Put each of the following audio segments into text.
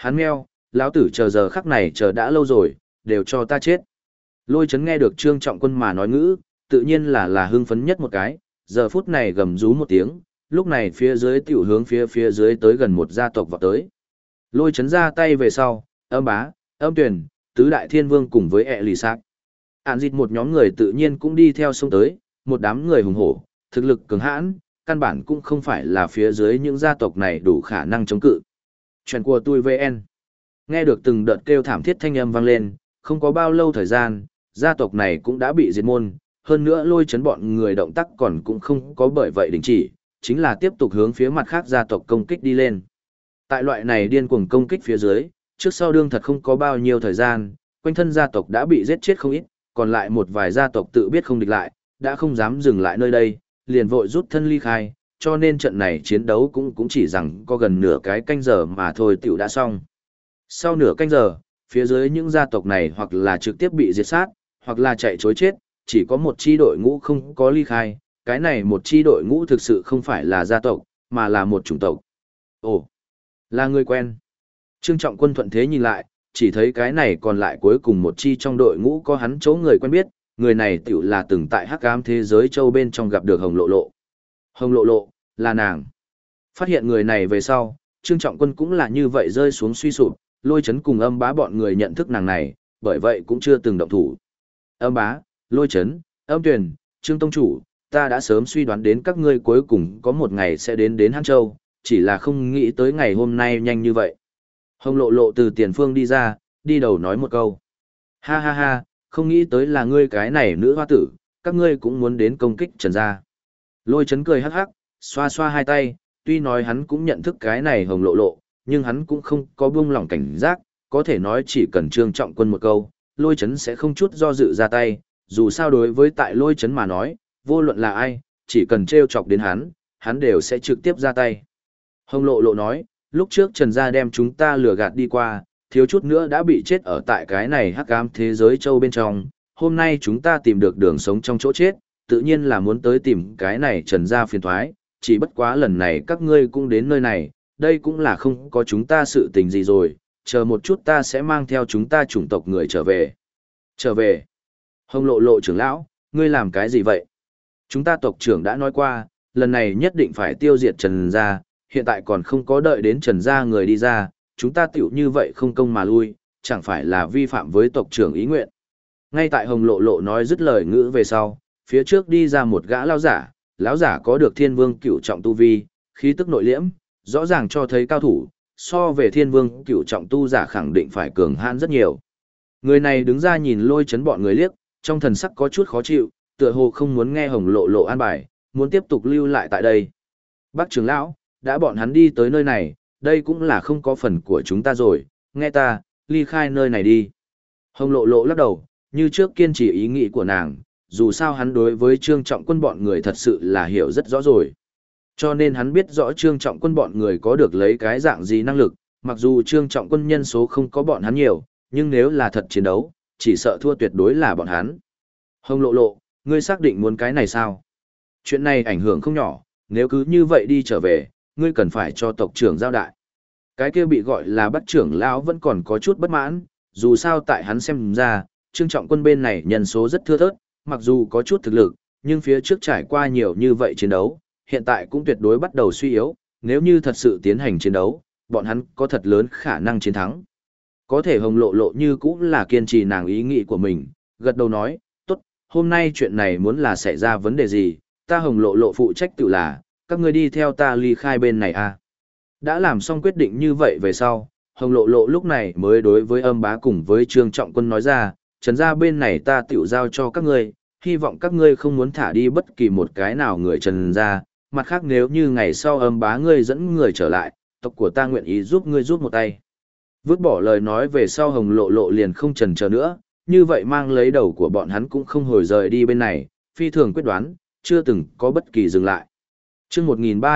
Hắn meo, lão tử chờ giờ khắc này chờ đã lâu rồi, đều cho ta chết. Lôi Chấn nghe được Trương Trọng Quân mà nói ngữ, tự nhiên là hưng phấn nhất một cái, giờ phút này gầm rú một tiếng, lúc này phía dưới tiểu hướng phía dưới tới gần một gia tộc vào tới. Lôi Chấn ra tay về sau, Âm Bá, Âm Tuyền, tứ đại thiên vương cùng với ẹ lì sạc. Ản dịch một nhóm người tự nhiên cũng đi theo sông tới, một đám người hùng hổ, thực lực cường hãn, căn bản cũng không phải là phía dưới những gia tộc này đủ khả năng chống cự. Chuyện của tôi VN. Nghe được từng đợt kêu thảm thiết thanh âm vang lên, không có bao lâu thời gian, gia tộc này cũng đã bị diệt môn, hơn nữa Lôi Chấn bọn người động tác còn cũng không có bởi vậy đình chỉ, chính là tiếp tục hướng phía mặt khác gia tộc công kích đi lên. Tại loại này điên cuồng công kích phía dưới, trước sau đương thật không có bao nhiêu thời gian, quanh thân gia tộc đã bị giết chết không ít, còn lại một vài gia tộc tự biết không địch lại, đã không dám dừng lại nơi đây, liền vội rút thân ly khai, cho nên trận này chiến đấu cũng chỉ rằng có gần nửa cái canh giờ mà thôi tiểu đã xong. Sau nửa canh giờ, phía dưới những gia tộc này hoặc là trực tiếp bị diệt sát, hoặc là chạy chối chết, chỉ có một chi đội ngũ không có ly khai, cái này một chi đội ngũ thực sự không phải là gia tộc, mà là một chủng tộc. Ồ, là người quen. Trương Trọng Quân thuận thế nhìn lại, chỉ thấy cái này còn lại cuối cùng một chi trong đội ngũ có hắn chỗ người quen biết, người này tiểu là từng tại Hắc Ám thế giới châu bên trong gặp được Hồng Lộ Lộ. Hồng Lộ Lộ, là nàng. Phát hiện người này về sau, Trương Trọng Quân cũng là như vậy rơi xuống suy sụp, Lôi Chấn cùng Âm Bá bọn người nhận thức nàng này, bởi vậy cũng chưa từng động thủ. Âm Bá, Lôi Chấn, Âm Tuyền, Trương Tông Chủ, ta đã sớm suy đoán đến các ngươi cuối cùng có một ngày sẽ đến Hán Châu, chỉ là không nghĩ tới ngày hôm nay nhanh như vậy. Hồng Lộ Lộ từ tiền phương đi ra, đi đầu nói một câu. Ha ha ha, không nghĩ tới là ngươi cái này nữ hoa tử, các ngươi cũng muốn đến công kích Trần gia. Lôi Chấn cười hắc hắc, xoa xoa hai tay, tuy nói hắn cũng nhận thức cái này Hồng Lộ Lộ, nhưng hắn cũng không có buông lỏng cảnh giác, có thể nói chỉ cần Trương Trọng Quân một câu, Lôi Chấn sẽ không chút do dự ra tay, dù sao đối với tại Lôi Chấn mà nói, vô luận là ai, chỉ cần trêu chọc đến hắn đều sẽ trực tiếp ra tay. Hồng Lộ Lộ nói, lúc trước Trần gia đem chúng ta lừa gạt đi qua, thiếu chút nữa đã bị chết ở tại cái này Hắc Ám thế giới châu bên trong, hôm nay chúng ta tìm được đường sống trong chỗ chết, tự nhiên là muốn tới tìm cái này Trần gia phiền toái, chỉ bất quá lần này các ngươi cũng đến nơi này, đây cũng là không có chúng ta sự tình gì rồi, chờ một chút ta sẽ mang theo chúng ta chủng tộc người trở về. Trở về? Hồng Lộ Lộ trưởng lão, ngươi làm cái gì vậy? Chúng ta tộc trưởng đã nói qua, lần này nhất định phải tiêu diệt Trần gia, hiện tại còn không có đợi đến Trần gia người đi ra, chúng ta tiểu như vậy không công mà lui, chẳng phải là vi phạm với tộc trưởng ý nguyện. Ngay tại Hồng Lộ Lộ nói dứt lời ngữ về sau, phía trước đi ra một gã lão giả có được thiên vương cửu trọng tu vi, khí tức nội liễm, rõ ràng cho thấy cao thủ, so về thiên vương cửu trọng tu giả khẳng định phải cường hãn rất nhiều. Người này đứng ra nhìn Lôi Chấn bọn người liếc, trong thần sắc có chút khó chịu, tựa hồ không muốn nghe Hồng Lộ Lộ an bài, muốn tiếp tục lưu lại tại đây. Bác trưởng lão, đã bọn hắn đi tới nơi này, đây cũng là không có phần của chúng ta rồi, nghe ta, ly khai nơi này đi. Hồng Lộ Lộ lắc đầu, như trước kiên trì ý nghĩ của nàng, dù sao hắn đối với Trương Trọng Quân bọn người thật sự là hiểu rất rõ rồi. Cho nên hắn biết rõ Trương Trọng Quân bọn người có được lấy cái dạng gì năng lực, mặc dù Trương Trọng Quân nhân số không có bọn hắn nhiều, nhưng nếu là thật chiến đấu, chỉ sợ thua tuyệt đối là bọn hắn. Hồng Lộ Lộ, ngươi xác định muốn cái này sao? Chuyện này ảnh hưởng không nhỏ, nếu cứ như vậy đi trở về, ngươi cần phải cho tộc trưởng giao đại. Cái kia bị gọi là Bắc trưởng lão vẫn còn có chút bất mãn, dù sao tại hắn xem ra, Trương Trọng Quân bên này nhân số rất thưa thớt, mặc dù có chút thực lực, nhưng phía trước trải qua nhiều như vậy chiến đấu, hiện tại cũng tuyệt đối bắt đầu suy yếu, nếu như thật sự tiến hành chiến đấu, bọn hắn có thật lớn khả năng chiến thắng. Có thể Hồng Lộ Lộ như cũng là kiên trì nàng ý nghĩ của mình, gật đầu nói, tốt, hôm nay chuyện này muốn là xảy ra vấn đề gì, ta Hồng Lộ Lộ phụ trách tự là, các ngươi đi theo ta ly khai bên này à. Đã làm xong quyết định như vậy về sau, Hồng Lộ Lộ lúc này mới đối với Âm Bá cùng với Trương Trọng Quân nói ra, Trần gia bên này ta tiểu giao cho các ngươi, hy vọng các ngươi không muốn thả đi bất kỳ một cái nào người Trần gia, mặt khác nếu như ngày sau Âm Bá ngươi dẫn người trở lại, tộc của ta nguyện ý giúp ngươi giúp một tay. Vứt bỏ lời nói về sau Hồng Lộ Lộ liền không chần chờ nữa, như vậy mang lấy đầu của bọn hắn cũng không hồi rời đi bên này, phi thường quyết đoán, chưa từng có bất kỳ dừng lại. Chương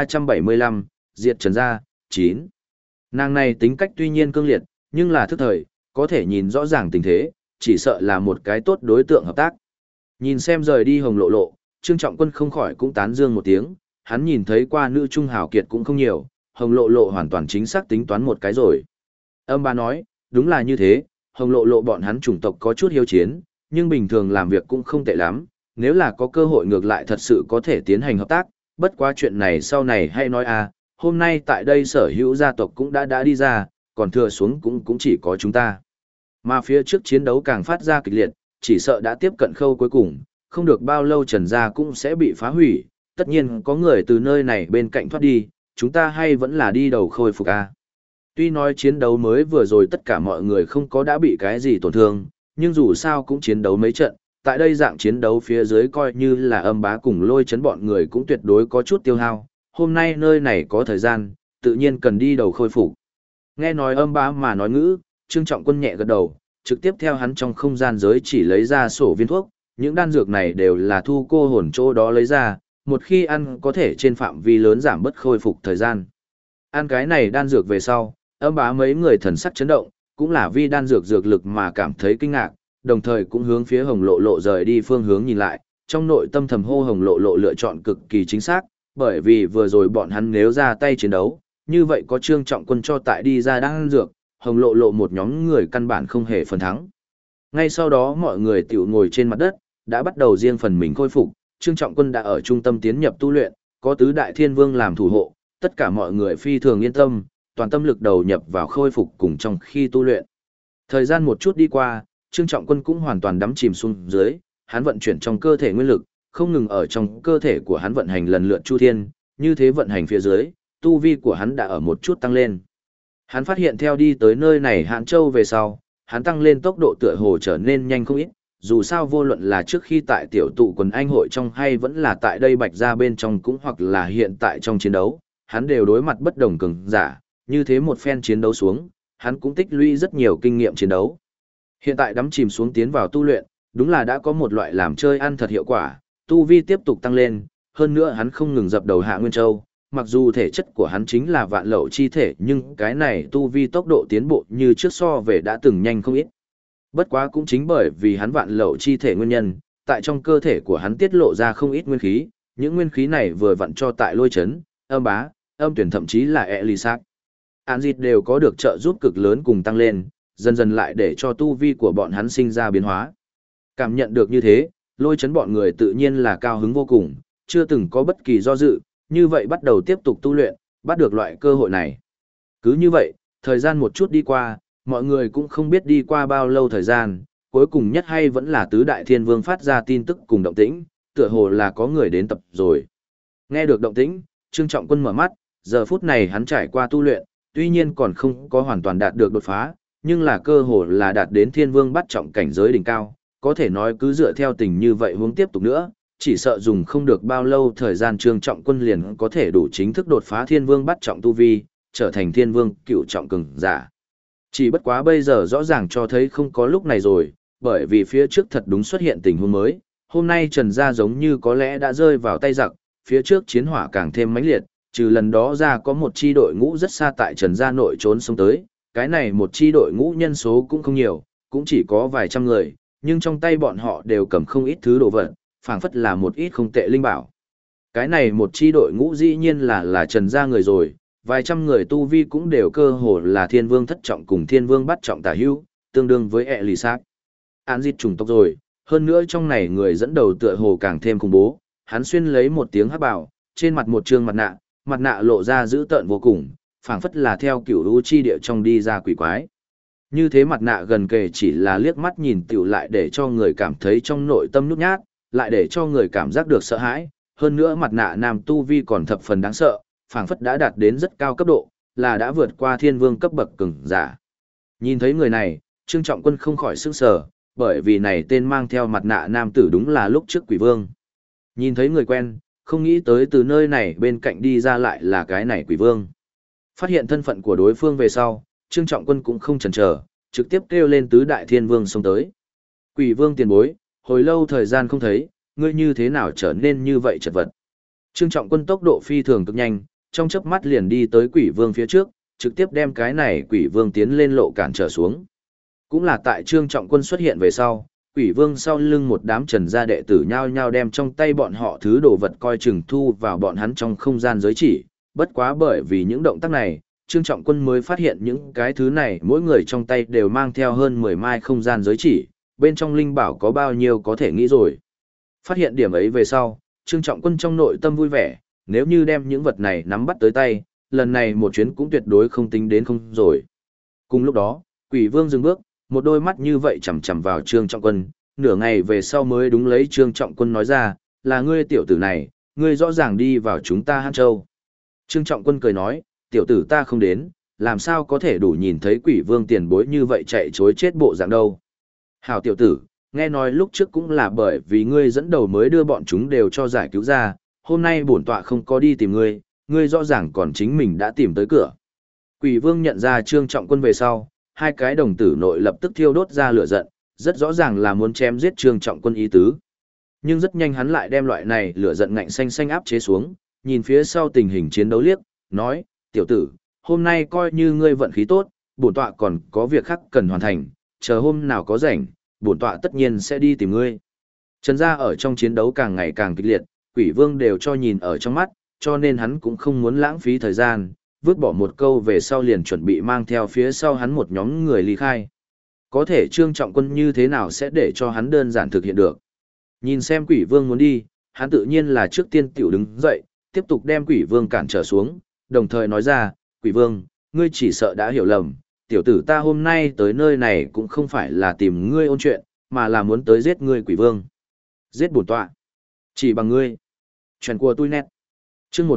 1375, Diệt Trần gia, 9. Nàng này tính cách tuy nhiên cương liệt, nhưng là thức thời, có thể nhìn rõ ràng tình thế, chỉ sợ là một cái tốt đối tượng hợp tác. Nhìn xem rời đi Hồng Lộ Lộ, Trương Trọng Quân không khỏi cũng tán dương một tiếng, hắn nhìn thấy qua nữ trung hào kiệt cũng không nhiều, Hồng Lộ Lộ hoàn toàn chính xác tính toán một cái rồi. Âm bá nói, đúng là như thế, hồng lộ lộ bọn hắn chủng tộc có chút hiếu chiến, nhưng bình thường làm việc cũng không tệ lắm, nếu là có cơ hội ngược lại thật sự có thể tiến hành hợp tác, bất quá chuyện này sau này hay nói à, hôm nay tại đây sở hữu gia tộc cũng đã đi ra, còn thừa xuống cũng chỉ có chúng ta. Mà phía trước chiến đấu càng phát ra kịch liệt, chỉ sợ đã tiếp cận khâu cuối cùng, không được bao lâu Trần gia cũng sẽ bị phá hủy, tất nhiên có người từ nơi này bên cạnh thoát đi, chúng ta hay vẫn là đi đầu khôi phục à. Tuy nói chiến đấu mới vừa rồi tất cả mọi người không có đã bị cái gì tổn thương, nhưng dù sao cũng chiến đấu mấy trận, tại đây dạng chiến đấu phía dưới coi như là Âm Bá cùng Lôi Chấn bọn người cũng tuyệt đối có chút tiêu hao, hôm nay nơi này có thời gian, tự nhiên cần đi đầu khôi phục. Nghe nói Âm Bá mà nói ngữ, Trương Trọng Quân nhẹ gật đầu, trực tiếp theo hắn trong không gian giới chỉ lấy ra sổ viên thuốc, những đan dược này đều là thu cô hồn chỗ đó lấy ra, một khi ăn có thể trên phạm vi lớn giảm bớt khôi phục thời gian. Ăn cái này đan dược về sau, Âm Bá mấy người thần sắc chấn động, cũng là vì đan dược dược lực mà cảm thấy kinh ngạc, đồng thời cũng hướng phía Hồng Lộ Lộ rời đi phương hướng nhìn lại, trong nội tâm thầm hô Hồng Lộ Lộ lựa chọn cực kỳ chính xác, bởi vì vừa rồi bọn hắn nếu ra tay chiến đấu, như vậy có Trương Trọng Quân cho tại đi ra đan dược, Hồng Lộ Lộ một nhóm người căn bản không hề phần thắng. Ngay sau đó mọi người tiểu ngồi trên mặt đất, đã bắt đầu riêng phần mình khôi phục, Trương Trọng Quân đã ở trung tâm tiến nhập tu luyện, có tứ đại thiên vương làm thủ hộ, tất cả mọi người phi thường yên tâm, toàn tâm lực đầu nhập vào khôi phục cùng trong khi tu luyện. Thời gian một chút đi qua, Trương Trọng Quân cũng hoàn toàn đắm chìm xuống dưới, hắn vận chuyển trong cơ thể nguyên lực, không ngừng ở trong cơ thể của hắn vận hành lần lượt chu thiên, như thế vận hành phía dưới, tu vi của hắn đã ở một chút tăng lên. Hắn phát hiện theo đi tới nơi này Hãn Châu về sau, hắn tăng lên tốc độ tựa hồ trở nên nhanh không ít, dù sao vô luận là trước khi tại tiểu tụ quần anh hội trong hay vẫn là tại đây Bạch Gia bên trong cũng hoặc là hiện tại trong chiến đấu, hắn đều đối mặt bất đồng cường giả, như thế một phen chiến đấu xuống, hắn cũng tích lũy rất nhiều kinh nghiệm chiến đấu. Hiện tại đắm chìm xuống tiến vào tu luyện, đúng là đã có một loại làm chơi ăn thật hiệu quả, tu vi tiếp tục tăng lên, hơn nữa hắn không ngừng dập đầu Hạ Nguyên Châu, mặc dù thể chất của hắn chính là vạn lậu chi thể nhưng cái này tu vi tốc độ tiến bộ như trước so về đã từng nhanh không ít. Bất quá cũng chính bởi vì hắn vạn lậu chi thể nguyên nhân, tại trong cơ thể của hắn tiết lộ ra không ít nguyên khí, những nguyên khí này vừa vặn cho tại Lôi Chấn, Âm Bá, Âm Tuyển thậm chí là Elisac. Án dịch đều có được trợ giúp cực lớn cùng tăng lên, dần dần lại để cho tu vi của bọn hắn sinh ra biến hóa. Cảm nhận được như thế, Lôi Chấn bọn người tự nhiên là cao hứng vô cùng, chưa từng có bất kỳ do dự, như vậy bắt đầu tiếp tục tu luyện, bắt được loại cơ hội này. Cứ như vậy, thời gian một chút đi qua, mọi người cũng không biết đi qua bao lâu thời gian, cuối cùng nhất hay vẫn là tứ đại thiên vương phát ra tin tức cùng động tĩnh, tựa hồ là có người đến tập rồi. Nghe được động tĩnh, Trương Trọng Quân mở mắt, giờ phút này hắn trải qua tu luyện, tuy nhiên còn không có hoàn toàn đạt được đột phá, nhưng là cơ hồ là đạt đến thiên vương bắt trọng cảnh giới đỉnh cao, có thể nói cứ dựa theo tình như vậy hướng tiếp tục nữa, chỉ sợ dùng không được bao lâu thời gian Trương Trọng Quân liền có thể đủ chính thức đột phá thiên vương bắt trọng tu vi, trở thành thiên vương cựu trọng cường giả. Chỉ bất quá bây giờ rõ ràng cho thấy không có lúc này rồi, bởi vì phía trước thật đúng xuất hiện tình huống mới, hôm nay Trần Gia giống như có lẽ đã rơi vào tay giặc, phía trước chiến hỏa càng thêm mãnh liệt, trừ lần đó ra có một chi đội ngũ rất xa tại Trần Gia nội trốn sống tới, cái này một chi đội ngũ nhân số cũng không nhiều, cũng chỉ có vài trăm người, nhưng trong tay bọn họ đều cầm không ít thứ đồ vật, phảng phất là một ít không tệ linh bảo. Cái này một chi đội ngũ dĩ nhiên là Trần Gia người rồi, vài trăm người tu vi cũng đều cơ hồ là thiên vương thất trọng cùng thiên vương bắt trọng tả hữu, tương đương với Elisac. Án dịch chủng tộc rồi, hơn nữa trong này người dẫn đầu tựa hồ càng thêm khủng bố, hắn xuyên lấy một tiếng hắc bảo, trên mặt một trương mặt nạ lộ ra dữ tợn vô cùng, phảng phất là theo kiểu u chi địa trong đi ra quỷ quái. Như thế mặt nạ gần kề chỉ là liếc mắt nhìn tiểu lại để cho người cảm thấy trong nội tâm nhút nhát, lại để cho người cảm giác được sợ hãi, hơn nữa mặt nạ nam tu vi còn thập phần đáng sợ, phảng phất đã đạt đến rất cao cấp độ, là đã vượt qua thiên vương cấp bậc cường giả. Nhìn thấy người này, Trương Trọng Quân không khỏi sửng sở, bởi vì này tên mang theo mặt nạ nam tử đúng là lúc trước quỷ vương. Nhìn thấy người quen, không nghĩ tới từ nơi này bên cạnh đi ra lại là cái này quỷ vương. Phát hiện thân phận của đối phương về sau, Trương Trọng Quân cũng không chần chờ, trực tiếp kêu lên tứ đại thiên vương xông tới. Quỷ vương tiền bối, hồi lâu thời gian không thấy, ngươi như thế nào trở nên như vậy chật vật. Trương Trọng Quân tốc độ phi thường cực nhanh, trong chớp mắt liền đi tới quỷ vương phía trước, trực tiếp đem cái này quỷ vương tiến lên lộ cản trở xuống. Cũng là tại Trương Trọng Quân xuất hiện về sau, quỷ vương sau lưng một đám Trần gia đệ tử nhao nhao đem trong tay bọn họ thứ đồ vật coi chừng thu vào bọn hắn trong không gian giới chỉ, bất quá bởi vì những động tác này, Trương Trọng Quân mới phát hiện những cái thứ này mỗi người trong tay đều mang theo hơn 10 mai không gian giới chỉ, bên trong linh bảo có bao nhiêu có thể nghĩ rồi. Phát hiện điểm ấy về sau, Trương Trọng Quân trong nội tâm vui vẻ, nếu như đem những vật này nắm bắt tới tay, lần này một chuyến cũng tuyệt đối không tính đến không rồi. Cùng lúc đó, Quỷ Vương dừng bước, một đôi mắt như vậy chằm chằm vào Trương Trọng Quân, nửa ngày về sau mới đúng lấy Trương Trọng Quân nói ra, là ngươi tiểu tử này, ngươi rõ ràng đi vào chúng ta Hán Châu. Trương Trọng Quân cười nói, tiểu tử ta không đến, làm sao có thể đủ nhìn thấy Quỷ Vương tiền bối như vậy chạy chối chết bộ dạng đâu. Hảo tiểu tử, nghe nói lúc trước cũng là bởi vì ngươi dẫn đầu mới đưa bọn chúng đều cho giải cứu ra, hôm nay bổn tọa không có đi tìm ngươi, ngươi rõ ràng còn chính mình đã tìm tới cửa. Quỷ Vương nhận ra Trương Trọng Quân về sau, hai cái đồng tử nội lập tức thiêu đốt ra lửa giận, rất rõ ràng là muốn chém giết Trương Trọng Quân ý tứ. Nhưng rất nhanh hắn lại đem loại này lửa giận ngạnh xanh xanh áp chế xuống, nhìn phía sau tình hình chiến đấu liếc, nói, tiểu tử, hôm nay coi như ngươi vận khí tốt, bổn tọa còn có việc khác cần hoàn thành, chờ hôm nào có rảnh, bổn tọa tất nhiên sẽ đi tìm ngươi. Trần gia ở trong chiến đấu càng ngày càng kịch liệt, Quỷ Vương đều cho nhìn ở trong mắt, cho nên hắn cũng không muốn lãng phí thời gian, vứt bỏ một câu về sau liền chuẩn bị mang theo phía sau hắn một nhóm người ly khai. Có thể Trương Trọng Quân như thế nào sẽ để cho hắn đơn giản thực hiện được. Nhìn xem Quỷ Vương muốn đi, hắn tự nhiên là trước tiên tiểu đứng dậy, tiếp tục đem Quỷ Vương cản trở xuống, đồng thời nói ra, Quỷ Vương, ngươi chỉ sợ đã hiểu lầm, tiểu tử ta hôm nay tới nơi này cũng không phải là tìm ngươi ôn chuyện, mà là muốn tới giết ngươi Quỷ Vương. Giết bổn tọa. Chỉ bằng ngươi. Chuyện của tôi nét. Chương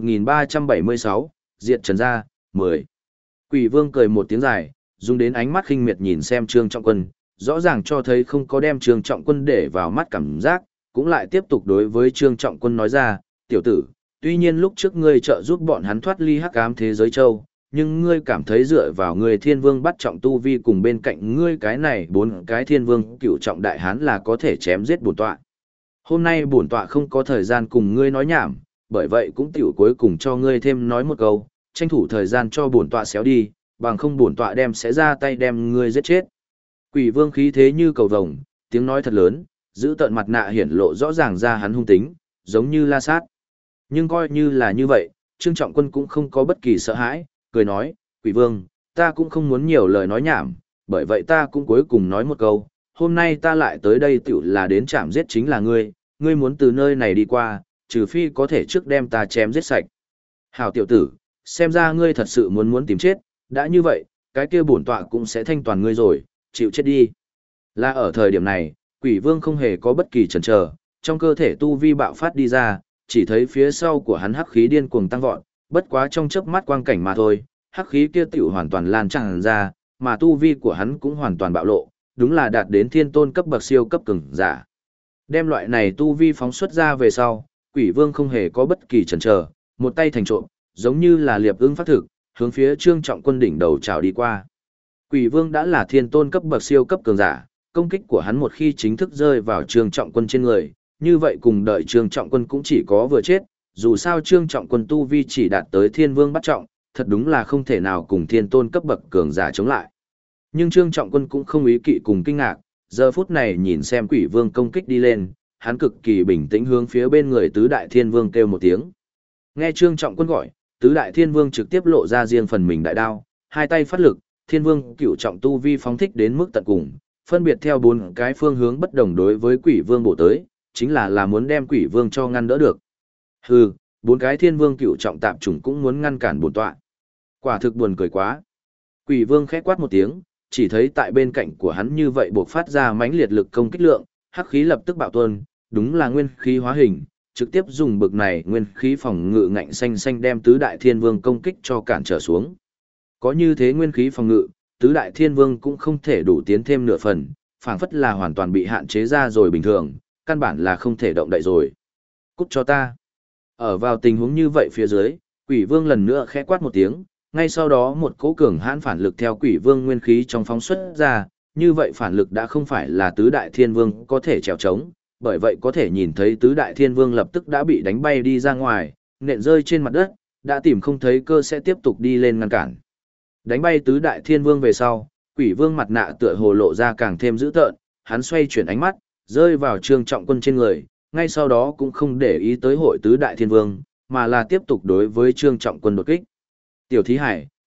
1376, Diệt Trần gia, 10. Quỷ Vương cười một tiếng dài, dùng đến ánh mắt khinh miệt nhìn xem Trương Trọng Quân, rõ ràng cho thấy không có đem Trương Trọng Quân để vào mắt cảm giác, cũng lại tiếp tục đối với Trương Trọng Quân nói ra, tiểu tử, tuy nhiên lúc trước ngươi trợ giúp bọn hắn thoát ly hắc ám thế giới châu, nhưng ngươi cảm thấy dựa vào ngươi thiên vương bắt trọng tu vi cùng bên cạnh ngươi cái này bốn cái thiên vương cựu trọng đại hán là có thể chém giết bổn tọa. Hôm nay bổn tọa không có thời gian cùng ngươi nói nhảm, bởi vậy cũng tiểu cuối cùng cho ngươi thêm nói một câu, tranh thủ thời gian cho bổn tọa xéo đi, bằng không bổn tọa đem sẽ ra tay đem ngươi giết chết. Quỷ Vương khí thế như cầu vồng, tiếng nói thật lớn, giữ tận mặt nạ hiển lộ rõ ràng ra hắn hung tính, giống như la sát. Nhưng coi như là như vậy, Trương Trọng Quân cũng không có bất kỳ sợ hãi, cười nói, Quỷ Vương, ta cũng không muốn nhiều lời nói nhảm, bởi vậy ta cũng cuối cùng nói một câu, hôm nay ta lại tới đây tiểu là đến chạm giết chính là ngươi, ngươi muốn từ nơi này đi qua, trừ phi có thể trước đem ta chém giết sạch. Hảo tiểu tử, xem ra ngươi thật sự muốn tìm chết, đã như vậy, cái kia bổn tọa cũng sẽ thanh toàn ngươi rồi, chịu chết đi. Là ở thời điểm này, Quỷ Vương không hề có bất kỳ chần chờ, trong cơ thể tu vi bạo phát đi ra, chỉ thấy phía sau của hắn hắc khí điên cuồng tăng vọt, bất quá trong chớp mắt quang cảnh mà thôi, hắc khí kia tiểu hoàn toàn lan tràn ra, mà tu vi của hắn cũng hoàn toàn bạo lộ, đúng là đạt đến thiên tôn cấp bậc siêu cấp cường giả. Đem loại này tu vi phóng xuất ra về sau, Quỷ Vương không hề có bất kỳ chần chờ, một tay thành trộm, giống như là liệp ưng phát thực, hướng phía Trương Trọng Quân đỉnh đầu trào đi qua. Quỷ Vương đã là thiên tôn cấp bậc siêu cấp cường giả, công kích của hắn một khi chính thức rơi vào Trương Trọng Quân trên người, như vậy cùng đợi Trương Trọng Quân cũng chỉ có vừa chết, dù sao Trương Trọng Quân tu vi chỉ đạt tới thiên vương bắt trọng, thật đúng là không thể nào cùng thiên tôn cấp bậc cường giả chống lại. Nhưng Trương Trọng Quân cũng không ý kỵ cùng kinh ngạc, giờ phút này nhìn xem Quỷ Vương công kích đi lên, hắn cực kỳ bình tĩnh hướng phía bên người tứ đại thiên vương kêu một tiếng. Nghe Trương Trọng Quân gọi, tứ đại thiên vương trực tiếp lộ ra riêng phần mình đại đao, hai tay phát lực, thiên vương cửu trọng tu vi phóng thích đến mức tận cùng, phân biệt theo bốn cái phương hướng bất đồng đối với Quỷ Vương bổ tới, chính là muốn đem Quỷ Vương cho ngăn đỡ được. Hừ, bốn cái thiên vương cửu trọng tạp chủng cũng muốn ngăn cản bổn tọa. Quả thực buồn cười quá. Quỷ Vương khẽ quát một tiếng, chỉ thấy tại bên cạnh của hắn như vậy buộc phát ra mãnh liệt lực công kích lượng, hắc khí lập tức bạo tuôn, đúng là nguyên khí hóa hình, trực tiếp dùng bực này nguyên khí phòng ngự ngạnh xanh xanh đem tứ đại thiên vương công kích cho cản trở xuống. Có như thế nguyên khí phòng ngự, tứ đại thiên vương cũng không thể đủ tiến thêm nửa phần, phảng phất là hoàn toàn bị hạn chế ra rồi bình thường, căn bản là không thể động đậy rồi. Cút cho ta. Ở vào tình huống như vậy phía dưới, Quỷ Vương lần nữa khẽ quát một tiếng, ngay sau đó một cỗ cường hãn phản lực theo Quỷ Vương nguyên khí trong phóng xuất ra, như vậy phản lực đã không phải là tứ đại thiên vương có thể trèo trống, bởi vậy có thể nhìn thấy tứ đại thiên vương lập tức đã bị đánh bay đi ra ngoài, nện rơi trên mặt đất, đã tìm không thấy cơ sẽ tiếp tục đi lên ngăn cản. Đánh bay tứ đại thiên vương về sau, Quỷ Vương mặt nạ tựa hồ lộ ra càng thêm dữ tợn, hắn xoay chuyển ánh mắt, rơi vào Trương Trọng Quân trên người, ngay sau đó cũng không để ý tới hội tứ đại thiên vương, mà là tiếp tục đối với Trương Trọng Quân đột kích. Tiểu thí hải,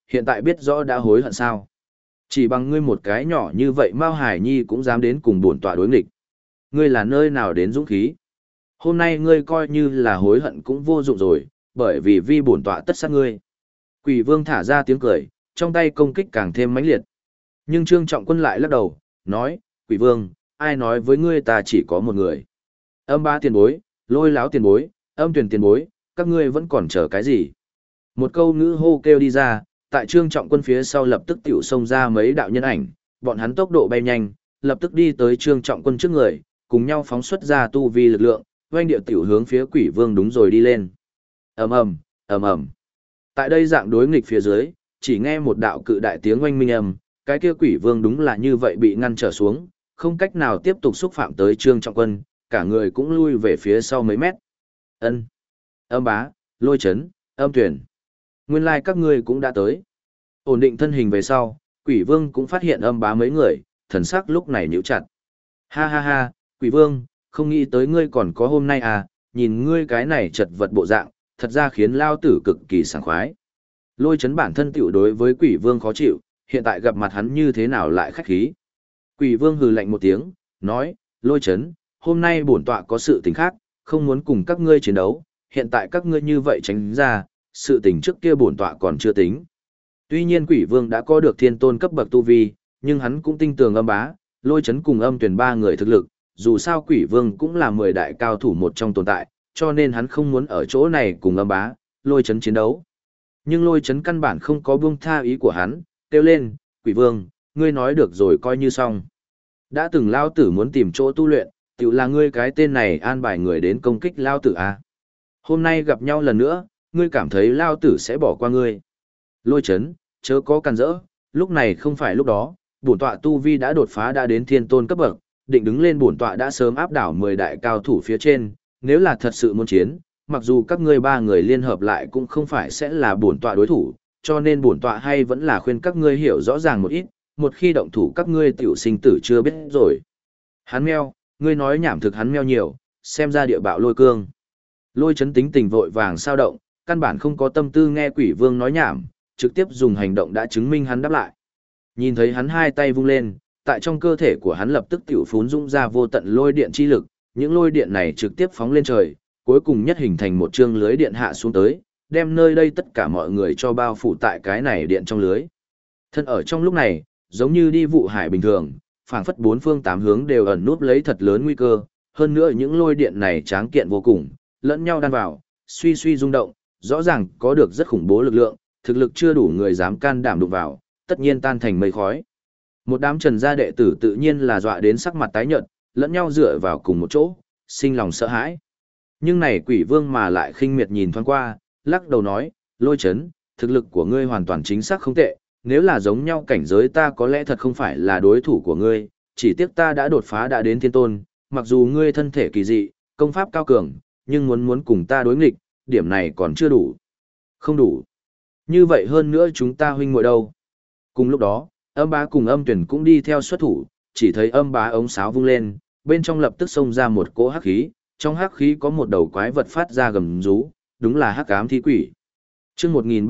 hiện tại biết rõ đã hối hận sao? Chỉ bằng ngươi một cái nhỏ như vậy Mao Hải Nhi cũng dám đến cùng bổn tọa đối nghịch. Ngươi là nơi nào đến dũng khí? Hôm nay ngươi coi như là hối hận cũng vô dụng rồi, bởi vì vi bổn tọa tất sát ngươi. Quỷ vương thả ra tiếng cười, trong tay công kích càng thêm mãnh liệt. Nhưng Trương Trọng Quân lại lắc đầu, nói, Quỷ vương, ai nói với ngươi ta chỉ có một người. Âm Bá tiền bối, Lôi Láo tiền bối, Âm Tuyền tiền bối, các ngươi vẫn còn chờ cái gì? Một câu ngữ hô kêu đi ra, tại Trương Trọng Quân phía sau lập tức tiểu xông ra mấy đạo nhân ảnh, bọn hắn tốc độ bay nhanh, lập tức đi tới Trương Trọng Quân trước người, cùng nhau phóng xuất ra tu vi lực lượng, oanh điệu tiểu hướng phía Quỷ Vương đúng rồi đi lên. Ầm ầm, ầm ầm. Tại đây dạng đối nghịch phía dưới, chỉ nghe một đạo cự đại tiếng oanh minh ầm, cái kia Quỷ Vương đúng là như vậy bị ngăn trở xuống, không cách nào tiếp tục xúc phạm tới Trương Trọng Quân, cả người cũng lui về phía sau mấy mét. Ân, Âm Bá, Lôi Chấn, Âm Tuyển. Nguyên lai các ngươi cũng đã tới. Ổn định thân hình về sau, Quỷ Vương cũng phát hiện Âm Bá mấy người, thần sắc lúc này nhíu chặt. Ha ha ha, Quỷ Vương, không nghĩ tới ngươi còn có hôm nay à, nhìn ngươi cái này chật vật bộ dạng, thật ra khiến lao tử cực kỳ sảng khoái. Lôi Chấn bản thân tiểu đối với Quỷ Vương khó chịu, hiện tại gặp mặt hắn như thế nào lại khách khí. Quỷ Vương hừ lạnh một tiếng, nói, Lôi Chấn, hôm nay bổn tọa có sự tình khác, không muốn cùng các ngươi chiến đấu, hiện tại các ngươi như vậy tránh ra, sự tình trước kia bổn tọa còn chưa tính. Tuy nhiên Quỷ Vương đã có được thiên tôn cấp bậc tu vi, nhưng hắn cũng tin tưởng Âm Bá, Lôi Chấn cùng Âm Tuyền ba người thực lực, dù sao Quỷ Vương cũng là 10 đại cao thủ một trong tồn tại, cho nên hắn không muốn ở chỗ này cùng Âm Bá, Lôi Chấn chiến đấu. Nhưng Lôi Chấn căn bản không có buông tha ý của hắn, kêu lên, Quỷ Vương, ngươi nói được rồi coi như xong. Đã từng lao tử muốn tìm chỗ tu luyện, tự là ngươi cái tên này an bài người đến công kích lao tử à. Hôm nay gặp nhau lần nữa, ngươi cảm thấy lao tử sẽ bỏ qua ngươi. Lôi Chấn, chớ có càn rỡ, lúc này không phải lúc đó, bổn tọa tu vi đã đột phá đã đến thiên tôn cấp bậc, định đứng lên bổn tọa đã sớm áp đảo 10 đại cao thủ phía trên, nếu là thật sự muốn chiến, mặc dù các ngươi ba người liên hợp lại cũng không phải sẽ là bổn tọa đối thủ, cho nên bổn tọa hay vẫn là khuyên các ngươi hiểu rõ ràng một ít, một khi động thủ các ngươi tiểu sinh tử chưa biết rồi. Hắn meo, ngươi nói nhảm thực hắn meo nhiều, xem ra địa bạo Lôi Cương. Lôi Chấn tính tình vội vàng sao động, căn bản không có tâm tư nghe Quỷ Vương nói nhảm, trực tiếp dùng hành động đã chứng minh hắn đáp lại. Nhìn thấy hắn hai tay vung lên, tại trong cơ thể của hắn lập tức tiểu phún dũng ra vô tận lôi điện chi lực, những lôi điện này trực tiếp phóng lên trời, cuối cùng nhất hình thành một chương lưới điện hạ xuống tới, đem nơi đây tất cả mọi người cho bao phủ tại cái này điện trong lưới. Thân ở trong lúc này, giống như đi vụ hải bình thường, phảng phất bốn phương tám hướng đều ẩn núp lấy thật lớn nguy cơ, hơn nữa những lôi điện này tráng kiện vô cùng, lẫn nhau đan vào, suy suy rung động, rõ ràng có được rất khủng bố lực lượng, thực lực chưa đủ người dám can đảm đụng vào, tất nhiên tan thành mây khói. Một đám Trần gia đệ tử tự nhiên là dọa đến sắc mặt tái nhợt, lẫn nhau dựa vào cùng một chỗ, sinh lòng sợ hãi. Nhưng này Quỷ Vương mà lại khinh miệt nhìn thoáng qua, lắc đầu nói, Lôi Chấn, thực lực của ngươi hoàn toàn chính xác không tệ, nếu là giống nhau cảnh giới ta có lẽ thật không phải là đối thủ của ngươi, chỉ tiếc ta đã đột phá đã đến thiên tôn, mặc dù ngươi thân thể kỳ dị, công pháp cao cường, nhưng muốn cùng ta đối nghịch, điểm này còn chưa đủ. Không đủ. Như vậy hơn nữa chúng ta huynh muội đâu. Cùng lúc đó, Âm Bá cùng Âm Tuyển cũng đi theo xuất thủ, chỉ thấy Âm Bá ống sáo vung lên, bên trong lập tức xông ra một cỗ hắc khí, trong hắc khí có một đầu quái vật phát ra gầm rú, đúng là Hắc Ám Thi Quỷ. Chương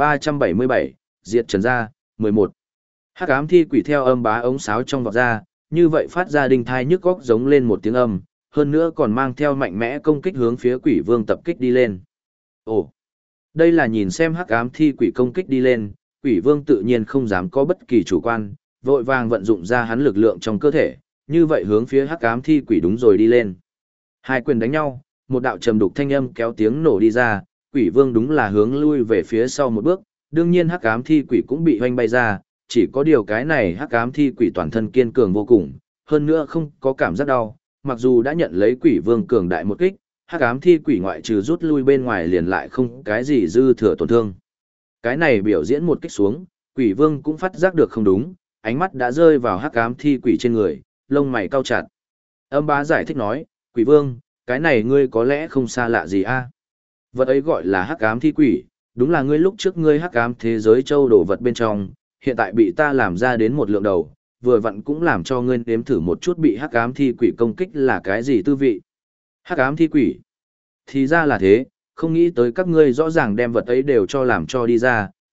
1377, Diệt Trần gia, 11. Hắc Ám Thi Quỷ theo Âm Bá ống sáo trong vọt ra, như vậy phát ra đinh thai nhức óc giống lên một tiếng âm, hơn nữa còn mang theo mạnh mẽ công kích hướng phía Quỷ Vương tập kích đi lên. Ồ, đây là nhìn xem Hắc Ám Thi Quỷ công kích đi lên, Quỷ Vương tự nhiên không dám có bất kỳ chủ quan, vội vàng vận dụng ra hắn lực lượng trong cơ thể, như vậy hướng phía Hắc Ám Thi Quỷ đúng rồi đi lên. Hai quyền đánh nhau, một đạo trầm đục thanh âm kéo tiếng nổ đi ra, Quỷ Vương đúng là hướng lui về phía sau một bước, đương nhiên Hắc Ám Thi Quỷ cũng bị hoanh bay ra, chỉ có điều cái này Hắc Ám Thi Quỷ toàn thân kiên cường vô cùng, hơn nữa không có cảm giác đau, mặc dù đã nhận lấy Quỷ Vương cường đại một kích, Hắc Ám Thi Quỷ ngoại trừ rút lui bên ngoài liền lại không cái gì dư thừa tổn thương. Cái này biểu diễn một kích xuống, Quỷ Vương cũng phát giác được không đúng, ánh mắt đã rơi vào Hắc Ám Thi Quỷ trên người, lông mày cau chặt. Âm Bá giải thích nói, Quỷ Vương, cái này ngươi có lẽ không xa lạ gì a? Vật ấy gọi là Hắc Ám Thi Quỷ, đúng là ngươi lúc trước ngươi Hắc Ám thế giới châu đồ vật bên trong, hiện tại bị ta làm ra đến một lượng đầu, vừa vặn cũng làm cho ngươi nếm thử một chút bị Hắc Ám Thi Quỷ công kích là cái gì tư vị. Hắc Ám Thi Quỷ. Thì ra là thế, không nghĩ tới các ngươi rõ ràng đem vật ấy đều cho làm cho đi ra,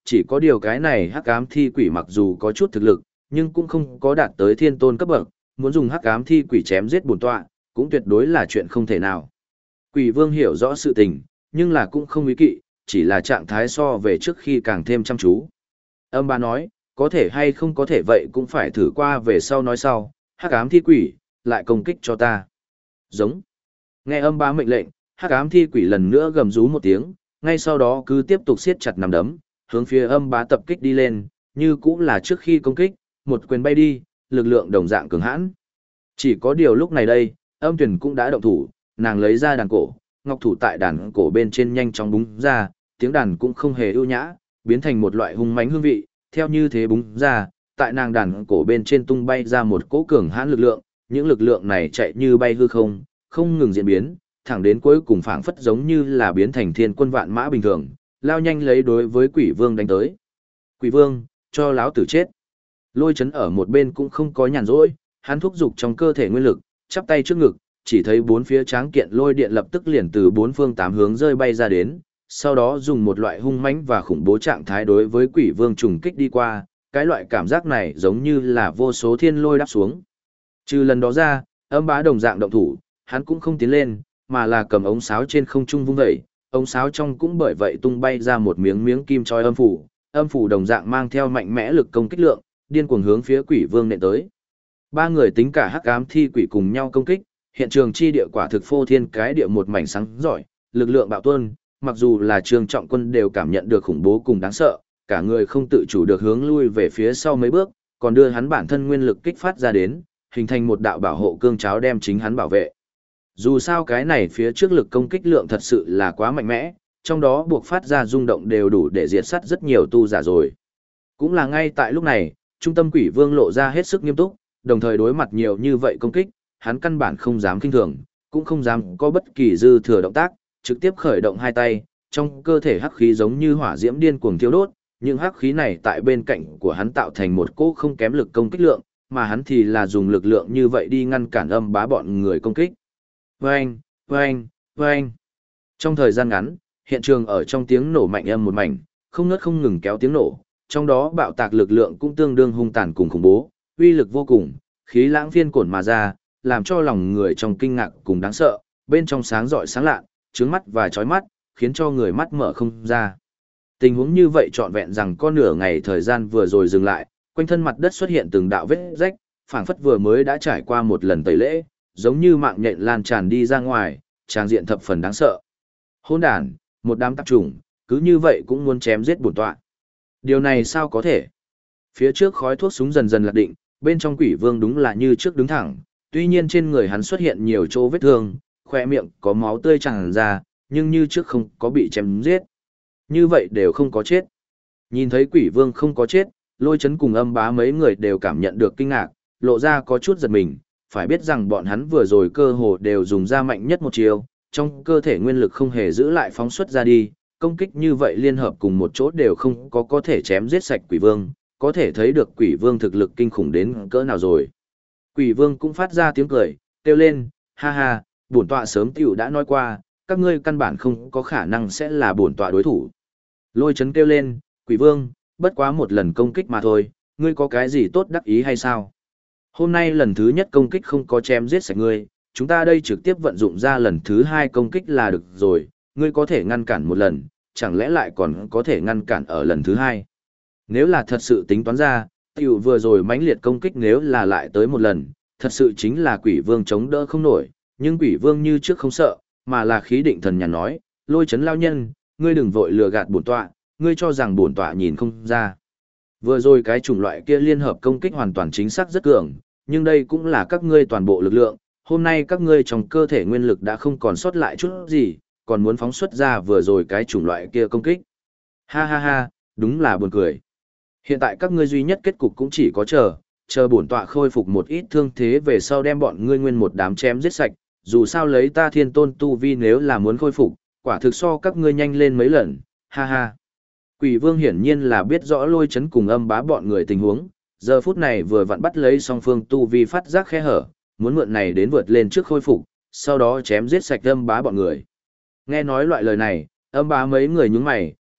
chỉ có điều cái này hắc ám thi quỷ mặc dù có chút thực lực, nhưng cũng không có đạt tới thiên tôn cấp bậc, muốn dùng hắc ám thi quỷ chém giết bổn tọa, cũng tuyệt đối là chuyện không thể nào. Quỷ vương hiểu rõ sự tình, nhưng là cũng không ý kỵ, chỉ là trạng thái so về trước khi càng thêm chăm chú. Âm bá nói, có thể hay không có thể vậy cũng phải thử qua về sau nói sau, hắc ám thi quỷ, lại công kích cho ta. Giống. Nghe âm bá mệnh lệnh, hắc ám thi quỷ lần nữa gầm rú một tiếng, ngay sau đó cứ tiếp tục siết chặt nắm đấm, hướng phía âm bá tập kích đi lên, như cũng là trước khi công kích, một quyền bay đi, lực lượng đồng dạng cường hãn. Chỉ có điều lúc này đây, âm tuyển cũng đã động thủ, nàng lấy ra đàn cổ, ngọc thủ tại đàn cổ bên trên nhanh chóng búng ra, tiếng đàn cũng không hề ưu nhã, biến thành một loại hung mãnh hương vị, theo như thế búng ra, tại nàng đàn cổ bên trên tung bay ra một cỗ cường hãn lực lượng, những lực lượng này chạy như bay hư không, không ngừng diễn biến, thẳng đến cuối cùng phảng phất giống như là biến thành thiên quân vạn mã bình thường, lao nhanh lấy đối với quỷ vương đánh tới. Quỷ vương, cho láo tử chết. Lôi chấn ở một bên cũng không có nhàn rỗi, hắn thúc giục trong cơ thể nguyên lực, chắp tay trước ngực, chỉ thấy bốn phía tráng kiện lôi điện lập tức liền từ bốn phương tám hướng rơi bay ra đến, sau đó dùng một loại hung mãnh và khủng bố trạng thái đối với quỷ vương trùng kích đi qua, cái loại cảm giác này giống như là vô số thiên lôi đáp xuống. Trừ lần đó ra, âm bá đồng dạng động thủ, hắn cũng không tiến lên, mà là cầm ống sáo trên không trung vung vẩy, ống sáo trong cũng bởi vậy tung bay ra một miếng miếng kim chói âm phủ đồng dạng mang theo mạnh mẽ lực công kích lượng, điên cuồng hướng phía quỷ vương nện tới. Ba người tính cả hắc ám thi quỷ cùng nhau công kích, hiện trường chi địa quả thực phô thiên cái địa một mảnh sáng giỏi, lực lượng bạo tuôn, mặc dù là Trương Trọng Quân đều cảm nhận được khủng bố cùng đáng sợ, cả người không tự chủ được hướng lui về phía sau mấy bước, còn đưa hắn bản thân nguyên lực kích phát ra đến, hình thành một đạo bảo hộ cương cháo đem chính hắn bảo vệ. Dù sao cái này phía trước lực công kích lượng thật sự là quá mạnh mẽ, trong đó buộc phát ra rung động đều đủ để diệt sát rất nhiều tu giả rồi. Cũng là ngay tại lúc này, trung tâm quỷ vương lộ ra hết sức nghiêm túc, đồng thời đối mặt nhiều như vậy công kích, hắn căn bản không dám kinh thường, cũng không dám có bất kỳ dư thừa động tác, trực tiếp khởi động hai tay, trong cơ thể hắc khí giống như hỏa diễm điên cuồng thiêu đốt, nhưng hắc khí này tại bên cạnh của hắn tạo thành một cỗ không kém lực công kích lượng, mà hắn thì là dùng lực lượng như vậy đi ngăn cản âm bá bọn người công kích. Vâng, vâng, vâng. Trong thời gian ngắn, hiện trường ở trong tiếng nổ mạnh âm một mảnh, không ngớt không ngừng kéo tiếng nổ, trong đó bạo tạc lực lượng cũng tương đương hung tàn cùng khủng bố, uy lực vô cùng, khí lãng phiên cổn mà ra, làm cho lòng người trong kinh ngạc cùng đáng sợ, bên trong sáng rọi sáng lạ, trướng mắt và chói mắt, khiến cho người mắt mở không ra. Tình huống như vậy trọn vẹn rằng có nửa ngày thời gian vừa rồi dừng lại, quanh thân mặt đất xuất hiện từng đạo vết rách, phảng phất vừa mới đã trải qua một lần tẩy lễ, giống như mạng nhện lan tràn đi ra ngoài, tràng diện thập phần đáng sợ. Hỗn đản, một đám tạp chủng, cứ như vậy cũng muốn chém giết bổn tọa. Điều này sao có thể? Phía trước khói thuốc súng dần dần lạc định, bên trong quỷ vương đúng là như trước đứng thẳng, tuy nhiên trên người hắn xuất hiện nhiều chỗ vết thương, khóe miệng có máu tươi tràn ra, nhưng như trước không có bị chém giết. Như vậy đều không có chết. Nhìn thấy quỷ vương không có chết, Lôi Chấn cùng âm bá mấy người đều cảm nhận được kinh ngạc, lộ ra có chút giật mình, phải biết rằng bọn hắn vừa rồi cơ hồ đều dùng ra mạnh nhất một chiều, trong cơ thể nguyên lực không hề giữ lại phóng xuất ra đi, công kích như vậy liên hợp cùng một chỗ đều không có thể chém giết sạch quỷ vương, có thể thấy được quỷ vương thực lực kinh khủng đến cỡ nào rồi. Quỷ vương cũng phát ra tiếng cười, kêu lên, ha ha, bổn tọa sớm tiểu đã nói qua, các ngươi căn bản không có khả năng sẽ là bổn tọa đối thủ. Lôi Chấn kêu lên, quỷ vương, bất quá một lần công kích mà thôi, ngươi có cái gì tốt đắc ý hay sao? Hôm nay lần thứ nhất công kích không có chém giết sạch ngươi, chúng ta đây trực tiếp vận dụng ra lần thứ hai công kích là được rồi, ngươi có thể ngăn cản một lần, chẳng lẽ lại còn có thể ngăn cản ở lần thứ hai? Nếu là thật sự tính toán ra, tiểu vừa rồi mãnh liệt công kích nếu là lại tới một lần, thật sự chính là quỷ vương chống đỡ không nổi, nhưng quỷ vương như trước không sợ, mà là khí định thần nhàn nói, Lôi Chấn lao nhân, ngươi đừng vội lừa gạt bổn tọa, ngươi cho rằng bổn tọa nhìn không ra. Vừa rồi cái chủng loại kia liên hợp công kích hoàn toàn chính xác rất cường, nhưng đây cũng là các ngươi toàn bộ lực lượng, hôm nay các ngươi trong cơ thể nguyên lực đã không còn sót lại chút gì, còn muốn phóng xuất ra vừa rồi cái chủng loại kia công kích. Ha ha ha, đúng là buồn cười. Hiện tại các ngươi duy nhất kết cục cũng chỉ có chờ bổn tọa khôi phục một ít thương thế về sau đem bọn ngươi nguyên một đám chém giết sạch, dù sao lấy ta thiên tôn tu vi nếu là muốn khôi phục, quả thực so các ngươi nhanh lên mấy lần, ha ha. Quỷ vương hiển nhiên là biết rõ Lôi Chấn cùng âm bá bọn người tình huống, giờ phút này vừa vặn bắt lấy song phương tu vi phát giác khe hở, muốn mượn này đến vượt lên trước khôi phục, sau đó chém giết sạch âm bá bọn người. Nghe nói loại lời này, âm bá mấy người nhướng mày,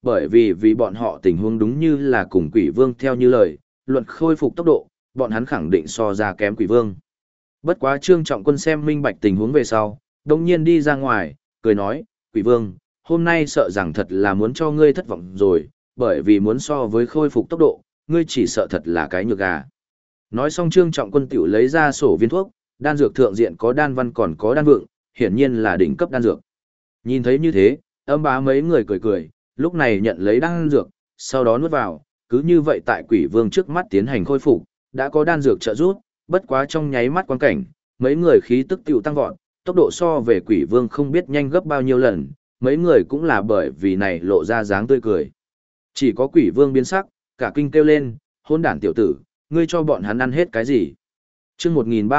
bởi vì bọn họ tình huống đúng như là cùng quỷ vương theo như lời, luận khôi phục tốc độ, bọn hắn khẳng định so ra kém quỷ vương. Bất quá Trương Trọng Quân xem minh bạch tình huống về sau, đồng nhiên đi ra ngoài, cười nói, quỷ vương, hôm nay sợ rằng thật là muốn cho ngươi thất vọng rồi, bởi vì muốn so với khôi phục tốc độ, ngươi chỉ sợ thật là cái nhược gà. Nói xong Trương Trọng Quân tiểu lấy ra sổ viên thuốc, đan dược thượng diện có đan văn còn có đan vượng, hiển nhiên là đỉnh cấp đan dược. Nhìn thấy như thế, Âm Bá mấy người cười cười, lúc này nhận lấy đan dược, sau đó nuốt vào, cứ như vậy tại quỷ vương trước mắt tiến hành khôi phục, đã có đan dược trợ giúp, bất quá trong nháy mắt quan cảnh, mấy người khí tức tiểu tăng vọt, tốc độ so về quỷ vương không biết nhanh gấp bao nhiêu lần, mấy người cũng là bởi vì này lộ ra dáng tươi cười. Chỉ có quỷ vương biến sắc, cả kinh kêu lên, hỗn đản tiểu tử, ngươi cho bọn hắn ăn hết cái gì? Chương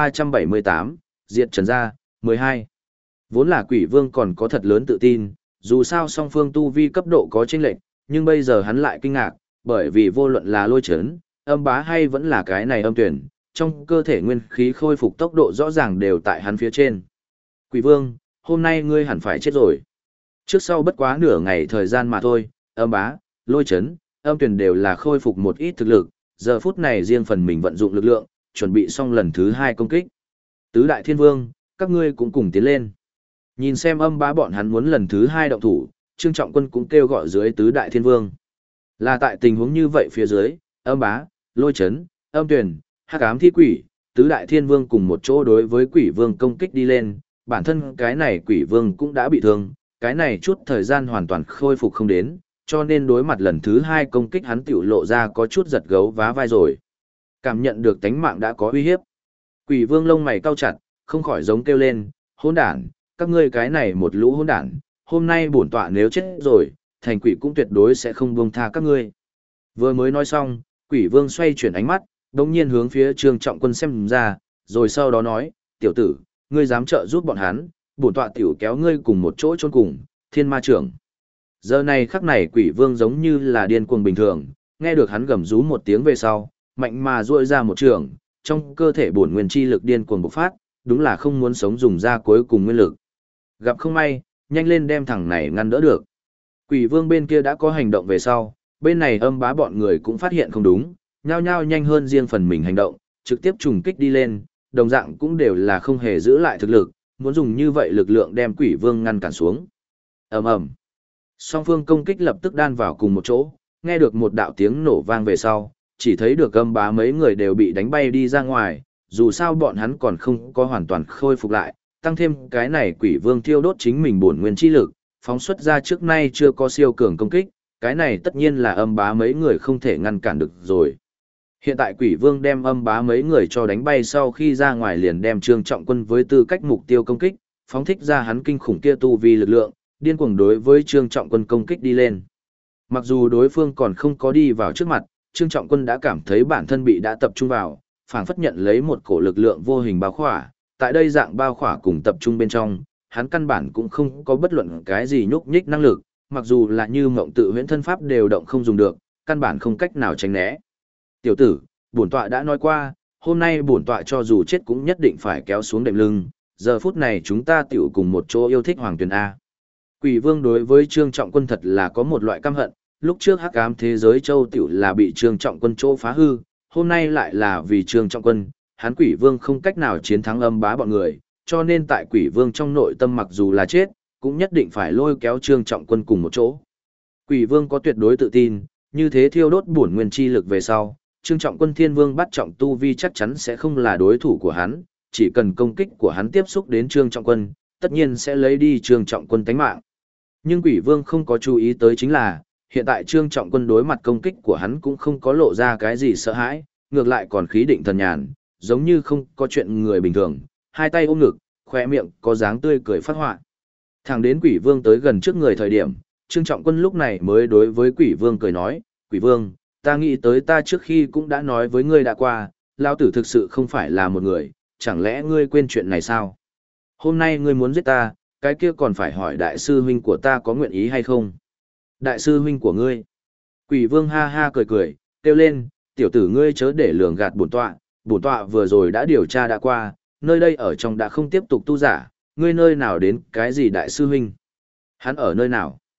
1378, Diệt Trần gia, 12. Vốn là quỷ vương còn có thật lớn tự tin, dù sao song phương tu vi cấp độ có chênh lệch, nhưng bây giờ hắn lại kinh ngạc, bởi vì vô luận là Lôi Chấn, Âm Bá hay vẫn là cái này Âm Tuyển, trong cơ thể nguyên khí khôi phục tốc độ rõ ràng đều tại hắn phía trên. Quỷ vương, hôm nay ngươi hẳn phải chết rồi. Trước sau bất quá nửa ngày thời gian mà thôi, Âm Bá, Lôi Chấn, Âm Tuyển đều là khôi phục một ít thực lực, giờ phút này riêng phần mình vận dụng lực lượng, chuẩn bị xong lần thứ 2 công kích. Tứ đại thiên vương, các ngươi cũng cùng tiến lên. Nhìn xem Âm Bá bọn hắn muốn lần thứ 2 động thủ, Trương Trọng Quân cũng kêu gọi dưới tứ đại thiên vương. Là tại tình huống như vậy phía dưới, Âm Bá, Lôi Chấn, Âm Tuyển, Hắc Ám Thi Quỷ, tứ đại thiên vương cùng một chỗ đối với quỷ vương công kích đi lên, bản thân cái này quỷ vương cũng đã bị thương, cái này chút thời gian hoàn toàn khôi phục không đến, cho nên đối mặt lần thứ 2 công kích hắn tiểu lộ ra có chút giật gấu vá vai rồi. Cảm nhận được tánh mạng đã có uy hiếp. Quỷ vương lông mày cau chặt, không khỏi giống kêu lên, hỗn đản, các ngươi cái này một lũ hỗn đản, hôm nay bổn tọa nếu chết rồi, thành quỷ cũng tuyệt đối sẽ không buông tha các ngươi. Vừa mới nói xong, quỷ vương xoay chuyển ánh mắt, đồng nhiên hướng phía Trương Trọng Quân xem ra, rồi sau đó nói, tiểu tử, ngươi dám trợ giúp bọn hắn, bổn tọa tiểu kéo ngươi cùng một chỗ chôn cùng, thiên ma trưởng. Giờ này khắc này quỷ vương giống như là điên cuồng bình thường, nghe được hắn gầm rú một tiếng về sau, mạnh mà duỗi ra một trường, trong cơ thể bổn nguyên chi lực điên cuồng bộc phát, đúng là không muốn sống dùng ra cuối cùng nguyên lực. Gặp không may, nhanh lên đem thằng này ngăn đỡ được. Quỷ vương bên kia đã có hành động về sau, bên này Âm Bá bọn người cũng phát hiện không đúng, nhao nhao nhanh hơn riêng phần mình hành động, trực tiếp trùng kích đi lên, đồng dạng cũng đều là không hề giữ lại thực lực, muốn dùng như vậy lực lượng đem quỷ vương ngăn cản xuống. Ầm ầm. Song phương công kích lập tức đan vào cùng một chỗ, nghe được một đạo tiếng nổ vang về sau, chỉ thấy được Âm Bá mấy người đều bị đánh bay đi ra ngoài, dù sao bọn hắn còn không có hoàn toàn khôi phục lại, tăng thêm cái này quỷ vương thiêu đốt chính mình bổn nguyên chi lực, phóng xuất ra trước nay chưa có siêu cường công kích, cái này tất nhiên là Âm Bá mấy người không thể ngăn cản được rồi. Hiện tại quỷ vương đem Âm Bá mấy người cho đánh bay sau khi ra ngoài liền đem Trương Trọng Quân với tư cách mục tiêu công kích, phóng thích ra hắn kinh khủng kia tu vi lực lượng, điên cuồng đối với Trương Trọng Quân công kích đi lên. Mặc dù đối phương còn không có đi vào trước mặt, Trương Trọng Quân đã cảm thấy bản thân bị đã tập trung vào, phảng phất nhận lấy một cổ lực lượng vô hình bao khỏa, tại đây dạng bao khỏa cùng tập trung bên trong, hắn căn bản cũng không có bất luận cái gì nhúc nhích năng lực, mặc dù là như mộng tự huyễn thân pháp đều động không dùng được, căn bản không cách nào tránh né. Tiểu tử, bổn tọa đã nói qua, hôm nay bổn tọa cho dù chết cũng nhất định phải kéo xuống đệm lưng, giờ phút này chúng ta tiểu cùng một chỗ yêu thích Hoàng Tuyền A. Quỷ vương đối với Trương Trọng Quân thật là có một loại căm hận, lúc trước Hắc Ám thế giới châu tiểu là bị Trương Trọng Quân chỗ phá hư, hôm nay lại là vì Trương Trọng Quân, hắn quỷ vương không cách nào chiến thắng Âm Bá bọn người, cho nên tại quỷ vương trong nội tâm mặc dù là chết, cũng nhất định phải lôi kéo Trương Trọng Quân cùng một chỗ. Quỷ vương có tuyệt đối tự tin, như thế thiêu đốt bổn nguyên chi lực về sau, Trương Trọng Quân Thiên Vương bắt trọng tu vi chắc chắn sẽ không là đối thủ của hắn, chỉ cần công kích của hắn tiếp xúc đến Trương Trọng Quân, tất nhiên sẽ lấy đi Trương Trọng Quân tánh mạng. Nhưng Quỷ Vương không có chú ý tới chính là, hiện tại Trương Trọng Quân đối mặt công kích của hắn cũng không có lộ ra cái gì sợ hãi, ngược lại còn khí định thần nhàn, giống như không có chuyện người bình thường, hai tay ôm ngực, khóe miệng có dáng tươi cười phát họa. Thẳng đến Quỷ Vương tới gần trước người thời điểm, Trương Trọng Quân lúc này mới đối với Quỷ Vương cười nói, Quỷ Vương, ta nghĩ tới ta trước khi cũng đã nói với ngươi đã qua, lão tử thực sự không phải là một người, chẳng lẽ ngươi quên chuyện này sao? Hôm nay ngươi muốn giết ta, cái kia còn phải hỏi đại sư huynh của ta có nguyện ý hay không? Đại sư huynh của ngươi. Quỷ Vương ha ha cười cười, kêu lên, tiểu tử ngươi chớ để lường gạt bổn tọa vừa rồi đã điều tra đã qua, nơi đây ở trong đã không tiếp tục tu giả, ngươi nơi nào đến cái gì đại sư huynh? Hắn ở nơi nào?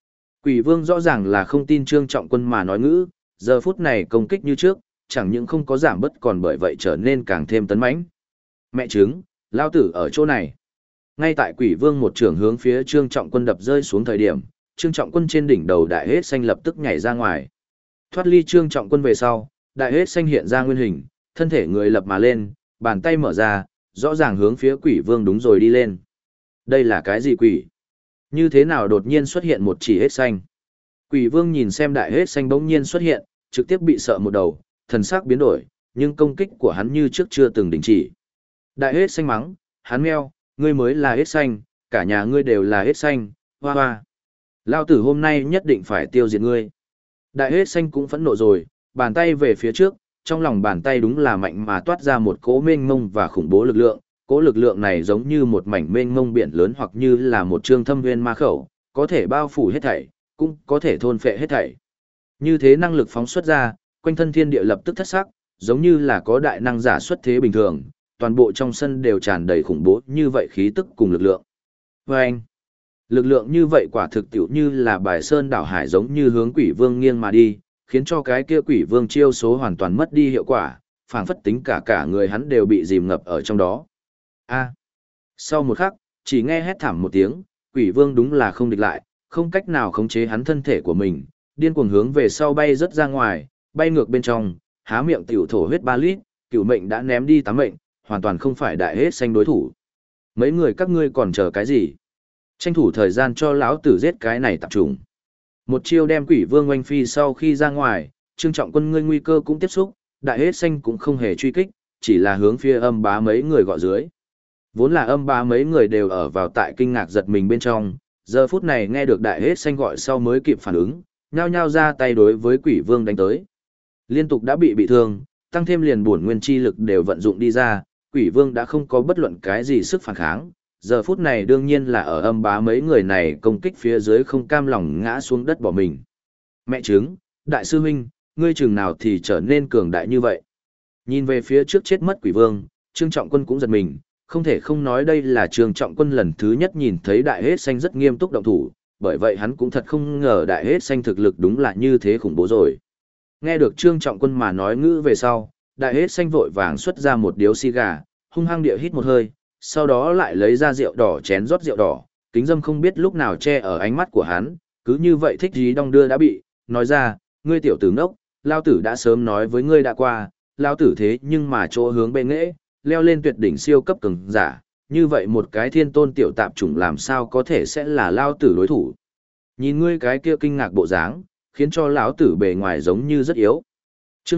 Quỷ vương rõ ràng là không tin Trương Trọng Quân mà nói ngữ, giờ phút này công kích như trước, chẳng những không có giảm bớt còn bởi vậy trở nên càng thêm tấn mãnh. Mẹ chứng, lao tử ở chỗ này. Ngay tại quỷ vương một trường hướng phía Trương Trọng Quân đập rơi xuống thời điểm, Trương Trọng Quân trên đỉnh đầu đại hết xanh lập tức nhảy ra ngoài. Thoát ly Trương Trọng Quân về sau, đại hết xanh hiện ra nguyên hình, thân thể người lập mà lên, bàn tay mở ra, rõ ràng hướng phía quỷ vương đúng rồi đi lên. Đây là cái gì quỷ? Như thế nào đột nhiên xuất hiện một chỉ hết xanh? Quỷ vương nhìn xem đại hết xanh bỗng nhiên xuất hiện, trực tiếp bị sợ một đầu, thần sắc biến đổi, nhưng công kích của hắn như trước chưa từng đình chỉ. Đại hết xanh mắng, hắn meo, ngươi mới là hết xanh, cả nhà ngươi đều là hết xanh, hoa hoa. Lao tử hôm nay nhất định phải tiêu diệt ngươi. Đại hết xanh cũng phẫn nộ rồi, bàn tay về phía trước, trong lòng bàn tay đúng là mạnh mà toát ra một cỗ mênh mông và khủng bố lực lượng. Cỗ lực lượng này giống như một mảnh mênh mông biển lớn hoặc như là một trương thâm nguyên ma khẩu, có thể bao phủ hết thảy, cũng có thể thôn phệ hết thảy. Như thế năng lực phóng xuất ra, quanh thân thiên địa lập tức thất sắc, giống như là có đại năng giả xuất thế bình thường, toàn bộ trong sân đều tràn đầy khủng bố như vậy khí tức cùng lực lượng. Và anh, lực lượng như vậy quả thực tiểu như là bài sơn đảo hải giống như hướng quỷ vương nghiêng mà đi, khiến cho cái kia quỷ vương chiêu số hoàn toàn mất đi hiệu quả, phảng phất tính cả người hắn đều bị dìm ngập ở trong đó. Sau một khắc, chỉ nghe hét thảm một tiếng, quỷ vương đúng là không địch lại, không cách nào khống chế hắn thân thể của mình, điên cuồng hướng về sau bay rất ra ngoài, bay ngược bên trong, há miệng tiểu thổ huyết 3 lít, cửu mệnh đã ném đi 8 mệnh, hoàn toàn không phải đại hết xanh đối thủ. Mấy người các ngươi còn chờ cái gì? Tranh thủ thời gian cho lão tử giết cái này tạp trùng. Một chiêu đem quỷ vương oanh phi sau khi ra ngoài, Trương Trọng Quân ngươi nguy cơ cũng tiếp xúc, đại hết xanh cũng không hề truy kích, chỉ là hướng phía âm bá mấy người gọi dưới. Vốn là âm bá mấy người đều ở vào tại kinh ngạc giật mình bên trong, giờ phút này nghe được đại hết xanh gọi sau mới kịp phản ứng, nhao nhao ra tay đối với quỷ vương đánh tới. Liên tục đã bị thương, tăng thêm liền bổn nguyên chi lực đều vận dụng đi ra, quỷ vương đã không có bất luận cái gì sức phản kháng. Giờ phút này đương nhiên là ở âm bá mấy người này công kích phía dưới không cam lòng ngã xuống đất bỏ mình. Mẹ chứng, đại sư huynh, ngươi chừng nào thì trở nên cường đại như vậy. Nhìn về phía trước chết mất quỷ vương, Trương Trọng Quân cũng giật mình, không thể không nói đây là Trương Trọng Quân lần thứ nhất nhìn thấy đại hết xanh rất nghiêm túc động thủ, bởi vậy hắn cũng thật không ngờ đại hết xanh thực lực đúng là như thế khủng bố rồi. Nghe được Trương Trọng Quân mà nói ngữ về sau, đại hết xanh vội vàng xuất ra một điếu xì gà, hung hăng địa hít một hơi, sau đó lại lấy ra rượu đỏ chén rót rượu đỏ, kính dâm không biết lúc nào che ở ánh mắt của hắn, cứ như vậy thích gì đong đưa đã bị, nói ra, ngươi tiểu tử ngốc, lao tử đã sớm nói với ngươi đã qua, lao tử thế nhưng mà chỗ hướng bên nghệ, leo lên tuyệt đỉnh siêu cấp cường giả, như vậy một cái thiên tôn tiểu tạp chủng làm sao có thể sẽ là lao tử đối thủ. Nhìn ngươi cái kia kinh ngạc bộ dáng, khiến cho lão tử bề ngoài giống như rất yếu. Chương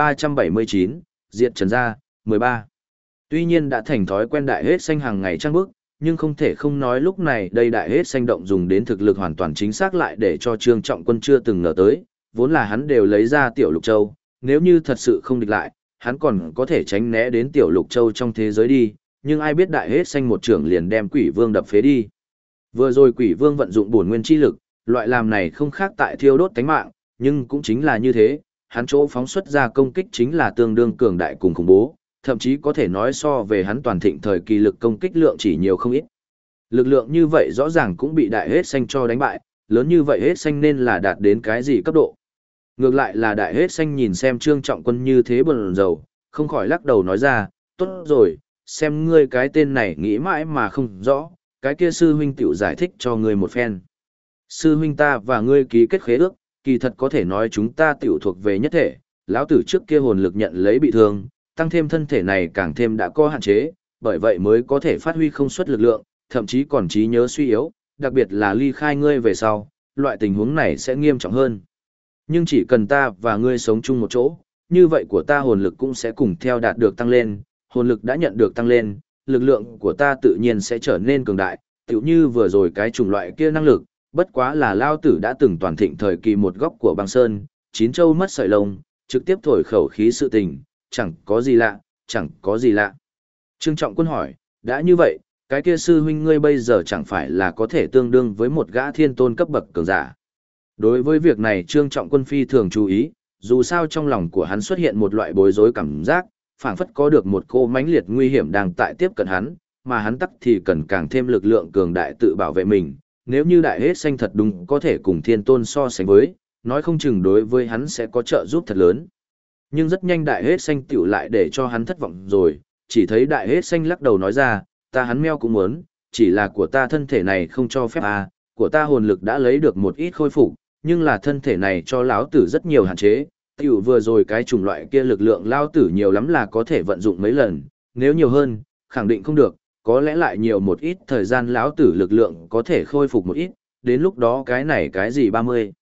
1379, Diệt Trần Gia, 13. Tuy nhiên đã thành thói quen đại hết xanh hàng ngày trang bức, nhưng không thể không nói lúc này đây đại hết xanh động dùng đến thực lực hoàn toàn chính xác lại để cho Trương Trọng Quân chưa từng ngờ tới, vốn là hắn đều lấy ra tiểu lục châu, nếu như thật sự không địch lại, hắn còn có thể tránh né đến tiểu lục châu trong thế giới đi, nhưng ai biết đại hết xanh một trưởng liền đem quỷ vương đập phế đi. Vừa rồi quỷ vương vận dụng bổn nguyên chi lực, loại làm này không khác tại thiêu đốt tánh mạng, nhưng cũng chính là như thế, hắn chỗ phóng xuất ra công kích chính là tương đương cường đại cùng khủng bố, thậm chí có thể nói so về hắn toàn thịnh thời kỳ lực công kích lượng chỉ nhiều không ít. Lực lượng như vậy rõ ràng cũng bị đại hết xanh cho đánh bại, lớn như vậy hết xanh nên là đạt đến cái gì cấp độ. Ngược lại là đại hết xanh nhìn xem Trương Trọng Quân như thế buồn rầu, không khỏi lắc đầu nói ra, tốt rồi, xem ngươi cái tên này nghĩ mãi mà không rõ, cái kia sư huynh tiểu giải thích cho ngươi một phen. Sư huynh ta và ngươi ký kết khế ước, kỳ thật có thể nói chúng ta tiểu thuộc về nhất thể, lão tử trước kia hồn lực nhận lấy bị thương, tăng thêm thân thể này càng thêm đã có hạn chế, bởi vậy mới có thể phát huy không xuất lực lượng, thậm chí còn trí nhớ suy yếu, đặc biệt là ly khai ngươi về sau, loại tình huống này sẽ nghiêm trọng hơn. Nhưng chỉ cần ta và ngươi sống chung một chỗ, như vậy của ta hồn lực cũng sẽ cùng theo đạt được tăng lên, hồn lực đã nhận được tăng lên, lực lượng của ta tự nhiên sẽ trở nên cường đại, tựu như vừa rồi cái chủng loại kia năng lực, bất quá là lao tử đã từng toàn thịnh thời kỳ một góc của băng sơn, chín châu mất sợi lông, trực tiếp thổi khẩu khí sự tình, chẳng có gì lạ, chẳng có gì lạ. Trương Trọng Quân hỏi, đã như vậy, cái kia sư huynh ngươi bây giờ chẳng phải là có thể tương đương với một gã thiên tôn cấp bậc cường giả. Đối với việc này Trương Trọng Quân phi thường chú ý, dù sao trong lòng của hắn xuất hiện một loại bối rối cảm giác, phảng phất có được một cô mãnh liệt nguy hiểm đang tại tiếp cận hắn, mà hắn tắc thì cần càng thêm lực lượng cường đại tự bảo vệ mình, nếu như đại hết xanh thật đúng có thể cùng thiên tôn so sánh với, nói không chừng đối với hắn sẽ có trợ giúp thật lớn. Nhưng rất nhanh đại hết xanh tiểu lại để cho hắn thất vọng rồi, chỉ thấy đại hết xanh lắc đầu nói ra, ta hắn meo cũng muốn, chỉ là của ta thân thể này không cho phép của ta hồn lực đã lấy được một ít khôi phục, nhưng là thân thể này cho lão tử rất nhiều hạn chế, tiểu vừa rồi cái chủng loại kia lực lượng lão tử nhiều lắm là có thể vận dụng mấy lần, nếu nhiều hơn, khẳng định không được, có lẽ lại nhiều một ít thời gian lão tử lực lượng có thể khôi phục một ít, đến lúc đó cái này cái gì 30.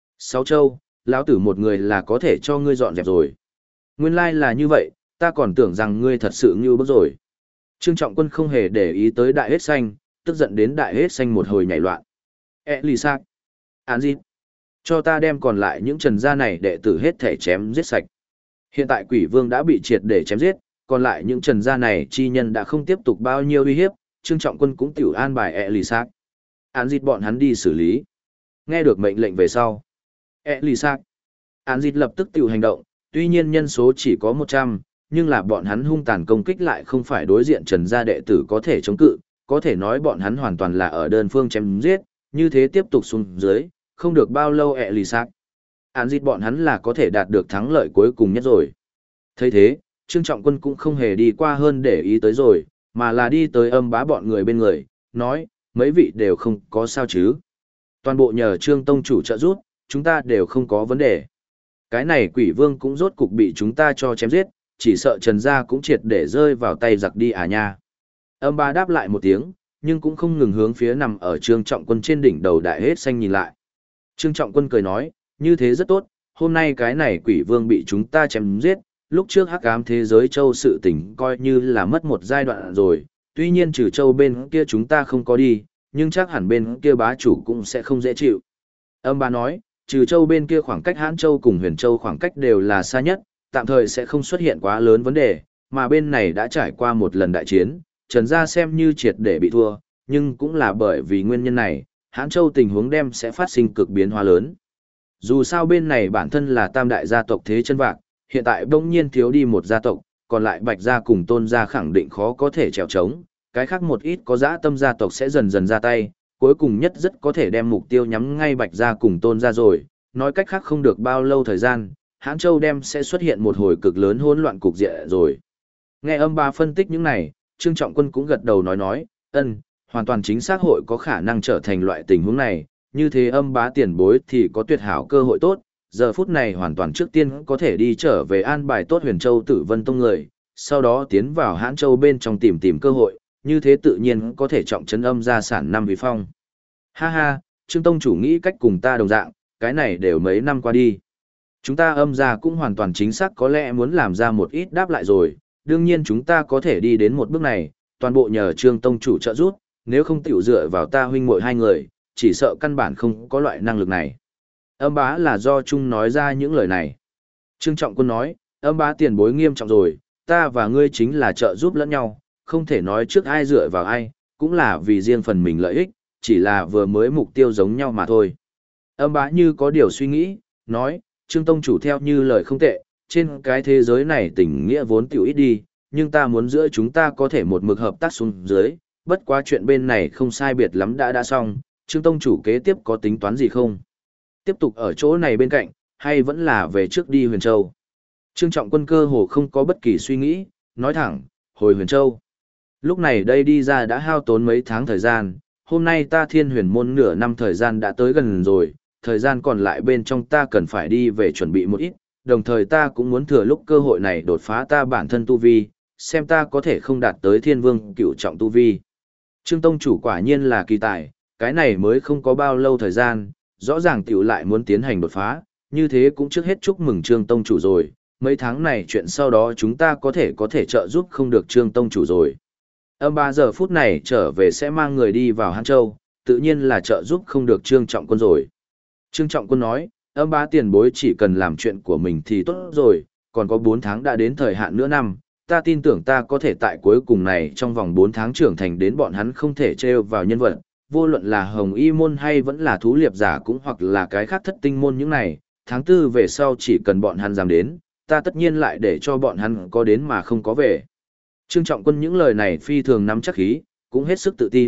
6 châu, lão tử một người là có thể cho ngươi dọn dẹp rồi. Nguyên lai là như vậy, ta còn tưởng rằng ngươi thật sự ngưu bức rồi. Trương Trọng Quân không hề để ý tới đại hết xanh, tức giận đến đại hết xanh một hồi nhảy loạn. Elisa, án gì? Cho ta đem còn lại những trần gia này đệ tử hết thể chém giết sạch. Hiện tại quỷ vương đã bị triệt để chém giết, còn lại những trần gia này chi nhân đã không tiếp tục bao nhiêu uy hiếp, Trương Trọng Quân cũng tiểu an bài Elisa. Án dịt bọn hắn đi xử lý. Nghe được mệnh lệnh về sau. Elisa. Án dịt lập tức tiểu hành động, tuy nhiên nhân số chỉ có 100, nhưng là bọn hắn hung tàn công kích lại không phải đối diện trần gia đệ tử có thể chống cự, có thể nói bọn hắn hoàn toàn là ở đơn phương chém giết, như thế tiếp tục xuống dưới, không được bao lâu Elisa. Án dịt bọn hắn là có thể đạt được thắng lợi cuối cùng nhất rồi. Thấy thế, Trương Trọng Quân cũng không hề đi qua hơn để ý tới rồi, mà là đi tới Âm Bá bọn người bên người, nói, mấy vị đều không có sao chứ. Toàn bộ nhờ Trương Tông chủ trợ giúp, chúng ta đều không có vấn đề. Cái này quỷ vương cũng rốt cục bị chúng ta cho chém giết, chỉ sợ Trần Gia cũng triệt để rơi vào tay giặc đi nha. Âm Bá đáp lại một tiếng, nhưng cũng không ngừng hướng phía nằm ở Trương Trọng Quân trên đỉnh đầu đại hết xanh nhìn lại. Trương Trọng Quân cười nói, như thế rất tốt, hôm nay cái này quỷ vương bị chúng ta chém giết, lúc trước hắc ám thế giới châu sự tình coi như là mất một giai đoạn rồi, tuy nhiên trừ châu bên kia chúng ta không có đi, nhưng chắc hẳn bên kia bá chủ cũng sẽ không dễ chịu. Âm Bá nói, trừ châu bên kia khoảng cách Hãn Châu cùng Huyền Châu khoảng cách đều là xa nhất, tạm thời sẽ không xuất hiện quá lớn vấn đề, mà bên này đã trải qua một lần đại chiến, Trần Gia xem như triệt để bị thua, nhưng cũng là bởi vì nguyên nhân này, Hãn Châu tình huống đem sẽ phát sinh cực biến hóa lớn. Dù sao bên này bản thân là tam đại gia tộc thế chân vạc, hiện tại bỗng nhiên thiếu đi một gia tộc, còn lại Bạch gia cùng Tôn gia khẳng định khó có thể trèo trống, cái khác một ít có dã tâm gia tộc sẽ dần dần ra tay, cuối cùng nhất rất có thể đem mục tiêu nhắm ngay Bạch gia cùng Tôn gia rồi, nói cách khác không được bao lâu thời gian, Hãn Châu đem sẽ xuất hiện một hồi cực lớn hỗn loạn cục diện rồi. Nghe Âm Bá phân tích những này, Trương Trọng Quân cũng gật đầu nói, hoàn toàn chính xác hội có khả năng trở thành loại tình huống này, như thế Âm Bá tiền bối thì có tuyệt hảo cơ hội tốt, giờ phút này hoàn toàn trước tiên có thể đi trở về an bài tốt Huyền Châu Tử Vân Tông người, sau đó tiến vào Hãn Châu bên trong tìm cơ hội, như thế tự nhiên có thể trọng trấn Âm gia sản năm vì phong. Ha ha, Trương Tông chủ nghĩ cách cùng ta đồng dạng, cái này đều mấy năm qua đi. Chúng ta Âm gia cũng hoàn toàn chính xác có lẽ muốn làm ra một ít đáp lại rồi, đương nhiên chúng ta có thể đi đến một bước này, toàn bộ nhờ Trương Tông chủ trợ giúp, nếu không tiểu dựa vào ta huynh muội hai người, chỉ sợ căn bản không có loại năng lực này. Âm Bá là do Trung nói ra những lời này. Trương Trọng Quân nói, Âm Bá tiền bối nghiêm trọng rồi, ta và ngươi chính là trợ giúp lẫn nhau, không thể nói trước ai dựa vào ai, cũng là vì riêng phần mình lợi ích, chỉ là vừa mới mục tiêu giống nhau mà thôi. Âm Bá như có điều suy nghĩ, nói, Trương Tông chủ theo như lời không tệ, trên cái thế giới này tình nghĩa vốn tiểu ít đi, nhưng ta muốn giữa chúng ta có thể một mực hợp tác xuống dưới, bất quá chuyện bên này không sai biệt lắm đã xong, Trương Tông chủ kế tiếp có tính toán gì không? Tiếp tục ở chỗ này bên cạnh, hay vẫn là về trước đi Huyền Châu? Trương Trọng Quân cơ hồ không có bất kỳ suy nghĩ, nói thẳng, hồi Huyền Châu. Lúc này đây đi ra đã hao tốn mấy tháng thời gian, hôm nay ta Thiên Huyền môn nửa năm thời gian đã tới gần rồi, thời gian còn lại bên trong ta cần phải đi về chuẩn bị một ít, đồng thời ta cũng muốn thừa lúc cơ hội này đột phá ta bản thân tu vi, xem ta có thể không đạt tới Thiên Vương cửu trọng tu vi. Trương Tông chủ quả nhiên là kỳ tài, cái này mới không có bao lâu thời gian, rõ ràng tiểu lại muốn tiến hành đột phá, như thế cũng trước hết chúc mừng Trương Tông chủ rồi, mấy tháng này chuyện sau đó chúng ta có thể trợ giúp không được Trương Tông chủ rồi. Âm Bá giờ phút này trở về sẽ mang người đi vào Hãn Châu, tự nhiên là trợ giúp không được Trương Trọng Quân rồi. Trương Trọng Quân nói, Âm Bá tiền bối chỉ cần làm chuyện của mình thì tốt rồi, còn có 4 tháng đã đến thời hạn nửa năm, ta tin tưởng ta có thể tại cuối cùng này trong vòng 4 tháng trưởng thành đến bọn hắn không thể trêu vào nhân vật, vô luận là Hồng Y môn hay vẫn là thú liệp giả cũng hoặc là cái khác thất tinh môn những này, tháng 4 về sau chỉ cần bọn hắn dám đến, ta tất nhiên lại để cho bọn hắn có đến mà không có về. Trương Trọng Quân những lời này phi thường nắm chắc khí, cũng hết sức tự tin,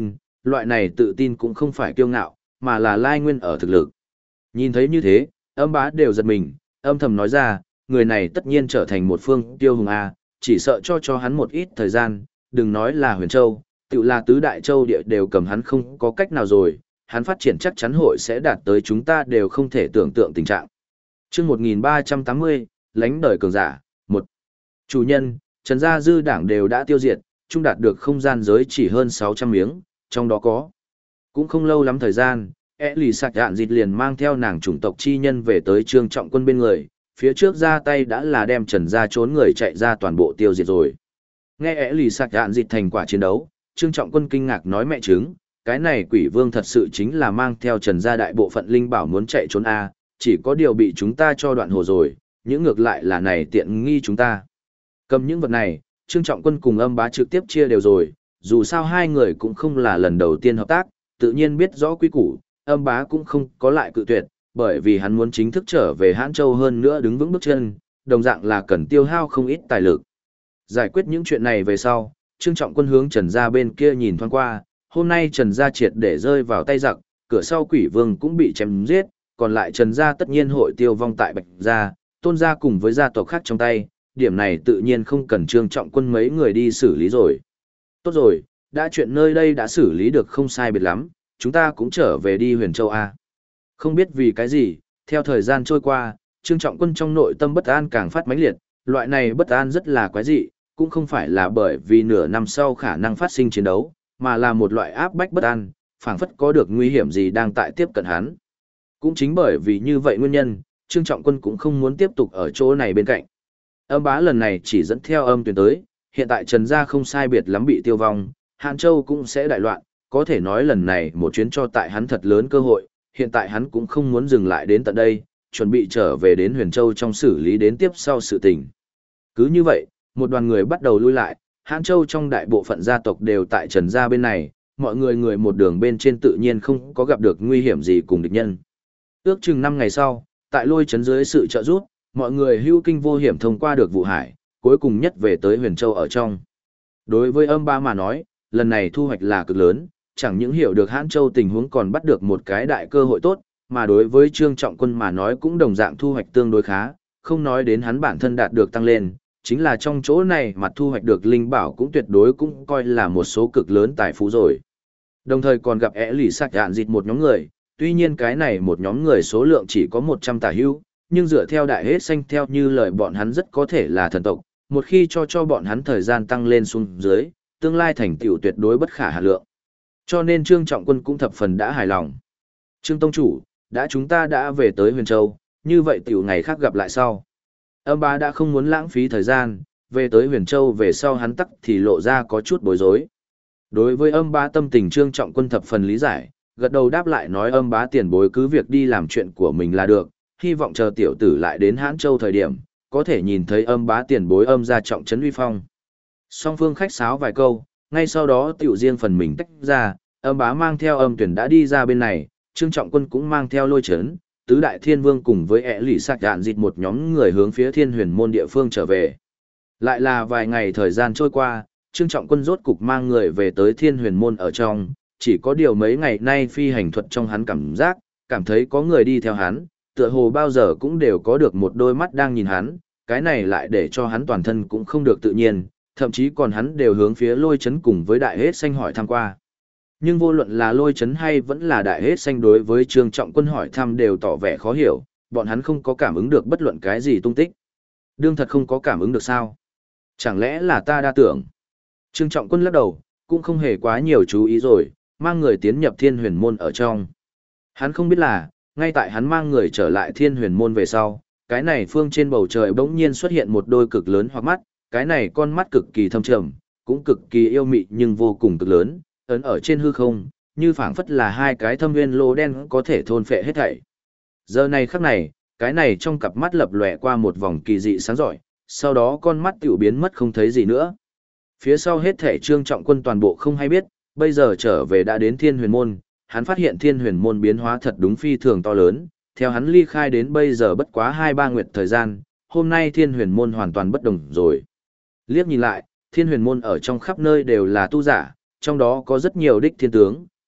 Loại này tự tin cũng không phải kiêu ngạo, mà là lai nguyên ở thực lực. Nhìn thấy như thế, âm bá đều giật mình, âm thầm nói ra, người này tất nhiên trở thành một phương tiêu hùng A, chỉ sợ cho hắn một ít thời gian, đừng nói là Huyền Châu, tự là tứ đại châu địa đều cầm hắn không có cách nào rồi, hắn phát triển chắc chắn hội sẽ đạt tới chúng ta đều không thể tưởng tượng tình trạng. Chương 1380, lãnh đời cường giả, 1. Chủ nhân, Trần Gia Dư đảng đều đã tiêu diệt, trung đạt được không gian giới chỉ hơn 600 miếng, trong đó có. Cũng không lâu lắm thời gian, lì sạc đạn dịch liền mang theo nàng chủng tộc chi nhân về tới Trương Trọng Quân bên người, phía trước ra tay đã là đem Trần Gia trốn người chạy ra toàn bộ tiêu diệt rồi. Nghe lì sạc đạn dịch thành quả chiến đấu, Trương Trọng Quân kinh ngạc nói mẹ chứng, cái này quỷ vương thật sự chính là mang theo Trần Gia đại bộ phận linh bảo muốn chạy trốn A, chỉ có điều bị chúng ta cho đoạn hồ rồi, những ngược lại là này tiện nghi chúng ta. Cầm những vật này, Trương Trọng Quân cùng âm bá trực tiếp chia đều rồi, dù sao hai người cũng không là lần đầu tiên hợp tác, tự nhiên biết rõ quy củ, âm bá cũng không có lại cự tuyệt, bởi vì hắn muốn chính thức trở về Hãn Châu hơn nữa đứng vững bước chân, đồng dạng là cần tiêu hao không ít tài lực. Giải quyết những chuyện này về sau, Trương Trọng Quân hướng Trần Gia bên kia nhìn thoáng qua, hôm nay Trần Gia triệt để rơi vào tay giặc, cửa sau quỷ vương cũng bị chém giết, còn lại Trần Gia tất nhiên hội tiêu vong tại Bạch Gia, Tôn Gia cùng với gia tộc khác trong tay, điểm này tự nhiên không cần Trương Trọng Quân mấy người đi xử lý rồi. Tốt rồi, đã chuyện nơi đây đã xử lý được không sai biệt lắm, chúng ta cũng trở về đi Huyền Châu A. Không biết vì cái gì, theo thời gian trôi qua, Trương Trọng Quân trong nội tâm bất an càng phát mãnh liệt, loại này bất an rất là quái dị, cũng không phải là bởi vì nửa năm sau khả năng phát sinh chiến đấu, mà là một loại áp bách bất an, phảng phất có được nguy hiểm gì đang tại tiếp cận hắn. Cũng chính bởi vì như vậy nguyên nhân, Trương Trọng Quân cũng không muốn tiếp tục ở chỗ này bên cạnh. Âm bá lần này chỉ dẫn theo âm tuyển tới, hiện tại Trần Gia không sai biệt lắm bị tiêu vong, Hàn Châu cũng sẽ đại loạn, có thể nói lần này một chuyến cho tại hắn thật lớn cơ hội, hiện tại hắn cũng không muốn dừng lại đến tận đây, chuẩn bị trở về đến Huyền Châu trong xử lý đến tiếp sau sự tình. Cứ như vậy, một đoàn người bắt đầu lui lại, Hàn Châu trong đại bộ phận gia tộc đều tại Trần Gia bên này, mọi người một đường bên trên tự nhiên không có gặp được nguy hiểm gì cùng địch nhân. Ước chừng 5 ngày sau, tại Lôi Trấn dưới sự trợ giúp, mọi người hữu kinh vô hiểm thông qua được vụ hải, cuối cùng nhất về tới Huyền Châu ở trong. Đối với âm ba mà nói, lần này thu hoạch là cực lớn, chẳng những hiểu được Hãn Châu tình huống còn bắt được một cái đại cơ hội tốt, mà đối với Trương Trọng Quân mà nói cũng đồng dạng thu hoạch tương đối khá, không nói đến hắn bản thân đạt được tăng lên, chính là trong chỗ này mặt thu hoạch được linh bảo cũng tuyệt đối cũng coi là một số cực lớn tài phú rồi. Đồng thời còn gặp lì sạc đạn dịch một nhóm người, tuy nhiên cái này một nhóm người số lượng chỉ có 100 tà hữu, nhưng dựa theo đại hết xanh theo như lời bọn hắn rất có thể là thần tộc, một khi cho bọn hắn thời gian tăng lên xuống dưới, tương lai thành tựu tuyệt đối bất khả hà lượng. Cho nên Trương Trọng Quân cũng thập phần đã hài lòng. Trương Tông Chủ, chúng ta đã về tới Huyền Châu, như vậy tiểu ngày khác gặp lại sau. Âm bá đã không muốn lãng phí thời gian, về tới Huyền Châu về sau hắn tắc thì lộ ra có chút bối rối. Đối với âm bá tâm tình Trương Trọng Quân thập phần lý giải, gật đầu đáp lại nói âm bá tiền bối cứ việc đi làm chuyện của mình là được, hy vọng chờ tiểu tử lại đến Hãn Châu thời điểm, có thể nhìn thấy âm bá tiền bối âm ra trọng trấn uy phong. Song phương khách sáo vài câu, ngay sau đó tiểu riêng phần mình tách ra, âm bá mang theo âm tuyển đã đi ra bên này, Trương Trọng Quân cũng mang theo Lôi Trấn, tứ đại thiên vương cùng với lì sạc đạn dịch một nhóm người hướng phía Thiên Huyền môn địa phương trở về. Lại là vài ngày thời gian trôi qua, Trương Trọng Quân rốt cục mang người về tới Thiên Huyền môn ở trong, chỉ có điều mấy ngày nay phi hành thuật trong hắn cảm thấy có người đi theo hắn, tựa hồ bao giờ cũng đều có được một đôi mắt đang nhìn hắn, cái này lại để cho hắn toàn thân cũng không được tự nhiên, thậm chí còn hắn đều hướng phía Lôi Trấn cùng với đại hết xanh hỏi thăm qua. Nhưng vô luận là Lôi Trấn hay vẫn là đại hết xanh đối với Trương Trọng Quân hỏi thăm đều tỏ vẻ khó hiểu, bọn hắn không có cảm ứng được bất luận cái gì tung tích. Đương thật không có cảm ứng được sao? Chẳng lẽ là ta đa tưởng? Trương Trọng Quân lắc đầu, cũng không hề quá nhiều chú ý rồi, mang người tiến nhập Thiên Huyền môn ở trong. Hắn không biết là, ngay tại hắn mang người trở lại Thiên Huyền môn về sau, cái này phương trên bầu trời bỗng nhiên xuất hiện một đôi cực lớn hoặc mắt, cái này con mắt cực kỳ thâm trầm, cũng cực kỳ yêu mị nhưng vô cùng cực lớn, ấn ở trên hư không, như phảng phất là hai cái thâm nguyên lô đen có thể thôn phệ hết thảy. Giờ này khắc này, cái này trong cặp mắt lập lòe qua một vòng kỳ dị sáng rọi, sau đó con mắt tiểu biến mất không thấy gì nữa. Phía sau hết thảy Trương Trọng Quân toàn bộ không hay biết, bây giờ trở về đã đến Thiên Huyền môn, hắn phát hiện Thiên Huyền môn biến hóa thật đúng phi thường to lớn, theo hắn ly khai đến bây giờ bất quá 2-3 nguyệt thời gian, hôm nay Thiên Huyền môn hoàn toàn bất đồng rồi. Liếc nhìn lại, Thiên Huyền môn ở trong khắp nơi đều là tu giả, trong đó có rất nhiều đích thiên tướng,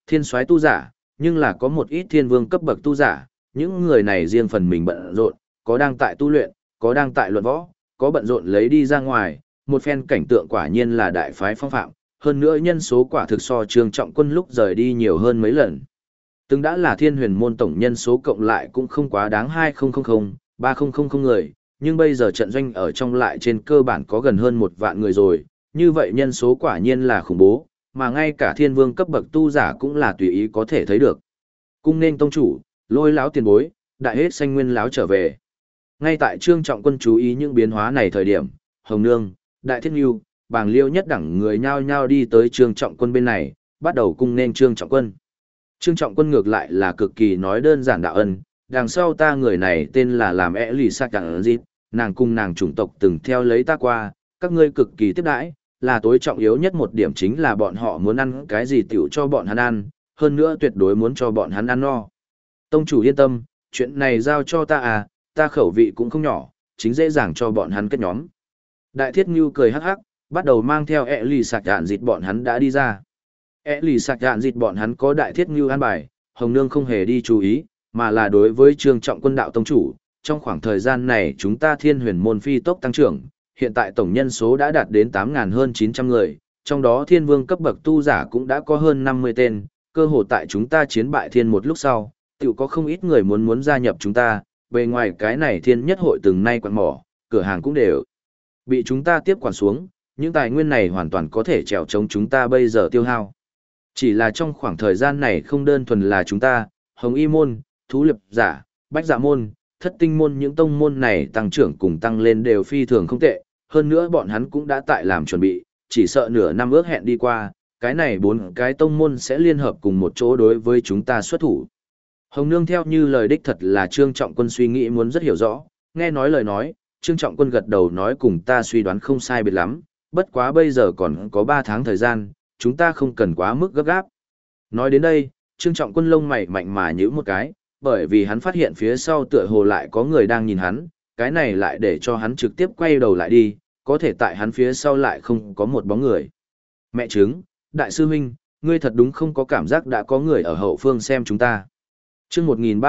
thiên soái tu giả, nhưng là có một ít thiên vương cấp bậc tu giả, những người này riêng phần mình bận rộn, có đang tại tu luyện, có đang tại luận võ, có bận rộn lấy đi ra ngoài, một phen cảnh tượng quả nhiên là đại phái phong phạm, hơn nữa nhân số quả thực so Trương Trọng Quân lúc rời đi nhiều hơn mấy lần. Từng đã là thiên huyền môn tổng nhân số cộng lại cũng không quá đáng 2000, 3000 người, nhưng bây giờ trận doanh ở trong lại trên cơ bản có gần hơn 1 vạn người rồi, như vậy nhân số quả nhiên là khủng bố, mà ngay cả thiên vương cấp bậc tu giả cũng là tùy ý có thể thấy được. Cung nên tông chủ, Lôi lão tiền bối, đại hết xanh nguyên lão trở về. Ngay tại Trương Trọng Quân chú ý những biến hóa này thời điểm, Hồng Nương, Đại Thiết Nhu, Bàng Liêu nhất đẳng người nhao nhao đi tới Trương Trọng Quân bên này, bắt đầu cung nên Trương Trọng Quân. Trương Trọng Quân ngược lại là cực kỳ nói đơn giản đạo ân, đằng sau ta người này tên là làm ẻ lì sa chẳng dịp, nàng cùng nàng chủng tộc từng theo lấy ta qua, các ngươi cực kỳ tiếp đãi, là tối trọng yếu nhất một điểm chính là bọn họ muốn ăn cái gì tiểu cho bọn hắn ăn, hơn nữa tuyệt đối muốn cho bọn hắn ăn no. Tông chủ yên tâm, chuyện này giao cho ta à, ta khẩu vị cũng không nhỏ, chính dễ dàng cho bọn hắn kết nhóm. Đại Thiết Ngưu cười hắc hắc, bắt đầu mang theo ẻ lì sạc đạn dịt bọn hắn đã đi ra. Ẻ lì sạc đạn dịt bọn hắn có Đại Thiết Ngưu an bài, Hồng Nương không hề đi chú ý, mà là đối với Trương Trọng Quân đạo tông chủ. Trong khoảng thời gian này chúng ta thiên huyền môn phi tốc tăng trưởng, hiện tại tổng nhân số đã đạt đến 8.000 hơn 900 người, trong đó thiên vương cấp bậc tu giả cũng đã có hơn 50 tên, cơ hội tại chúng ta chiến bại thiên một lúc sau, tự có không ít người muốn gia nhập chúng ta, bề ngoài cái này thiên nhất hội từng nay quặn mỏ, cửa hàng cũng đều bị chúng ta tiếp quản xuống, những tài nguyên này hoàn toàn có thể trèo chống chúng ta bây giờ tiêu hao. Chỉ là trong khoảng thời gian này không đơn thuần là chúng ta, Hồng Y môn, Thú Liệp giả, Bách Dạ môn, Thất Tinh môn những tông môn này tăng trưởng cùng tăng lên đều phi thường không tệ, hơn nữa bọn hắn cũng đã tại làm chuẩn bị, chỉ sợ nửa năm ước hẹn đi qua, cái này 4 cái tông môn sẽ liên hợp cùng một chỗ đối với chúng ta xuất thủ. Hồng Nương theo như lời đích thật là Trương Trọng Quân suy nghĩ muốn rất hiểu rõ, nghe nói lời nói, Trương Trọng Quân gật đầu nói cùng ta suy đoán không sai biệt lắm, bất quá bây giờ còn có 3 tháng thời gian, chúng ta không cần quá mức gấp gáp. Nói đến đây, Trương Trọng Quân lông mày mạnh mà nhíu một cái, bởi vì hắn phát hiện phía sau tựa hồ lại có người đang nhìn hắn, cái này lại để cho hắn trực tiếp quay đầu lại đi, có thể tại hắn phía sau lại không có một bóng người. Mẹ chứng, đại sư huynh, ngươi thật đúng không có cảm giác đã có người ở hậu phương xem chúng ta. Chương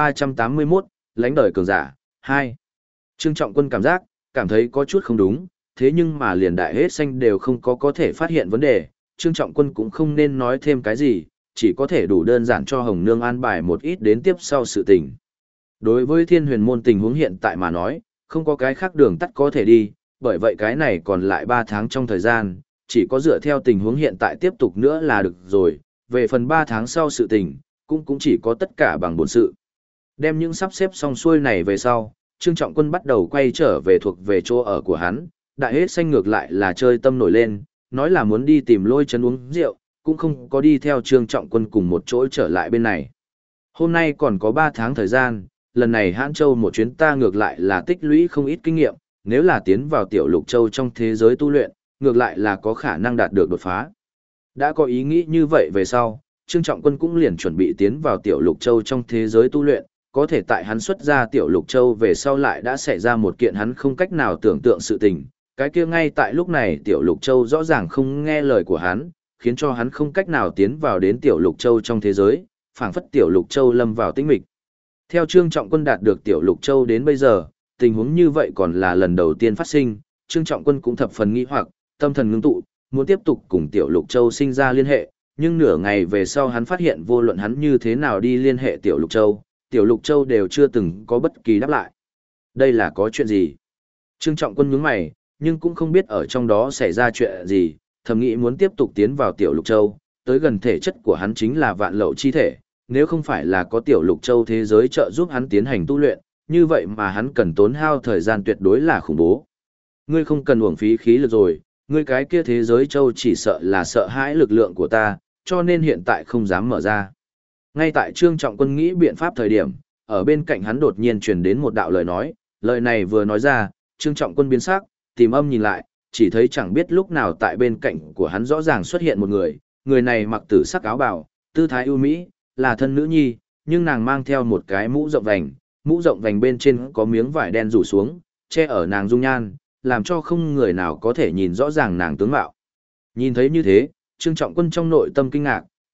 1381, lãnh đời cường giả, 2. Trương Trọng Quân cảm thấy có chút không đúng, thế nhưng mà liền đại hết xanh đều không có thể phát hiện vấn đề, Trương Trọng Quân cũng không nên nói thêm cái gì, chỉ có thể đủ đơn giản cho Hồng Nương an bài một ít đến tiếp sau sự tình. Đối với thiên huyền môn tình huống hiện tại mà nói, không có cái khác đường tắt có thể đi, bởi vậy cái này còn lại 3 tháng trong thời gian, chỉ có dựa theo tình huống hiện tại tiếp tục nữa là được rồi, về phần 3 tháng sau sự tình, cũng chỉ có tất cả bằng bổn sự. Đem những sắp xếp xong xuôi này về sau, Trương Trọng Quân bắt đầu quay trở về thuộc về chỗ ở của hắn, đại hết xanh ngược lại là chơi tâm nổi lên, nói là muốn đi tìm Lôi Trấn uống rượu, cũng không có đi theo Trương Trọng Quân cùng một chỗ trở lại bên này. Hôm nay còn có 3 tháng thời gian, lần này Hãn Châu một chuyến ta ngược lại là tích lũy không ít kinh nghiệm, nếu là tiến vào Tiểu Lục Châu trong thế giới tu luyện, ngược lại là có khả năng đạt được đột phá. Đã có ý nghĩ như vậy về sau, Trương Trọng Quân cũng liền chuẩn bị tiến vào Tiểu Lục Châu trong thế giới tu luyện, có thể tại hắn xuất ra Tiểu Lục Châu về sau lại đã xảy ra một kiện hắn không cách nào tưởng tượng sự tình, cái kia ngay tại lúc này Tiểu Lục Châu rõ ràng không nghe lời của hắn, khiến cho hắn không cách nào tiến vào đến Tiểu Lục Châu trong thế giới, phảng phất Tiểu Lục Châu lâm vào tĩnh mịch. Theo Trương Trọng Quân đạt được Tiểu Lục Châu đến bây giờ, tình huống như vậy còn là lần đầu tiên phát sinh, Trương Trọng Quân cũng thập phần nghi hoặc, tâm thần ngưng tụ, muốn tiếp tục cùng Tiểu Lục Châu sinh ra liên hệ, nhưng nửa ngày về sau hắn phát hiện vô luận hắn như thế nào đi liên hệ Tiểu Lục Châu đều chưa từng có bất kỳ đáp lại. Đây là có chuyện gì? Trương Trọng Quân nhướng mày, nhưng cũng không biết ở trong đó xảy ra chuyện gì, thầm nghĩ muốn tiếp tục tiến vào Tiểu Lục Châu, tới gần thể chất của hắn chính là vạn lậu chi thể, nếu không phải là có Tiểu Lục Châu thế giới trợ giúp hắn tiến hành tu luyện, như vậy mà hắn cần tốn hao thời gian tuyệt đối là khủng bố. Ngươi không cần uổng phí khí lực rồi, ngươi cái kia thế giới châu chỉ sợ là sợ hãi lực lượng của ta, cho nên hiện tại không dám mở ra. Ngay tại Trương Trọng Quân nghĩ biện pháp thời điểm, ở bên cạnh hắn đột nhiên truyền đến một đạo lời nói, lời này vừa nói ra, Trương Trọng Quân biến sắc, tìm âm nhìn lại, chỉ thấy chẳng biết lúc nào tại bên cạnh của hắn rõ ràng xuất hiện một người, người này mặc tử sắc áo bào, tư thái ưu mỹ, là thân nữ nhi, nhưng nàng mang theo một cái mũ rộng vành bên trên có miếng vải đen rủ xuống, che ở nàng dung nhan, làm cho không người nào có thể nhìn rõ ràng nàng tướng mạo. Nhìn thấy như thế, Trương Trọng Quân trong nội tâm kinh ngạc,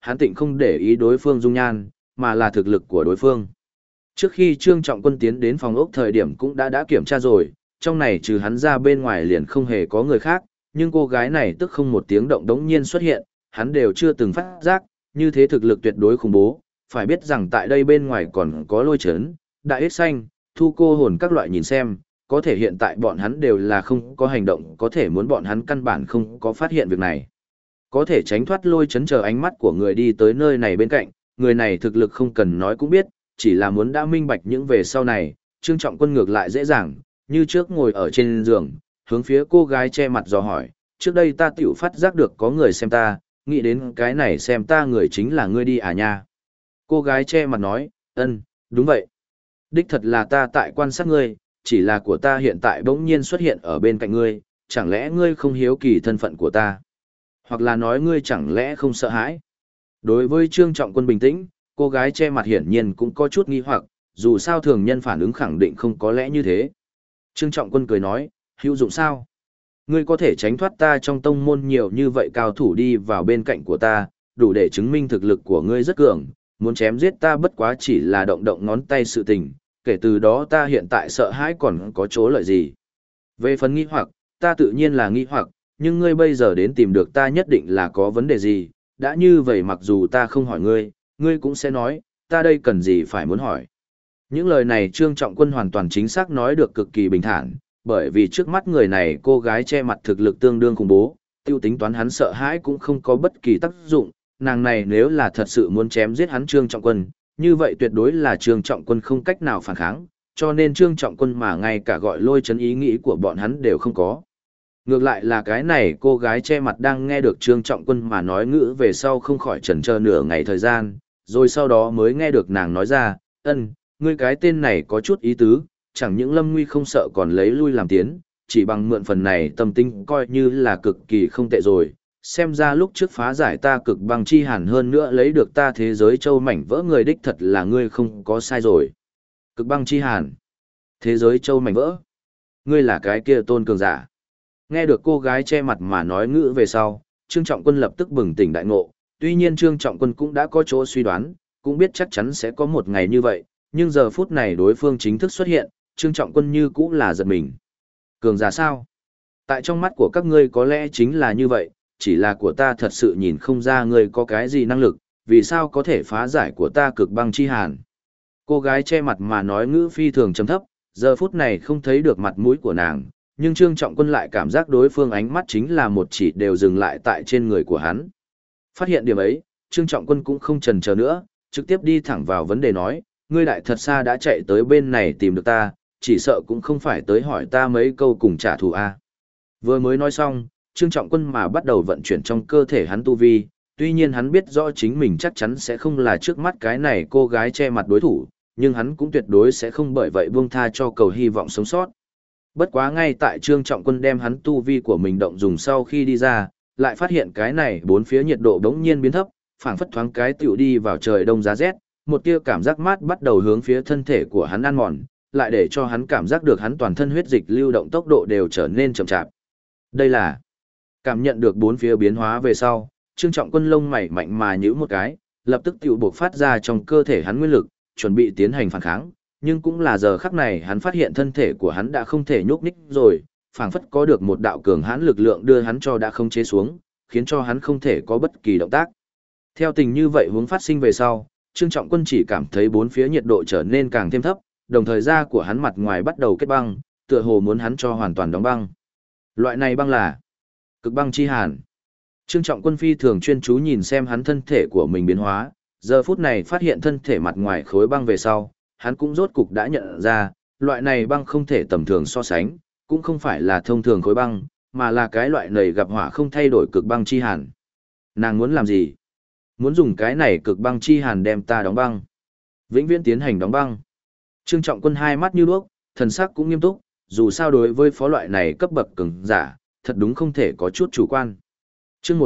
hắn tịnh không để ý đối phương dung nhan, mà là thực lực của đối phương. Trước khi Trương Trọng Quân tiến đến phòng ốc thời điểm cũng đã kiểm tra rồi, trong này trừ hắn ra bên ngoài liền không hề có người khác, nhưng cô gái này tức không một tiếng động đống nhiên xuất hiện, hắn đều chưa từng phát giác, như thế thực lực tuyệt đối khủng bố, phải biết rằng tại đây bên ngoài còn có Lôi Chấn, Đại Ích Xanh, Thu Cô Hồn các loại nhìn xem, có thể hiện tại bọn hắn đều là không có hành động, có thể muốn bọn hắn căn bản không có phát hiện việc này. Có thể tránh thoát Lôi Chấn chờ ánh mắt của người đi tới nơi này bên cạnh, người này thực lực không cần nói cũng biết, chỉ là muốn đã minh bạch những về sau này, Trương Trọng Quân ngược lại dễ dàng, như trước ngồi ở trên giường, hướng phía cô gái che mặt dò hỏi, trước đây ta tiểu phát giác được có người xem ta, nghĩ đến cái này xem ta người chính là ngươi đi à nha. Cô gái che mặt nói, đúng vậy. Đích thật là ta tại quan sát ngươi, chỉ là của ta hiện tại bỗng nhiên xuất hiện ở bên cạnh ngươi, chẳng lẽ ngươi không hiếu kỳ thân phận của ta? Hoặc là nói ngươi chẳng lẽ không sợ hãi? Đối với Trương Trọng Quân bình tĩnh, cô gái che mặt hiển nhiên cũng có chút nghi hoặc, dù sao thường nhân phản ứng khẳng định không có lẽ như thế. Trương Trọng Quân cười nói, hữu dụng sao? Ngươi có thể tránh thoát ta trong tông môn nhiều như vậy cao thủ đi vào bên cạnh của ta, đủ để chứng minh thực lực của ngươi rất cường, muốn chém giết ta bất quá chỉ là động động ngón tay sự tình, kể từ đó ta hiện tại sợ hãi còn có chỗ lợi gì. Về phần nghi hoặc, ta tự nhiên là nghi hoặc, nhưng ngươi bây giờ đến tìm được ta nhất định là có vấn đề gì, đã như vậy mặc dù ta không hỏi ngươi, ngươi cũng sẽ nói, ta đây cần gì phải muốn hỏi. Những lời này Trương Trọng Quân hoàn toàn chính xác nói được cực kỳ bình thản, bởi vì trước mắt người này cô gái che mặt thực lực tương đương khủng bố, tiêu tính toán hắn sợ hãi cũng không có bất kỳ tác dụng, nàng này nếu là thật sự muốn chém giết hắn Trương Trọng Quân, như vậy tuyệt đối là Trương Trọng Quân không cách nào phản kháng, cho nên Trương Trọng Quân mà ngay cả gọi Lôi Chấn ý nghĩ của bọn hắn đều không có. Ngược lại là cái này cô gái che mặt đang nghe được Trương Trọng Quân mà nói ngữ về sau không khỏi chần chờ nửa ngày thời gian, rồi sau đó mới nghe được nàng nói ra, ngươi cái tên này có chút ý tứ, chẳng những Lâm Nguy không sợ còn lấy lui làm tiến, chỉ bằng mượn phần này tâm tinh coi như là cực kỳ không tệ rồi, xem ra lúc trước phá giải ta cực băng chi hàn hơn nữa lấy được ta thế giới châu mảnh vỡ người đích thật là ngươi không có sai rồi. Cực băng chi hàn, thế giới châu mảnh vỡ, ngươi là cái kia tôn cường giả. Nghe được cô gái che mặt mà nói ngữ về sau, Trương Trọng Quân lập tức bừng tỉnh đại ngộ, tuy nhiên Trương Trọng Quân cũng đã có chỗ suy đoán, cũng biết chắc chắn sẽ có một ngày như vậy, nhưng giờ phút này đối phương chính thức xuất hiện, Trương Trọng Quân như cũng là giật mình. Cường giả sao? Tại trong mắt của các ngươi có lẽ chính là như vậy, chỉ là của ta thật sự nhìn không ra ngươi có cái gì năng lực, vì sao có thể phá giải của ta cực băng chi hàn. Cô gái che mặt mà nói ngữ phi thường trầm thấp, giờ phút này không thấy được mặt mũi của nàng, nhưng Trương Trọng Quân lại cảm giác đối phương ánh mắt chính là một chỉ đều dừng lại tại trên người của hắn. Phát hiện điểm ấy, Trương Trọng Quân cũng không chần chờ nữa, trực tiếp đi thẳng vào vấn đề nói, ngươi đại thật xa đã chạy tới bên này tìm được ta, chỉ sợ cũng không phải tới hỏi ta mấy câu cùng trả thù a. Vừa mới nói xong, Trương Trọng Quân mà bắt đầu vận chuyển trong cơ thể hắn tu vi, tuy nhiên hắn biết rõ chính mình chắc chắn sẽ không là trước mắt cái này cô gái che mặt đối thủ, nhưng hắn cũng tuyệt đối sẽ không bởi vậy buông tha cho cầu hy vọng sống sót. Bất quá ngay tại Trương Trọng Quân đem hắn tu vi của mình động dùng sau khi đi ra, lại phát hiện cái này bốn phía nhiệt độ đống nhiên biến thấp, phảng phất thoáng cái tiểu đi vào trời đông giá rét, một tia cảm giác mát bắt đầu hướng phía thân thể của hắn ăn mòn, lại để cho hắn cảm giác được hắn toàn thân huyết dịch lưu động tốc độ đều trở nên chậm chạp. Đây là cảm nhận được bốn phía biến hóa về sau, Trương Trọng Quân lông mày mạnh mà nhíu một cái, lập tức tiểu buộc phát ra trong cơ thể hắn nguyên lực, chuẩn bị tiến hành phản kháng, nhưng cũng là giờ khắc này hắn phát hiện thân thể của hắn đã không thể nhúc nhích rồi, phảng phất có được một đạo cường hãn lực lượng đưa hắn cho đã không chế xuống, khiến cho hắn không thể có bất kỳ động tác. Theo tình như vậy hướng phát sinh về sau, Trương Trọng Quân chỉ cảm thấy bốn phía nhiệt độ trở nên càng thêm thấp, đồng thời da của hắn mặt ngoài bắt đầu kết băng, tựa hồ muốn hắn cho hoàn toàn đóng băng. Loại này băng là cực băng chi hàn. Trương Trọng Quân phi thường chuyên chú nhìn xem hắn thân thể của mình biến hóa, giờ phút này phát hiện thân thể mặt ngoài khối băng về sau, hắn cũng rốt cục đã nhận ra, loại này băng không thể tầm thường so sánh, cũng không phải là thông thường khối băng, mà là cái loại này gặp hỏa không thay đổi cực băng chi hàn. Nàng muốn làm gì? Muốn dùng cái này cực băng chi hàn đem ta đóng băng. Vĩnh viễn tiến hành đóng băng. Trương Trọng Quân hai mắt như đuốc, thần sắc cũng nghiêm túc, dù sao đối với phó loại này cấp bậc cường giả, thật đúng không thể có chút chủ quan. Chương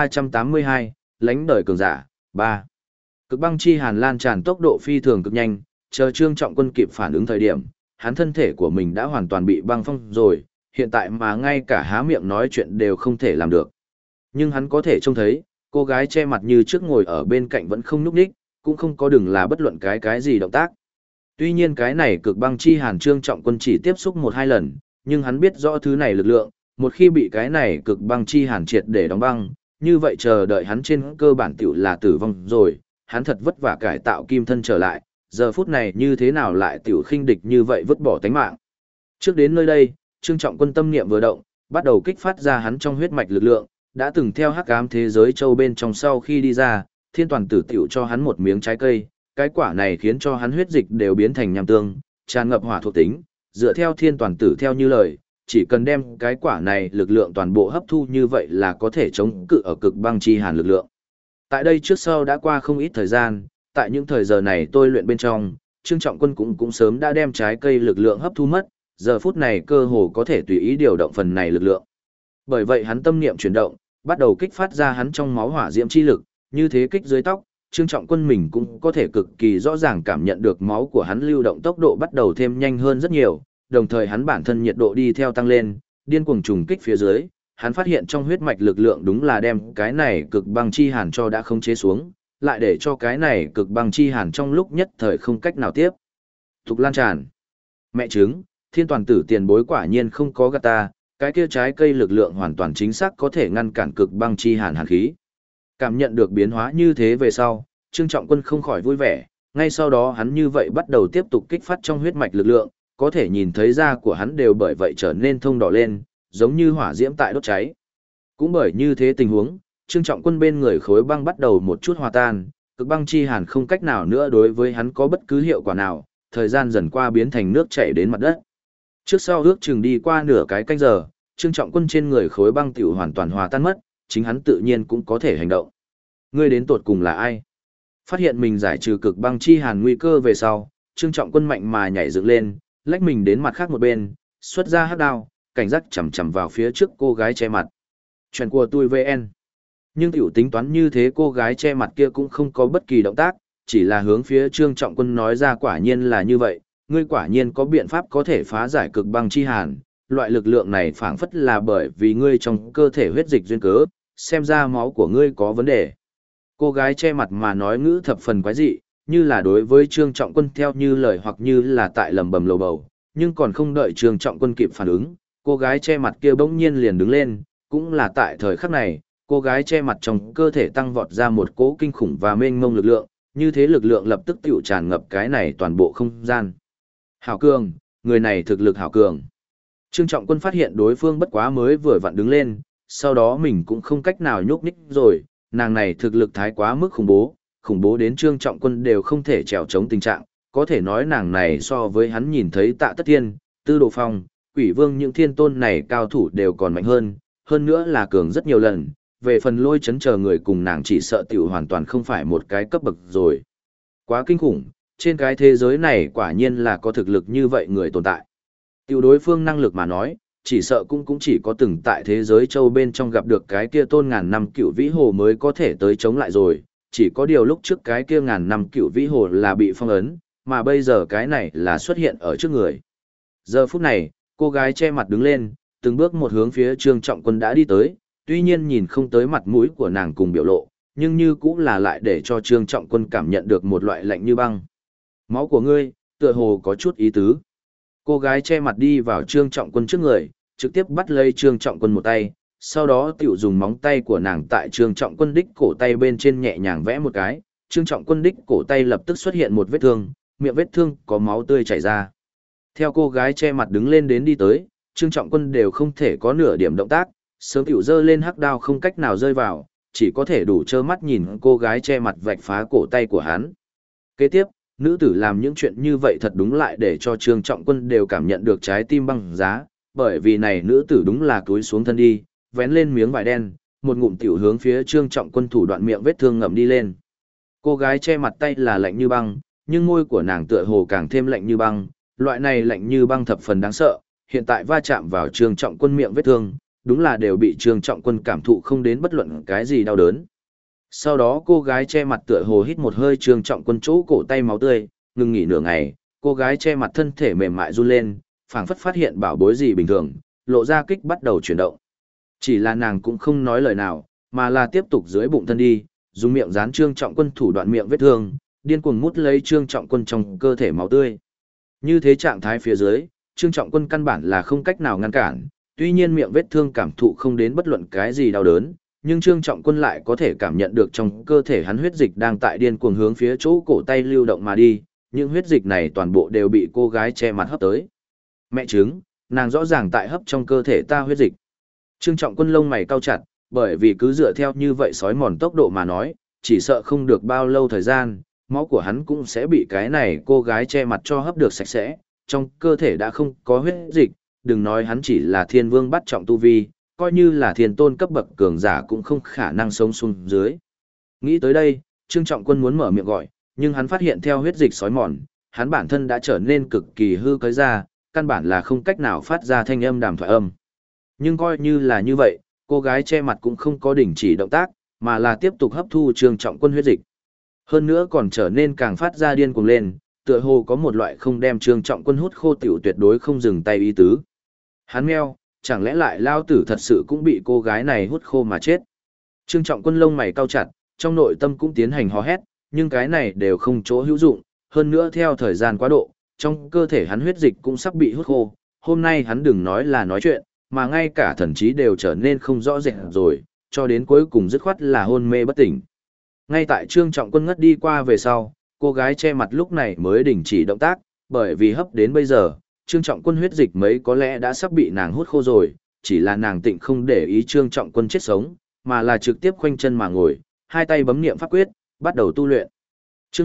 1382, lãnh đời cường giả, 3. Cực băng chi hàn lan tràn tốc độ phi thường cực nhanh, chờ Trương Trọng Quân kịp phản ứng thời điểm, hắn thân thể của mình đã hoàn toàn bị băng phong rồi, hiện tại mà ngay cả há miệng nói chuyện đều không thể làm được. Nhưng hắn có thể trông thấy, Cô gái che mặt như trước ngồi ở bên cạnh vẫn không nhúc nhích, cũng không có đừng là bất luận cái gì động tác. Tuy nhiên cái này cực băng chi hàn Trương Trọng Quân chỉ tiếp xúc một hai lần, nhưng hắn biết rõ thứ này lực lượng, một khi bị cái này cực băng chi hàn triệt để đóng băng, như vậy chờ đợi hắn trên cơ bản tiểu là tử vong rồi, hắn thật vất vả cải tạo kim thân trở lại, giờ phút này như thế nào lại tiểu khinh địch như vậy vứt bỏ tánh mạng. Trước đến nơi đây, Trương Trọng Quân tâm niệm vừa động, bắt đầu kích phát ra hắn trong huyết mạch lực lượng, đã từng theo hắc ám thế giới châu bên trong sau khi đi ra, thiên toàn tử tiểu cho hắn một miếng trái cây, cái quả này khiến cho hắn huyết dịch đều biến thành nham tương, tràn ngập hỏa thuộc tính, dựa theo thiên toàn tử theo như lời, chỉ cần đem cái quả này lực lượng toàn bộ hấp thu như vậy là có thể chống cự ở cực băng chi hàn lực lượng. Tại đây trước sau đã qua không ít thời gian, tại những thời giờ này tôi luyện bên trong, Trương Trọng Quân cũng sớm đã đem trái cây lực lượng hấp thu mất, giờ phút này cơ hồ có thể tùy ý điều động phần này lực lượng. Bởi vậy hắn tâm niệm chuyển động, bắt đầu kích phát ra hắn trong máu hỏa diễm chi lực, như thế kích dưới tóc, Trương Trọng Quân mình cũng có thể cực kỳ rõ ràng cảm nhận được máu của hắn lưu động tốc độ bắt đầu thêm nhanh hơn rất nhiều, đồng thời hắn bản thân nhiệt độ đi theo tăng lên, điên cuồng trùng kích phía dưới, hắn phát hiện trong huyết mạch lực lượng đúng là đem cái này cực băng chi hàn cho đã không chế xuống, lại để cho cái này cực băng chi hàn trong lúc nhất thời không cách nào tiếp tục lan tràn. Mẹ chứng, thiên toàn tử tiền bối quả nhiên không có gạt ta, cái kia trái cây lực lượng hoàn toàn chính xác có thể ngăn cản cực băng chi hàn hàn khí. Cảm nhận được biến hóa như thế về sau, Trương Trọng Quân không khỏi vui vẻ, ngay sau đó hắn như vậy bắt đầu tiếp tục kích phát trong huyết mạch lực lượng, có thể nhìn thấy da của hắn đều bởi vậy trở nên thông đỏ lên, giống như hỏa diễm tại đốt cháy. Cũng bởi như thế tình huống, Trương Trọng Quân bên người khối băng bắt đầu một chút hòa tan, cực băng chi hàn không cách nào nữa đối với hắn có bất cứ hiệu quả nào, thời gian dần qua biến thành nước chảy đến mặt đất. Trước sau ước chừng đi qua nửa cái canh giờ, Trương Trọng Quân trên người khối băng tiểu hoàn toàn hòa tan mất, chính hắn tự nhiên cũng có thể hành động. Ngươi đến tột cùng là ai? Phát hiện mình giải trừ cực băng chi hàn nguy cơ về sau, Trương Trọng Quân mạnh mà nhảy dựng lên, lách mình đến mặt khác một bên, xuất ra hắc đao, cảnh giác chầm chầm vào phía trước cô gái che mặt. Chuyện của tôi VN. Nhưng tiểu tính toán như thế cô gái che mặt kia cũng không có bất kỳ động tác, chỉ là hướng phía Trương Trọng Quân nói ra quả nhiên là như vậy, ngươi quả nhiên có biện pháp có thể phá giải cực băng chi hàn, loại lực lượng này phảng phất là bởi vì ngươi trong cơ thể huyết dịch duyên cớ, xem ra máu của ngươi có vấn đề. Cô gái che mặt mà nói ngữ thập phần quái dị, như là đối với Trương Trọng Quân theo như lời hoặc như là tại lầm bầm lầu bầu, nhưng còn không đợi Trương Trọng Quân kịp phản ứng, cô gái che mặt kia bỗng nhiên liền đứng lên, cũng là tại thời khắc này, cô gái che mặt trong cơ thể tăng vọt ra một cỗ kinh khủng và mênh mông lực lượng, như thế lực lượng lập tức tiểu tràn ngập cái này toàn bộ không gian. Hảo cường, người này thực lực hảo cường. Trương Trọng Quân phát hiện đối phương bất quá mới vừa vặn đứng lên, sau đó mình cũng không cách nào nhúc nhích rồi, nàng này thực lực thái quá mức khủng bố đến Trương Trọng Quân đều không thể trèo chống tình trạng, có thể nói nàng này so với hắn nhìn thấy Tạ Tất Thiên, Tư Đồ Phong, Quỷ Vương những thiên tôn này cao thủ đều còn mạnh hơn nữa là cường rất nhiều lần, về phần Lôi Chấn chờ người cùng nàng chỉ sợ tiểu hoàn toàn không phải một cái cấp bậc rồi. Quá kinh khủng, trên cái thế giới này quả nhiên là có thực lực như vậy người tồn tại. Tiểu đối phương năng lực mà nói, chỉ sợ cũng chỉ có từng tại thế giới châu bên trong gặp được cái kia tôn ngàn năm cựu vĩ hồ mới có thể tới chống lại rồi, chỉ có điều lúc trước cái kia ngàn năm cựu vĩ hồ là bị phong ấn, mà bây giờ cái này là xuất hiện ở trước người. Giờ phút này, cô gái che mặt đứng lên, từng bước một hướng phía Trương Trọng Quân đã đi tới, tuy nhiên nhìn không tới mặt mũi của nàng cùng biểu lộ, nhưng như cũng là lại để cho Trương Trọng Quân cảm nhận được một loại lạnh như băng. Máu của ngươi, tựa hồ có chút ý tứ. Cô gái che mặt đi vào Trương Trọng Quân trước người, trực tiếp bắt lấy Trương Trọng Quân một tay, sau đó tiểu dùng móng tay của nàng tại Trương Trọng Quân đích cổ tay bên trên nhẹ nhàng vẽ một cái, Trương Trọng Quân đích cổ tay lập tức xuất hiện một vết thương, miệng vết thương có máu tươi chảy ra. Theo cô gái che mặt đứng lên đến đi tới, Trương Trọng Quân đều không thể có nửa điểm động tác, sớm tiểu giơ lên hắc đao không cách nào rơi vào, chỉ có thể đủ trơ mắt nhìn cô gái che mặt vạch phá cổ tay của hắn. Kế tiếp, nữ tử làm những chuyện như vậy thật đúng lại để cho Trương Trọng Quân đều cảm nhận được trái tim băng giá, bởi vì này nữ tử đúng là cúi xuống thân đi, vén lên miếng vải đen, một ngụm tiểu hướng phía Trương Trọng Quân thủ đoạn miệng vết thương ngậm đi lên. Cô gái che mặt tay là lạnh như băng, nhưng môi của nàng tựa hồ càng thêm lạnh như băng, loại này lạnh như băng thập phần đáng sợ, hiện tại va chạm vào Trương Trọng Quân miệng vết thương, đúng là đều bị Trương Trọng Quân cảm thụ không đến bất luận cái gì đau đớn. Sau đó cô gái che mặt tựa hồ hít một hơi Trương Trọng Quân chỗ cổ tay máu tươi, ngừng nghỉ nửa ngày, cô gái che mặt thân thể mềm mại run lên, phảng phất phát hiện bảo bối gì bình thường, lộ ra kích bắt đầu chuyển động. Chỉ là nàng cũng không nói lời nào, mà là tiếp tục dưới bụng thân đi, dùng miệng dán Trương Trọng Quân thủ đoạn miệng vết thương, điên cuồng mút lấy Trương Trọng Quân trong cơ thể máu tươi. Như thế trạng thái phía dưới, Trương Trọng Quân căn bản là không cách nào ngăn cản, tuy nhiên miệng vết thương cảm thụ không đến bất luận cái gì đau đớn, nhưng Trương Trọng Quân lại có thể cảm nhận được trong cơ thể hắn huyết dịch đang tại điên cuồng hướng phía chỗ cổ tay lưu động mà đi, những huyết dịch này toàn bộ đều bị cô gái che mặt hấp tới. Mẹ chứng, nàng rõ ràng tại hấp trong cơ thể ta huyết dịch. Trương Trọng Quân lông mày cau chặt, bởi vì cứ dựa theo như vậy sói mòn tốc độ mà nói, chỉ sợ không được bao lâu thời gian, máu của hắn cũng sẽ bị cái này cô gái che mặt cho hấp được sạch sẽ, trong cơ thể đã không có huyết dịch, đừng nói hắn chỉ là thiên vương bắt trọng tu vi, coi như là thiên tôn cấp bậc cường giả cũng không khả năng sống xuống dưới. Nghĩ tới đây, Trương Trọng Quân muốn mở miệng gọi, nhưng hắn phát hiện theo huyết dịch sói mòn, hắn bản thân đã trở nên cực kỳ hư cới ra, căn bản là không cách nào phát ra thanh âm đàm thoại âm. Nhưng coi như là như vậy, cô gái che mặt cũng không có đình chỉ động tác, mà là tiếp tục hấp thu Trương Trọng Quân huyết dịch. Hơn nữa còn trở nên càng phát ra điên cuồng lên, tựa hồ có một loại không đem Trương Trọng Quân hút khô tiểu tuyệt đối không dừng tay ý tứ. Hắn meo, chẳng lẽ lại lao tử thật sự cũng bị cô gái này hút khô mà chết. Trương Trọng Quân lông mày cau chặt, trong nội tâm cũng tiến hành hò hét, nhưng cái này đều không chỗ hữu dụng, hơn nữa theo thời gian quá độ, trong cơ thể hắn huyết dịch cũng sắp bị hút khô, hôm nay hắn đừng nói là nói chuyện, mà ngay cả thần trí đều trở nên không rõ rệt rồi, cho đến cuối cùng dứt khoát là hôn mê bất tỉnh. Ngay tại Trương Trọng Quân ngất đi qua về sau, cô gái che mặt lúc này mới đình chỉ động tác, bởi vì hấp đến bây giờ, Trương Trọng Quân huyết dịch mấy có lẽ đã sắp bị nàng hút khô rồi, chỉ là nàng tịnh không để ý Trương Trọng Quân chết sống, mà là trực tiếp khoanh chân mà ngồi, hai tay bấm niệm pháp quyết, bắt đầu tu luyện. Chương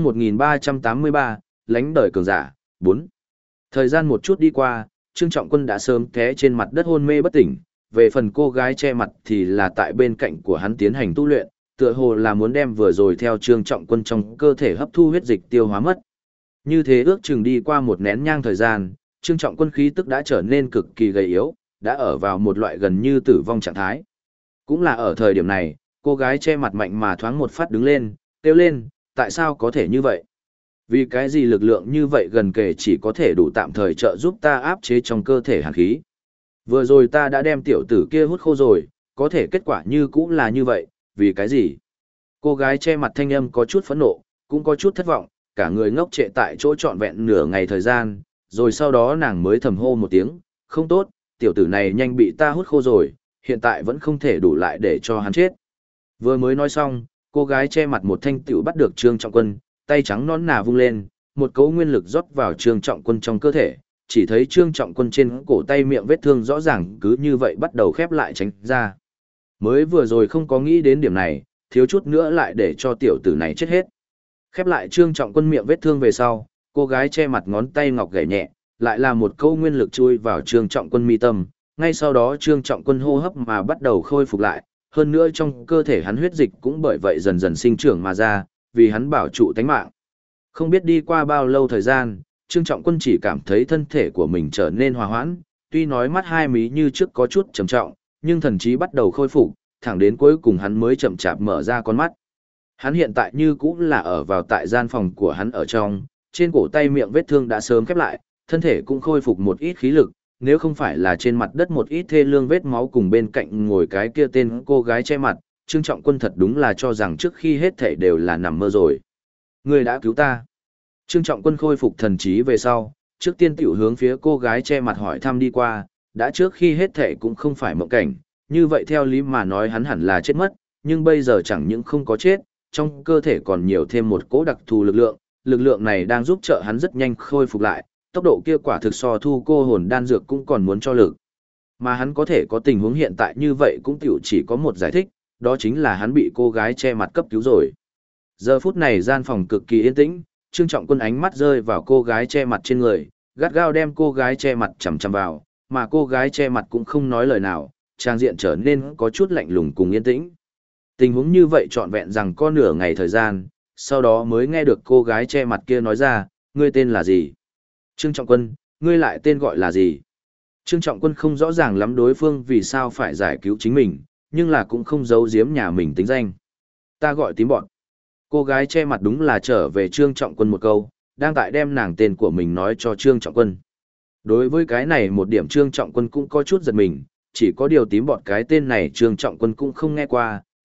1383, Lánh đời cường giả, 4. Thời gian một chút đi qua, Trương Trọng Quân đã sớm té trên mặt đất hôn mê bất tỉnh, về phần cô gái che mặt thì là tại bên cạnh của hắn tiến hành tu luyện, tựa hồ là muốn đem vừa rồi theo Trương Trọng Quân trong cơ thể hấp thu huyết dịch tiêu hóa mất. Như thế ước chừng đi qua một nén nhang thời gian, Trương Trọng Quân khí tức đã trở nên cực kỳ gầy yếu, đã ở vào một loại gần như tử vong trạng thái. Cũng là ở thời điểm này, cô gái che mặt mạnh mà thoáng một phát đứng lên, kêu lên, tại sao có thể như vậy? Vì cái gì lực lượng như vậy gần kề chỉ có thể đủ tạm thời trợ giúp ta áp chế trong cơ thể hàn khí. Vừa rồi ta đã đem tiểu tử kia hút khô rồi, có thể kết quả như cũng là như vậy, vì cái gì? Cô gái che mặt thanh âm có chút phẫn nộ, cũng có chút thất vọng, cả người ngốc trệ tại chỗ trọn vẹn nửa ngày thời gian, rồi sau đó nàng mới thầm hô một tiếng, không tốt, tiểu tử này nhanh bị ta hút khô rồi, hiện tại vẫn không thể đủ lại để cho hắn chết. Vừa mới nói xong, cô gái che mặt một thanh tiểu bắt được Trương Trọng Quân, tay trắng nõn nà vung lên, một cấu nguyên lực rót vào Trương Trọng Quân trong cơ thể, chỉ thấy Trương Trọng Quân trên cổ tay miệng vết thương rõ ràng cứ như vậy bắt đầu khép lại tránh ra. Mới vừa rồi không có nghĩ đến điểm này, thiếu chút nữa lại để cho tiểu tử này chết hết. Khép lại Trương Trọng Quân miệng vết thương về sau, cô gái che mặt ngón tay ngọc gảy nhẹ, lại là một câu nguyên lực chui vào Trương Trọng Quân mi tâm, ngay sau đó Trương Trọng Quân hô hấp mà bắt đầu khôi phục lại, hơn nữa trong cơ thể hắn huyết dịch cũng bởi vậy dần dần sinh trưởng mà ra, vì hắn bảo trụ tánh mạng. Không biết đi qua bao lâu thời gian, Trương Trọng Quân chỉ cảm thấy thân thể của mình trở nên hòa hoãn, tuy nói mắt hai mí như trước có chút trầm trọng, nhưng thần trí bắt đầu khôi phục, thẳng đến cuối cùng hắn mới chậm chạp mở ra con mắt. Hắn hiện tại như cũng là ở vào tại gian phòng của hắn ở trong, trên cổ tay miệng vết thương đã sớm khép lại, thân thể cũng khôi phục một ít khí lực, nếu không phải là trên mặt đất một ít thê lương vết máu cùng bên cạnh ngồi cái kia tên cô gái che mặt, Trương Trọng Quân thật đúng là cho rằng trước khi hết thể đều là nằm mơ rồi. Người đã cứu ta. Trương Trọng Quân khôi phục thần trí về sau, trước tiên tiểu hướng phía cô gái che mặt hỏi thăm đi qua, đã trước khi hết thể cũng không phải mộng cảnh, như vậy theo lý mà nói hắn hẳn là chết mất, nhưng bây giờ chẳng những không có chết, trong cơ thể còn nhiều thêm một cỗ đặc thù lực lượng này đang giúp trợ hắn rất nhanh khôi phục lại, tốc độ kia quả thực so thu cô hồn đan dược cũng còn muốn cho lực. Mà hắn có thể có tình huống hiện tại như vậy cũng tiểu chỉ có một giải thích, đó chính là hắn bị cô gái che mặt cấp cứu rồi. Giờ phút này gian phòng cực kỳ yên tĩnh, Trương Trọng Quân ánh mắt rơi vào cô gái che mặt trên người, gắt gao đem cô gái che mặt chằm chằm vào, mà cô gái che mặt cũng không nói lời nào, trang diện trở nên có chút lạnh lùng cùng yên tĩnh. Tình huống như vậy trọn vẹn rằng có nửa ngày thời gian, sau đó mới nghe được cô gái che mặt kia nói ra, ngươi tên là gì? Trương Trọng Quân, ngươi lại tên gọi là gì? Trương Trọng Quân không rõ ràng lắm đối phương vì sao phải giải cứu chính mình, nhưng là cũng không giấu giếm nhà mình tính danh. Ta gọi tím bọn. Cô gái che mặt đúng là trở về Trương Trọng Quân một câu, đang tại đem nàng tên của mình nói cho Trương Trọng Quân. Đối với cái này một điểm Trương Trọng Quân cũng có chút giật mình, chỉ có điều tím bọn cái tên này Trương Trọng Quân cũng không nghe qua,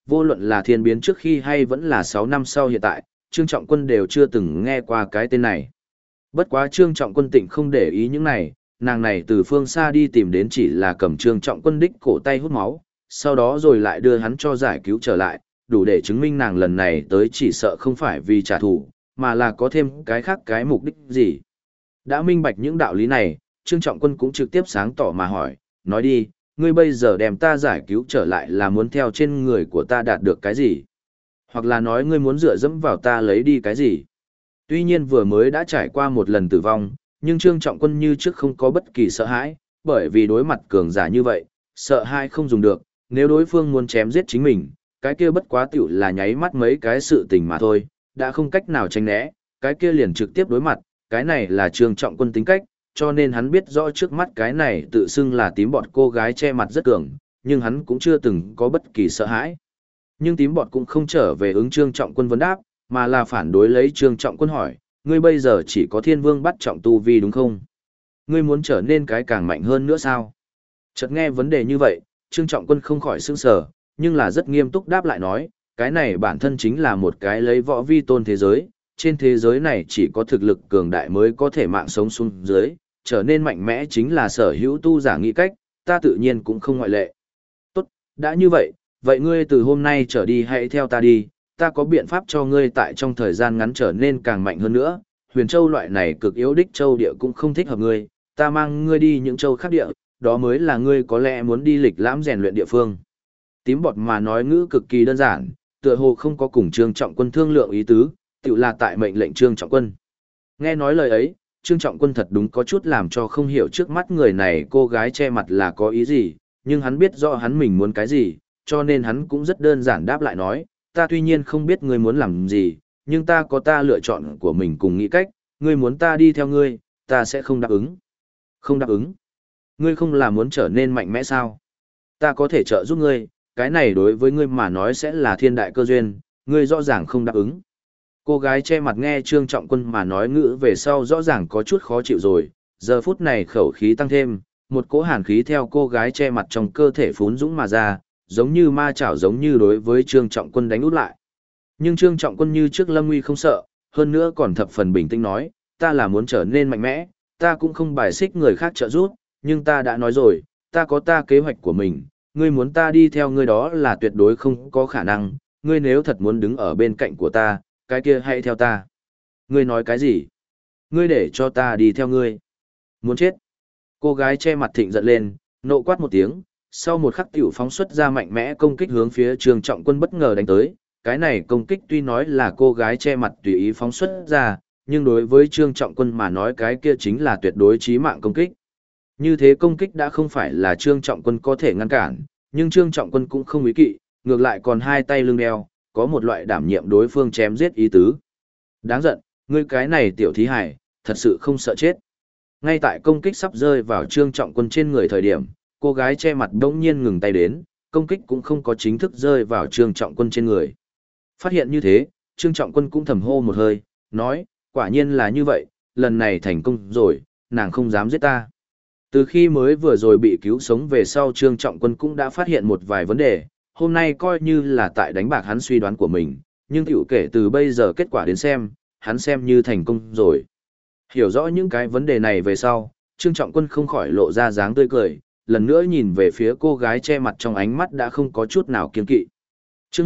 vô luận là thiên biến trước khi hay vẫn là 6 năm sau hiện tại, Trương Trọng Quân đều chưa từng nghe qua cái tên này. Bất quá Trương Trọng Quân tịnh không để ý những này, nàng này từ phương xa đi tìm đến chỉ là cầm Trương Trọng Quân đích cổ tay hút máu, sau đó rồi lại đưa hắn cho giải cứu trở lại, đủ để chứng minh nàng lần này tới chỉ sợ không phải vì trả thù, mà là có thêm cái khác cái mục đích gì. Đã minh bạch những đạo lý này, Trương Trọng Quân cũng trực tiếp sáng tỏ mà hỏi, nói đi, ngươi bây giờ đem ta giải cứu trở lại là muốn theo trên người của ta đạt được cái gì? Hoặc là nói ngươi muốn dựa dẫm vào ta lấy đi cái gì? Tuy nhiên vừa mới đã trải qua một lần tử vong, nhưng Trương Trọng Quân như trước không có bất kỳ sợ hãi, bởi vì đối mặt cường giả như vậy, sợ hãi không dùng được, nếu đối phương muốn chém giết chính mình, cái kia bất quá tiểu là nháy mắt mấy cái sự tình mà thôi, đã không cách nào tránh né, cái kia liền trực tiếp đối mặt, cái này là Trương Trọng Quân tính cách, cho nên hắn biết rõ trước mắt cái này tự xưng là tím bọt cô gái che mặt rất cường, nhưng hắn cũng chưa từng có bất kỳ sợ hãi. Nhưng tím bọt cũng không trở về ứng Trương Trọng Quân vấn đáp, mà là phản đối lấy Trương Trọng Quân hỏi, ngươi bây giờ chỉ có thiên vương bắt trọng tu vi đúng không? Ngươi muốn trở nên cái càng mạnh hơn nữa sao? Chợt nghe vấn đề như vậy, Trương Trọng Quân không khỏi sững sờ, nhưng là rất nghiêm túc đáp lại nói, cái này bản thân chính là một cái lấy võ vi tôn thế giới, trên thế giới này chỉ có thực lực cường đại mới có thể mạng sống xuống dưới, trở nên mạnh mẽ chính là sở hữu tu giả nghĩ cách, ta tự nhiên cũng không ngoại lệ. Tốt, đã như vậy, vậy ngươi từ hôm nay trở đi hãy theo ta đi, ta có biện pháp cho ngươi tại trong thời gian ngắn trở nên càng mạnh hơn nữa, huyền châu loại này cực yếu đích châu địa cũng không thích hợp ngươi, ta mang ngươi đi những châu khác địa, đó mới là ngươi có lẽ muốn đi lịch lãm rèn luyện địa phương. Tím bọt mà nói ngữ cực kỳ đơn giản, tựa hồ không có cùng Trương Trọng Quân thương lượng ý tứ, tự là tại mệnh lệnh Trương Trọng Quân. Nghe nói lời ấy, Trương Trọng Quân thật đúng có chút làm cho không hiểu trước mắt người này cô gái che mặt là có ý gì, nhưng hắn biết rõ hắn mình muốn cái gì, cho nên hắn cũng rất đơn giản đáp lại nói, ta tuy nhiên không biết ngươi muốn làm gì, nhưng ta có ta lựa chọn của mình cùng nghĩ cách, ngươi muốn ta đi theo ngươi, ta sẽ không đáp ứng. Không đáp ứng. Ngươi không là muốn trở nên mạnh mẽ sao? Ta có thể trợ giúp ngươi, cái này đối với ngươi mà nói sẽ là thiên đại cơ duyên, ngươi rõ ràng không đáp ứng. Cô gái che mặt nghe Trương Trọng Quân mà nói ngữ về sau rõ ràng có chút khó chịu rồi, giờ phút này khẩu khí tăng thêm, một cỗ hàn khí theo cô gái che mặt trong cơ thể phún dũng mà ra, giống như ma chảo giống như đối với Trương Trọng Quân đánh út lại. Nhưng Trương Trọng Quân như trước lâm nguy không sợ, hơn nữa còn thập phần bình tĩnh nói, ta là muốn trở nên mạnh mẽ, ta cũng không bài xích người khác trợ giúp, nhưng ta đã nói rồi, ta có ta kế hoạch của mình, ngươi muốn ta đi theo ngươi đó là tuyệt đối không có khả năng, ngươi nếu thật muốn đứng ở bên cạnh của ta, cái kia hãy theo ta. Ngươi nói cái gì? Ngươi để cho ta đi theo ngươi. Muốn chết. Cô gái che mặt thịnh giận lên, nộ quát một tiếng, sau một khắc tiểu phóng xuất ra mạnh mẽ công kích hướng phía Trương Trọng Quân bất ngờ đánh tới. Cái này công kích tuy nói là cô gái che mặt tùy ý phóng xuất ra, nhưng đối với Trương Trọng Quân mà nói cái kia chính là tuyệt đối chí mạng công kích. Như thế công kích đã không phải là Trương Trọng Quân có thể ngăn cản, nhưng Trương Trọng Quân cũng không ý kỵ, ngược lại còn hai tay lưng đeo, có một loại đảm nhiệm đối phương chém giết ý tứ. Đáng giận, ngươi cái này tiểu thí hải, thật sự không sợ chết. Ngay tại công kích sắp rơi vào Trương Trọng Quân trên người thời điểm, cô gái che mặt đống nhiên ngừng tay đến, công kích cũng không có chính thức rơi vào Trương Trọng Quân trên người. Phát hiện như thế, Trương Trọng Quân cũng thầm hô một hơi, nói, quả nhiên là như vậy, lần này thành công rồi, nàng không dám giết ta. Từ khi mới vừa rồi bị cứu sống về sau Trương Trọng Quân cũng đã phát hiện một vài vấn đề, hôm nay coi như là tại đánh bạc hắn suy đoán của mình, nhưng tiểu kể từ bây giờ kết quả đến xem, hắn xem như thành công rồi. Hiểu rõ những cái vấn đề này về sau, Trương Trọng Quân không khỏi lộ ra dáng tươi cười, lần nữa nhìn về phía cô gái che mặt trong ánh mắt đã không có chút nào kiêng kỵ. Chương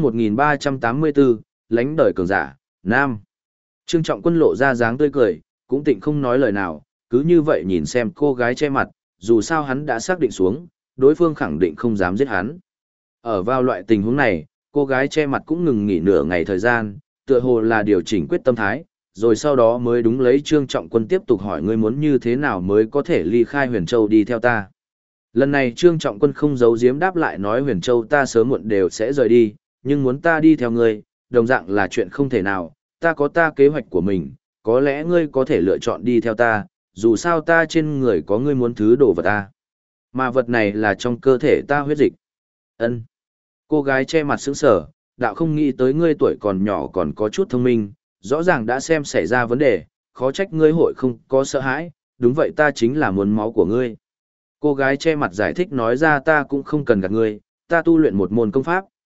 1384, lánh đời cường giả, Nam. Trương Trọng Quân lộ ra dáng tươi cười, cũng tịnh không nói lời nào, cứ như vậy nhìn xem cô gái che mặt, dù sao hắn đã xác định xuống, đối phương khẳng định không dám giết hắn. Ở vào loại tình huống này, cô gái che mặt cũng ngừng nghỉ nửa ngày thời gian, tựa hồ là điều chỉnh quyết tâm thái, rồi sau đó mới đúng lấy Trương Trọng Quân tiếp tục hỏi ngươi muốn như thế nào mới có thể ly khai Huyền Châu đi theo ta. Lần này Trương Trọng Quân không giấu giếm đáp lại nói Huyền Châu ta sớm muộn đều sẽ rời đi, nhưng muốn ta đi theo ngươi, đồng dạng là chuyện không thể nào, ta có ta kế hoạch của mình, có lẽ ngươi có thể lựa chọn đi theo ta, dù sao ta trên người có ngươi muốn thứ đồ vật ta. Mà vật này là trong cơ thể ta huyết dịch. Ân. Cô gái che mặt sững sờ, đạo không nghĩ tới ngươi tuổi còn nhỏ còn có chút thông minh, rõ ràng đã xem xảy ra vấn đề, khó trách ngươi hội không có sợ hãi, đúng vậy ta chính là muốn máu của ngươi. Cô gái che mặt giải thích nói ra ta cũng không cần gạt ngươi, ta tu luyện một môn công pháp,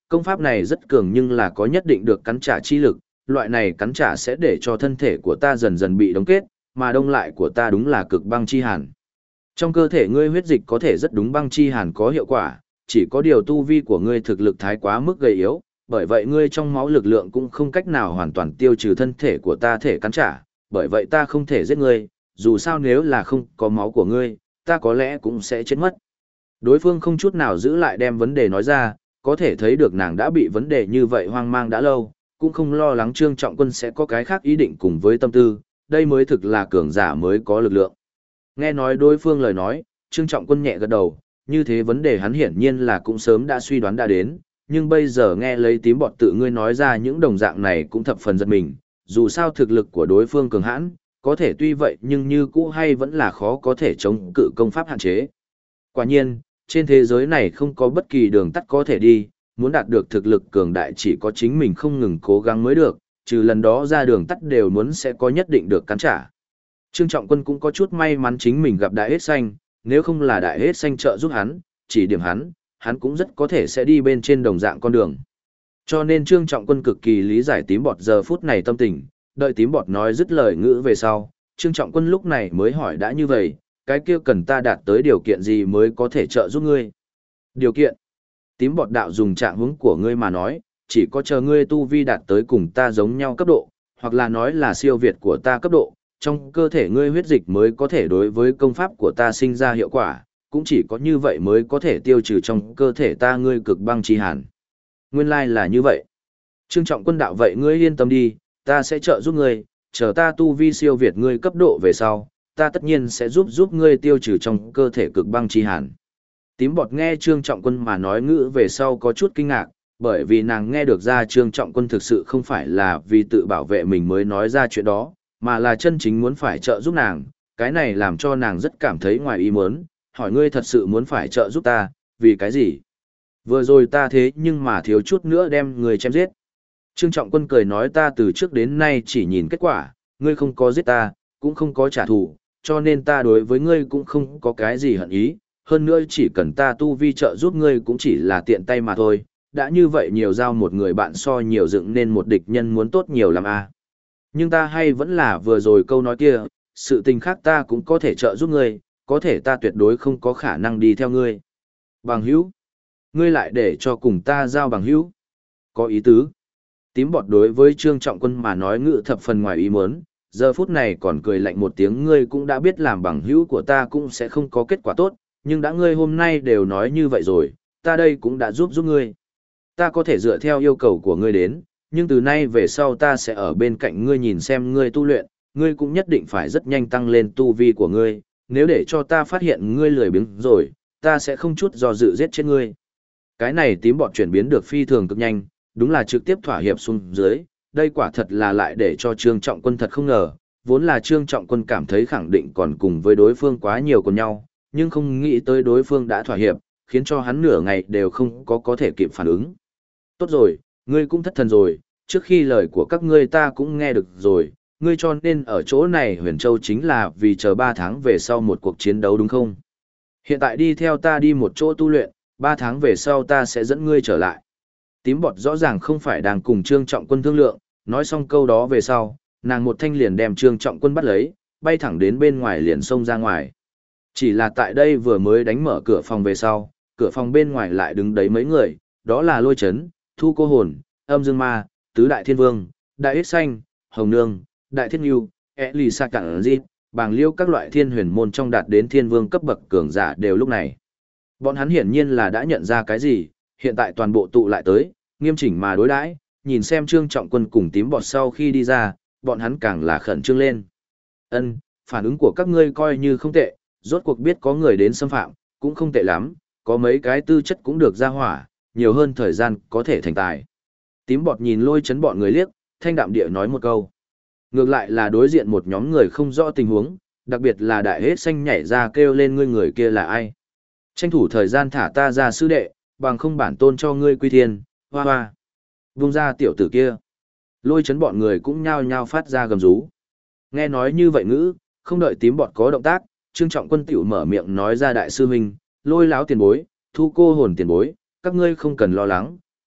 công pháp này rất cường nhưng là có nhất định được cắn trả chi lực, loại này cắn trả sẽ để cho thân thể của ta dần dần bị đóng kết, mà đông lại của ta đúng là cực băng chi hàn. Trong cơ thể ngươi huyết dịch có thể rất đúng băng chi hàn có hiệu quả, chỉ có điều tu vi của ngươi thực lực thái quá mức gầy yếu, bởi vậy ngươi trong máu lực lượng cũng không cách nào hoàn toàn tiêu trừ thân thể của ta thể cắn trả, bởi vậy ta không thể giết ngươi, dù sao nếu là không có máu của ngươi, ta có lẽ cũng sẽ chết mất. Đối phương không chút nào giữ lại đem vấn đề nói ra, có thể thấy được nàng đã bị vấn đề như vậy hoang mang đã lâu, cũng không lo lắng Trương Trọng Quân sẽ có cái khác ý định cùng với tâm tư, đây mới thực là cường giả mới có lực lượng. Nghe nói đối phương lời nói, Trương Trọng Quân nhẹ gật đầu, như thế vấn đề hắn hiển nhiên là cũng sớm đã suy đoán đã đến, nhưng bây giờ nghe lấy tím bọt tự ngươi nói ra những đồng dạng này cũng thập phần giật mình, dù sao thực lực của đối phương cường hãn, có thể tuy vậy nhưng như cũ hay vẫn là khó có thể chống cự công pháp hạn chế. Quả nhiên, trên thế giới này không có bất kỳ đường tắt có thể đi, muốn đạt được thực lực cường đại chỉ có chính mình không ngừng cố gắng mới được, trừ lần đó ra đường tắt đều muốn sẽ có nhất định được cắn trả. Trương Trọng Quân cũng có chút may mắn chính mình gặp Đại Hết Xanh, nếu không là Đại Hết Xanh trợ giúp hắn, chỉ điểm hắn cũng rất có thể sẽ đi bên trên đồng dạng con đường. Cho nên Trương Trọng Quân cực kỳ lý giải tím bọt giờ phút này tâm tình, đợi tím bọt nói dứt lời ngữ về sau, Trương Trọng Quân lúc này mới hỏi đã như vậy, cái kia cần ta đạt tới điều kiện gì mới có thể trợ giúp ngươi? Điều kiện? Tím bọt đạo dùng trạng huống của ngươi mà nói, chỉ có chờ ngươi tu vi đạt tới cùng ta giống nhau cấp độ, hoặc là nói là siêu việt của ta cấp độ, trong cơ thể ngươi huyết dịch mới có thể đối với công pháp của ta sinh ra hiệu quả, cũng chỉ có như vậy mới có thể tiêu trừ trong cơ thể ta ngươi cực băng chi hàn. Nguyên lai là như vậy. Trương Trọng Quân đạo vậy ngươi yên tâm đi, ta sẽ trợ giúp ngươi, chờ ta tu vi siêu việt ngươi cấp độ về sau, ta tất nhiên sẽ giúp ngươi tiêu trừ trong cơ thể cực băng chi hàn. Tím bọt nghe Trương Trọng Quân mà nói ngữ về sau có chút kinh ngạc, bởi vì nàng nghe được ra Trương Trọng Quân thực sự không phải là vì tự bảo vệ mình mới nói ra chuyện đó, mà là chân chính muốn phải trợ giúp nàng, cái này làm cho nàng rất cảm thấy ngoài ý muốn, hỏi ngươi thật sự muốn phải trợ giúp ta, vì cái gì? Vừa rồi ta thế nhưng mà thiếu chút nữa đem người chém giết. Trương Trọng Quân cười nói ta từ trước đến nay chỉ nhìn kết quả, ngươi không có giết ta, cũng không có trả thù, cho nên ta đối với ngươi cũng không có cái gì hận ý, hơn nữa chỉ cần ta tu vi trợ giúp ngươi cũng chỉ là tiện tay mà thôi, đã như vậy nhiều giao một người bạn so nhiều dựng nên một địch nhân muốn tốt nhiều làm a. Nhưng ta hay vẫn là vừa rồi câu nói kia, sự tình khác ta cũng có thể trợ giúp ngươi, có thể ta tuyệt đối không có khả năng đi theo ngươi. Bằng hữu, ngươi lại để cho cùng ta giao bằng hữu. Có ý tứ. Tím bọt đối với Trương Trọng Quân mà nói ngự thập phần ngoài ý muốn, giờ phút này còn cười lạnh một tiếng ngươi cũng đã biết làm bằng hữu của ta cũng sẽ không có kết quả tốt, nhưng đã ngươi hôm nay đều nói như vậy rồi, ta đây cũng đã giúp ngươi. Ta có thể dựa theo yêu cầu của ngươi đến, nhưng từ nay về sau ta sẽ ở bên cạnh ngươi nhìn xem ngươi tu luyện, ngươi cũng nhất định phải rất nhanh tăng lên tu vi của ngươi, nếu để cho ta phát hiện ngươi lười biếng rồi, ta sẽ không chút do dự giết chết ngươi. Cái này tím bọt chuyển biến được phi thường cực nhanh, đúng là trực tiếp thỏa hiệp xuống dưới, đây quả thật là lại để cho Trương Trọng Quân thật không ngờ, vốn là Trương Trọng Quân cảm thấy khẳng định còn cùng với đối phương quá nhiều của nhau, nhưng không nghĩ tới đối phương đã thỏa hiệp, khiến cho hắn nửa ngày đều không có thể kịp phản ứng. Tốt rồi, ngươi cũng thất thần rồi, trước khi lời của các ngươi ta cũng nghe được rồi, ngươi cho nên ở chỗ này Huyền Châu chính là vì chờ 3 tháng về sau một cuộc chiến đấu đúng không? Hiện tại đi theo ta đi một chỗ tu luyện, 3 tháng về sau ta sẽ dẫn ngươi trở lại. Tím bọt rõ ràng không phải đang cùng Trương Trọng Quân thương lượng, nói xong câu đó về sau, nàng một thanh liền đem Trương Trọng Quân bắt lấy, bay thẳng đến bên ngoài liền xông ra ngoài. Chỉ là tại đây vừa mới đánh mở cửa phòng về sau, cửa phòng bên ngoài lại đứng đấy mấy người, đó là Lôi Chấn, Thu Cô Hồn, Âm Dương Ma, Tứ Đại Thiên Vương, Đại Ít Xanh, Hồng Nương, Đại Thiết Nhu, Lì Sa Cảng Di, Bàng Liêu các loại thiên huyền môn trong đạt đến thiên vương cấp bậc cường giả đều lúc này. Bọn hắn hiển nhiên là đã nhận ra cái gì, hiện tại toàn bộ tụ lại tới, nghiêm chỉnh mà đối đãi, nhìn xem Trương Trọng Quân cùng tím bọt sau khi đi ra, bọn hắn càng là khẩn trương lên. Ân, phản ứng của các ngươi coi như không tệ, rốt cuộc biết có người đến xâm phạm, cũng không tệ lắm, có mấy cái tư chất cũng được ra hỏa, nhiều hơn thời gian có thể thành tài. Tím bọt nhìn Lôi Chấn bọn người liếc, thanh đạm địa nói một câu. Ngược lại là đối diện một nhóm người không rõ tình huống, đặc biệt là Đại Hết Xanh nhảy ra kêu lên ngươi người kia là ai. Tranh thủ thời gian thả ta ra sư đệ, bằng không bản tôn cho ngươi quy thiên, hoa hoa. Vung ra tiểu tử kia. Lôi Chấn bọn người cũng nhao nhao phát ra gầm rú. Nghe nói như vậy ngữ, không đợi tím bọt có động tác, Trương Trọng Quân tiểu mở miệng nói ra đại sư huynh, Lôi láo tiền bối, Thu Cô Hồn tiền bối, các ngươi không cần lo lắng,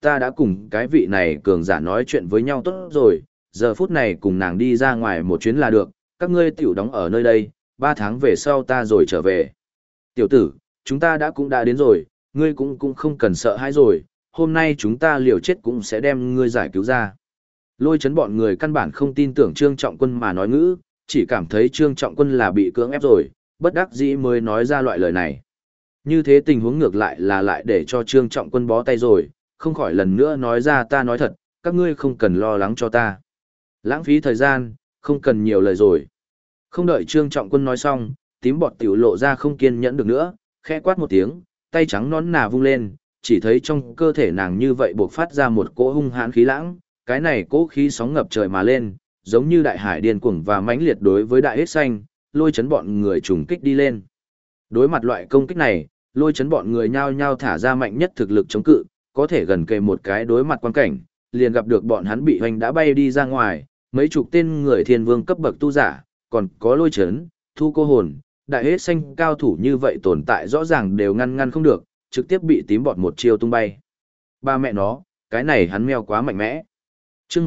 ta đã cùng cái vị này cường giả nói chuyện với nhau tốt rồi, giờ phút này cùng nàng đi ra ngoài một chuyến là được, các ngươi tiểu đóng ở nơi đây, 3 tháng về sau ta rồi trở về. Tiểu tử, chúng ta cũng đã đến rồi, ngươi cũng không cần sợ hãi rồi, hôm nay chúng ta liều chết cũng sẽ đem ngươi giải cứu ra. Lôi chấn bọn người căn bản không tin tưởng Trương Trọng Quân mà nói ngữ, chỉ cảm thấy Trương Trọng Quân là bị cưỡng ép rồi, bất đắc dĩ mới nói ra loại lời này. Như thế tình huống ngược lại là lại để cho Trương Trọng Quân bó tay rồi, không khỏi lần nữa nói ra ta nói thật, các ngươi không cần lo lắng cho ta. Lãng phí thời gian, không cần nhiều lời rồi. Không đợi Trương Trọng Quân nói xong, tím bọt tiểu lộ ra không kiên nhẫn được nữa, khẽ quát một tiếng, tay trắng nón nà vung lên, chỉ thấy trong cơ thể nàng như vậy bộc phát ra một cỗ hung hãn khí lãng, cái này cỗ khí sóng ngập trời mà lên, giống như đại hải điên cuồng và mãnh liệt đối với đại hết xanh, lôi chấn bọn người trùng kích đi lên. Đối mặt loại công kích này, lôi chấn bọn người nhao nhao thả ra mạnh nhất thực lực chống cự, có thể gần kề một cái đối mặt quan cảnh, liền gặp được bọn hắn bị hoành đã bay đi ra ngoài, mấy chục tên người thiên vương cấp bậc tu giả, còn có lôi chấn, thu cô hồn, đại hết xanh cao thủ như vậy tồn tại rõ ràng đều ngăn không được, trực tiếp bị tím bọt một chiêu tung bay. Ba mẹ nó, cái này hắn mèo quá mạnh mẽ. Chương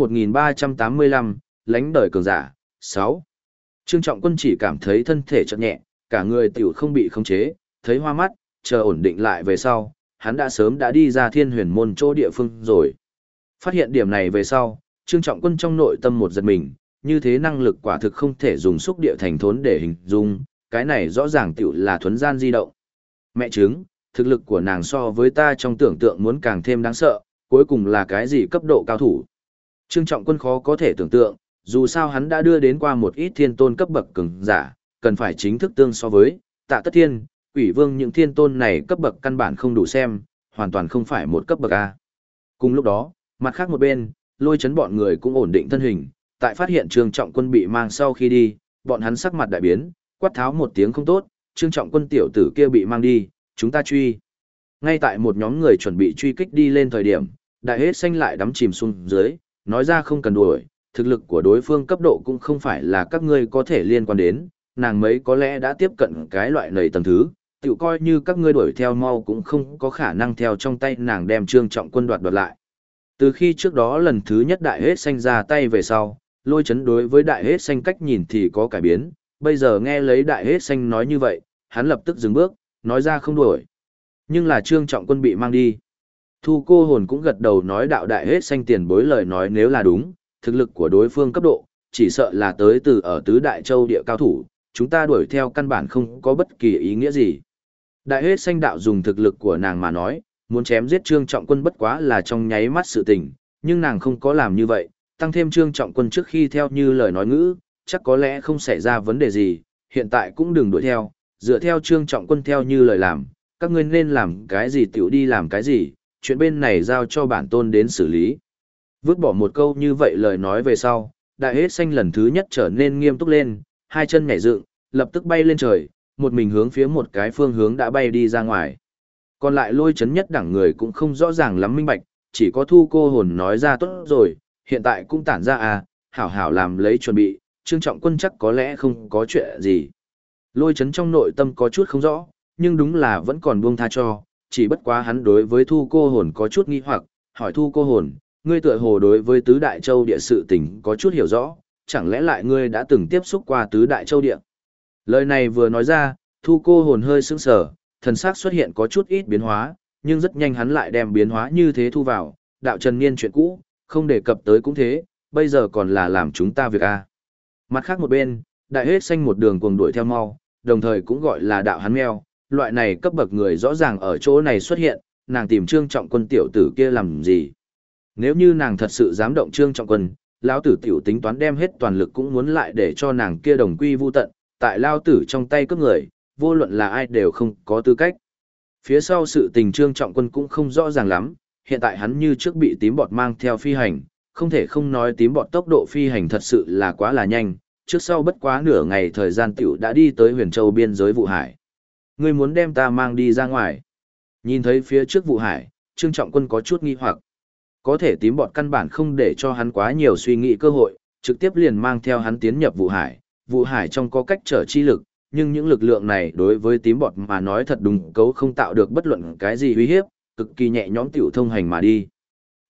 1385, lánh đời cường giả, 6. Trương Trọng Quân chỉ cảm thấy thân thể chợt nhẹ, cả người tiểu không bị khống chế, thấy hoa mắt, chờ ổn định lại về sau, hắn đã sớm đã đi ra Thiên Huyền môn chỗ địa phương rồi. Phát hiện điểm này về sau, Trương Trọng Quân trong nội tâm một giật mình, như thế năng lực quả thực không thể dùng xúc địa thành thốn để hình dung, cái này rõ ràng tiểu là thuấn gian di động. Mẹ chứng, thực lực của nàng so với ta trong tưởng tượng muốn càng thêm đáng sợ, cuối cùng là cái gì cấp độ cao thủ. Trương Trọng Quân khó có thể tưởng tượng, dù sao hắn đã đưa đến qua một ít thiên tôn cấp bậc cường giả, cần phải chính thức tương so với Tạ Tất Thiên, Quỷ Vương, những thiên tôn này cấp bậc căn bản không đủ xem, hoàn toàn không phải một cấp bậc A. Cùng lúc đó, mặt khác một bên, lôi chấn bọn người cũng ổn định thân hình, tại phát hiện Trương Trọng Quân bị mang sau khi đi, bọn hắn sắc mặt đại biến, quát tháo một tiếng không tốt, Trương Trọng Quân tiểu tử kia bị mang đi, chúng ta truy. Ngay tại một nhóm người chuẩn bị truy kích đi lên thời điểm, đại hết xanh lại đắm chìm xuống dưới, nói ra không cần đuổi, thực lực của đối phương cấp độ cũng không phải là các ngươi có thể liên quan đến, nàng mấy có lẽ đã tiếp cận cái loại nầy tầng thứ, tự coi như các ngươi đuổi theo mau cũng không có khả năng theo trong tay nàng đem Trương Trọng Quân đoạt lại. Từ khi trước đó lần thứ nhất đại hết xanh ra tay về sau, lôi chấn đối với đại hết xanh cách nhìn thì có cải biến, bây giờ nghe lấy đại hết xanh nói như vậy, hắn lập tức dừng bước, nói ra không đuổi. Nhưng là Trương Trọng Quân bị mang đi. Thu cô hồn cũng gật đầu nói đạo đại hết xanh tiền bối lời nói nếu là đúng, thực lực của đối phương cấp độ, chỉ sợ là tới từ ở tứ đại châu địa cao thủ, chúng ta đuổi theo căn bản không có bất kỳ ý nghĩa gì. Đại hết xanh đạo dùng thực lực của nàng mà nói, muốn chém giết Trương Trọng Quân bất quá là trong nháy mắt sự tình, nhưng nàng không có làm như vậy, tăng thêm Trương Trọng Quân trước khi theo như lời nói ngữ, chắc có lẽ không xảy ra vấn đề gì, hiện tại cũng đừng đuổi theo, dựa theo Trương Trọng Quân theo như lời làm, các ngươi nên làm cái gì tiểu đi làm cái gì, chuyện bên này giao cho bản tôn đến xử lý. Vứt bỏ một câu như vậy lời nói về sau, đại hết xanh lần thứ nhất trở nên nghiêm túc lên, hai chân nhảy dựng, lập tức bay lên trời, một mình hướng phía một cái phương hướng đã bay đi ra ngoài. Còn lại lôi chấn nhất đẳng người cũng không rõ ràng lắm minh bạch, chỉ có thu cô hồn nói ra tốt rồi, hiện tại cũng tản ra à, hảo hảo làm lấy chuẩn bị, Trương Trọng Quân chắc có lẽ không có chuyện gì. Lôi chấn trong nội tâm có chút không rõ, nhưng đúng là vẫn còn buông tha cho, chỉ bất quá hắn đối với thu cô hồn có chút nghi hoặc, hỏi thu cô hồn, ngươi tựa hồ đối với tứ đại châu địa sự tình có chút hiểu rõ, chẳng lẽ lại ngươi đã từng tiếp xúc qua tứ đại châu địa. Lời này vừa nói ra, thu cô hồn hơi sững sờ, thần sắc xuất hiện có chút ít biến hóa, nhưng rất nhanh hắn lại đem biến hóa như thế thu vào, đạo trần niên chuyện cũ, không đề cập tới cũng thế, bây giờ còn là làm chúng ta việc a. Mặt khác một bên, đại hết xanh một đường cuồng đuổi theo mau, đồng thời cũng gọi là đạo hắn mèo, loại này cấp bậc người rõ ràng ở chỗ này xuất hiện, nàng tìm Trương Trọng Quân tiểu tử kia làm gì? Nếu như nàng thật sự dám động Trương Trọng Quân, lão tử tiểu tính toán đem hết toàn lực cũng muốn lại để cho nàng kia đồng quy vu tận, tại lao tử trong tay cướp người, vô luận là ai đều không có tư cách. Phía sau sự tình Trương Trọng Quân cũng không rõ ràng lắm, hiện tại hắn như trước bị tím bọt mang theo phi hành, không thể không nói tím bọt tốc độ phi hành thật sự là quá là nhanh, trước sau bất quá nửa ngày thời gian tiểu đã đi tới Huyền Châu biên giới Vụ Hải. Ngươi muốn đem ta mang đi ra ngoài. Nhìn thấy phía trước Vụ Hải, Trương Trọng Quân có chút nghi hoặc. Có thể tím bọt căn bản không để cho hắn quá nhiều suy nghĩ cơ hội, trực tiếp liền mang theo hắn tiến nhập Vụ Hải. Vụ Hải trong có cách trở chi lực, nhưng những lực lượng này đối với tím bọt mà nói thật đúng cấu không tạo được bất luận cái gì uy hiếp, cực kỳ nhẹ nhõm tiểu thông hành mà đi.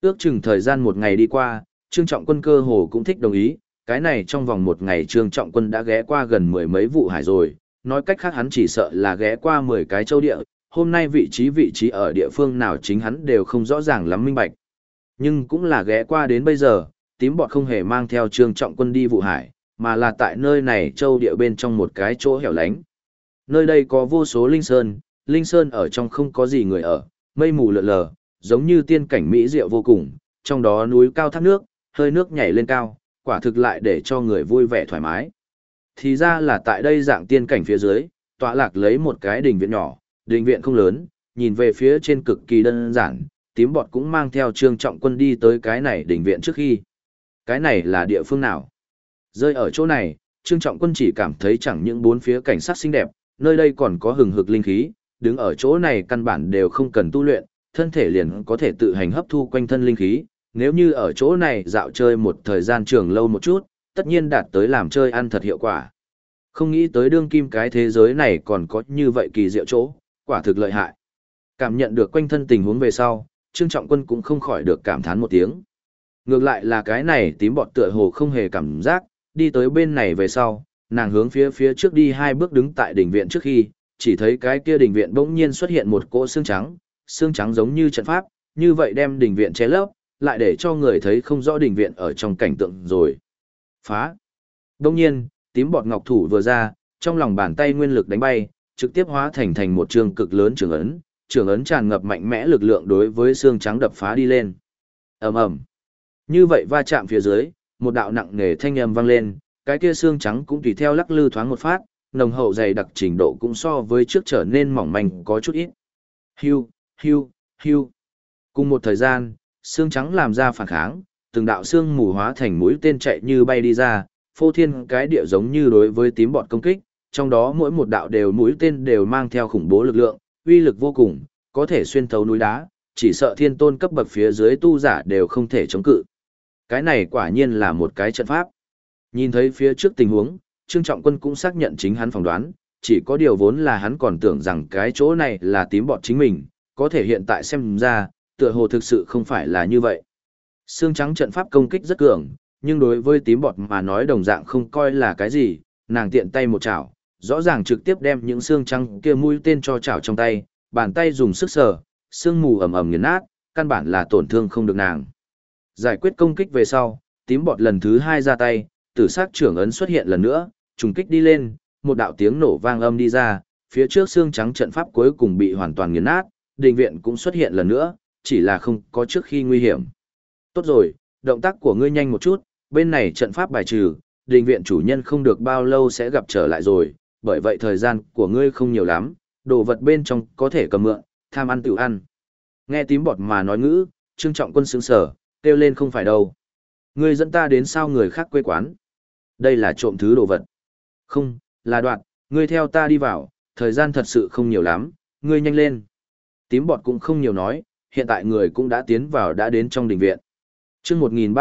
Ước chừng thời gian một ngày đi qua, Trương Trọng Quân cơ hồ cũng thích đồng ý, cái này trong vòng một ngày Trương Trọng Quân đã ghé qua gần mười mấy vụ hải rồi, nói cách khác hắn chỉ sợ là ghé qua 10 cái châu địa, hôm nay vị trí ở địa phương nào chính hắn đều không rõ ràng lắm minh bạch. Nhưng cũng là ghé qua đến bây giờ, tím bọt không hề mang theo Trương Trọng Quân đi vụ hải, mà là tại nơi này châu địa bên trong một cái chỗ hẻo lánh. Nơi đây có vô số linh sơn ở trong không có gì người ở, mây mù lượn lờ, giống như tiên cảnh mỹ diệu vô cùng, trong đó núi cao thác nước, hơi nước nhảy lên cao, quả thực lại để cho người vui vẻ thoải mái. Thì ra là tại đây dạng tiên cảnh phía dưới, tọa lạc lấy một cái đình viện nhỏ, đình viện không lớn, nhìn về phía trên cực kỳ đơn giản, tím bọt cũng mang theo Trương Trọng Quân đi tới cái này đình viện trước khi. Cái này là địa phương nào? Rơi ở chỗ này, Trương Trọng Quân chỉ cảm thấy chẳng những bốn phía cảnh sắc xinh đẹp, nơi đây còn có hừng hực linh khí, đứng ở chỗ này căn bản đều không cần tu luyện, thân thể liền có thể tự hành hấp thu quanh thân linh khí, nếu như ở chỗ này dạo chơi một thời gian trường lâu một chút, tất nhiên đạt tới làm chơi ăn thật hiệu quả. Không nghĩ tới đương kim cái thế giới này còn có như vậy kỳ diệu chỗ, quả thực lợi hại. Cảm nhận được quanh thân tình huống về sau, Trương Trọng Quân cũng không khỏi được cảm thán một tiếng. Ngược lại là cái này tím bọt tựa hồ không hề cảm giác, đi tới bên này về sau, nàng hướng phía trước đi 2 bước đứng tại đỉnh viện trước khi, chỉ thấy cái kia đỉnh viện bỗng nhiên xuất hiện một cỗ xương trắng giống như trận pháp, như vậy đem đỉnh viện che lấp, lại để cho người thấy không rõ đỉnh viện ở trong cảnh tượng rồi. Phá! Bỗng nhiên, tím bọt ngọc thủ vừa ra, trong lòng bàn tay nguyên lực đánh bay, trực tiếp hóa thành một trường cực lớn trường ấn tràn ngập mạnh mẽ lực lượng đối với xương trắng đập phá đi lên. Ầm ầm. Như vậy va chạm phía dưới, một đạo nặng nề thanh âm vang lên, cái kia xương trắng cũng tùy theo lắc lư thoáng một phát, nồng hậu dày đặc trình độ cũng so với trước trở nên mỏng manh có chút ít. Hưu, hưu, hưu. Cùng một thời gian, xương trắng làm ra phản kháng, từng đạo xương mù hóa thành mũi tên chạy như bay đi ra, phô thiên cái địa giống như đối với tím bọt công kích, trong đó mỗi một đạo mũi tên đều mang theo khủng bố lực lượng, uy lực vô cùng, có thể xuyên thấu núi đá, chỉ sợ thiên tôn cấp bậc phía dưới tu giả đều không thể chống cự. Cái này quả nhiên là một cái trận pháp. Nhìn thấy phía trước tình huống, Trương Trọng Quân cũng xác nhận chính hắn phỏng đoán, chỉ có điều vốn là hắn còn tưởng rằng cái chỗ này là tím bọt chính mình, có thể hiện tại xem ra, tựa hồ thực sự không phải là như vậy. Xương trắng trận pháp công kích rất cường, nhưng đối với tím bọt mà nói đồng dạng không coi là cái gì, nàng tiện tay một chảo, rõ ràng trực tiếp đem những xương trắng kia mũi tên cho chảo trong tay, bàn tay dùng sức sờ, xương mù ầm ầm nghiền nát, căn bản là tổn thương không được nàng. Giải quyết công kích về sau, tím bọt lần thứ 2 ra tay, tử sắc trưởng ấn xuất hiện lần nữa, trùng kích đi lên, một đạo tiếng nổ vang âm đi ra, phía trước xương trắng trận pháp cuối cùng bị hoàn toàn nghiền nát, đình viện cũng xuất hiện lần nữa, chỉ là không có trước khi nguy hiểm. Tốt rồi, động tác của ngươi nhanh một chút, bên này trận pháp bài trừ, đình viện chủ nhân không được bao lâu sẽ gặp trở lại rồi, bởi vậy thời gian của ngươi không nhiều lắm, đồ vật bên trong có thể cầm mượn, tham ăn tự ăn. Nghe tím bọt mà nói ngữ, Trương Trọng Quân sững sờ, kêu lên không phải đâu. Ngươi dẫn ta đến sao người khác quê quán? Đây là trộm thứ đồ vật. Không, là đoạt, ngươi theo ta đi vào, thời gian thật sự không nhiều lắm, ngươi nhanh lên. Tím bọt cũng không nhiều nói, hiện tại người cũng đã tiến vào đã đến trong đình viện. Chương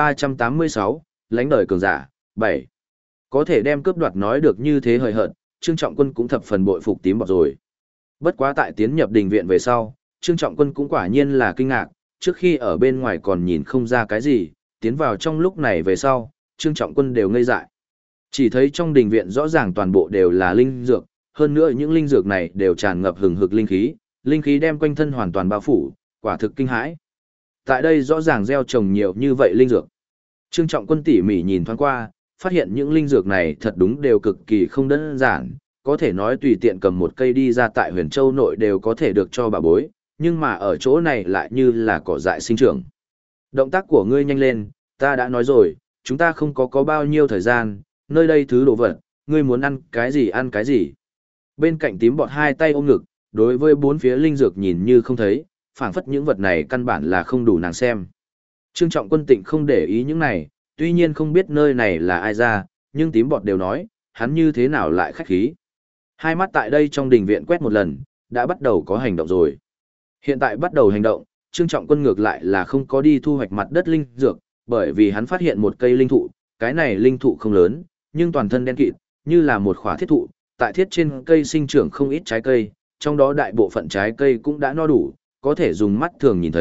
1386, lãnh đời cường giả, 7. Có thể đem cướp đoạt nói được như thế hời hợt, Trương Trọng Quân cũng thập phần bội phục tím bọt rồi. Bất quá tại tiến nhập đình viện về sau, Trương Trọng Quân cũng quả nhiên là kinh ngạc, trước khi ở bên ngoài còn nhìn không ra cái gì, tiến vào trong lúc này về sau, Trương Trọng Quân đều ngây dại. Chỉ thấy trong đình viện rõ ràng toàn bộ đều là linh dược, hơn nữa những linh dược này đều tràn ngập hừng hực linh khí đem quanh thân hoàn toàn bao phủ, quả thực kinh hãi. Tại đây rõ ràng gieo trồng nhiều như vậy linh dược. Trương Trọng Quân tỉ mỉ nhìn thoáng qua, phát hiện những linh dược này thật đúng đều cực kỳ không đơn giản, có thể nói tùy tiện cầm một cây đi ra tại Huyền Châu nội đều có thể được cho bà bối, nhưng mà ở chỗ này lại như là cỏ dại sinh trưởng. Động tác của ngươi nhanh lên, ta đã nói rồi, chúng ta không có bao nhiêu thời gian, nơi đây thứ đồ vật, ngươi muốn ăn cái gì ăn cái gì. Bên cạnh tím bọt hai tay ôm ngực, đối với bốn phía linh dược nhìn như không thấy, phảng phất những vật này căn bản là không đủ nàng xem. Trương Trọng Quân Tịnh không để ý những này, tuy nhiên không biết nơi này là ai ra, nhưng tím bọt đều nói, hắn như thế nào lại khách khí. Hai mắt tại đây trong đình viện quét một lần, đã bắt đầu có hành động rồi. Hiện tại bắt đầu hành động, Trương Trọng Quân ngược lại là không có đi thu hoạch mặt đất linh dược, bởi vì hắn phát hiện một cây linh thụ, cái này linh thụ không lớn, nhưng toàn thân đen kịt, như là một khỏa thiết thụ, tại thiết trên cây sinh trưởng không ít trái cây, trong đó đại bộ phận trái cây cũng đã no đủ, có thể dùng mắt thường nhìn thấy,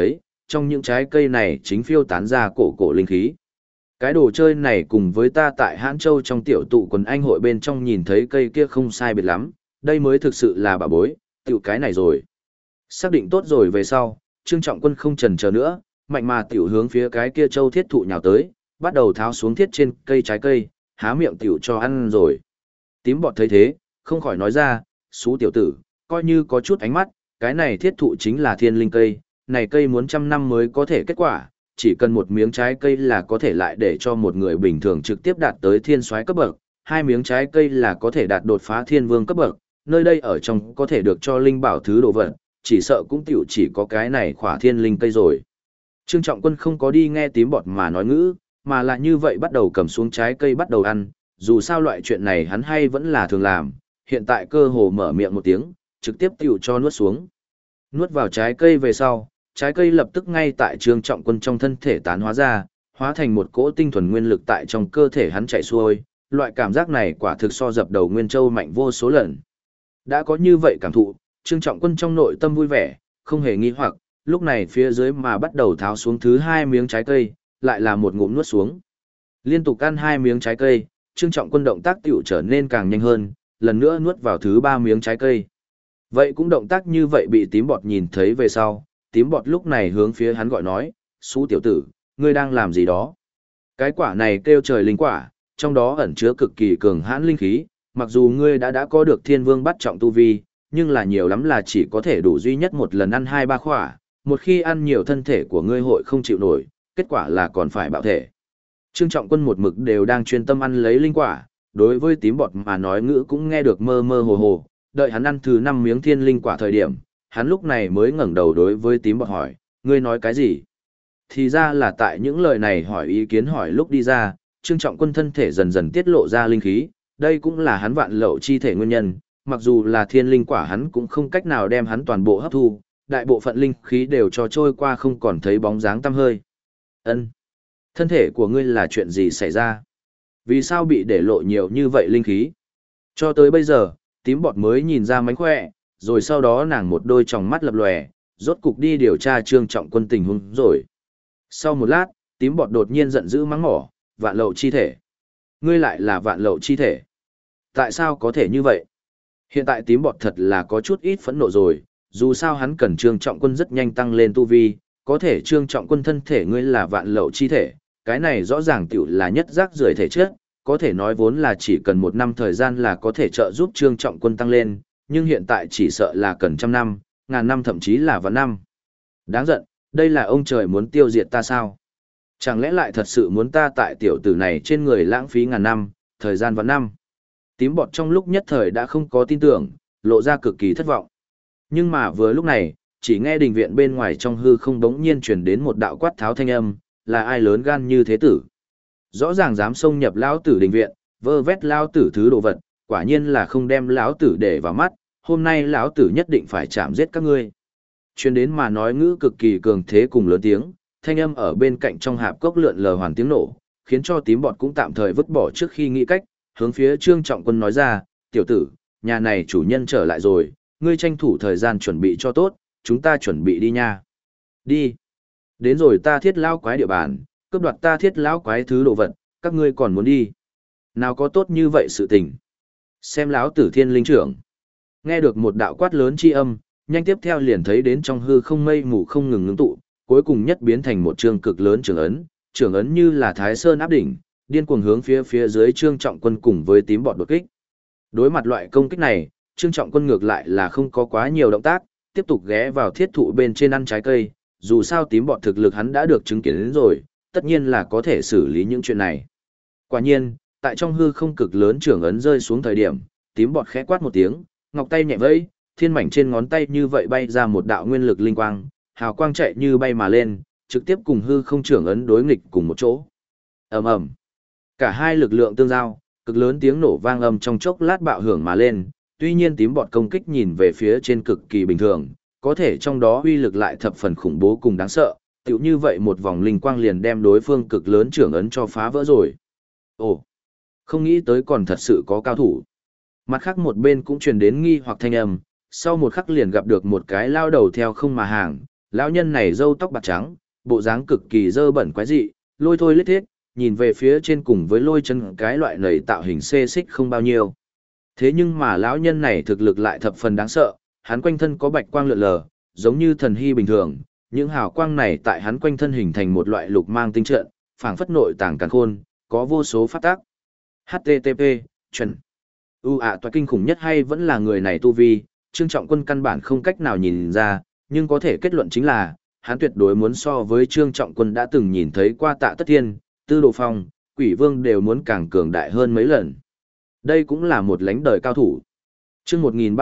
trong những trái cây này chính phiêu tán ra cổ cổ linh khí. Cái đồ chơi này cùng với ta tại Hãn Châu trong tiểu tụ quần anh hội bên trong nhìn thấy cây kia không sai biệt lắm, đây mới thực sự là bà bối, tiểu cái này rồi. Xác định tốt rồi về sau, Trương Trọng Quân không chần chờ nữa, mạnh mà tiểu hướng phía cái kia châu thiết thụ nhào tới, bắt đầu tháo xuống thiết trên cây trái cây, há miệng tiểu cho ăn rồi. Tím bọt thấy thế, không khỏi nói ra, xú tiểu tử, coi như có chút ánh mắt, cái này thiết thụ chính là thiên linh cây, này cây muốn trăm năm mới có thể kết quả, chỉ cần một miếng trái cây là có thể lại để cho một người bình thường trực tiếp đạt tới thiên soái cấp bậc, hai miếng trái cây là có thể đạt đột phá thiên vương cấp bậc, nơi đây ở trong có thể được cho linh bảo thứ đồ vật, chỉ sợ cũng tiểu chỉ có cái này khỏa thiên linh cây rồi. Trương Trọng Quân không có đi nghe tím bọt mà nói ngữ, mà là như vậy bắt đầu cầm xuống trái cây bắt đầu ăn, dù sao loại chuyện này hắn hay vẫn là thường làm, hiện tại cơ hồ mở miệng một tiếng, trực tiếp tiểu cho nuốt xuống. Nuốt vào trái cây về sau, trái cây lập tức ngay tại Trương Trọng Quân trong thân thể tán hóa ra, hóa thành một cỗ tinh thuần nguyên lực tại trong cơ thể hắn chạy xuôi, loại cảm giác này quả thực so dập đầu Nguyên Châu mạnh vô số lần. Đã có như vậy cảm thụ, Trương Trọng Quân trong nội tâm vui vẻ, không hề nghi hoặc, lúc này phía dưới mà bắt đầu tháo xuống thứ hai miếng trái cây, lại là một ngụm nuốt xuống. Liên tục ăn hai miếng trái cây, Trương Trọng Quân động tác tiểu trở nên càng nhanh hơn, lần nữa nuốt vào thứ ba miếng trái cây. Vậy cũng động tác như vậy bị tím bọt nhìn thấy về sau, tím bọt lúc này hướng phía hắn gọi nói, xú tiểu tử, ngươi đang làm gì đó? Cái quả này kêu trời linh quả, trong đó ẩn chứa cực kỳ cường hãn linh khí, mặc dù ngươi đã có được thiên vương bắt trọng tu vi, nhưng là nhiều lắm là chỉ có thể đủ duy nhất một lần ăn hai ba khỏa, một khi ăn nhiều thân thể của ngươi hội không chịu nổi, kết quả là còn phải bạo thể. Trương Trọng Quân một mực đều đang chuyên tâm ăn lấy linh quả, đối với tím bọt mà nói ngữ cũng nghe được mơ mơ hồ hồ, đợi hắn ăn thứ 5 miếng thiên linh quả thời điểm, hắn lúc này mới ngẩng đầu đối với tím bọt hỏi, ngươi nói cái gì? Thì ra là tại những lời này hỏi ý kiến hỏi lúc đi ra, Trương Trọng Quân thân thể dần dần tiết lộ ra linh khí, đây cũng là hắn vạn lậu chi thể nguyên nhân, mặc dù là thiên linh quả hắn cũng không cách nào đem hắn toàn bộ hấp thu, đại bộ phận linh khí đều cho trôi qua không còn thấy bóng dáng tăm hơi. Ân, thân thể của ngươi là chuyện gì xảy ra? Vì sao bị để lộ nhiều như vậy linh khí? Cho tới bây giờ, tím bọt mới nhìn ra mánh khỏe, rồi sau đó nàng một đôi tròng mắt lập lòe, rốt cục đi điều tra Trương Trọng Quân tình huống rồi. Sau một lát, tím bọt đột nhiên giận dữ mắng mỏ, vạn lậu chi thể. Ngươi lại là vạn lậu chi thể. Tại sao có thể như vậy? Hiện tại tím bọt thật là có chút ít phẫn nộ rồi, dù sao hắn cần Trương Trọng Quân rất nhanh tăng lên tu vi, có thể Trương Trọng Quân thân thể ngươi là vạn lậu chi thể, cái này rõ ràng tiểu là nhất rác rưởi thể chất, có thể nói vốn là chỉ cần 1 năm thời gian là có thể trợ giúp Trương Trọng Quân tăng lên, nhưng hiện tại chỉ sợ là cần 100 năm, ngàn năm thậm chí là vạn năm. Đáng giận, đây là ông trời muốn tiêu diệt ta sao? Chẳng lẽ lại thật sự muốn ta tại tiểu tử này trên người lãng phí ngàn năm, thời gian vạn năm? Tím bọt trong lúc nhất thời đã không có tin tưởng, lộ ra cực kỳ thất vọng. Nhưng mà vừa lúc này, chỉ nghe đình viện bên ngoài trong hư không bỗng nhiên truyền đến một đạo quát tháo thanh âm, là ai lớn gan như thế tử? Rõ ràng dám xông nhập lão tử đình viện, vơ vét lão tử thứ đồ vật, quả nhiên là không đem lão tử để vào mắt, hôm nay lão tử nhất định phải chạm giết các ngươi. Truyền đến mà nói ngữ cực kỳ cường thế cùng lớn tiếng, thanh âm ở bên cạnh trong hạp cốc lượn lờ hoàn tiếng nổ, khiến cho tím bọt cũng tạm thời vứt bỏ trước khi nghĩ cách, hướng phía Trương Trọng Quân nói ra, tiểu tử, nhà này chủ nhân trở lại rồi, ngươi tranh thủ thời gian chuẩn bị cho tốt, chúng ta chuẩn bị đi nha. Đi. Đến rồi ta thiết lão quái địa bàn, cướp đoạt ta thiết lão quái thứ đồ vật, các ngươi còn muốn đi. Nào có tốt như vậy sự tình. Xem lão tử thiên linh trưởng. Nghe được một đạo quát lớn chi âm, nhanh tiếp theo liền thấy đến trong hư không mây mù không ngừng ngưng tụ, cuối cùng nhất biến thành một trường cực lớn trưởng ấn như là Thái Sơn áp đỉnh, điên cuồng hướng phía dưới Trương Trọng Quân cùng với tím bọt đột kích. Đối mặt loại công kích này, Trương Trọng Quân ngược lại là không có quá nhiều động tác, tiếp tục ghé vào thiết thụ bên trên ăn trái cây, dù sao tím bọt thực lực hắn đã được chứng kiến đến rồi, tất nhiên là có thể xử lý những chuyện này. Quả nhiên, tại trong hư không cực lớn trưởng ấn rơi xuống thời điểm, tím bọt khẽ quát một tiếng, ngọc tay nhẹ vẫy, thiên mảnh trên ngón tay như vậy bay ra một đạo nguyên lực linh quang, hào quang chạy như bay mà lên, trực tiếp cùng hư không trưởng ấn đối nghịch cùng một chỗ. Ầm ầm. Cả hai lực lượng tương giao, cực lớn tiếng nổ vang âm trong chốc lát bạo hưởng mà lên, tuy nhiên tím bọt công kích nhìn về phía trên cực kỳ bình thường, có thể trong đó uy lực lại thập phần khủng bố cùng đáng sợ, tựu như vậy một vòng linh quang liền đem đối phương cực lớn trưởng ấn cho phá vỡ rồi. Ồ, không nghĩ tới còn thật sự có cao thủ. Mặt khác một bên cũng truyền đến nghi hoặc thanh âm, sau một khắc liền gặp được một cái lao đầu theo không mà hàng, Lão nhân này râu tóc bạc trắng, bộ dáng cực kỳ dơ bẩn quái dị, lôi thôi lết thiết, nhìn về phía trên cùng với lôi chân cái loại nầy tạo hình xê xích không bao nhiêu. Thế nhưng mà lão nhân này thực lực lại thập phần đáng sợ, hắn quanh thân có bạch quang lượn lờ, giống như thần hy bình thường, những hào quang này tại hắn quanh thân hình thành một loại lục mang tinh trận, phảng phất nội tàng càn khôn, có vô số pháp tác. HTTP, chuẩn. Toa kinh khủng nhất hay vẫn là người này tu vi, Trương Trọng Quân căn bản không cách nào nhìn ra, nhưng có thể kết luận chính là, hắn tuyệt đối muốn so với Trương Trọng Quân đã từng nhìn thấy qua Tạ Tất Thiên, Tư Đồ Phong, Quỷ Vương đều muốn càng cường đại hơn mấy lần. Đây cũng là một lãnh đời cao thủ. Chương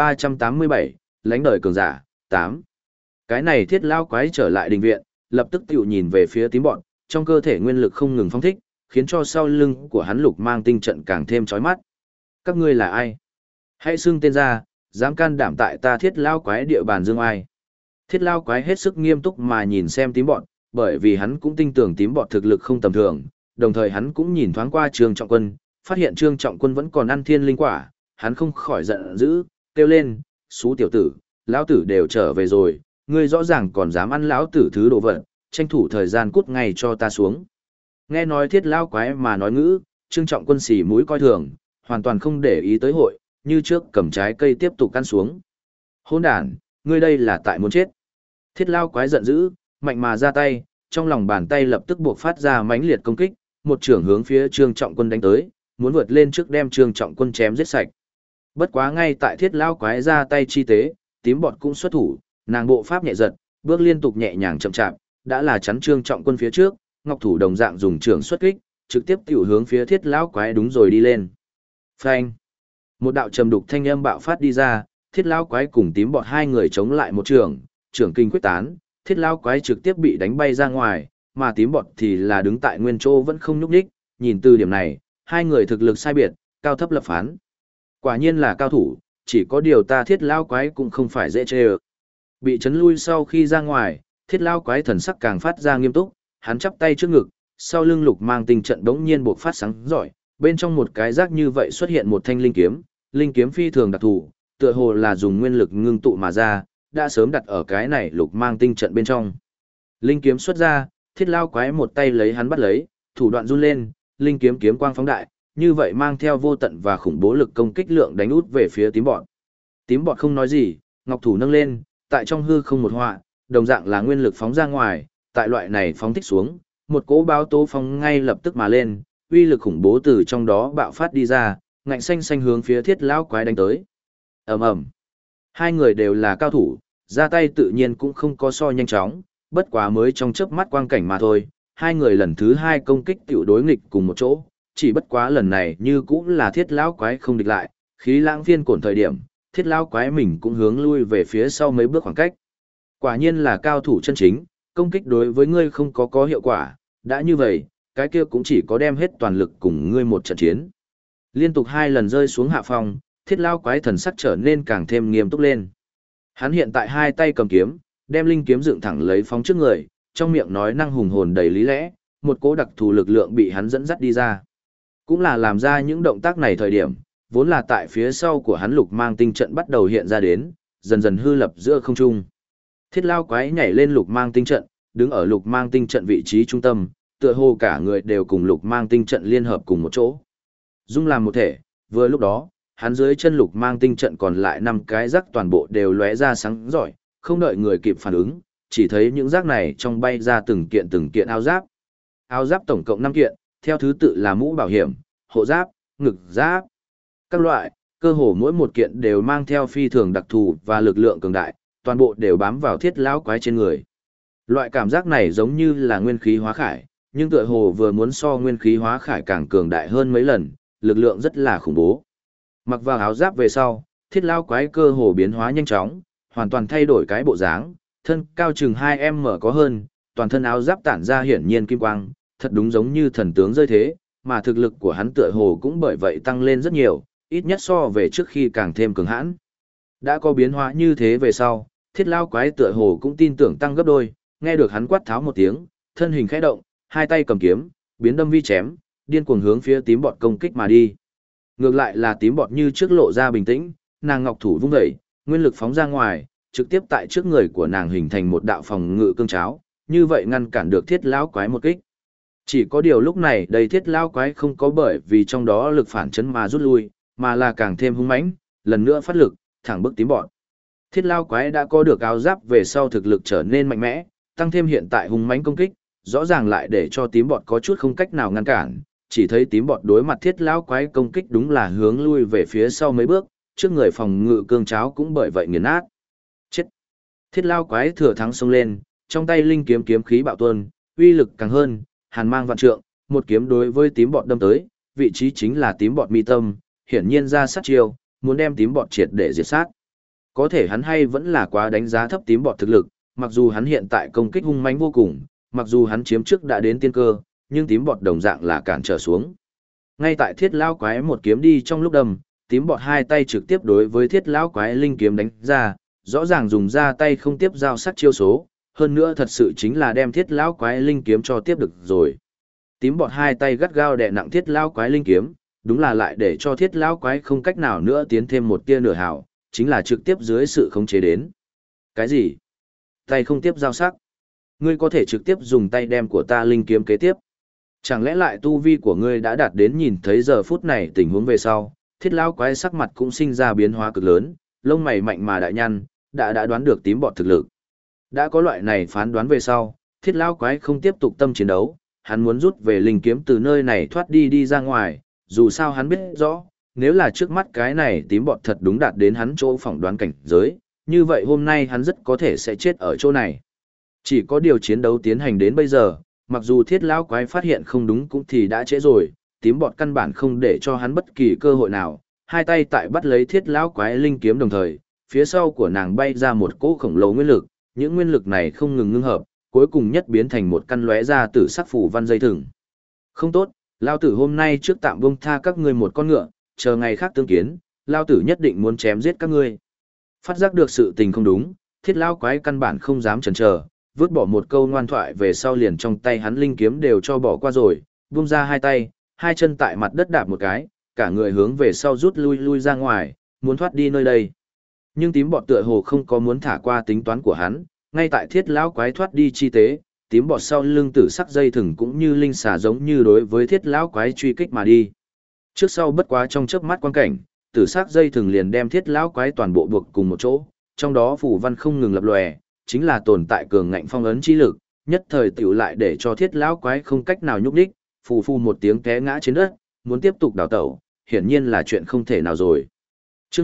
1387, lãnh đời cường giả, 8. Cái này Thiết lao quái trở lại đình viện, lập tức tiểu nhìn về phía tím bọn, trong cơ thể nguyên lực không ngừng phóng thích, khiến cho sau lưng của hắn lục mang tinh trận càng thêm chói mắt. Các ngươi là ai? Hãy xưng tên ra, dám can đảm tại ta Thiết lao quái địa bàn dương ai. Thiết lao quái hết sức nghiêm túc mà nhìn xem tím bọn, bởi vì hắn cũng tin tưởng tím bọn thực lực không tầm thường, đồng thời hắn cũng nhìn thoáng qua Trương Trọng Quân, phát hiện Trương Trọng Quân vẫn còn ăn thiên linh quả, hắn không khỏi giận dữ, kêu lên, xú tiểu tử, lão tử đều trở về rồi, ngươi rõ ràng còn dám ăn lão tử thứ đồ vật, tranh thủ thời gian cút ngay cho ta xuống. Nghe nói Thiết lao quái mà nói ngữ, Trương Trọng Quân xì mũi coi thường, hoàn toàn không để ý tới hội, như trước cầm trái cây tiếp tục ăn xuống. Hỗn đản, ngươi đây là tại muốn chết. Thiết lao quái giận dữ, mạnh mà ra tay, trong lòng bàn tay lập tức buộc phát ra mãnh liệt công kích, một trưởng hướng phía Trương Trọng Quân đánh tới, muốn vượt lên trước đem Trương Trọng Quân chém giết sạch. Bất quá ngay tại Thiết lao quái ra tay chi tế, tím bọt cũng xuất thủ, nàng bộ pháp nhẹ giật, bước liên tục nhẹ nhàng chậm chạp, đã là chắn Trương Trọng Quân phía trước, ngọc thủ đồng dạng dùng trưởng xuất kích, trực tiếp tiểu hướng phía Thiết lao quái đúng rồi đi lên. Phanh! Một đạo trầm đục thanh âm bạo phát đi ra, Thiết lao quái cùng tím bọt hai người chống lại một trường, trưởng kinh quyết tán, Thiết lao quái trực tiếp bị đánh bay ra ngoài, mà tím bọt thì là đứng tại nguyên chỗ vẫn không nhúc nhích, nhìn từ điểm này, hai người thực lực sai biệt, cao thấp lập phán. Quả nhiên là cao thủ, chỉ có điều ta Thiết lao quái cũng không phải dễ chê ơ. Bị chấn lui sau khi ra ngoài, Thiết lao quái thần sắc càng phát ra nghiêm túc, hắn chắp tay trước ngực, sau lưng lục mang tinh trận bỗng nhiên buộc phát sáng giỏi, bên trong một cái rác như vậy xuất hiện một thanh linh kiếm phi thường đặc thù, tựa hồ là dùng nguyên lực ngưng tụ mà ra, đã sớm đặt ở cái này lục mang tinh trận bên trong. Linh kiếm xuất ra, Thiết lao quái một tay lấy hắn bắt lấy, thủ đoạn run lên, linh kiếm kiếm quang phóng đại, như vậy mang theo vô tận và khủng bố lực công kích lượng đánh út về phía tím bọt. Tím bọt không nói gì, ngọc thủ nâng lên, tại trong hư không một họa, đồng dạng là nguyên lực phóng ra ngoài, tại loại này phóng thích xuống, một cỗ báo tố phong ngay lập tức mà lên, uy lực khủng bố từ trong đó bạo phát đi ra, ngạnh xanh xanh hướng phía Thiết lao quái đánh tới. Ầm ầm. Hai người đều là cao thủ, ra tay tự nhiên cũng không có so nhanh chóng, bất quá mới trong chớp mắt quang cảnh mà thôi, hai người lần thứ hai công kích tiểu đối nghịch cùng một chỗ, chỉ bất quá lần này như cũng là Thiết lão quái không địch lại, khí lãng phiên cổn thời điểm, Thiết lão quái mình cũng hướng lui về phía sau mấy bước khoảng cách. Quả nhiên là cao thủ chân chính, công kích đối với ngươi không có hiệu quả, đã như vậy, cái kia cũng chỉ có đem hết toàn lực cùng ngươi một trận chiến. Liên tục hai lần rơi xuống hạ phong, Thiết lão quái thần sắc trở nên càng thêm nghiêm túc lên. Hắn hiện tại hai tay cầm kiếm, đem linh kiếm dựng thẳng lấy phóng trước người, trong miệng nói năng hùng hồn đầy lý lẽ, một cỗ đặc thù lực lượng bị hắn dẫn dắt đi ra. Cũng là làm ra những động tác này thời điểm, vốn là tại phía sau của hắn lục mang tinh trận bắt đầu hiện ra đến, dần dần hư lập giữa không trung. Thiết lao quái nhảy lên lục mang tinh trận, đứng ở lục mang tinh trận vị trí trung tâm, tựa hồ cả người đều cùng lục mang tinh trận liên hợp cùng một chỗ. Dung làm một thể, vừa lúc đó, hắn dưới chân lục mang tinh trận còn lại 5 cái rác toàn bộ đều lóe ra sáng giỏi, không đợi người kịp phản ứng, chỉ thấy những rác này trong bay ra từng kiện áo giáp. Áo giáp tổng cộng 5 kiện, theo thứ tự là mũ bảo hiểm, hộ giáp, ngực giáp. Các loại, cơ hồ mỗi một kiện đều mang theo phi thường đặc thù và lực lượng cường đại, toàn bộ đều bám vào Thiết lão quái trên người. Loại cảm giác này giống như là nguyên khí hóa khải, nhưng tựa hồ vừa muốn so nguyên khí hóa khải càng cường đại hơn mấy lần, lực lượng rất là khủng bố. Mặc vào áo giáp về sau, Thiết lão quái cơ hồ biến hóa nhanh chóng, hoàn toàn thay đổi cái bộ dáng, thân cao chừng 2m có hơn, toàn thân áo giáp tản ra hiển nhiên kim quang, thật đúng giống như thần tướng rơi thế, mà thực lực của hắn tựa hồ cũng bởi vậy tăng lên rất nhiều, ít nhất so về trước khi càng thêm cường hãn. Đã có biến hóa như thế về sau, Thiết lão quái tựa hồ cũng tin tưởng tăng gấp đôi, nghe được hắn quát tháo một tiếng, thân hình khẽ động, hai tay cầm kiếm, biến đâm vi chém, điên cuồng hướng phía tím bọt công kích mà đi. Ngược lại là tím bọt như trước lộ ra bình tĩnh, nàng ngọc thủ vung dậy, nguyên lực phóng ra ngoài, trực tiếp tại trước người của nàng hình thành một đạo phòng ngự cương cháo, như vậy ngăn cản được thiết lão quái một kích. Chỉ có điều lúc này đây thiết lão quái không có bởi vì trong đó lực phản chấn mà rút lui, mà là càng thêm hung mãnh, lần nữa phát lực, thẳng bức tím bọn. Thiết lão quái đã có được áo giáp về sau thực lực trở nên mạnh mẽ, tăng thêm hiện tại hung mãnh công kích, rõ ràng lại để cho tím bọt có chút không cách nào ngăn cản, chỉ thấy tím bọt đối mặt thiết lão quái công kích đúng là hướng lui về phía sau mấy bước, trước người phòng ngự cương cháo cũng bởi vậy nghiền nát. Chết! Thiết lão quái thừa thắng xông lên, trong tay linh kiếm kiếm khí bạo tuôn, uy lực càng hơn, hàn mang vạn trượng, một kiếm đối với tím bọt đâm tới, vị trí chính là tím bọt mi tâm, hiển nhiên ra sát chiêu, muốn đem tím bọt triệt để diệt sát. Có thể hắn hay vẫn là quá đánh giá thấp tím bọt thực lực, mặc dù hắn hiện tại công kích hung mãnh vô cùng, mặc dù hắn chiếm trước đã đến tiên cơ, nhưng tím bọt đồng dạng là cản trở xuống. Ngay tại thiết lão quái một kiếm đi trong lúc đâm, tím bọt hai tay trực tiếp đối với thiết lão quái linh kiếm đánh ra, rõ ràng dùng ra tay không tiếp giao sắc chiêu số, hơn nữa thật sự chính là đem thiết lão quái linh kiếm cho tiếp được rồi. Tím bọt hai tay gắt gao đè nặng thiết lão quái linh kiếm, đúng là lại để cho thiết lão quái không cách nào nữa tiến thêm một tia nửa hào, chính là trực tiếp dưới sự khống chế đến. Cái gì? Tay không tiếp giao sắc? Ngươi có thể trực tiếp dùng tay đem của ta linh kiếm kế tiếp. Chẳng lẽ lại tu vi của ngươi đã đạt đến nhìn thấy giờ phút này tình huống về sau, thiết lão quái sắc mặt cũng sinh ra biến hóa cực lớn, lông mày mạnh mà đại nhăn, đã đoán được tím bọt thực lực. Đã có loại này phán đoán về sau, thiết lão quái không tiếp tục tâm chiến đấu, hắn muốn rút về linh kiếm từ nơi này thoát đi ra ngoài, dù sao hắn biết rõ, nếu là trước mắt cái này tím bọt thật đúng đạt đến hắn chỗ phỏng đoán cảnh giới, như vậy hôm nay hắn rất có thể sẽ chết ở chỗ này. Chỉ có điều chiến đấu tiến hành đến bây giờ, mặc dù thiết lão quái phát hiện không đúng cũng thì đã trễ rồi, tím bọt căn bản không để cho hắn bất kỳ cơ hội nào, hai tay tại bắt lấy thiết lão quái linh kiếm đồng thời, phía sau của nàng bay ra một cỗ khổng lồ nguyên lực, những nguyên lực này không ngừng ngưng hợp, cuối cùng nhất biến thành một căn lóe ra tử sắc phủ văn dây thừng. Không tốt, lao tử hôm nay trước tạm buông tha các ngươi một con ngựa, chờ ngày khác tương kiến, lao tử nhất định muốn chém giết các ngươi. Phát giác được sự tình không đúng, thiết lão quái căn bản không dám chần chờ, vứt bỏ một câu ngoan thoại về sau liền trong tay hắn linh kiếm đều cho bỏ qua rồi, buông ra hai tay, hai chân tại mặt đất đạp một cái, cả người hướng về sau rút lui ra ngoài, muốn thoát đi nơi đây. Nhưng tím bọt tựa hồ không có muốn thả qua tính toán của hắn, ngay tại thiết lão quái thoát đi chi tế, tím bọt sau lưng tử sắc dây thừng cũng như linh xà giống như đối với thiết lão quái truy kích mà đi. Trước sau bất quá trong chớp mắt quan cảnh, tử sắc dây thừng liền đem thiết lão quái toàn bộ buộc cùng một chỗ, trong đó phù văn không ngừng lập lòe, chính là tồn tại cường ngạnh phong ấn chi lực, nhất thời tiểu lại để cho thiết lão quái không cách nào nhúc đích, phù phù một tiếng té ngã trên đất, muốn tiếp tục đào tẩu, hiển nhiên là chuyện không thể nào rồi. Chương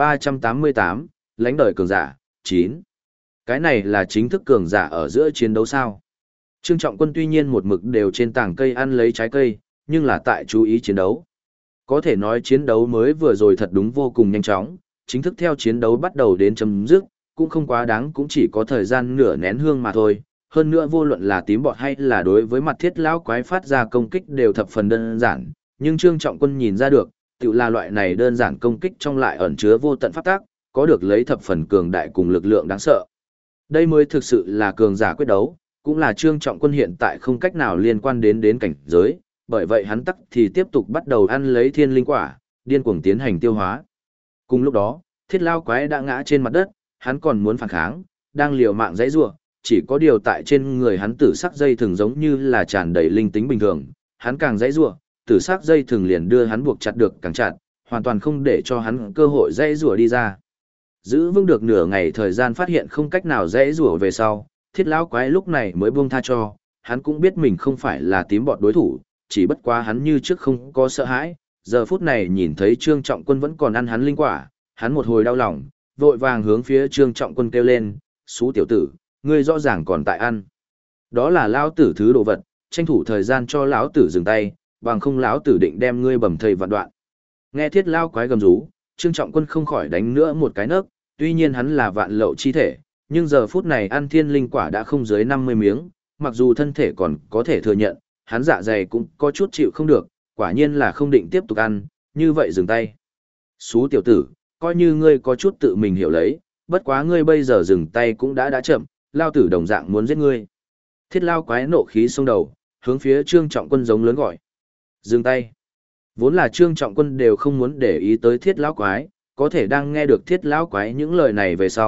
1388, lãnh đời cường giả, 9. Cái này là chính thức cường giả ở giữa chiến đấu sao? Trương Trọng Quân tuy nhiên một mực đều trên tảng cây ăn lấy trái cây, nhưng là tại chú ý chiến đấu. Có thể nói chiến đấu mới vừa rồi thật đúng vô cùng nhanh chóng, chính thức theo chiến đấu bắt đầu đến chấm dứt, cũng không quá đáng, cũng chỉ có thời gian nửa nén hương mà thôi. Hơn nữa vô luận là tím bọt hay là đối với mặt thiết lão quái phát ra công kích đều thập phần đơn giản, nhưng Trương Trọng Quân nhìn ra được, tự là loại này đơn giản công kích trong lại ẩn chứa vô tận pháp tác, có được lấy thập phần cường đại cùng lực lượng đáng sợ. Đây mới thực sự là cường giả quyết đấu, cũng là Trương Trọng Quân hiện tại không cách nào liên quan đến cảnh giới, bởi vậy hắn tắc thì tiếp tục bắt đầu ăn lấy thiên linh quả, điên cuồng tiến hành tiêu hóa. Cùng lúc đó, thiết lao quái đã ngã trên mặt đất, hắn còn muốn phản kháng, đang liều mạng giãy giụa, chỉ có điều tại trên người hắn tử sắc dây thừng giống như là tràn đầy linh tính bình thường, hắn càng giãy giụa, tử sắc dây thừng liền đưa hắn buộc chặt được càng chặt, hoàn toàn không để cho hắn cơ hội giãy giụa đi ra. Giữ vững được nửa ngày thời gian phát hiện không cách nào giãy giụa về sau, thiết lão quái lúc này mới buông tha cho, hắn cũng biết mình không phải là tím bọt đối thủ, chỉ bất quá hắn như trước không có sợ hãi, giờ phút này nhìn thấy Trương Trọng Quân vẫn còn ăn hắn linh quả, hắn một hồi đau lòng, vội vàng hướng phía Trương Trọng Quân kêu lên, "Xú tiểu tử, ngươi rõ ràng còn tại ăn. Đó là lão tử thứ đồ vật, tranh thủ thời gian cho lão tử dừng tay, bằng không lão tử định đem ngươi bầm thây vạn đoạn." Nghe thiết lao quái gầm rú, Trương Trọng Quân không khỏi đánh nữa một cái nấc, tuy nhiên hắn là vạn lậu chi thể, nhưng giờ phút này ăn thiên linh quả đã không dưới 50 miếng, mặc dù thân thể còn có thể thừa nhận, hắn dạ dày cũng có chút chịu không được, quả nhiên là không định tiếp tục ăn, như vậy dừng tay. "Xú tiểu tử, coi như ngươi có chút tự mình hiểu lấy, bất quá ngươi bây giờ dừng tay cũng đã chậm, lao tử đồng dạng muốn giết ngươi." Thiết lao quái nộ khí xông đầu, hướng phía Trương Trọng Quân giống lớn gọi. "Dừng tay." Vốn là Trương Trọng Quân đều không muốn để ý tới thiết lão quái, có thể đang nghe được thiết lão quái những lời này về sau,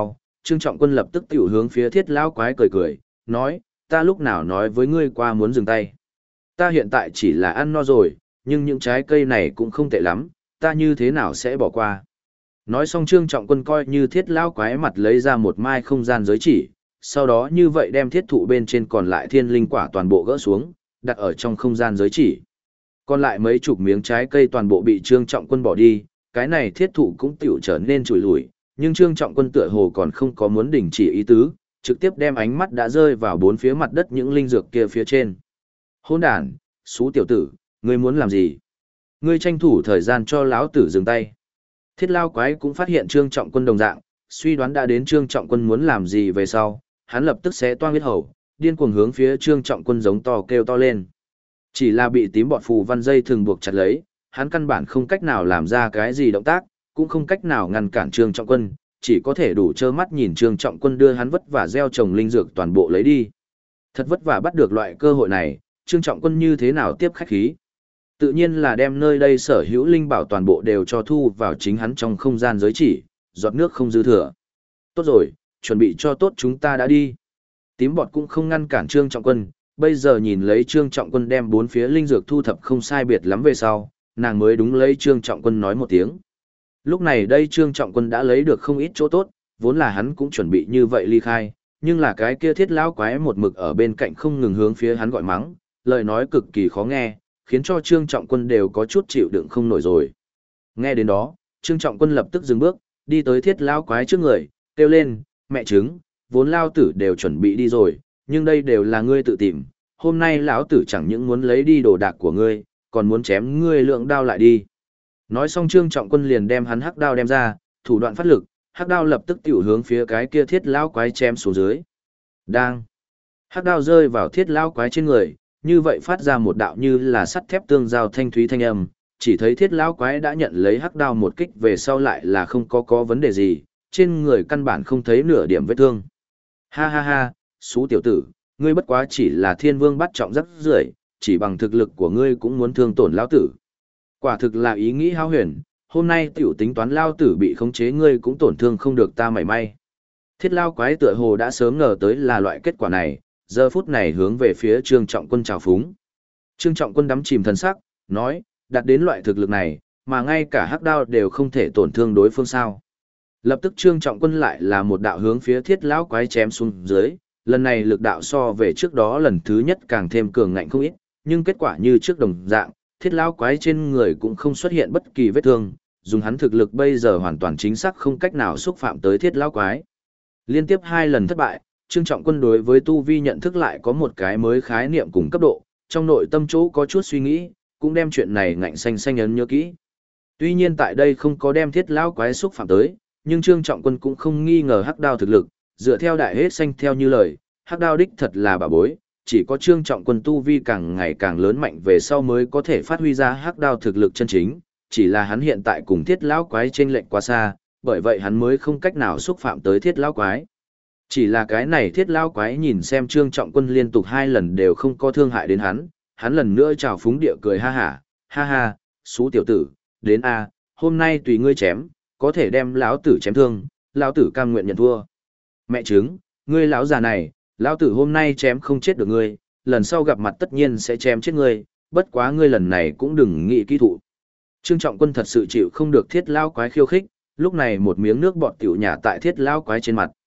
Trương Trọng Quân lập tức tiểu hướng phía thiết lão quái cười cười, nói, ta lúc nào nói với ngươi qua muốn dừng tay. Ta hiện tại chỉ là ăn no rồi, nhưng những trái cây này cũng không tệ lắm, ta như thế nào sẽ bỏ qua. Nói xong Trương Trọng Quân coi như thiết lão quái mặt lấy ra một mai không gian giới chỉ, sau đó như vậy đem thiết thụ bên trên còn lại thiên linh quả toàn bộ gỡ xuống, đặt ở trong không gian giới chỉ. Còn lại mấy chục miếng trái cây toàn bộ bị Trương Trọng Quân bỏ đi, cái này thiết thụ cũng tiểu trở nên chùi lủi, nhưng Trương Trọng Quân tựa hồ còn không có muốn đình chỉ ý tứ, trực tiếp đem ánh mắt đã rơi vào bốn phía mặt đất những linh dược kia phía trên. Hỗn đản, xú tiểu tử, ngươi muốn làm gì? Ngươi tranh thủ thời gian cho lão tử dừng tay. Thiết lao quái cũng phát hiện Trương Trọng Quân đồng dạng, suy đoán đã đến Trương Trọng Quân muốn làm gì về sau, hắn lập tức xé toang huyết hầu, điên cuồng hướng phía Trương Trọng Quân giống to kêu to lên. Chỉ là bị tím bọt phù văn dây thường buộc chặt lấy, hắn căn bản không cách nào làm ra cái gì động tác, cũng không cách nào ngăn cản Trương Trọng Quân, chỉ có thể đủ trơ mắt nhìn Trương Trọng Quân đưa hắn vất vả gieo trồng linh dược toàn bộ lấy đi. Thật vất vả bắt được loại cơ hội này, Trương Trọng Quân như thế nào tiếp khách khí? Tự nhiên là đem nơi đây sở hữu linh bảo toàn bộ đều cho thu vào chính hắn trong không gian giới chỉ, giọt nước không dư thừa. Tốt rồi, chuẩn bị cho tốt chúng ta đã đi. Tím bọt cũng không ngăn cản Trương Trọng Quân, bây giờ nhìn lấy Trương Trọng Quân đem bốn phía linh dược thu thập không sai biệt lắm về sau, nàng mới đúng lấy Trương Trọng Quân nói một tiếng. Lúc này đây Trương Trọng Quân đã lấy được không ít chỗ tốt, vốn là hắn cũng chuẩn bị như vậy ly khai, nhưng là cái kia thiết lão quái một mực ở bên cạnh không ngừng hướng phía hắn gọi mắng, lời nói cực kỳ khó nghe, khiến cho Trương Trọng Quân đều có chút chịu đựng không nổi rồi. Nghe đến đó, Trương Trọng Quân lập tức dừng bước, đi tới thiết lão quái trước người, kêu lên, mẹ trứng, vốn lao tử đều chuẩn bị đi rồi, nhưng đây đều là ngươi tự tìm, hôm nay lão tử chẳng những muốn lấy đi đồ đạc của ngươi, còn muốn chém ngươi lượng đao lại đi. Nói xong Trương Trọng Quân liền đem hắn hắc đao đem ra, thủ đoạn phát lực, hắc đao lập tức tiểu hướng phía cái kia thiết lão quái chém xuống dưới. Đang. Hắc đao rơi vào thiết lão quái trên người, như vậy phát ra một đạo như là sắt thép tương giao thanh thúy thanh âm, chỉ thấy thiết lão quái đã nhận lấy hắc đao một kích về sau lại là không có vấn đề gì, trên người căn bản không thấy nửa điểm vết thương. Ha ha ha, xú tiểu tử, ngươi bất quá chỉ là thiên vương bắt trọng rất rưởi, chỉ bằng thực lực của ngươi cũng muốn thương tổn lão tử. Quả thực là ý nghĩ hao huyền, hôm nay tiểu tính toán lao tử bị khống chế ngươi cũng tổn thương không được ta mảy may. Thiết lao quái tựa hồ đã sớm ngờ tới là loại kết quả này, giờ phút này hướng về phía Trương Trọng Quân chào phúng. Trương Trọng Quân đắm chìm thần sắc, nói, đạt đến loại thực lực này, mà ngay cả hắc đao đều không thể tổn thương đối phương sao. Lập tức Trương Trọng Quân lại là một đạo hướng phía thiết lão quái chém xuống dưới, lần này lực đạo so về trước đó lần thứ nhất càng thêm cường ngạnh không ít, nhưng kết quả như trước đồng dạng, thiết lão quái trên người cũng không xuất hiện bất kỳ vết thương, dùng hắn thực lực bây giờ hoàn toàn chính xác không cách nào xúc phạm tới thiết lão quái. Liên tiếp 2 lần thất bại, Trương Trọng Quân đối với tu vi nhận thức lại có một cái mới khái niệm cùng cấp độ, trong nội tâm chỗ có chút suy nghĩ, cũng đem chuyện này ngạnh xanh xanh ấn nhớ kỹ. Tuy nhiên tại đây không có đem thiết lão quái xúc phạm tới, nhưng Trương Trọng Quân cũng không nghi ngờ hắc đao thực lực, dựa theo đại hết xanh theo như lời, hắc đao đích thật là bà bối, chỉ có Trương Trọng Quân tu vi càng ngày càng lớn mạnh về sau mới có thể phát huy ra hắc đao thực lực chân chính, chỉ là hắn hiện tại cùng thiết lão quái chênh lệch quá xa, bởi vậy hắn mới không cách nào xúc phạm tới thiết lão quái. Chỉ là cái này thiết lão quái nhìn xem Trương Trọng Quân liên tục 2 lần đều không có thương hại đến hắn lần nữa chào phúng địa cười ha ha, xú tiểu tử, đến a, hôm nay tùy ngươi chém, có thể đem lão tử chém thương, lão tử cam nguyện nhận thua. Mẹ trứng, ngươi lão già này, lão tử hôm nay chém không chết được ngươi, lần sau gặp mặt tất nhiên sẽ chém chết ngươi, bất quá ngươi lần này cũng đừng nghĩ kỹ thụ. Trương Trọng Quân thật sự chịu không được thiết lão quái khiêu khích, lúc này một miếng nước bọt tiểu nhả tại thiết lão quái trên mặt.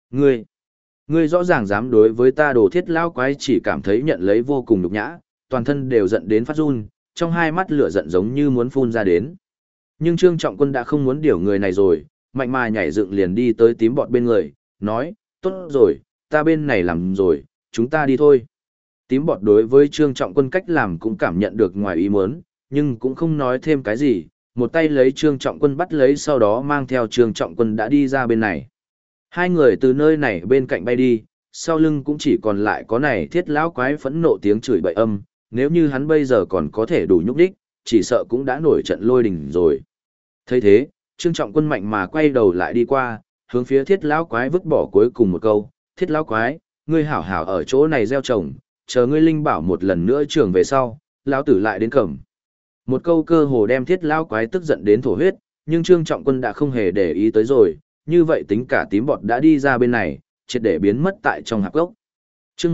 Ngươi rõ ràng dám đối với ta đồ thiết lão quái chỉ cảm thấy nhận lấy vô cùng nhục nhã, toàn thân đều giận đến phát run, trong hai mắt lửa giận giống như muốn phun ra đến. Nhưng Trương Trọng Quân đã không muốn điều người này rồi, mạnh mà nhảy dựng liền đi tới tím bọt bên người, nói, tốt rồi, ta bên này làm rồi, chúng ta đi thôi. Tím bọt đối với Trương Trọng Quân cách làm cũng cảm nhận được ngoài ý muốn, nhưng cũng không nói thêm cái gì, một tay lấy Trương Trọng Quân bắt lấy sau đó mang theo Trương Trọng Quân đã đi ra bên này. 2 người từ nơi này bên cạnh bay đi, sau lưng cũng chỉ còn lại có này thiết lão quái phẫn nộ tiếng chửi bậy âm, nếu như hắn bây giờ còn có thể đủ nhúc đích, chỉ sợ cũng đã nổi trận lôi đình rồi. Thấy thế, Trương Trọng Quân mạnh mà quay đầu lại đi qua, hướng phía thiết lão quái vứt bỏ cuối cùng một câu, thiết lão quái, ngươi hảo hảo ở chỗ này gieo trồng, chờ ngươi linh bảo một lần nữa trưởng về sau, lão tử lại đến cầm. Một câu cơ hồ đem thiết lão quái tức giận đến thổ huyết, nhưng Trương Trọng Quân đã không hề để ý tới rồi, như vậy tính cả tím bọt đã đi ra bên này, triệt để biến mất tại trong hạp gốc. Chương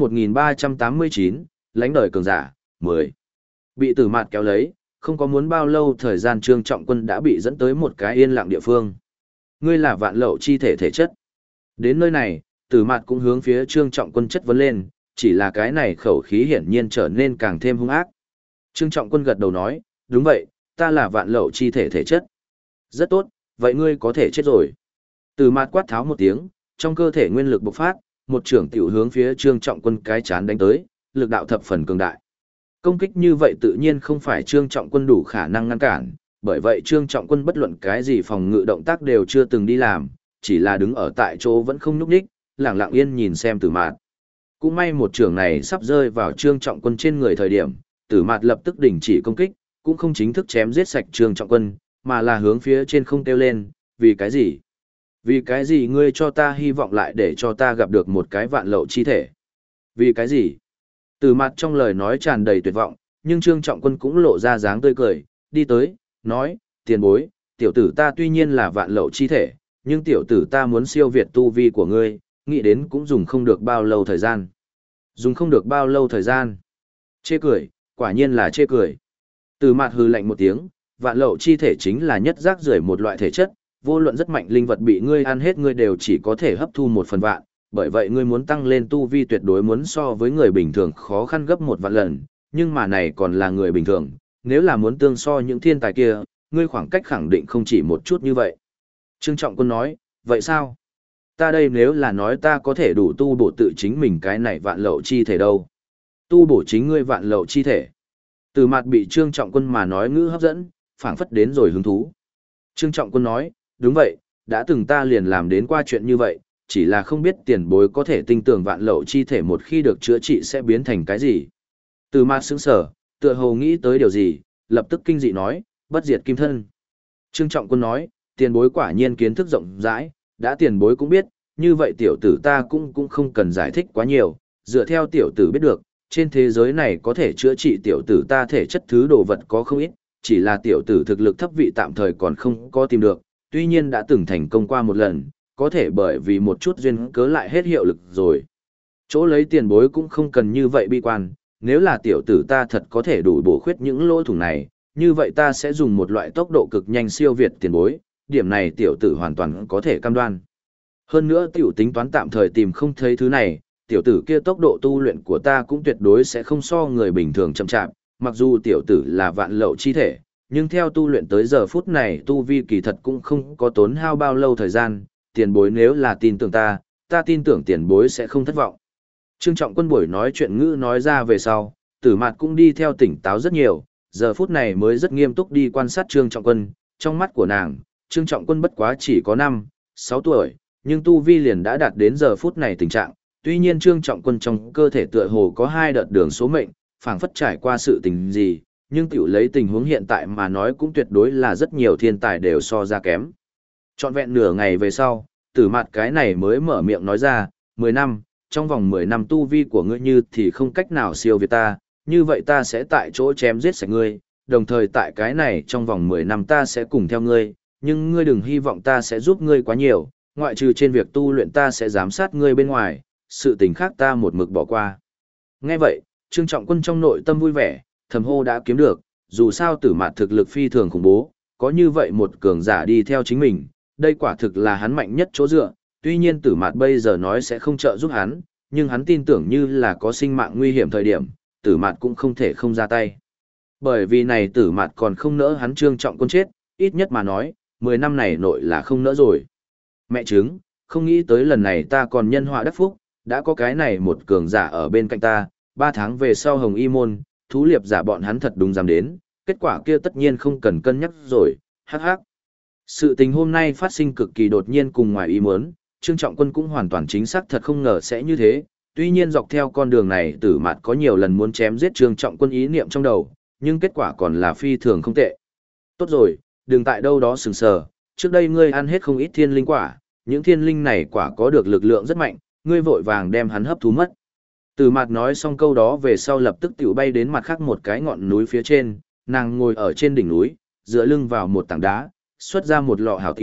1389, lãnh đời cường giả, 10. Bị Tử Mạt kéo lấy, không có muốn bao lâu thời gian Trương Trọng Quân đã bị dẫn tới một cái yên lặng địa phương. Ngươi là vạn lậu chi thể thể chất. Đến nơi này, Tử Mạt cũng hướng phía Trương Trọng Quân chất vấn lên, chỉ là cái này khẩu khí hiển nhiên trở nên càng thêm hung ác. Trương Trọng Quân gật đầu nói, đúng vậy, ta là vạn lậu chi thể thể chất. Rất tốt, vậy ngươi có thể chết rồi. Tử Mạt quát tháo một tiếng, trong cơ thể nguyên lực bộc phát, một trưởng tiểu hướng phía Trương Trọng Quân cái chán đánh tới, lực đạo thập phần cường đại. Công kích như vậy tự nhiên không phải Trương Trọng Quân đủ khả năng ngăn cản, bởi vậy Trương Trọng Quân bất luận cái gì phòng ngự động tác đều chưa từng đi làm, chỉ là đứng ở tại chỗ vẫn không nhúc nhích, lặng lặng yên nhìn xem Tử Mạt. Cũng may một trường này sắp rơi vào Trương Trọng Quân trên người thời điểm, Tử Mạt lập tức đình chỉ công kích, cũng không chính thức chém giết sạch Trương Trọng Quân, mà là hướng phía trên không kêu lên, vì cái gì? Vì cái gì ngươi cho ta hy vọng lại để cho ta gặp được một cái vạn lậu chi thể? Vì cái gì? Tử Mạt trong lời nói tràn đầy tuyệt vọng, nhưng Trương Trọng Quân cũng lộ ra dáng tươi cười, đi tới, nói, tiền bối, tiểu tử ta tuy nhiên là vạn lậu chi thể, nhưng tiểu tử ta muốn siêu việt tu vi của ngươi, nghĩ đến cũng dùng không được bao lâu thời gian. Dùng không được bao lâu thời gian. Chê cười, quả nhiên là chê cười. Tử Mạt hừ lạnh một tiếng, vạn lậu chi thể chính là nhất rác rưởi một loại thể chất, vô luận rất mạnh linh vật bị ngươi ăn hết ngươi đều chỉ có thể hấp thu 1/1, bởi vậy ngươi muốn tăng lên tu vi tuyệt đối muốn so với người bình thường khó khăn gấp 1 vạn lần, nhưng mà này còn là người bình thường, nếu là muốn tương so những thiên tài kia, ngươi khoảng cách khẳng định không chỉ một chút như vậy. Trương Trọng Quân nói, vậy sao? Ta đây nếu là nói ta có thể đủ tu bổ tự chính mình cái này vạn lậu chi thể đâu? Tu bổ chính ngươi vạn lậu chi thể. Từ mặt bị Trương Trọng Quân mà nói ngữ hấp dẫn, phảng phất đến rồi hứng thú. Trương Trọng Quân nói, đúng vậy, đã từng ta liền làm đến qua chuyện như vậy, chỉ là không biết tiền bối có thể tin tưởng vạn lậu chi thể một khi được chữa trị sẽ biến thành cái gì. Từ mặt sững sở, tựa hồ nghĩ tới điều gì, lập tức kinh dị nói, bất diệt kim thân. Trương Trọng Quân nói, tiền bối quả nhiên kiến thức rộng rãi, đã tiền bối cũng biết, như vậy tiểu tử ta cũng không cần giải thích quá nhiều, dựa theo tiểu tử biết được, trên thế giới này có thể chữa trị tiểu tử ta thể chất thứ đồ vật có không ít, chỉ là tiểu tử thực lực thấp vị tạm thời còn không có tìm được, tuy nhiên đã từng thành công qua một lần, có thể bởi vì một chút duyên cớ lại hết hiệu lực rồi. Chỗ lấy tiền bối cũng không cần như vậy bi quan, nếu là tiểu tử ta thật có thể đủ bổ khuyết những lỗ thủng này, như vậy ta sẽ dùng một loại tốc độ cực nhanh siêu việt tiền bối, điểm này tiểu tử hoàn toàn có thể cam đoan. Hơn nữa tiểu tính toán tạm thời tìm không thấy thứ này, tiểu tử kia tốc độ tu luyện của ta cũng tuyệt đối sẽ không so người bình thường chậm chạp, mặc dù tiểu tử là vạn lậu chi thể, nhưng theo tu luyện tới giờ phút này tu vi kỳ thật cũng không có tốn hao bao lâu thời gian, tiền bối nếu là tin tưởng ta tin tưởng tiền bối sẽ không thất vọng. Trương Trọng Quân buổi nói chuyện ngữ nói ra về sau, Tử Mạt cũng đi theo tỉnh táo rất nhiều, giờ phút này mới rất nghiêm túc đi quan sát Trương Trọng Quân, trong mắt của nàng, Trương Trọng Quân bất quá chỉ có 5, 6 tuổi, nhưng tu vi liền đã đạt đến giờ phút này tình trạng, tuy nhiên Trương Trọng Quân trong cơ thể tựa hồ có 2 đợt đường số mệnh, phảng phất trải qua sự tình gì, nhưng tiểu lấy tình huống hiện tại mà nói cũng tuyệt đối là rất nhiều thiên tài đều so ra kém. Trọn vẹn nửa ngày về sau, Tử Mạt cái này mới mở miệng nói ra, 10 năm, trong vòng 10 năm tu vi của ngươi như thì không cách nào siêu việt ta, như vậy ta sẽ tại chỗ chém giết sạch ngươi, đồng thời tại cái này trong vòng 10 năm ta sẽ cùng theo ngươi, nhưng ngươi đừng hy vọng ta sẽ giúp ngươi quá nhiều, ngoại trừ trên việc tu luyện ta sẽ giám sát ngươi bên ngoài, sự tình khác ta một mực bỏ qua. Nghe vậy, Trương Trọng Quân trong nội tâm vui vẻ, thầm hô đã kiếm được, dù sao Tử Mạt thực lực phi thường khủng bố, có như vậy một cường giả đi theo chính mình, đây quả thực là hắn mạnh nhất chỗ dựa, tuy nhiên Tử Mạt bây giờ nói sẽ không trợ giúp hắn, nhưng hắn tin tưởng như là có sinh mạng nguy hiểm thời điểm, Tử Mạt cũng không thể không ra tay. Bởi vì này Tử Mạt còn không nỡ hắn Trương Trọng Quân chết, ít nhất mà nói, 10 năm này nội là không nỡ rồi. Mẹ chứng, không nghĩ tới lần này ta còn nhân họa đắc phúc, đã có cái này một cường giả ở bên cạnh ta, 3 tháng về sau Hồng Y Môn, thú liệp giả bọn hắn thật đúng dám đến, kết quả kia tất nhiên không cần cân nhắc rồi, hắc hắc. Sự tình hôm nay phát sinh cực kỳ đột nhiên cùng ngoài ý muốn, Trương Trọng Quân cũng hoàn toàn chính xác thật không ngờ sẽ như thế, tuy nhiên dọc theo con đường này Tử Mạt có nhiều lần muốn chém giết Trương Trọng Quân ý niệm trong đầu, nhưng kết quả còn là phi thường không tệ. Tốt rồi, đừng tại đâu đó sừng sờ, trước đây ngươi ăn hết không ít thiên linh quả, những thiên linh này quả có được lực lượng rất mạnh, ngươi vội vàng đem hắn hấp thu mất. Tử Mạt nói xong câu đó về sau lập tức tiểu bay đến mặt khác một cái ngọn núi phía trên, nàng ngồi ở trên đỉnh núi, dựa lưng vào một tảng đá, xuất ra một lọ hảo tiểu,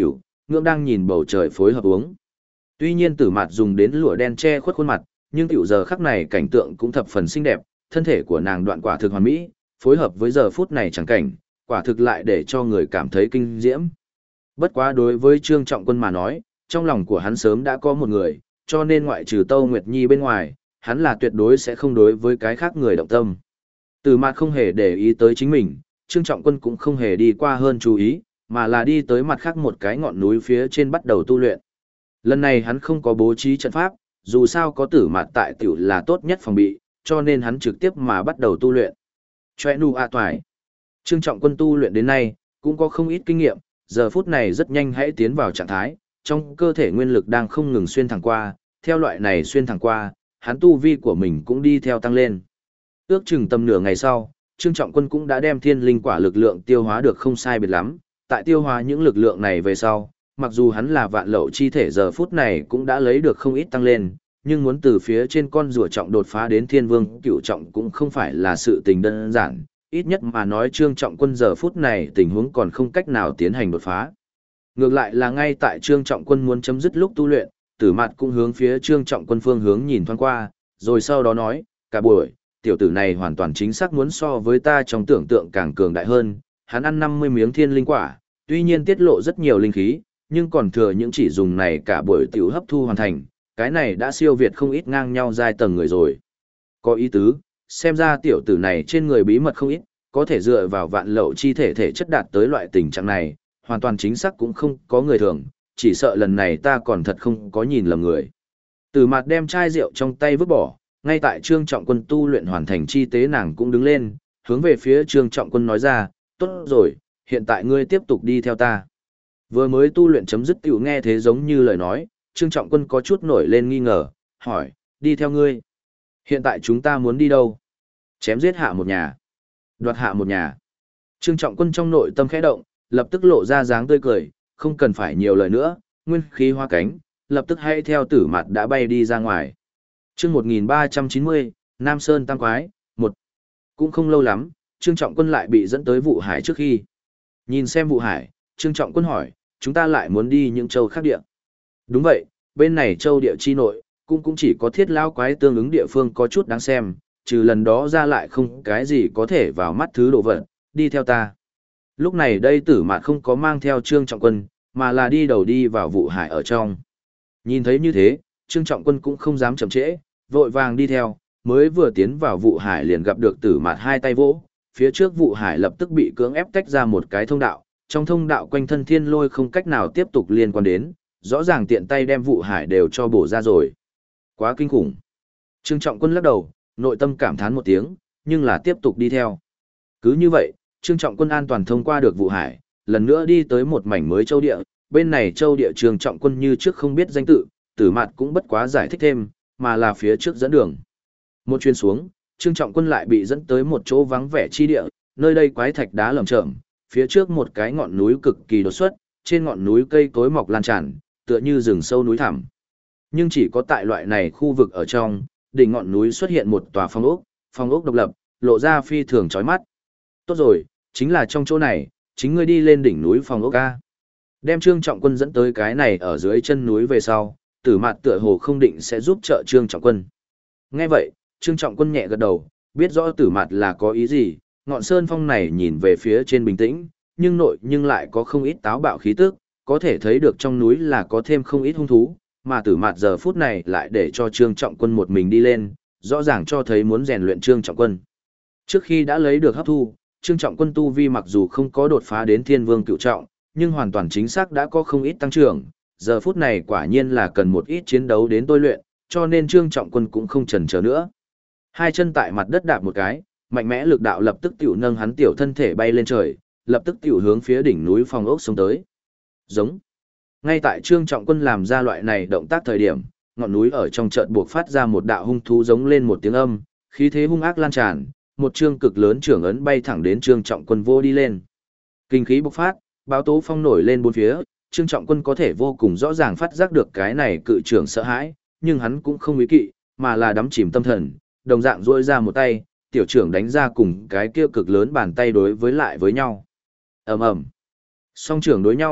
ngưỡng đang nhìn bầu trời phối hợp uống. Tuy nhiên Tử Mạt dùng đến lụa đen che khuất khuôn mặt, nhưng tiểu giờ khắc này cảnh tượng cũng thập phần xinh đẹp, thân thể của nàng đoạn quả thực hoàn mỹ, phối hợp với giờ phút này chẳng cảnh, quả thực lại để cho người cảm thấy kinh diễm. Bất quá đối với Trương Trọng Quân mà nói, trong lòng của hắn sớm đã có một người, cho nên ngoại trừ Tâu Nguyệt Nhi bên ngoài, hắn là tuyệt đối sẽ không đối với cái khác người động tâm. Từ mặt không hề để ý tới chính mình, Trương Trọng Quân cũng không hề đi qua hơn chú ý, mà là đi tới mặt khác một cái ngọn núi phía trên bắt đầu tu luyện. Lần này hắn không có bố trí trận pháp, dù sao có Tử Mạt tại tiểu là tốt nhất phòng bị, cho nên hắn trực tiếp mà bắt đầu tu luyện. Choe nu a toại. Trương Trọng Quân tu luyện đến nay, cũng có không ít kinh nghiệm, giờ phút này rất nhanh hãy tiến vào trạng thái, trong cơ thể nguyên lực đang không ngừng xuyên thẳng qua, theo loại này xuyên thẳng qua, hắn tu vi của mình cũng đi theo tăng lên. Ước chừng tầm nửa ngày sau, Trương Trọng Quân cũng đã đem thiên linh quả lực lượng tiêu hóa được không sai biệt lắm, tại tiêu hóa những lực lượng này về sau, mặc dù hắn là vạn lậu chi thể giờ phút này cũng đã lấy được không ít tăng lên, nhưng muốn từ phía trên con rùa trọng đột phá đến thiên vương cửu trọng cũng không phải là sự tình đơn giản, ít nhất mà nói Trương Trọng Quân giờ phút này tình huống còn không cách nào tiến hành đột phá. Ngược lại là ngay tại Trương Trọng Quân muốn chấm dứt lúc tu luyện, Tử Mạt cũng hướng phía Trương Trọng Quân phương hướng nhìn thoáng qua, rồi sau đó nói, cả buổi, tiểu tử này hoàn toàn chính xác muốn so với ta trong tưởng tượng càng cường đại hơn, hắn ăn 50 miếng thiên linh quả, tuy nhiên tiết lộ rất nhiều linh khí, nhưng còn thừa những chỉ dùng này cả buổi tiểu hấp thu hoàn thành, cái này đã siêu việt không ít ngang nhau giai tầng người rồi. Có ý tứ, xem ra tiểu tử này trên người bí mật không ít, có thể dựa vào vạn lậu chi thể thể chất đạt tới loại tình trạng này, hoàn toàn chính xác cũng không có người thường, chỉ sợ lần này ta còn thật không có nhìn lầm người. Tử Mạt đem chai rượu trong tay vứt bỏ, ngay tại Trương Trọng Quân tu luyện hoàn thành chi tế nàng cũng đứng lên, hướng về phía Trương Trọng Quân nói ra, tốt rồi, hiện tại ngươi tiếp tục đi theo ta. Vừa mới tu luyện chấm dứt tiểu nghe thế giống như lời nói, Trương Trọng Quân có chút nổi lên nghi ngờ, hỏi, đi theo ngươi. Hiện tại chúng ta muốn đi đâu? Chém giết hạ một nhà. Đoạt hạ một nhà. Trương Trọng Quân trong nội tâm khẽ động, lập tức lộ ra dáng tươi cười, không cần phải nhiều lời nữa, nguyên khí hoa cánh, lập tức hãy theo Tử Mạt đã bay đi ra ngoài. Chương 1390, Nam Sơn Tam Quái, 1. Cũng không lâu lắm, Trương Trọng Quân lại bị dẫn tới Vụ Hải trước khi. Nhìn xem Vụ Hải, Trương Trọng Quân hỏi, chúng ta lại muốn đi những châu khác địa. Đúng vậy, bên này châu địa chi nội, cũng chỉ có Thiết Lao Quái tương ứng địa phương có chút đáng xem, trừ lần đó ra lại không cái gì có thể vào mắt thứ đồ vật, đi theo ta. Lúc này đây Tử Mạt không có mang theo Trương Trọng Quân, mà là đi đầu đi vào Vụ Hải ở trong. Nhìn thấy như thế, Trương Trọng Quân cũng không dám chậm trễ, vội vàng đi theo, mới vừa tiến vào Vụ Hải liền gặp được Tử Mạt hai tay vỗ, phía trước Vụ Hải lập tức bị cưỡng ép tách ra một cái thông đạo, trong thông đạo quanh thân thiên lôi không cách nào tiếp tục liên quan đến, rõ ràng tiện tay đem Vụ Hải đều cho bổ ra rồi. Quá kinh khủng. Trương Trọng Quân lắc đầu, nội tâm cảm thán một tiếng, nhưng là tiếp tục đi theo. Cứ như vậy, Trương Trọng Quân an toàn thông qua được Vụ Hải, lần nữa đi tới một mảnh mới châu địa, bên này châu địa Trương Trọng Quân như trước không biết danh tự, Tử Mạt cũng bất quá giải thích thêm, mà là phía trước dẫn đường. Một chuyến xuống, Trương Trọng Quân lại bị dẫn tới một chỗ vắng vẻ chi địa, nơi đây quái thạch đá lởm chởm, phía trước một cái ngọn núi cực kỳ đột xuất, trên ngọn núi cây cối mọc lan tràn, tựa như rừng sâu núi thẳm. Nhưng chỉ có tại loại này khu vực ở trong, đỉnh ngọn núi xuất hiện một tòa phong ốc độc lập, lộ ra phi thường chói mắt. Tốt rồi, chính là trong chỗ này, chính ngươi đi lên đỉnh núi phong ốc a. Đem Trương Trọng Quân dẫn tới cái này ở dưới chân núi về sau, Tử Mạt tựa hồ không định sẽ giúp trợ Trương Trọng Quân. Nghe vậy, Trương Trọng Quân nhẹ gật đầu, biết rõ Tử Mạt là có ý gì, ngọn sơn phong này nhìn về phía trên bình tĩnh, nhưng lại có không ít táo bạo khí tức, có thể thấy được trong núi là có thêm không ít hung thú, mà Tử Mạt giờ phút này lại để cho Trương Trọng Quân một mình đi lên, rõ ràng cho thấy muốn rèn luyện Trương Trọng Quân. Trước khi đã lấy được hấp thu, Trương Trọng Quân tu vi mặc dù không có đột phá đến Thiên Vương cửu trọng, nhưng hoàn toàn chính xác đã có không ít tăng trưởng, giờ phút này quả nhiên là cần một ít chiến đấu đến tôi luyện, cho nên Trương Trọng Quân cũng không chần chờ nữa. Hai chân tại mặt đất đạp một cái, mạnh mẽ lực đạo lập tức tiểu nâng hắn tiểu thân thể bay lên trời, lập tức tiểu hướng phía đỉnh núi phong ốc xuống tới. Giống. Ngay tại Trương Trọng Quân làm ra loại này động tác thời điểm, ngọn núi ở trong chợt buộc phát ra một đạo hung thú giống lên một tiếng âm, khí thế hung ác lan tràn, một trương cực lớn trưởng ấn bay thẳng đến Trương Trọng Quân vô đi lên. Kinh khí bộc phát, báo tố phong nổi lên bốn phía, Trương Trọng Quân có thể vô cùng rõ ràng phát giác được cái này cự trưởng sợ hãi, nhưng hắn cũng không ý kỵ, mà là đắm chìm tâm thần, đồng dạng duỗi ra một tay, tiểu trưởng đánh ra cùng cái kia cực lớn bàn tay đối với lại với nhau. Ầm ầm. Song trưởng đối nhau,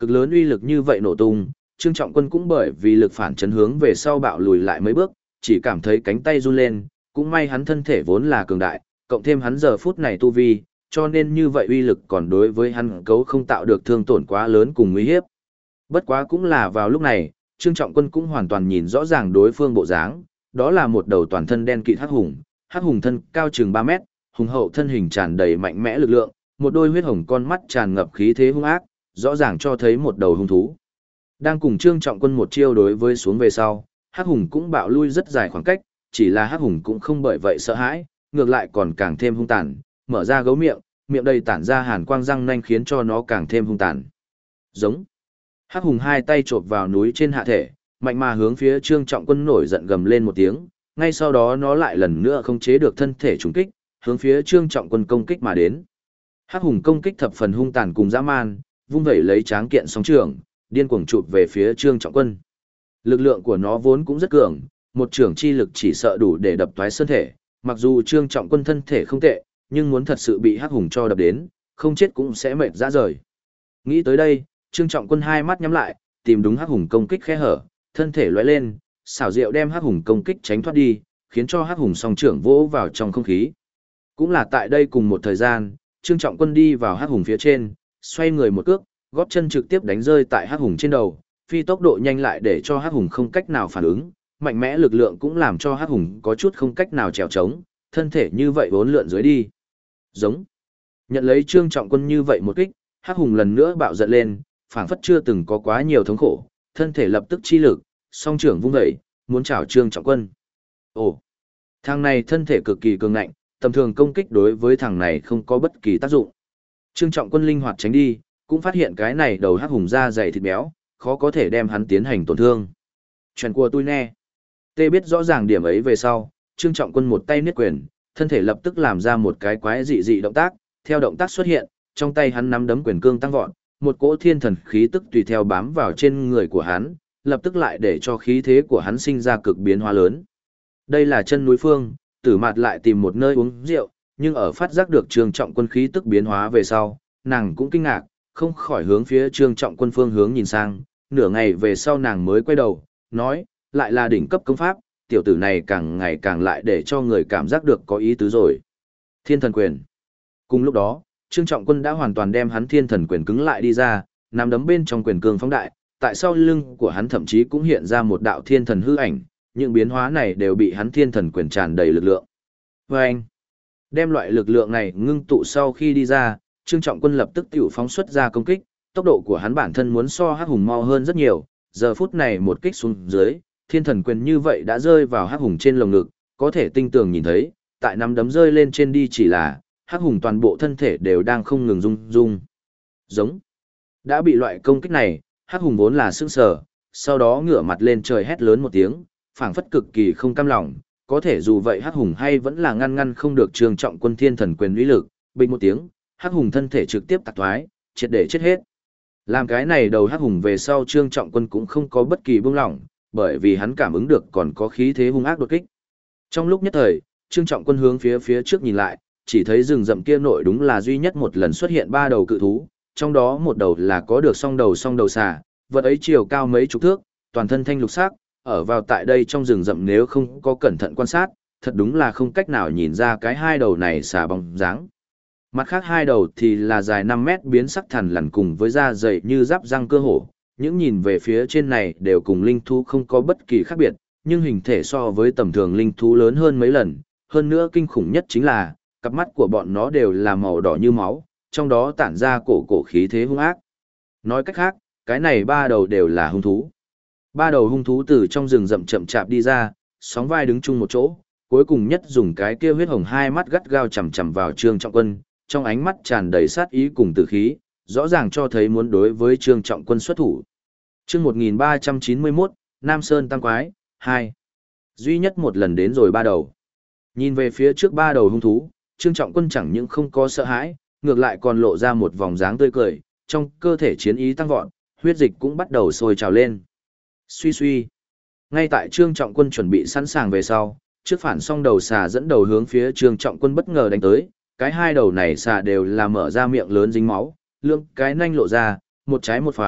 Cực lớn uy lực như vậy nổ tung, Trương Trọng Quân cũng bởi vì lực phản chấn hướng về sau bạo lùi lại mấy bước, chỉ cảm thấy cánh tay run lên, cũng may hắn thân thể vốn là cường đại, cộng thêm hắn giờ phút này tu vi, cho nên như vậy uy lực còn đối với hắn cấu không tạo được thương tổn quá lớn cùng nguy hiếp. Bất quá cũng là vào lúc này, Trương Trọng Quân cũng hoàn toàn nhìn rõ ràng đối phương bộ dáng, đó là một đầu toàn thân đen kịt hắc hùng thân cao chừng 3 mét, hùng hậu thân hình tràn đầy mạnh mẽ lực lượng, một đôi huyết hồng con mắt tràn ngập khí thế hung ác, rõ ràng cho thấy một đầu hung thú. Đang cùng Trương Trọng Quân một chiêu đối với xuống về sau, hắc hùng cũng bạo lui rất dài khoảng cách, chỉ là hắc hùng cũng không bởi vậy sợ hãi, ngược lại còn càng thêm hung tàn, mở ra gấu miệng, miệng đầy tản ra hàn quang răng nanh khiến cho nó càng thêm hung tàn. Giống. Hắc hùng hai tay chộp vào núi trên hạ thể, mạnh mà hướng phía Trương Trọng Quân nổi giận gầm lên một tiếng, ngay sau đó nó lại lần nữa không chế được thân thể trùng kích, hướng phía Trương Trọng Quân công kích mà đến. Hắc hùng công kích thập phần hung tàn cùng dã man, vung vẩy lấy tráng kiện sóng trường, điên cuồng chụp về phía Trương Trọng Quân. Lực lượng của nó vốn cũng rất cường, một trường chi lực chỉ sợ đủ để đập toái thân thể, mặc dù Trương Trọng Quân thân thể không tệ, nhưng muốn thật sự bị hắc hùng cho đập đến, không chết cũng sẽ mệt rã rời. Nghĩ tới đây, Trương Trọng Quân hai mắt nhắm lại, tìm đúng hắc hùng công kích khe hở, thân thể lóe lên, xảo diệu đem hắc hùng công kích tránh thoát đi, khiến cho hắc hùng song trưởng vỗ vào trong không khí. Cũng là tại đây cùng một thời gian, Trương Trọng Quân đi vào hắc hùng phía trên, xoay người một cước, gót chân trực tiếp đánh rơi tại hắc hùng trên đầu, phi tốc độ nhanh lại để cho hắc hùng không cách nào phản ứng, mạnh mẽ lực lượng cũng làm cho hắc hùng có chút không cách nào trèo trống, thân thể như vậy vốn lượn dưới đi. Giống. Nhận lấy Trương Trọng Quân như vậy một kích, hắc hùng lần nữa bạo giận lên, phảng phất chưa từng có quá nhiều thống khổ, thân thể lập tức chi lực, song trưởng vung dậy, muốn chảo Trương Trọng Quân. Ồ, thằng này thân thể cực kỳ cường ngạnh, tầm thường công kích đối với thằng này không có bất kỳ tác dụng. Trương Trọng Quân linh hoạt tránh đi, cũng phát hiện cái này đầu hắc hùng da dày thịt béo, khó có thể đem hắn tiến hành tổn thương. Chuyện của tôi nè. Tê biết rõ ràng điểm ấy về sau, Trương Trọng Quân một tay niết quyền, thân thể lập tức làm ra một cái quái dị dị động tác, theo động tác xuất hiện, trong tay hắn nắm đấm quyền cương tăng vọt, một cỗ thiên thần khí tức tùy theo bám vào trên người của hắn, lập tức lại để cho khí thế của hắn sinh ra cực biến hóa lớn. Đây là chân núi phương, Tử Mạt lại tìm một nơi uống rượu, nhưng ở phát giác được Trương Trọng Quân khí tức biến hóa về sau, nàng cũng kinh ngạc, không khỏi hướng phía Trương Trọng Quân phương hướng nhìn sang, nửa ngày về sau nàng mới quay đầu, nói, lại là đỉnh cấp công pháp, tiểu tử này càng ngày càng lại để cho người cảm giác được có ý tứ rồi. Thiên thần quyền. Cùng lúc đó, Trương Trọng Quân đã hoàn toàn đem hắn thiên thần quyền cứng lại đi ra, nắm đấm bên trong quyền cương phóng đại, tại sau lưng của hắn thậm chí cũng hiện ra một đạo thiên thần hư ảnh, những biến hóa này đều bị hắn thiên thần quyền tràn đầy lực lượng. Và anh, đem loại lực lượng này ngưng tụ sau khi đi ra, Trương Trọng Quân lập tức tiểu phóng xuất ra công kích, tốc độ của hắn bản thân muốn so hắc hùng mau hơn rất nhiều, giờ phút này một kích xuống dưới, thiên thần quyền như vậy đã rơi vào hắc hùng trên lồng ngực, có thể tinh tường nhìn thấy, tại nắm đấm rơi lên trên đi chỉ là, hắc hùng toàn bộ thân thể đều đang không ngừng rung rung. Giống. Đã bị loại công kích này, hắc hùng vốn là sững sờ, sau đó ngửa mặt lên trời hét lớn một tiếng, phảng phất cực kỳ không cam lòng, có thể dù vậy hắc hùng hay vẫn là ngăn không được Trương Trọng Quân thiên thần quyền uy lực, bình một tiếng, hắc hùng thân thể trực tiếp tạc thoái, triệt để chết hết. Làm cái này đầu hắc hùng về sau Trương Trọng Quân cũng không có bất kỳ buông lỏng, bởi vì hắn cảm ứng được còn có khí thế hung ác đột kích. Trong lúc nhất thời, Trương Trọng Quân hướng phía trước nhìn lại, chỉ thấy rừng rậm kia nội đúng là duy nhất một lần xuất hiện ba đầu cự thú, trong đó một đầu là có được song đầu xà, vật ấy chiều cao mấy chục thước, toàn thân thanh lục sắc, ở vào tại đây trong rừng rậm nếu không có cẩn thận quan sát, thật đúng là không cách nào nhìn ra cái hai đầu này xà bóng dáng. Mặt khác hai đầu thì là dài 5 mét biến sắc thằn lằn cùng với da dày như giáp răng cơ hổ, những nhìn về phía trên này đều cùng linh thú không có bất kỳ khác biệt, nhưng hình thể so với tầm thường linh thú lớn hơn mấy lần, hơn nữa kinh khủng nhất chính là, cặp mắt của bọn nó đều là màu đỏ như máu, trong đó tản ra cổ khí thế hung ác. Nói cách khác, cái này ba đầu đều là hung thú. Ba đầu hung thú từ trong rừng rậm chậm chạp đi ra, sóng vai đứng chung một chỗ, cuối cùng nhất dùng cái kia huyết hồng hai mắt gắt gao chằm chằm vào Trương Trọng Quân, trong ánh mắt tràn đầy sát ý cùng tử khí, rõ ràng cho thấy muốn đối với Trương Trọng Quân xuất thủ. Chương 1391, Nam Sơn Tam Quái, 2. Duy nhất một lần đến rồi ba đầu. Nhìn về phía trước ba đầu hung thú, Trương Trọng Quân chẳng những không có sợ hãi, ngược lại còn lộ ra một vòng dáng tươi cười, trong cơ thể chiến ý tăng vọt, huyết dịch cũng bắt đầu sôi trào lên. Suy suy. Ngay tại Trương Trọng Quân chuẩn bị sẵn sàng về sau, trước phản song đầu xà dẫn đầu hướng phía Trương Trọng Quân bất ngờ đánh tới, cái hai đầu này xà đều là mở ra miệng lớn dính máu, lưỡng cái nanh lộ ra, một trái một phải,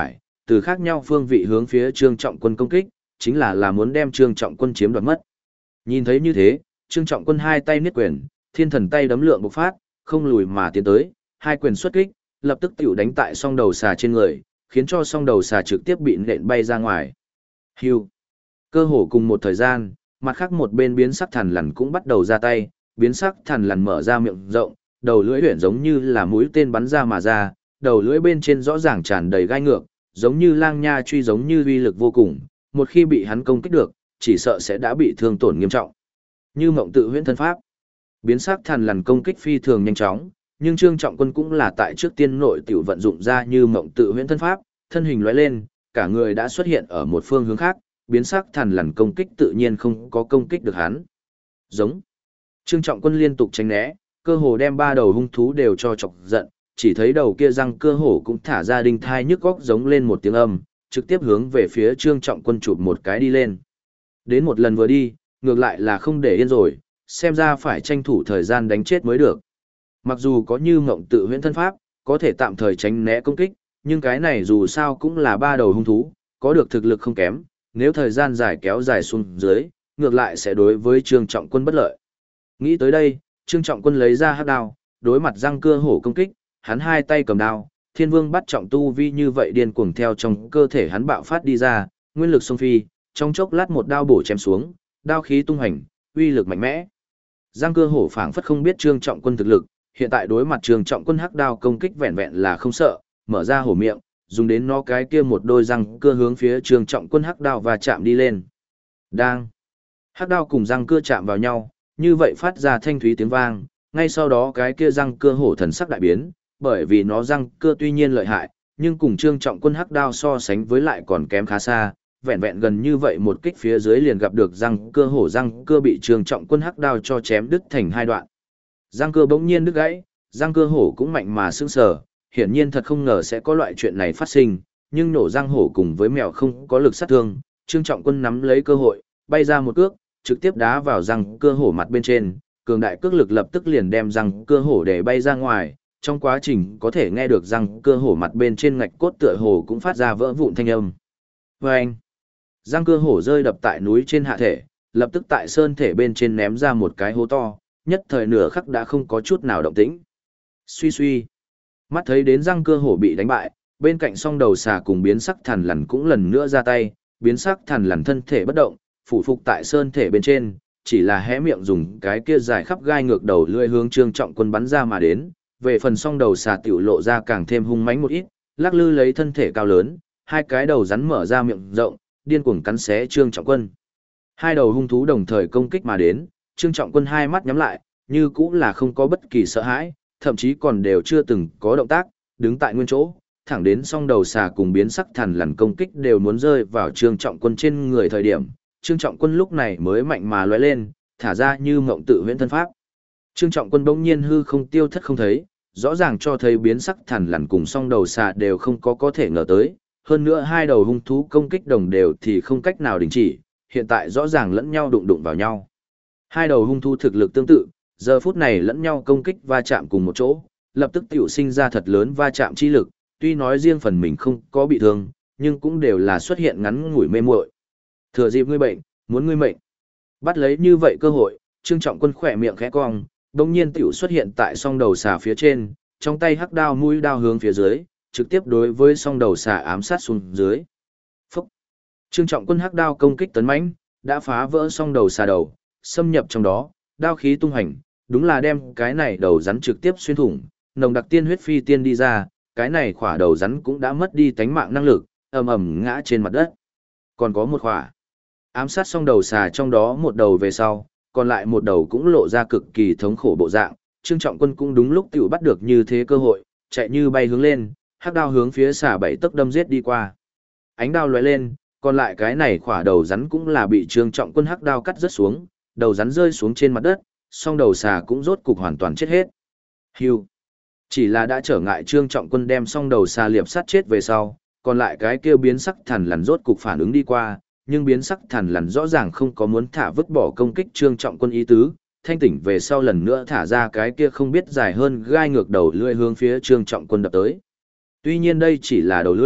từ khác nhau phương vị hướng phía Trương Trọng Quân công kích, chính là muốn đem Trương Trọng Quân chiếm đoạt mất. Nhìn thấy như thế, Trương Trọng Quân hai tay niết quyền, thiên thần tay đấm lượng bộc phát, không lùi mà tiến tới, hai quyền xuất kích, lập tức tiểu đánh tại song đầu xà trên người, khiến cho song đầu xà trực tiếp bị nện bay ra ngoài. Hưu. Cơ hồ cùng một thời gian, mặt khác một bên biến sắc thần lằn cũng bắt đầu ra tay, biến sắc thần lằn mở ra miệng rộng, đầu lưỡi huyền giống như là mũi tên bắn ra mà ra, đầu lưỡi bên trên rõ ràng tràn đầy gai ngược, giống như lang nha truy, giống như uy lực vô cùng, một khi bị hắn công kích được, chỉ sợ sẽ đã bị thương tổn nghiêm trọng. Như mộng tự huyễn thân pháp, biến sắc thần lằn công kích phi thường nhanh chóng, nhưng Trương Trọng Quân cũng là tại trước tiên nội tiểu vận dụng ra như mộng tự huyễn thân pháp, thân hình lóe lên, cả người đã xuất hiện ở một phương hướng khác, biến sắc thần lằn công kích tự nhiên không có công kích được hắn. Giống. Trương Trọng Quân liên tục tránh né, cơ hồ đem ba đầu hung thú đều cho chọc giận, chỉ thấy đầu kia răng cơ hổ cũng thả ra đinh thai nhức góc giống lên một tiếng âm, trực tiếp hướng về phía Trương Trọng Quân chụp một cái đi lên. Đến một lần vừa đi, ngược lại là không để yên rồi, xem ra phải tranh thủ thời gian đánh chết mới được. Mặc dù có như mộng tự huyễn thân pháp, có thể tạm thời tránh né công kích, nhưng cái này dù sao cũng là ba đầu hung thú, có được thực lực không kém, nếu thời gian dài kéo dài xuống dưới, ngược lại sẽ đối với Trương Trọng Quân bất lợi. Nghĩ tới đây, Trương Trọng Quân lấy ra hắc đao, đối mặt răng cưa hổ công kích, hắn hai tay cầm đao, Thiên Vương bắt trọng tu vi như vậy điên cuồng theo trong cơ thể hắn bạo phát đi ra, nguyên lực xông phi, trong chốc lát một đao bổ chém xuống, đao khí tung hành, uy lực mạnh mẽ. Răng cưa hổ phảng phất không biết Trương Trọng Quân thực lực, hiện tại đối mặt Trương Trọng Quân hắc đao công kích vẹn vẹn là không sợ, mở ra hổ miệng, dùng đến nó cái kia một đôi răng cưa hướng phía Trương Trọng Quân hắc đao và chạm đi lên. Đang. Hắc đao cùng răng cưa chạm vào nhau, như vậy phát ra thanh thúy tiếng vang, ngay sau đó cái kia răng cưa hổ thần sắc đại biến, bởi vì nó răng cưa tuy nhiên lợi hại, nhưng cùng Trương Trọng Quân hắc đao so sánh với lại còn kém khá xa, vẹn vẹn gần như vậy một kích phía dưới liền gặp được răng cưa bị Trương Trọng Quân hắc đao cho chém đứt thành hai đoạn. Răng cưa bỗng nhiên đứt gãy, răng cưa hổ cũng mạnh mà sững sờ, hiển nhiên thật không ngờ sẽ có loại chuyện này phát sinh, nhưng nổ răng hổ cùng với mèo không có lực sát thương, Trương Trọng Quân nắm lấy cơ hội, bay ra một cước, trực tiếp đá vào răng cưa hổ mặt bên trên, cường đại cước lực lập tức liền đem răng cưa hổ để bay ra ngoài, trong quá trình có thể nghe được răng cưa hổ mặt bên trên ngạch cốt tựa hồ cũng phát ra vỡ vụn thanh âm. Vâng! Răng cưa hổ rơi đập tại núi trên hạ thể, lập tức tại sơn thể bên trên ném ra một cái hố to, nhất thời nửa khắc đã không có chút nào động tĩnh. Suy suy! Mắt thấy đến răng cưa hổ bị đánh bại, bên cạnh song đầu xà cùng biến sắc thần lằn cũng lần nữa ra tay, biến sắc thần lằn thân thể bất động, phủ phục tại sơn thể bên trên, chỉ là hé miệng dùng cái kia dài khắp gai ngược đầu lưỡi hướng Trương Trọng Quân bắn ra mà đến, về phần song đầu xà tiểu lộ ra càng thêm hung mãnh một ít, lắc lư lấy thân thể cao lớn, hai cái đầu rắn mở ra miệng rộng, điên cuồng cắn xé Trương Trọng Quân. Hai đầu hung thú đồng thời công kích mà đến, Trương Trọng Quân hai mắt nhắm lại, như cũng là không có bất kỳ sợ hãi, thậm chí còn đều chưa từng có động tác, đứng tại nguyên chỗ, thẳng đến song đầu xà cùng biến sắc thần lằn công kích đều muốn rơi vào Trương Trọng Quân trên người thời điểm, Trương Trọng Quân lúc này mới mạnh mà lóe lên, thả ra như mộng tự huyễn thân pháp. Trương Trọng Quân bỗng nhiên hư không tiêu thất không thấy, rõ ràng cho thấy biến sắc thần lằn cùng song đầu xà đều không có thể ngờ tới, hơn nữa hai đầu hung thú công kích đồng đều thì không cách nào đình chỉ, hiện tại rõ ràng lẫn nhau đụng đụng vào nhau. Hai đầu hung thú thực lực tương tự, giờ phút này lẫn nhau công kích va chạm cùng một chỗ, lập tức tiểu sinh ra thật lớn va chạm chi lực, tuy nói riêng phần mình không có bị thương, nhưng cũng đều là xuất hiện ngắn ngủi mê muội. Thừa dịp ngươi bệnh, muốn ngươi mệnh. Bắt lấy như vậy cơ hội, Trương Trọng Quân khỏe miệng khẽ cong, đột nhiên tiểu xuất hiện tại song đầu xà phía trên, trong tay hắc đao mũi đao hướng phía dưới, trực tiếp đối với song đầu xà ám sát xuống dưới. Phúc! Trương Trọng Quân hắc đao công kích tấn mãnh, đã phá vỡ song đầu xà đầu, xâm nhập trong đó, đao khí tung hành, đúng là đem cái này đầu rắn trực tiếp xuyên thủng, nồng đặc tiên huyết phi tiên đi ra, cái này khỏa đầu rắn cũng đã mất đi tánh mạng năng lực, ầm ầm ngã trên mặt đất. Còn có một khỏa. Ám sát xong đầu xà trong đó một đầu về sau, còn lại một đầu cũng lộ ra cực kỳ thống khổ bộ dạng, Trương Trọng Quân cũng đúng lúc tiểu bắt được như thế cơ hội, chạy như bay hướng lên, hắc đao hướng phía xà bảy tấc đâm giết đi qua. Ánh đao lóe lên, còn lại cái này khỏa đầu rắn cũng là bị Trương Trọng Quân hắc đao cắt rớt xuống, đầu rắn rơi xuống trên mặt đất, song đầu xà cũng rốt cục hoàn toàn chết hết. Hưu. Chỉ là đã trở ngại Trương Trọng Quân đem song đầu xà liệp sát chết về sau, còn lại cái kia biến sắc thần lằn rốt cục phản ứng đi qua, nhưng biến sắc thần lằn rõ ràng không có muốn thả vứt bỏ công kích Trương Trọng Quân ý tứ, thanh tỉnh về sau lần nữa thả ra cái kia không biết dài hơn gai ngược đầu lưỡi hướng phía Trương Trọng Quân đập tới. Tuy nhiên đây chỉ là đầu lưỡi,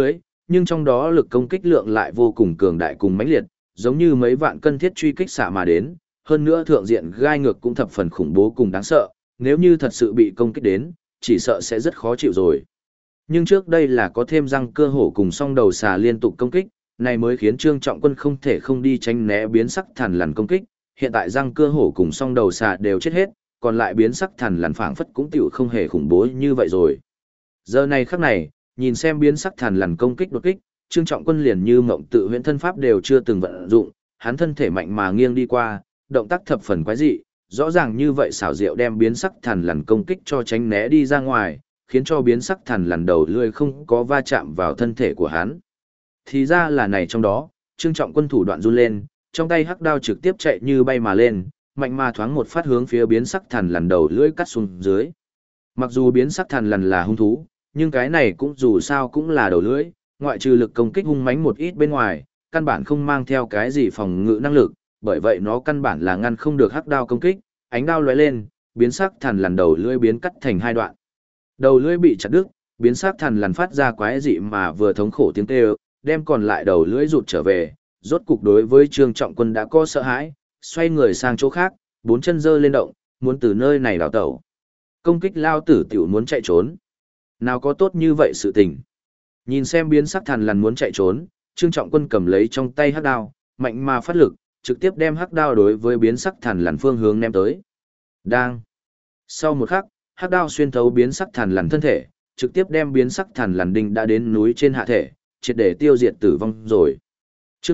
nhưng trong đó lực công kích lượng lại vô cùng cường đại cùng mãnh liệt, giống như mấy vạn cân thiết truy kích xạ mà đến, hơn nữa thượng diện gai ngược cũng thập phần khủng bố cùng đáng sợ, nếu như thật sự bị công kích đến, chỉ sợ sẽ rất khó chịu rồi. Nhưng trước đây là có thêm răng cơ hổ cùng song đầu xà liên tục công kích, này mới khiến Trương Trọng Quân không thể không đi tránh né biến sắc thần lằn công kích, hiện tại răng cơ hổ cùng song đầu xà đều chết hết, còn lại biến sắc thần lằn phảng phất cũng tiểu không hề khủng bố như vậy rồi. Giờ này khắc này, nhìn xem biến sắc thần lằn công kích đột kích, Trương Trọng Quân liền như mộng tự huyễn thân pháp đều chưa từng vận dụng, hắn thân thể mạnh mà nghiêng đi qua, động tác thập phần quái dị, rõ ràng như vậy xảo diệu đem biến sắc thần lằn công kích cho tránh né đi ra ngoài, khiến cho biến sắc thần lằn đầu lưỡi không có va chạm vào thân thể của hắn. Thì ra là này trong đó, Trương Trọng Quân thủ đoạn run lên, trong tay hắc đao trực tiếp chạy như bay mà lên, mạnh mà thoáng một phát hướng phía biến sắc thần lằn đầu lưỡi cắt xuống dưới. Mặc dù biến sắc thần lằn là hung thú, nhưng cái này cũng dù sao cũng là đầu lưỡi, ngoại trừ lực công kích hung mãnh một ít bên ngoài, căn bản không mang theo cái gì phòng ngự năng lực, bởi vậy nó căn bản là ngăn không được hắc đao công kích, ánh đao lóe lên, biến sắc thần lằn đầu lưỡi biến cắt thành hai đoạn. Đầu lưỡi bị chặt đứt, biến sắc thần lằn phát ra quái dị mà vừa thống khổ tiếng kêu, đem còn lại đầu lưỡi rụt trở về, rốt cục đối với Trương Trọng Quân đã có sợ hãi, xoay người sang chỗ khác, bốn chân giơ lên động, muốn từ nơi này đào tẩu. Công kích lao tử tiểu muốn chạy trốn. Nào có tốt như vậy sự tình. Nhìn xem biến sắc thần lằn muốn chạy trốn, Trương Trọng Quân cầm lấy trong tay hắc đao, mạnh mà phát lực, trực tiếp đem hắc đao đối với biến sắc thần lằn phương hướng ném tới. Đang. Sau một khắc, hắc đao xuyên thấu biến sắc thần lằn thân thể, trực tiếp đem biến sắc thần lằn đinh đã đến núi trên hạ thể, triệt để tiêu diệt tử vong rồi. Chương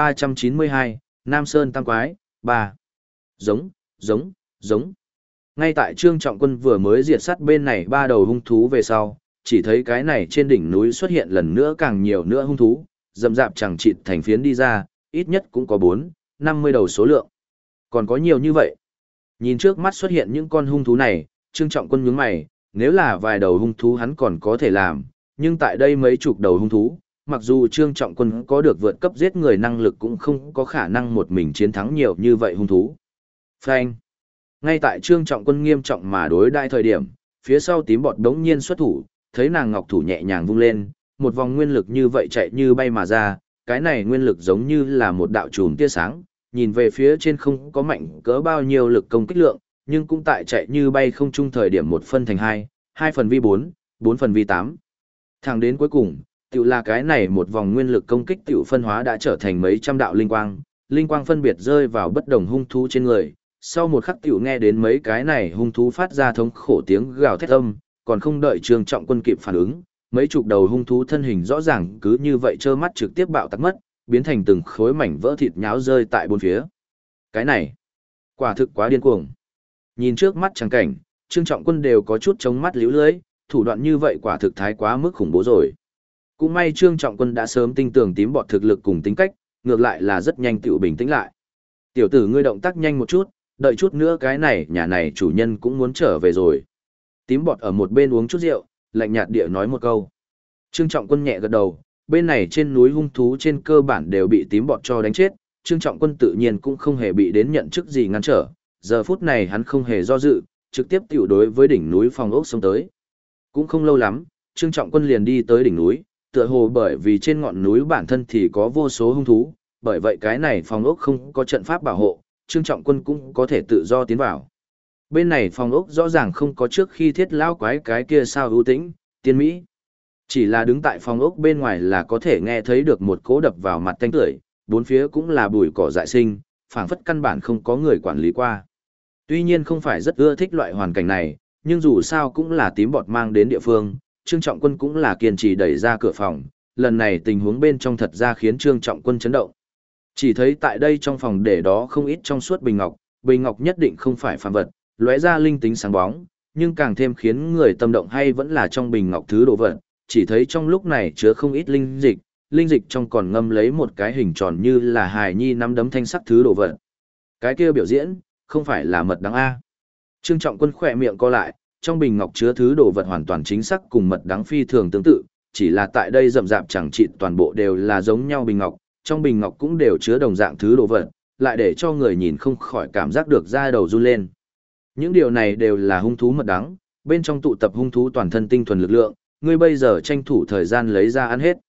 1392, Nam Sơn Tam Quái, 3. Giống, giống, giống. Ngay tại Trương Trọng Quân vừa mới diệt sát bên này ba đầu hung thú về sau, chỉ thấy cái này trên đỉnh núi xuất hiện lần nữa càng nhiều nữa hung thú, rậm rạp chẳng chịt thành phiến đi ra, ít nhất cũng có 4-50 đầu số lượng. Còn có nhiều như vậy. Nhìn trước mắt xuất hiện những con hung thú này, Trương Trọng Quân nhướng mày, nếu là vài đầu hung thú hắn còn có thể làm, nhưng tại đây mấy chục đầu hung thú, mặc dù Trương Trọng Quân có được vượt cấp giết người năng lực cũng không có khả năng một mình chiến thắng nhiều như vậy hung thú. Phanh. Ngay tại Trương Trọng Quân nghiêm trọng mà đối đãi thời điểm, phía sau tím bọt đống nhiên xuất thủ, thấy nàng ngọc thủ nhẹ nhàng vung lên, một vòng nguyên lực như vậy chạy như bay mà ra, cái này nguyên lực giống như là một đạo chùm tia sáng, nhìn về phía trên không có mạnh cỡ bao nhiêu lực công kích lượng, nhưng cũng tại chạy như bay không chung thời điểm một phân thành hai, 2 phần vi 4, 4 phần vi 8. Thẳng đến cuối cùng, tiểu là cái này một vòng nguyên lực công kích tiểu phân hóa đã trở thành mấy trăm đạo linh quang phân biệt rơi vào bất đồng hung thú trên người. Sau một khắc tiểu nghe đến mấy cái này hung thú phát ra thống khổ tiếng gào thét âm, còn không đợi Trương Trọng Quân kịp phản ứng, mấy chục đầu hung thú thân hình rõ ràng cứ như vậy trơ mắt trực tiếp bạo tắc mất, biến thành từng khối mảnh vỡ thịt nháo rơi tại bốn phía. Cái này, quả thực quá điên cuồng. Nhìn trước mắt trắng cảnh, Trương Trọng Quân đều có chút chống mắt liễu lưới, thủ đoạn như vậy quả thực thái quá mức khủng bố rồi. Cũng may Trương Trọng Quân đã sớm tin tưởng tím bọt thực lực cùng tính cách, ngược lại là rất nhanh tựu bình tĩnh lại. Tiểu tử ngươi động tác nhanh một chút, đợi chút nữa cái này nhà này chủ nhân cũng muốn trở về rồi. Tím bọt ở một bên uống chút rượu, lạnh nhạt địa nói một câu. Trương Trọng Quân nhẹ gật đầu, bên này trên núi hung thú trên cơ bản đều bị tím bọt cho đánh chết, Trương Trọng Quân tự nhiên cũng không hề bị đến nhận chức gì ngăn trở, giờ phút này hắn không hề do dự, trực tiếp tiểu đối với đỉnh núi phòng ốc xông tới. Cũng không lâu lắm, Trương Trọng Quân liền đi tới đỉnh núi, tựa hồ bởi vì trên ngọn núi bản thân thì có vô số hung thú, bởi vậy cái này phòng ốc không có trận pháp bảo hộ, Trương Trọng Quân cũng có thể tự do tiến vào. Bên này phòng ốc rõ ràng không có trước khi thiết lão quái cái kia sao ưu tĩnh, tiên mỹ. Chỉ là đứng tại phòng ốc bên ngoài là có thể nghe thấy được một cỗ đập vào mặt tanh tưởi, bốn phía cũng là bụi cỏ dại sinh, phảng phất căn bản không có người quản lý qua. Tuy nhiên không phải rất ưa thích loại hoàn cảnh này, nhưng dù sao cũng là tím bọt mang đến địa phương, Trương Trọng Quân cũng là kiên trì đẩy ra cửa phòng, lần này tình huống bên trong thật ra khiến Trương Trọng Quân chấn động. Chỉ thấy tại đây trong phòng để đó không ít trong suốt bình ngọc nhất định không phải phàm vật, lóe ra linh tính sáng bóng, nhưng càng thêm khiến người tâm động hay vẫn là trong bình ngọc thứ đồ vật, chỉ thấy trong lúc này chứa không ít linh dịch trong còn ngâm lấy một cái hình tròn như là hài nhi nắm đấm thanh sắc thứ đồ vật. Cái kia biểu diễn, không phải là mật đắng A. Trương Trọng Quân khỏe miệng co lại, trong bình ngọc chứa thứ đồ vật hoàn toàn chính xác cùng mật đắng phi thường tương tự, chỉ là tại đây rậm rạp chẳng chịt toàn bộ đều là giống nhau bình ngọc, trong bình ngọc cũng đều chứa đồng dạng thứ đồ vật, lại để cho người nhìn không khỏi cảm giác được da đầu run lên. Những điều này đều là hung thú mật đắng, bên trong tụ tập hung thú toàn thân tinh thuần lực lượng, ngươi bây giờ tranh thủ thời gian lấy ra ăn hết.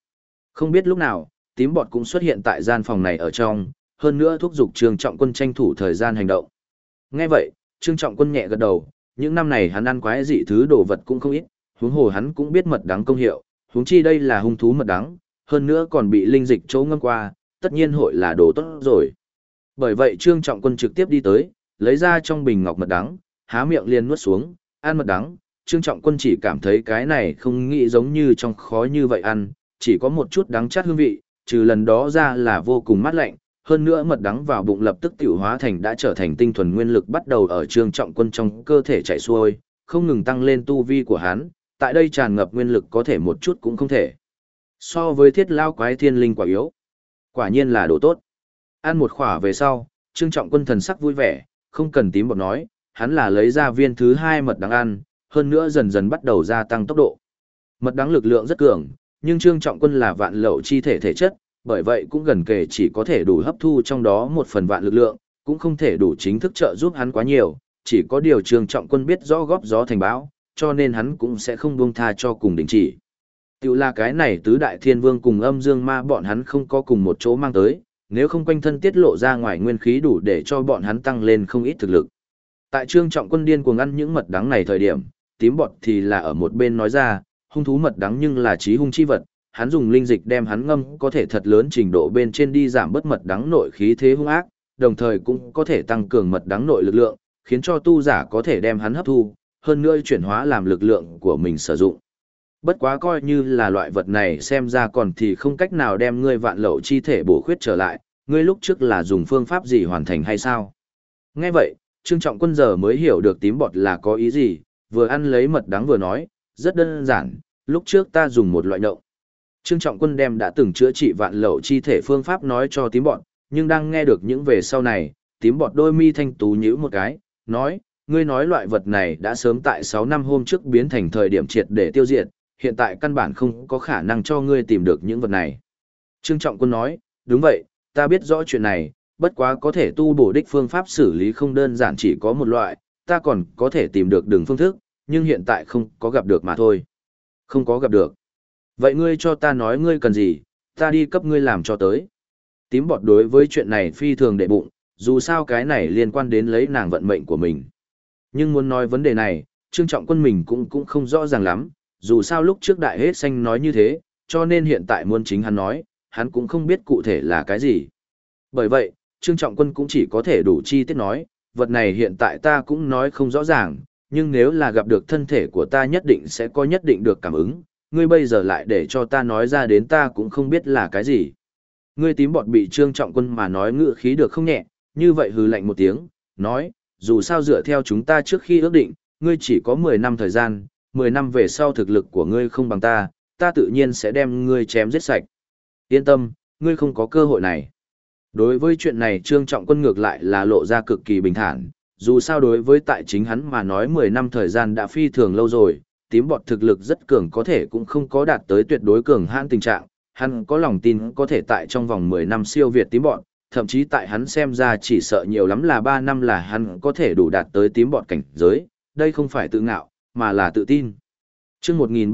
Không biết lúc nào, tím bọt cũng xuất hiện tại gian phòng này ở trong, hơn nữa thúc giục Trương Trọng Quân tranh thủ thời gian hành động. Nghe vậy, Trương Trọng Quân nhẹ gật đầu, những năm này hắn ăn quái dị thứ đồ vật cũng không ít, huống hồ hắn cũng biết mật đắng công hiệu, huống chi đây là hung thú mật đắng, hơn nữa còn bị linh dịch chỗ ngâm qua, tất nhiên hội là đồ tốt rồi. Bởi vậy Trương Trọng Quân trực tiếp đi tới, lấy ra trong bình ngọc mật đắng, há miệng liền nuốt xuống, ăn mật đắng. Trương Trọng Quân chỉ cảm thấy cái này không nghĩ giống như trong khói như vậy ăn, chỉ có một chút đắng chát hương vị, trừ lần đó ra là vô cùng mát lạnh, hơn nữa mật đắng vào bụng lập tức tiểu hóa thành đã trở thành tinh thuần nguyên lực bắt đầu ở Trương Trọng Quân trong cơ thể chảy xuôi, không ngừng tăng lên tu vi của hắn, tại đây tràn ngập nguyên lực có thể một chút cũng không thể. So với thiết lao quái thiên linh quả yếu, quả nhiên là đồ tốt. Ăn một khỏa về sau, Trương Trọng Quân thần sắc vui vẻ, không cần tím bọt nói, hắn là lấy ra viên thứ hai mật đắng ăn, hơn nữa dần dần bắt đầu gia tăng tốc độ. Mật đắng lực lượng rất cường, nhưng Trương Trọng Quân là vạn lậu chi thể thể chất, bởi vậy cũng gần kề chỉ có thể đủ hấp thu trong đó một phần vạn lực lượng, cũng không thể đủ chính thức trợ giúp hắn quá nhiều, chỉ có điều Trương Trọng Quân biết rõ góp gió thành bão, cho nên hắn cũng sẽ không buông tha cho cùng đình chỉ. Tiểu là cái này tứ đại thiên vương cùng âm dương ma bọn hắn không có cùng một chỗ mang tới, nếu không quanh thân tiết lộ ra ngoài nguyên khí đủ để cho bọn hắn tăng lên không ít thực lực. Tại Trương Trọng Quân điên cuồng ăn những mật đắng này thời điểm, tím bọt thì là ở một bên nói ra, hung thú mật đắng nhưng là chí hung chi vật, hắn dùng linh dịch đem hắn ngâm có thể thật lớn trình độ bên trên đi giảm bớt mật đắng nội khí thế hung ác, đồng thời cũng có thể tăng cường mật đắng nội lực lượng, khiến cho tu giả có thể đem hắn hấp thu, hơn nữa chuyển hóa làm lực lượng của mình sử dụng. Bất quá coi như là loại vật này xem ra còn thì không cách nào đem ngươi vạn lậu chi thể bổ khuyết trở lại, ngươi lúc trước là dùng phương pháp gì hoàn thành hay sao? Nghe vậy, Trương Trọng Quân giờ mới hiểu được tím bọt là có ý gì, vừa ăn lấy mật đắng vừa nói, rất đơn giản, lúc trước ta dùng một loại nộng. Trương Trọng Quân đem đã từng chữa trị vạn lậu chi thể phương pháp nói cho tím bọt, nhưng đang nghe được những về sau này, tím bọt đôi mi thanh tú nhíu một cái, nói, ngươi nói loại vật này đã sớm tại 6 năm hôm trước biến thành thời điểm triệt để tiêu diệt, hiện tại căn bản không có khả năng cho ngươi tìm được những vật này. Trương Trọng Quân nói, đúng vậy, ta biết rõ chuyện này, bất quá có thể tu bổ đích phương pháp xử lý không đơn giản chỉ có một loại, ta còn có thể tìm được đường phương thức, nhưng hiện tại không có gặp được mà thôi. Không có gặp được. Vậy ngươi cho ta nói ngươi cần gì, ta đi cấp ngươi làm cho tới. Tím bọt đối với chuyện này phi thường đệ bụng, dù sao cái này liên quan đến lấy nàng vận mệnh của mình. Nhưng muốn nói vấn đề này, Trương Trọng Quân mình cũng không rõ ràng lắm, dù sao lúc trước đại hết xanh nói như thế, cho nên hiện tại muốn chính hắn nói, hắn cũng không biết cụ thể là cái gì. Bởi vậy, Trương Trọng Quân cũng chỉ có thể đủ chi tiết nói, vật này hiện tại ta cũng nói không rõ ràng, nhưng nếu là gặp được thân thể của ta nhất định sẽ có nhất định được cảm ứng, ngươi bây giờ lại để cho ta nói ra đến ta cũng không biết là cái gì. Ngươi tím bọt bị Trương Trọng Quân mà nói ngự khí được không nhẹ, như vậy hừ lạnh một tiếng, nói, dù sao dựa theo chúng ta trước khi ước định, ngươi chỉ có 10 năm thời gian, 10 năm về sau thực lực của ngươi không bằng ta, ta tự nhiên sẽ đem ngươi chém giết sạch. Yên tâm, ngươi không có cơ hội này. Đối với chuyện này Trương Trọng Quân ngược lại là lộ ra cực kỳ bình thản, dù sao đối với tại chính hắn mà nói 10 năm thời gian đã phi thường lâu rồi, tím bọt thực lực rất cường có thể cũng không có đạt tới tuyệt đối cường hãn tình trạng, hắn có lòng tin có thể tại trong vòng 10 năm siêu việt tím bọt, thậm chí tại hắn xem ra chỉ sợ nhiều lắm là 3 năm là hắn có thể đủ đạt tới tím bọt cảnh giới, đây không phải tự ngạo, mà là tự tin. Chương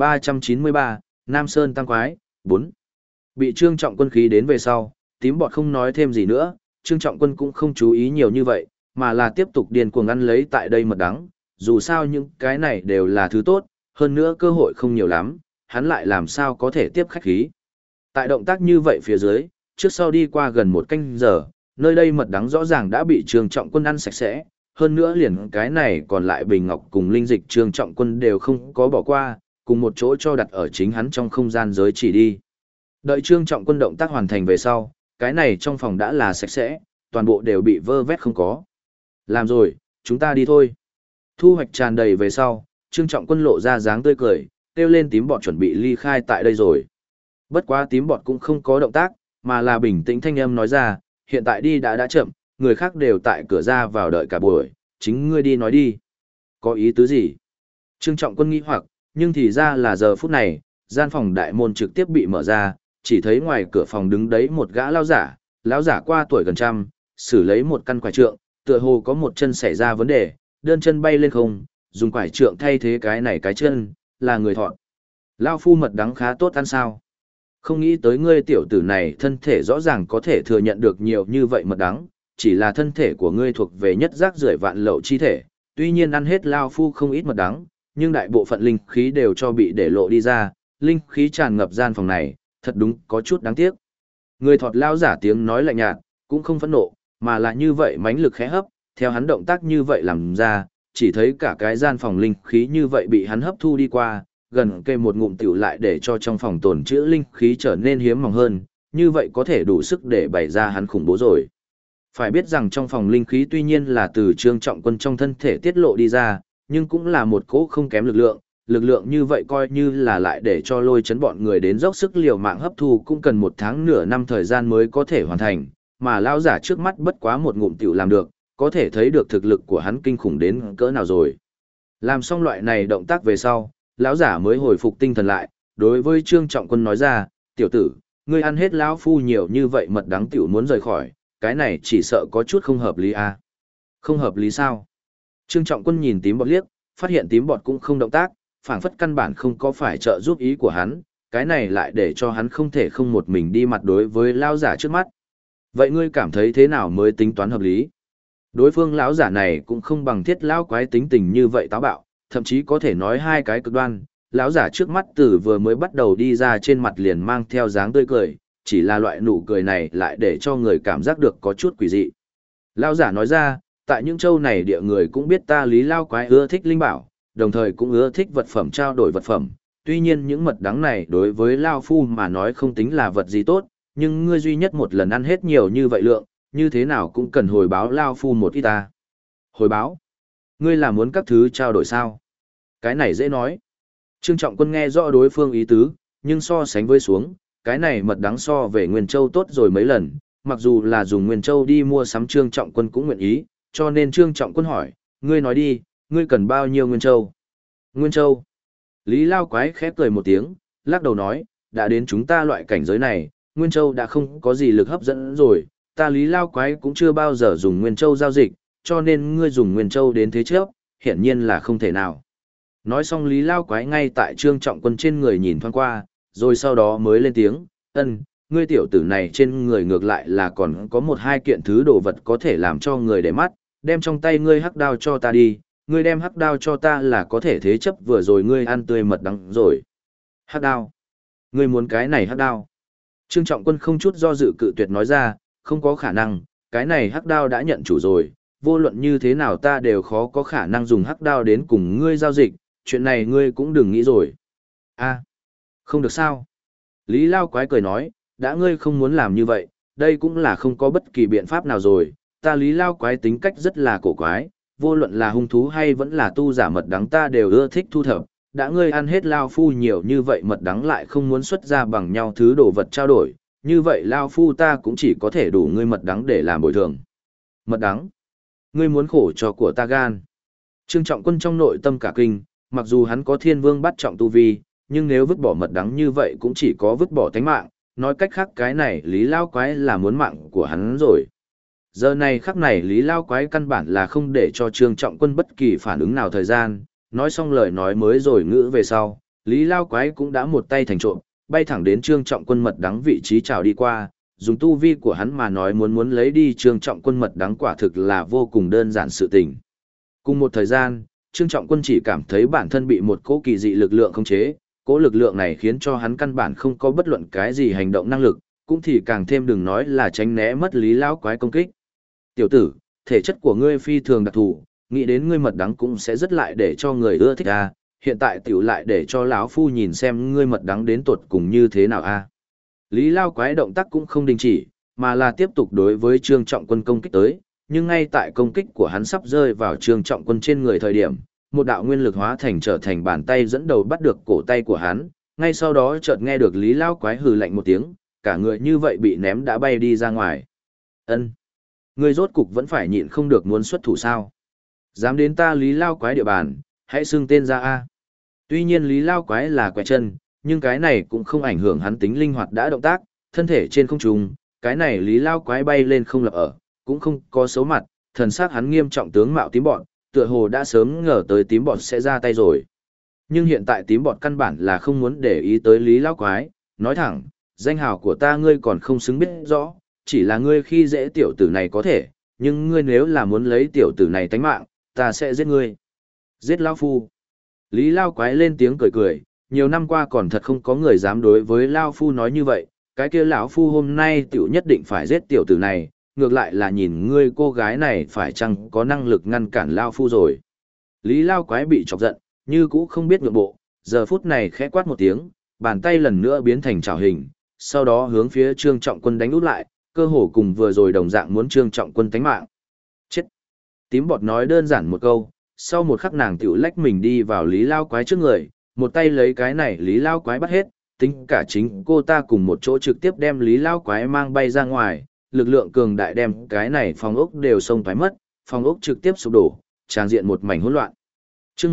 1393, Nam Sơn Tăng Quái, 4. Bị Trương Trọng Quân khí đến về sau, tím bọt không nói thêm gì nữa, Trương Trọng Quân cũng không chú ý nhiều như vậy, mà là tiếp tục điên cuồng ăn lấy tại đây mật đắng, dù sao những cái này đều là thứ tốt, hơn nữa cơ hội không nhiều lắm, hắn lại làm sao có thể tiếp khách khí. Tại động tác như vậy phía dưới, trước sau đi qua gần một canh giờ, nơi đây mật đắng rõ ràng đã bị Trương Trọng Quân ăn sạch sẽ, hơn nữa liền cái này còn lại bình ngọc cùng linh dịch Trương Trọng Quân đều không có bỏ qua, cùng một chỗ cho đặt ở chính hắn trong không gian giới chỉ đi. Đợi Trương Trọng Quân động tác hoàn thành về sau, cái này trong phòng đã là sạch sẽ, toàn bộ đều bị vơ vét không có. Làm rồi, chúng ta đi thôi. Thu hoạch tràn đầy về sau, Trương Trọng Quân lộ ra dáng tươi cười, kêu lên tím bọt chuẩn bị ly khai tại đây rồi. Bất quá tím bọt cũng không có động tác, mà là bình tĩnh thanh âm nói ra, hiện tại đi đã chậm, người khác đều tại cửa ra vào đợi cả buổi, chính ngươi đi nói đi. Có ý tứ gì? Trương Trọng Quân nghi hoặc, nhưng thì ra là giờ phút này, gian phòng đại môn trực tiếp bị mở ra, chỉ thấy ngoài cửa phòng đứng đấy một gã lão giả qua tuổi gần trăm, xử lấy một căn quải trượng, tựa hồ có một chân xảy ra vấn đề, đơn chân bay lên không, dùng quải trượng thay thế cái này cái chân, là người thọn. Lao phu mật đắng khá tốt ăn sao? Không nghĩ tới ngươi tiểu tử này thân thể rõ ràng có thể thừa nhận được nhiều như vậy mật đắng, chỉ là thân thể của ngươi thuộc về nhất rác rưởi vạn lậu chi thể, tuy nhiên ăn hết lao phu không ít mật đắng, nhưng đại bộ phận linh khí đều cho bị để lộ đi ra, linh khí tràn ngập gian phòng này, thật đúng có chút đáng tiếc. Người thọt lao giả tiếng nói lạnh nhạt, cũng không phẫn nộ, mà là như vậy mãnh lực khẽ hấp, theo hắn động tác như vậy làm ra, chỉ thấy cả cái gian phòng linh khí như vậy bị hắn hấp thu đi qua, gần kề một ngụm tiểu lại để cho trong phòng tồn trữ linh khí trở nên hiếm mỏng hơn, như vậy có thể đủ sức để bày ra hắn khủng bố rồi. Phải biết rằng trong phòng linh khí tuy nhiên là từ Trương Trọng Quân trong thân thể tiết lộ đi ra, nhưng cũng là một cỗ không kém lực lượng như vậy coi như là lại để cho lôi chấn bọn người đến dốc sức liều mạng hấp thu cũng cần 1 tháng nửa năm thời gian mới có thể hoàn thành, mà lao giả trước mắt bất quá một ngụm tiểu làm được, có thể thấy được thực lực của hắn kinh khủng đến cỡ nào rồi. Làm xong loại này động tác về sau, lão giả mới hồi phục tinh thần lại, đối với Trương Trọng Quân nói ra, tiểu tử, ngươi ăn hết lão phu nhiều như vậy mật đắng tiểu muốn rời khỏi, cái này chỉ sợ có chút không hợp lý à. Không hợp lý sao? Trương Trọng Quân nhìn tím bọt liếc, phát hiện tím bọt cũng không động tác, phảng phất căn bản không có phải trợ giúp ý của hắn, cái này lại để cho hắn không thể không một mình đi mặt đối với lão giả trước mắt. Vậy ngươi cảm thấy thế nào mới tính toán hợp lý? Đối phương lão giả này cũng không bằng thiết lão quái tính tình như vậy táo bạo, thậm chí có thể nói hai cái cực đoan. Lão giả trước mắt từ vừa mới bắt đầu đi ra trên mặt liền mang theo dáng tươi cười, chỉ là loại nụ cười này lại để cho người cảm giác được có chút quỷ dị. Lão giả nói ra, tại những châu này địa người cũng biết ta Lý Lao Quái ưa thích linh bảo, đồng thời cũng ưa thích vật phẩm trao đổi vật phẩm. Tuy nhiên những mật đắng này đối với Lao Phu mà nói không tính là vật gì tốt, nhưng ngươi duy nhất một lần ăn hết nhiều như vậy lượng, như thế nào cũng cần hồi báo Lao Phu một ít ta. Hồi báo? Ngươi là muốn các thứ trao đổi sao? Cái này dễ nói. Trương Trọng Quân nghe rõ đối phương ý tứ, nhưng so sánh với xuống, cái này mật đắng so về Nguyên Châu tốt rồi mấy lần, mặc dù là dùng Nguyên Châu đi mua sắm Trương Trọng Quân cũng nguyện ý, cho nên Trương Trọng Quân hỏi, ngươi nói đi, ngươi cần bao nhiêu Nguyên Châu? Nguyên Châu. Lý Lao Quái khép cười một tiếng, lắc đầu nói, đã đến chúng ta loại cảnh giới này, Nguyên Châu đã không có gì lực hấp dẫn rồi, ta Lý Lao Quái cũng chưa bao giờ dùng Nguyên Châu giao dịch, cho nên ngươi dùng Nguyên Châu đến thế trước, hiển nhiên là không thể nào. Nói xong Lý Lao Quái ngay tại Trương Trọng Quân trên người nhìn thoáng qua, rồi sau đó mới lên tiếng, ngươi tiểu tử này trên người ngược lại là còn có 1-2 kiện thứ đồ vật có thể làm cho người để mắt, đem trong tay ngươi hắc đao cho ta đi, ngươi đem hắc đao cho ta là có thể thế chấp vừa rồi ngươi ăn tươi mật đắng rồi. Hắc đao? Ngươi muốn cái này hắc đao? Trương Trọng Quân không chút do dự cự tuyệt nói ra, không có khả năng, cái này hắc đao đã nhận chủ rồi, vô luận như thế nào ta đều khó có khả năng dùng hắc đao đến cùng ngươi giao dịch, chuyện này ngươi cũng đừng nghĩ rồi. Không được sao? Lý Lao Quái cười nói, đã ngươi không muốn làm như vậy, đây cũng là không có bất kỳ biện pháp nào rồi, ta Lý Lao Quái tính cách rất là cổ quái, vô luận là hung thú hay vẫn là tu giả mật đắng ta đều ưa thích thu thập, đã ngươi ăn hết Lao Phu nhiều như vậy mật đắng lại không muốn xuất ra bằng nhau thứ đồ vật trao đổi, như vậy Lao Phu ta cũng chỉ có thể đủ ngươi mật đắng để làm bồi thường. Mật đắng? Ngươi muốn khổ cho của ta gan. Trương Trọng Quân trong nội tâm cả kinh, mặc dù hắn có thiên vương bắt trọng tu vi, nhưng nếu vứt bỏ mật đắng như vậy cũng chỉ có vứt bỏ tánh mạng, nói cách khác cái này Lý Lao Quái là muốn mạng của hắn rồi. Giờ này khắc này Lý Lao Quái căn bản là không để cho Trương Trọng Quân bất kỳ phản ứng nào thời gian, nói xong lời nói mới rồi ngữ về sau, Lý Lao Quái cũng đã một tay thành trộm, bay thẳng đến Trương Trọng Quân mật đắng vị trí chào đi qua, dùng tu vi của hắn mà nói muốn lấy đi Trương Trọng Quân mật đắng quả thực là vô cùng đơn giản sự tình. Cùng một thời gian, Trương Trọng Quân chỉ cảm thấy bản thân bị một cỗ kỳ dị lực lượng khống chế, cỗ lực lượng này khiến cho hắn căn bản không có bất luận cái gì hành động năng lực, cũng thì càng thêm đừng nói là tránh né mất Lý Lão Quái công kích. Tiểu tử, thể chất của ngươi phi thường đặc thù, nghĩ đến ngươi mật đắng cũng sẽ rất lại để cho người ưa thích a. Hiện tại tiểu lại để cho lão phu nhìn xem ngươi mật đắng đến tuột cùng như thế nào a. Lý Lao Quái động tác cũng không đình chỉ, mà là tiếp tục đối với Trương Trọng Quân công kích tới, nhưng ngay tại công kích của hắn sắp rơi vào Trương Trọng Quân trên người thời điểm, một đạo nguyên lực hóa thành trở thành bàn tay dẫn đầu bắt được cổ tay của hắn, ngay sau đó chợt nghe được Lý Lao Quái hừ lạnh một tiếng, cả người như vậy bị ném đã bay đi ra ngoài. Ngươi rốt cục vẫn phải nhịn không được muốn xuất thủ sao? Dám đến ta Lý Lao Quái địa bàn, hãy xưng tên ra a. Tuy nhiên Lý Lao Quái là quẹ chân, nhưng cái này cũng không ảnh hưởng hắn tính linh hoạt đã động tác, thân thể trên không trung, cái này Lý Lao Quái bay lên không lập ở, cũng không có xấu mặt, thần sắc hắn nghiêm trọng tướng mạo tím bọn, tựa hồ đã sớm ngờ tới tím bọn sẽ ra tay rồi. Nhưng hiện tại tím bọn căn bản là không muốn để ý tới Lý Lao Quái, nói thẳng, danh hào của ta ngươi còn không xứng biết rõ, chỉ là ngươi khi dễ tiểu tử này có thể, nhưng ngươi nếu là muốn lấy tiểu tử này tánh mạng, ta sẽ giết ngươi. Giết Lao Phu. Lý Lao Quái lên tiếng cười cười, nhiều năm qua còn thật không có người dám đối với Lao Phu nói như vậy, cái kia lão Phu hôm nay tiểu nhất định phải giết tiểu tử này, ngược lại là nhìn ngươi cô gái này phải chăng có năng lực ngăn cản Lao Phu rồi. Lý Lao Quái bị chọc giận, như cũ không biết nhượng bộ, giờ phút này khẽ quát một tiếng, bàn tay lần nữa biến thành chảo hình, sau đó hướng phía Trương Trọng Quân đánh út lại, cơ hồ cùng vừa rồi đồng dạng muốn Trương Trọng Quân tánh mạng. Chết! Tím bọt nói đơn giản một câu, sau một khắc nàng tiểu lách mình đi vào Lý Lao Quái trước người, một tay lấy cái này Lý Lao Quái bắt hết, tính cả chính cô ta cùng một chỗ trực tiếp đem Lý Lao Quái mang bay ra ngoài, lực lượng cường đại đem cái này phòng ốc đều xông thoái mất, phòng ốc trực tiếp sụp đổ, tràng diện một mảnh hỗn loạn. Chương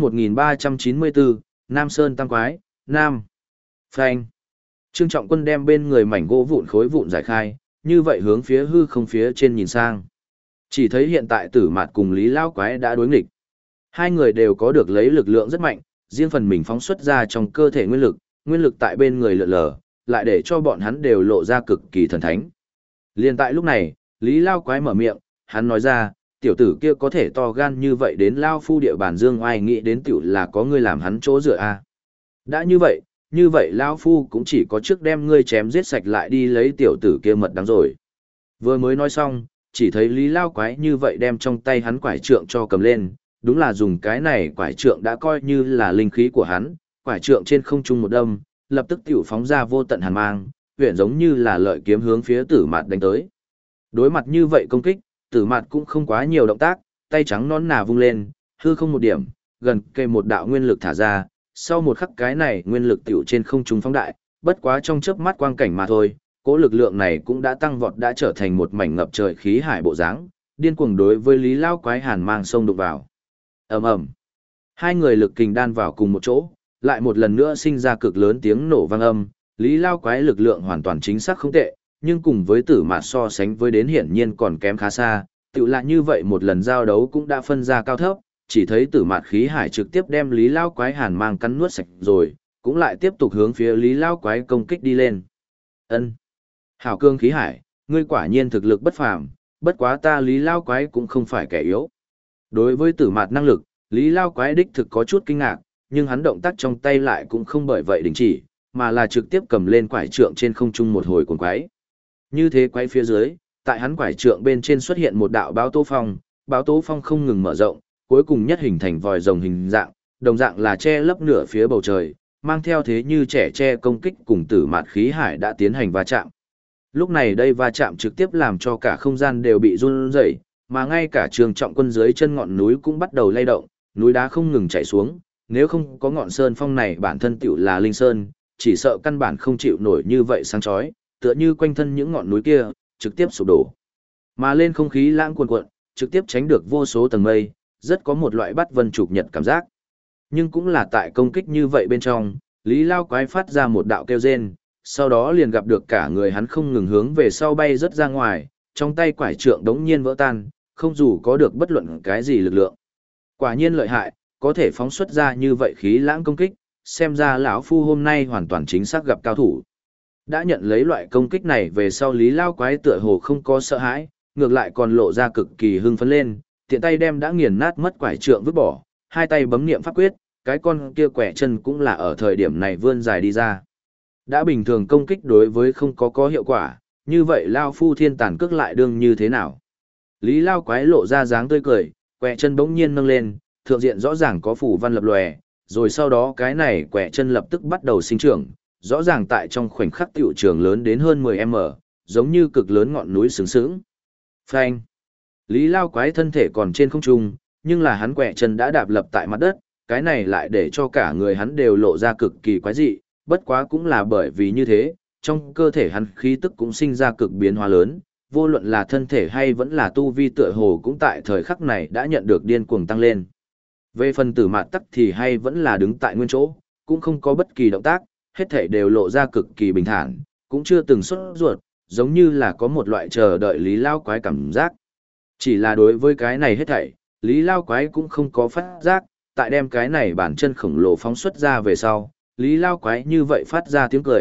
1394, Nam Sơn Tam Quái, Nam. Phanh. Trương Trọng Quân đem bên người mảnh gỗ vụn khối vụn giải khai, như vậy hướng phía hư không phía trên nhìn sang. Chỉ thấy hiện tại Tử Mạt cùng Lý Lao Quái đã đối nghịch. Hai người đều có được lấy lực lượng rất mạnh, riêng phần mình phóng xuất ra trong cơ thể nguyên lực tại bên người lượn lờ, lại để cho bọn hắn đều lộ ra cực kỳ thần thánh. Liên tại lúc này, Lý Lao Quái mở miệng, hắn nói ra, tiểu tử kia có thể to gan như vậy đến Lao Phu địa bàn dương oai nghĩ đến tiểu là có ngươi làm hắn chỗ dựa a. Đã như vậy Lao Phu cũng chỉ có trước đem ngươi chém giết sạch lại đi lấy tiểu tử kia mật đắng rồi. Vừa mới nói xong, chỉ thấy Lý Lao Quái như vậy đem trong tay hắn quải trượng cho cầm lên, đúng là dùng cái này quải trượng đã coi như là linh khí của hắn, quải trượng trên không trung một đâm, lập tức tiểu phóng ra vô tận hàn mang, huyền giống như là lợi kiếm hướng phía Tử Mạt đánh tới. Đối mặt như vậy công kích, Tử Mạt cũng không quá nhiều động tác, tay trắng nón nà vung lên, hư không một điểm, gần kề một đạo nguyên lực thả ra, sau một khắc cái này nguyên lực tiểu trên không trung phóng đại, bất quá trong chớp mắt quang cảnh mà thôi, cỗ lực lượng này cũng đã tăng vọt đã trở thành một mảnh ngập trời khí hải bộ dáng, điên cuồng đối với Lý Lao Quái hàn mang sông đụng vào. Ầm ầm. Hai người lực kình đan vào cùng một chỗ, lại một lần nữa sinh ra cực lớn tiếng nổ vang âm, Lý Lao Quái lực lượng hoàn toàn chính xác không tệ, nhưng cùng với Tử Mạt so sánh với đến hiển nhiên còn kém khá xa, tự là như vậy một lần giao đấu cũng đã phân ra cao thấp, chỉ thấy Tử Mạt khí hải trực tiếp đem Lý Lao Quái hàn mang cắn nuốt sạch rồi, cũng lại tiếp tục hướng phía Lý Lao Quái công kích đi lên. Ân, hảo cương khí hải, ngươi quả nhiên thực lực bất phàm, bất quá ta Lý Lao Quái cũng không phải kẻ yếu. Đối với Tử Mạt năng lực, Lý Lao Quái đích thực có chút kinh ngạc, nhưng hắn động tác trong tay lại cũng không bởi vậy đình chỉ, mà là trực tiếp cầm lên quải trượng trên không trung một hồi cuồng quái. Như thế quái phía dưới, tại hắn quải trượng bên trên xuất hiện một đạo báo tố phong không ngừng mở rộng, cuối cùng nhất hình thành vòi rồng hình dạng, đồng dạng là che lấp nửa phía bầu trời, mang theo thế như trẻ che công kích cùng Tử Mạt khí hải đã tiến hành va chạm. Lúc này đây va chạm trực tiếp làm cho cả không gian đều bị run rẩy, mà ngay cả Trương Trọng Quân dưới chân ngọn núi cũng bắt đầu lay động, núi đá không ngừng chảy xuống, nếu không có ngọn sơn phong này bản thân tiểu là linh sơn, chỉ sợ căn bản không chịu nổi như vậy sáng chói, tựa như quanh thân những ngọn núi kia, trực tiếp sụp đổ. Mà lên không khí lãng cuồn cuộn, trực tiếp tránh được vô số tầng mây, rất có một loại bắt vân trục nhật cảm giác. Nhưng cũng là tại công kích như vậy bên trong, Lý Lao Quái phát ra một đạo kêu rên, sau đó liền gặp được cả người hắn không ngừng hướng về sau bay rất ra ngoài, trong tay quải trượng đống nhiên vỡ tan, không dù có được bất luận cái gì lực lượng. Quả nhiên lợi hại, có thể phóng xuất ra như vậy khí lãng công kích, xem ra lão Phu hôm nay hoàn toàn chính xác gặp cao thủ. Đã nhận lấy loại công kích này về sau Lý Lao Quái tựa hồ không có sợ hãi, ngược lại còn lộ ra cực kỳ hưng phấn lên, tiện tay đem đã nghiền nát mất quải trượng vứt bỏ, hai tay bấm niệm pháp quyết, cái con kia quẻ chân cũng là ở thời điểm này vươn dài đi ra. Đã bình thường công kích đối với không có hiệu quả, như vậy Lao Phu thiên tàn cước lại đương như thế nào? Lý Lao Quái lộ ra dáng tươi cười, quẻ chân bỗng nhiên nâng lên, thượng diện rõ ràng có phủ văn lập lòe, rồi sau đó cái này quẻ chân lập tức bắt đầu sinh trưởng, rõ ràng tại trong khoảnh khắc tiểu trường lớn đến hơn 10m, giống như cực lớn ngọn núi sướng sướng. Phanh! Lý Lao Quái thân thể còn trên không trung, nhưng là hắn quẻ chân đã đạp lập tại mặt đất, cái này lại để cho cả người hắn đều lộ ra cực kỳ quái dị, bất quá cũng là bởi vì như thế, trong cơ thể hắn khí tức cũng sinh ra cực biến hóa lớn, vô luận là thân thể hay vẫn là tu vi tựa hồ cũng tại thời khắc này đã nhận được điên cuồng tăng lên. Về phần Tử Mạt tắc thì hay vẫn là đứng tại nguyên chỗ, cũng không có bất kỳ động tác, hết thể đều lộ ra cực kỳ bình thản, cũng chưa từng sốt ruột, giống như là có một loại chờ đợi Lý Lao Quái cảm giác. Chỉ là đối với cái này hết thảy, Lý Lao Quái cũng không có phát giác, tại đem cái này bản chân khổng lồ phóng xuất ra về sau, Lý Lao Quái như vậy phát ra tiếng cười,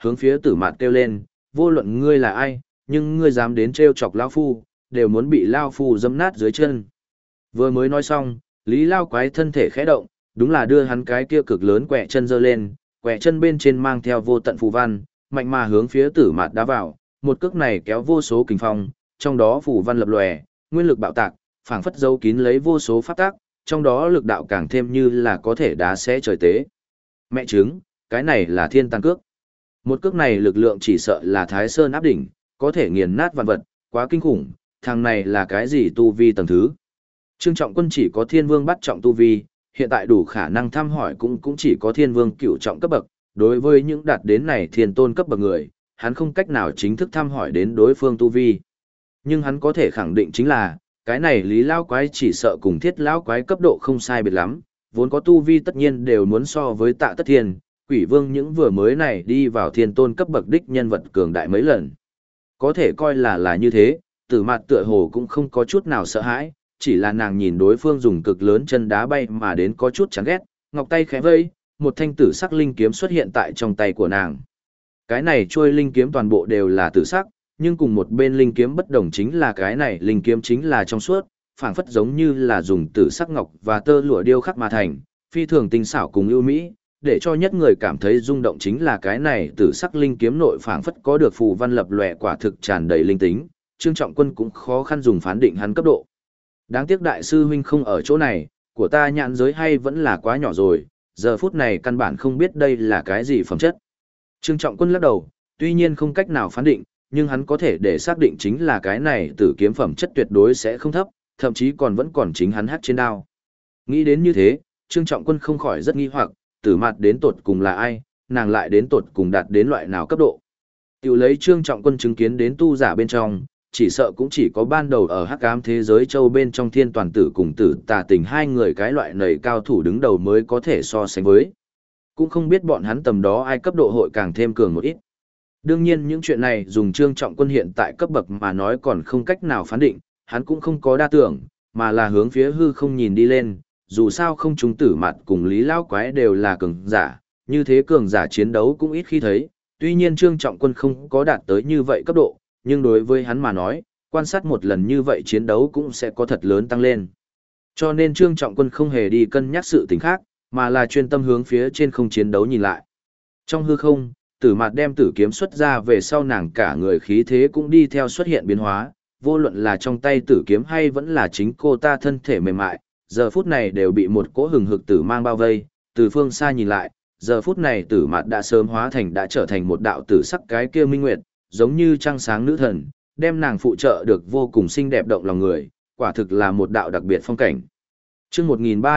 hướng phía Tử Mạt kêu lên, vô luận ngươi là ai, nhưng ngươi dám đến trêu chọc lão phu, đều muốn bị lão phu dẫm nát dưới chân. Vừa mới nói xong, Lý Lao Quái thân thể khẽ động, đúng là đưa hắn cái kia cực lớn quẹ chân giơ lên, quẹ chân bên trên mang theo vô tận phù văn, mạnh mà hướng phía Tử Mạt đá vào, một cước này kéo vô số kình phong, trong đó phù văn lập lòe, nguyên lực bạo tạc, phảng phất giấu kín lấy vô số pháp tác, trong đó lực đạo càng thêm như là có thể đá xé trời tế. Mẹ chứng, cái này là thiên tàn cước. Một cước này lực lượng chỉ sợ là Thái Sơn áp đỉnh, có thể nghiền nát vạn vật, quá kinh khủng, thằng này là cái gì tu vi tầng thứ. Trương Trọng Quân chỉ có thiên vương bắt trọng tu vi, hiện tại đủ khả năng thăm hỏi cũng chỉ có thiên vương cửu trọng cấp bậc, đối với những đạt đến này thiên tôn cấp bậc người, hắn không cách nào chính thức thăm hỏi đến đối phương tu vi. Nhưng hắn có thể khẳng định chính là, cái này Lý Lao Quái chỉ sợ cùng Thiết Lao Quái cấp độ không sai biệt lắm, vốn có tu vi tất nhiên đều muốn so với Tạ Tất Thiên, Quỷ Vương những vừa mới này đi vào thiên tôn cấp bậc đích nhân vật cường đại mấy lần. Có thể coi là như thế, Tử Mạt tựa hồ cũng không có chút nào sợ hãi, chỉ là nàng nhìn đối phương dùng cực lớn chân đá bay mà đến có chút chán ghét, ngọc tay khẽ vây, một thanh tử sắc linh kiếm xuất hiện tại trong tay của nàng. Cái này trôi linh kiếm toàn bộ đều là tử sắc, nhưng cùng một bên linh kiếm bất đồng chính là cái này linh kiếm chính là trong suốt, phảng phất giống như là dùng tử sắc ngọc và tơ lụa điêu khắc mà thành, phi thường tinh xảo cùng ưu mỹ, để cho nhất người cảm thấy rung động chính là cái này tử sắc linh kiếm nội phảng phất có được phù văn lập lòe quả thực tràn đầy linh tính, Trương Trọng Quân cũng khó khăn dùng phán định hắn cấp độ. Đáng tiếc đại sư huynh không ở chỗ này, của ta nhãn giới hay vẫn là quá nhỏ rồi, giờ phút này căn bản không biết đây là cái gì phẩm chất. Trương Trọng Quân lắc đầu, tuy nhiên không cách nào phán định, nhưng hắn có thể để xác định chính là cái này tử kiếm phẩm chất tuyệt đối sẽ không thấp, thậm chí còn vẫn chính hắn hắc trên đao. Nghĩ đến như thế, Trương Trọng Quân không khỏi rất nghi hoặc, Tử Mạt đến tột cùng là ai, nàng lại đến tột cùng đạt đến loại nào cấp độ. Tiểu lấy Trương Trọng Quân chứng kiến đến tu giả bên trong, chỉ sợ cũng chỉ có ban đầu ở hắc ám thế giới châu bên trong Thiên Toàn Tử cùng Tử Tà Tình hai người cái loại nầy cao thủ đứng đầu mới có thể so sánh với. Cũng không biết bọn hắn tầm đó ai cấp độ hội càng thêm cường một ít. Đương nhiên những chuyện này dùng Trương Trọng Quân hiện tại cấp bậc mà nói còn không cách nào phán định, hắn cũng không có đa tưởng, mà là hướng phía hư không nhìn đi lên, dù sao không chúng Tử Mạt cùng Lý Lao Quái đều là cường giả, như thế cường giả chiến đấu cũng ít khi thấy, tuy nhiên Trương Trọng Quân không có đạt tới như vậy cấp độ, nhưng đối với hắn mà nói, quan sát một lần như vậy chiến đấu cũng sẽ có thật lớn tăng lên. Cho nên Trương Trọng Quân không hề đi cân nhắc sự tình khác, mà là chuyên tâm hướng phía trên không chiến đấu nhìn lại. Trong hư không, Tử Mạt đem tử kiếm xuất ra về sau nàng cả người khí thế cũng đi theo xuất hiện biến hóa, vô luận là trong tay tử kiếm hay vẫn là chính cô ta thân thể mềm mại, giờ phút này đều bị một cỗ hừng hực tử mang bao vây, từ phương xa nhìn lại, giờ phút này Tử Mạt đã sớm hóa thành đã trở thành một đạo tử sắc cái kia minh nguyệt, giống như trăng sáng nữ thần, đem nàng phụ trợ được vô cùng xinh đẹp động lòng người, quả thực là một đạo đặc biệt phong cảnh. Chương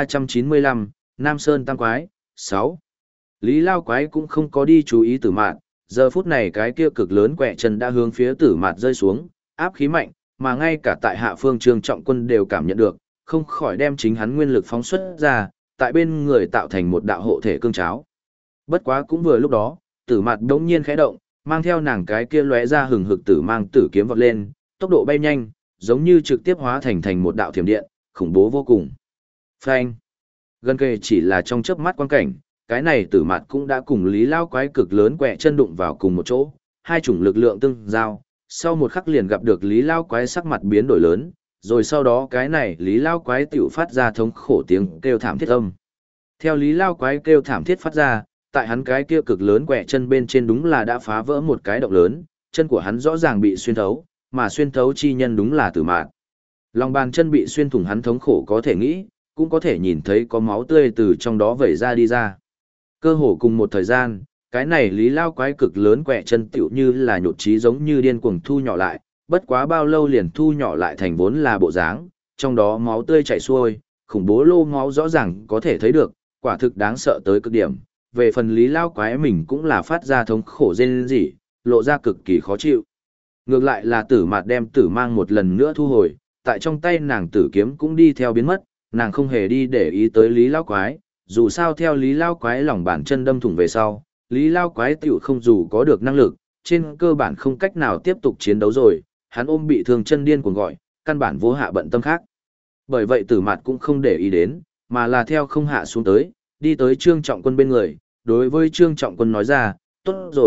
1395, Nam Sơn Tam Quái, 6. Lý Lao Quái cũng không có đi chú ý Tử Mạt, giờ phút này cái kia cực lớn quẹ chân đã hướng phía Tử Mạt rơi xuống, áp khí mạnh, mà ngay cả tại hạ phương Trương Trọng Quân đều cảm nhận được, không khỏi đem chính hắn nguyên lực phóng xuất ra, tại bên người tạo thành một đạo hộ thể cương cháo. Bất quá cũng vừa lúc đó, Tử Mạt đống nhiên khẽ động, mang theo nàng cái kia lóe ra hừng hực tử mang tử kiếm vọt lên, tốc độ bay nhanh, giống như trực tiếp hóa thành một đạo thiểm điện, khủng bố vô cùng. Phanh! Gần kề chỉ là trong chớp mắt quan cảnh, cái này Tử Mạt cũng đã cùng Lý Lao Quái cực lớn quẹ chân đụng vào cùng một chỗ, hai chủng lực lượng tương giao, sau một khắc liền gặp được Lý Lao Quái sắc mặt biến đổi lớn, rồi sau đó cái này Lý Lao Quái tiểu phát ra thống khổ tiếng kêu thảm thiết âm. Theo Lý Lao Quái kêu thảm thiết phát ra, tại hắn cái kia cực lớn quẹ chân bên trên đúng là đã phá vỡ một cái động lớn, chân của hắn rõ ràng bị xuyên thấu, mà xuyên thấu chi nhân đúng là Tử Mạt. Lòng bàn chân bị xuyên thủng hắn thống khổ có thể nghĩ, cũng có thể nhìn thấy có máu tươi từ trong đó vẩy ra đi ra. Cơ hồ cùng một thời gian, cái này Lý Lao Quái cực lớn quẹ chân tựu như là nhột trí giống như điên cuồng thu nhỏ lại, bất quá bao lâu liền thu nhỏ lại thành vốn là bộ dáng, trong đó máu tươi chảy xuôi, khủng bố lô máu rõ ràng có thể thấy được, quả thực đáng sợ tới cực điểm. Về phần Lý Lao Quái mình cũng là phát ra thống khổ rên rỉ, lộ ra cực kỳ khó chịu. Ngược lại là Tử Mạt đem tử mang một lần nữa thu hồi, tại trong tay nàng tử kiếm cũng đi theo biến mất, nàng không hề đi để ý tới Lý Lao Quái, dù sao theo Lý Lao Quái lòng bàn chân đâm thủng về sau, Lý Lao Quái tiểu không dù có được năng lực, trên cơ bản không cách nào tiếp tục chiến đấu rồi, hắn ôm bị thương chân điên cuồng gọi, căn bản vô hạ bận tâm khác. Bởi vậy Tử Mạt cũng không để ý đến, mà là theo không hạ xuống tới, đi tới Trương Trọng Quân bên người, đối với Trương Trọng Quân nói ra, tốt rồi,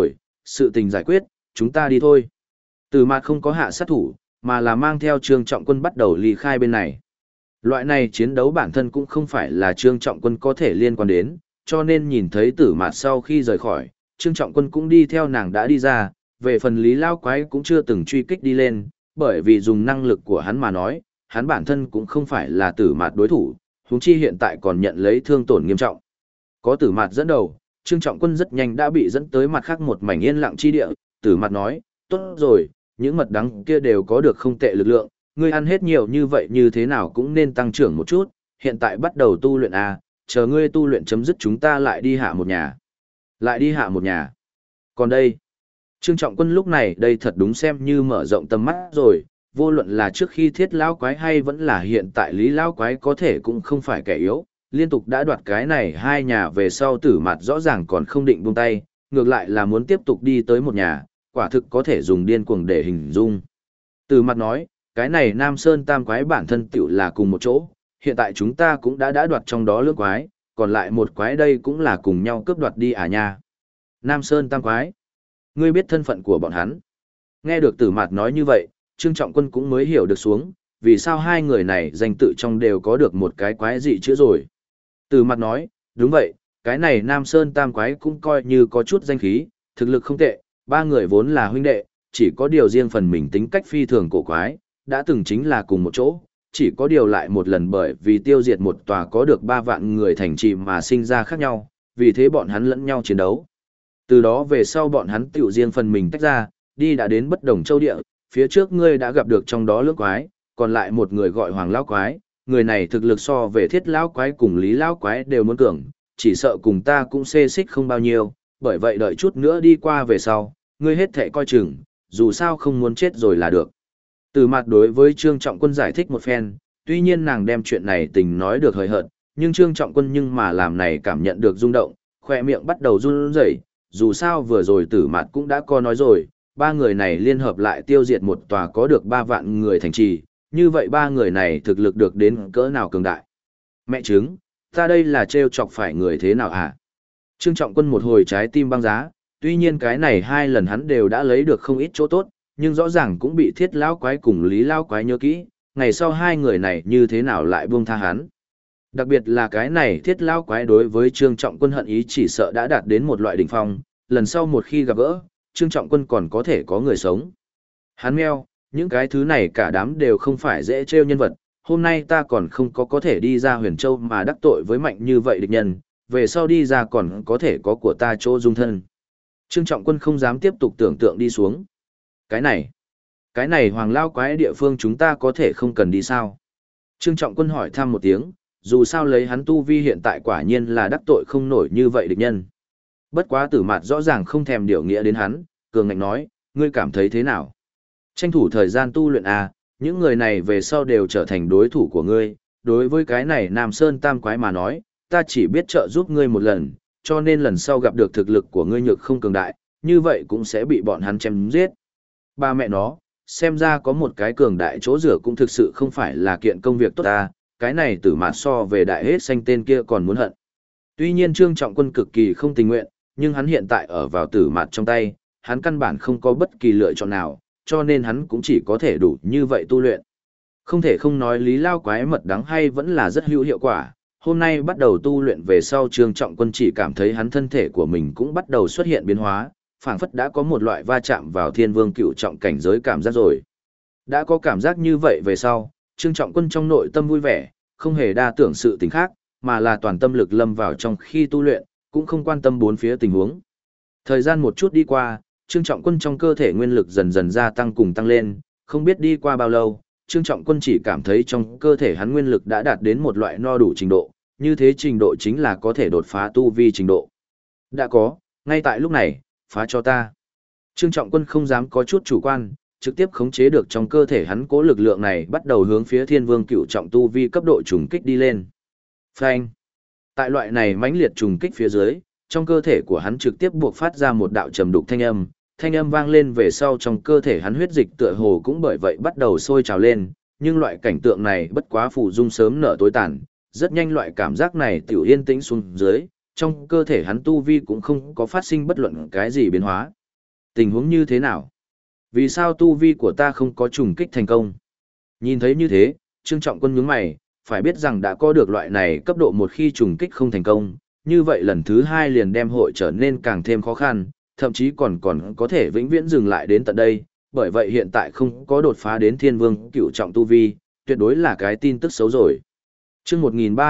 sự tình giải quyết, chúng ta đi thôi. Tử Mạt không có hạ sát thủ, mà là mang theo Trương Trọng Quân bắt đầu ly khai bên này. Loại này chiến đấu bản thân cũng không phải là Trương Trọng Quân có thể liên quan đến, cho nên nhìn thấy Tử Mạt sau khi rời khỏi, Trương Trọng Quân cũng đi theo nàng đã đi ra, về phần Lý Lao Quái cũng chưa từng truy kích đi lên, bởi vì dùng năng lực của hắn mà nói, hắn bản thân cũng không phải là Tử Mạt đối thủ, huống chi hiện tại còn nhận lấy thương tổn nghiêm trọng. Có Tử Mạt dẫn đầu, Trương Trọng Quân rất nhanh đã bị dẫn tới mặt khác một mảnh yên lặng chi địa, Tử Mạt nói, tốt rồi, những mật đắng kia đều có được không tệ lực lượng, ngươi ăn hết nhiều như vậy như thế nào cũng nên tăng trưởng một chút, hiện tại bắt đầu tu luyện chờ ngươi tu luyện chấm dứt chúng ta lại đi hạ một nhà. Lại đi hạ một nhà. Còn đây, Trương Trọng Quân lúc này đây thật đúng xem như mở rộng tầm mắt rồi, vô luận là trước khi Thiết Lão Quái hay vẫn là hiện tại Lý Lão Quái có thể cũng không phải kẻ yếu, liên tục đã đoạt cái này hai nhà về sau Tử Mạt rõ ràng còn không định buông tay, ngược lại là muốn tiếp tục đi tới một nhà, quả thực có thể dùng điên cuồng để hình dung. Tử Mạt nói, cái này Nam Sơn Tam Quái bản thân tiểu là cùng một chỗ, hiện tại chúng ta cũng đã đoạt trong đó lưỡng quái, còn lại một quái đây cũng là cùng nhau cướp đoạt đi nha. Nam Sơn Tam Quái, ngươi biết thân phận của bọn hắn. Nghe được Tử Mạt nói như vậy, Trương Trọng Quân cũng mới hiểu được xuống, vì sao hai người này danh tự trong đều có được một cái quái dị chữ rồi. Tử Mạt nói, đúng vậy, cái này Nam Sơn Tam Quái cũng coi như có chút danh khí, thực lực không tệ, ba người vốn là huynh đệ, chỉ có điều riêng phần mình tính cách phi thường cổ quái, đã từng chính là cùng một chỗ, chỉ có điều lại một lần bởi vì tiêu diệt một tòa có được 3 vạn người thành trì mà sinh ra khác nhau, vì thế bọn hắn lẫn nhau chiến đấu. Từ đó về sau bọn hắn tiểu riêng phần mình tách ra, đi đã đến bất đồng châu địa, phía trước ngươi đã gặp được trong đó lưỡng quái, còn lại một người gọi Hoàng Lão Quái, người này thực lực so về Thiết Lão Quái cùng Lý Lão Quái đều muốn cường, chỉ sợ cùng ta cũng xê xích không bao nhiêu, bởi vậy đợi chút nữa đi qua về sau, ngươi hết thệ coi chừng, dù sao không muốn chết rồi là được. Từ mặt đối với Trương Trọng Quân giải thích một phen, tuy nhiên nàng đem chuyện này tình nói được hời hợt, nhưng Trương Trọng Quân nhưng mà làm này cảm nhận được rung động, khoe miệng bắt đầu run rẩy, dù sao vừa rồi Tử Mạt cũng đã có nói rồi, ba người này liên hợp lại tiêu diệt một tòa có được 3 vạn người thành trì, như vậy ba người này thực lực được đến cỡ nào cường đại. Mẹ chứng, ta đây là trêu chọc phải người thế nào hả? Trương Trọng Quân một hồi trái tim băng giá, tuy nhiên cái này hai lần hắn đều đã lấy được không ít chỗ tốt, nhưng rõ ràng cũng bị Thiết Lão Quái cùng Lý Lão Quái nhớ kỹ, ngày sau hai người này như thế nào lại buông tha hắn. Đặc biệt là cái này Thiết Lão Quái đối với Trương Trọng Quân hận ý chỉ sợ đã đạt đến một loại đỉnh phong, lần sau một khi gặp gỡ, Trương Trọng Quân còn có thể có người sống. Hắn meo, những cái thứ này cả đám đều không phải dễ trêu nhân vật, hôm nay ta còn không có thể đi ra Huyền Châu mà đắc tội với mạnh như vậy địch nhân, về sau đi ra còn có thể có của ta chỗ dung thân. Trương Trọng Quân không dám tiếp tục tưởng tượng đi xuống. Cái này Hoàng Lão Quái địa phương chúng ta có thể không cần đi sao? Trương Trọng Quân hỏi thăm một tiếng, dù sao lấy hắn tu vi hiện tại quả nhiên là đắc tội không nổi như vậy địch nhân. Bất quá Tử Mạt rõ ràng không thèm điều nghĩa đến hắn, cường ngạnh nói, ngươi cảm thấy thế nào? Tranh thủ thời gian tu luyện những người này về sau đều trở thành đối thủ của ngươi, đối với cái này Nam Sơn Tam Quái mà nói, ta chỉ biết trợ giúp ngươi một lần, cho nên lần sau gặp được thực lực của ngươi nhược không cường đại, như vậy cũng sẽ bị bọn hắn chém giết. Ba mẹ nó, xem ra có một cái cường đại chỗ rửa cũng thực sự không phải là kiện công việc tốt ta, cái này Tử Mạt so về đại hết xanh tên kia còn muốn hận. Tuy nhiên Trương Trọng Quân cực kỳ không tình nguyện, nhưng hắn hiện tại ở vào Tử Mạt trong tay, hắn căn bản không có bất kỳ lựa chọn nào, cho nên hắn cũng chỉ có thể đủ như vậy tu luyện. Không thể không nói Lý Lao Quái mật đắng hay vẫn là rất hữu hiệu quả, hôm nay bắt đầu tu luyện về sau Trương Trọng Quân chỉ cảm thấy hắn thân thể của mình cũng bắt đầu xuất hiện biến hóa, phảng phất đã có một loại va chạm vào Thiên Vương Cựu trọng cảnh giới cảm giác rồi. Đã có cảm giác như vậy về sau, Trương Trọng Quân trong nội tâm vui vẻ, không hề đa tưởng sự tình khác, mà là toàn tâm lực lâm vào trong khi tu luyện, cũng không quan tâm bốn phía tình huống. Thời gian một chút đi qua, Trương Trọng Quân trong cơ thể nguyên lực dần dần gia tăng cùng tăng lên, không biết đi qua bao lâu, Trương Trọng Quân chỉ cảm thấy trong cơ thể hắn nguyên lực đã đạt đến một loại no đủ trình độ, như thế trình độ chính là có thể đột phá tu vi trình độ. Đã có, ngay tại lúc này, phá cho ta. Trương Trọng Quân không dám có chút chủ quan, trực tiếp khống chế được trong cơ thể hắn cố lực lượng này bắt đầu hướng phía Thiên Vương Cựu trọng tu vi cấp độ trùng kích đi lên. Phanh. Tại loại này mãnh liệt trùng kích phía dưới, trong cơ thể của hắn trực tiếp buộc phát ra một đạo trầm đục thanh âm vang lên về sau trong cơ thể hắn huyết dịch tựa hồ cũng bởi vậy bắt đầu sôi trào lên, nhưng loại cảnh tượng này bất quá phù dung sớm nở tối tàn, rất nhanh loại cảm giác này tiểu yên tĩnh xuống dưới, trong cơ thể hắn tu vi cũng không có phát sinh bất luận cái gì biến hóa. Tình huống như thế nào? Vì sao tu vi của ta không có trùng kích thành công? Nhìn thấy như thế, Trương Trọng Quân nhướng mày, phải biết rằng đã có được loại này cấp độ một khi trùng kích không thành công, như vậy lần thứ hai liền đem hội trở nên càng thêm khó khăn, thậm chí còn có thể vĩnh viễn dừng lại đến tận đây, bởi vậy hiện tại không có đột phá đến thiên vương cửu trọng tu vi, tuyệt đối là cái tin tức xấu rồi. Chương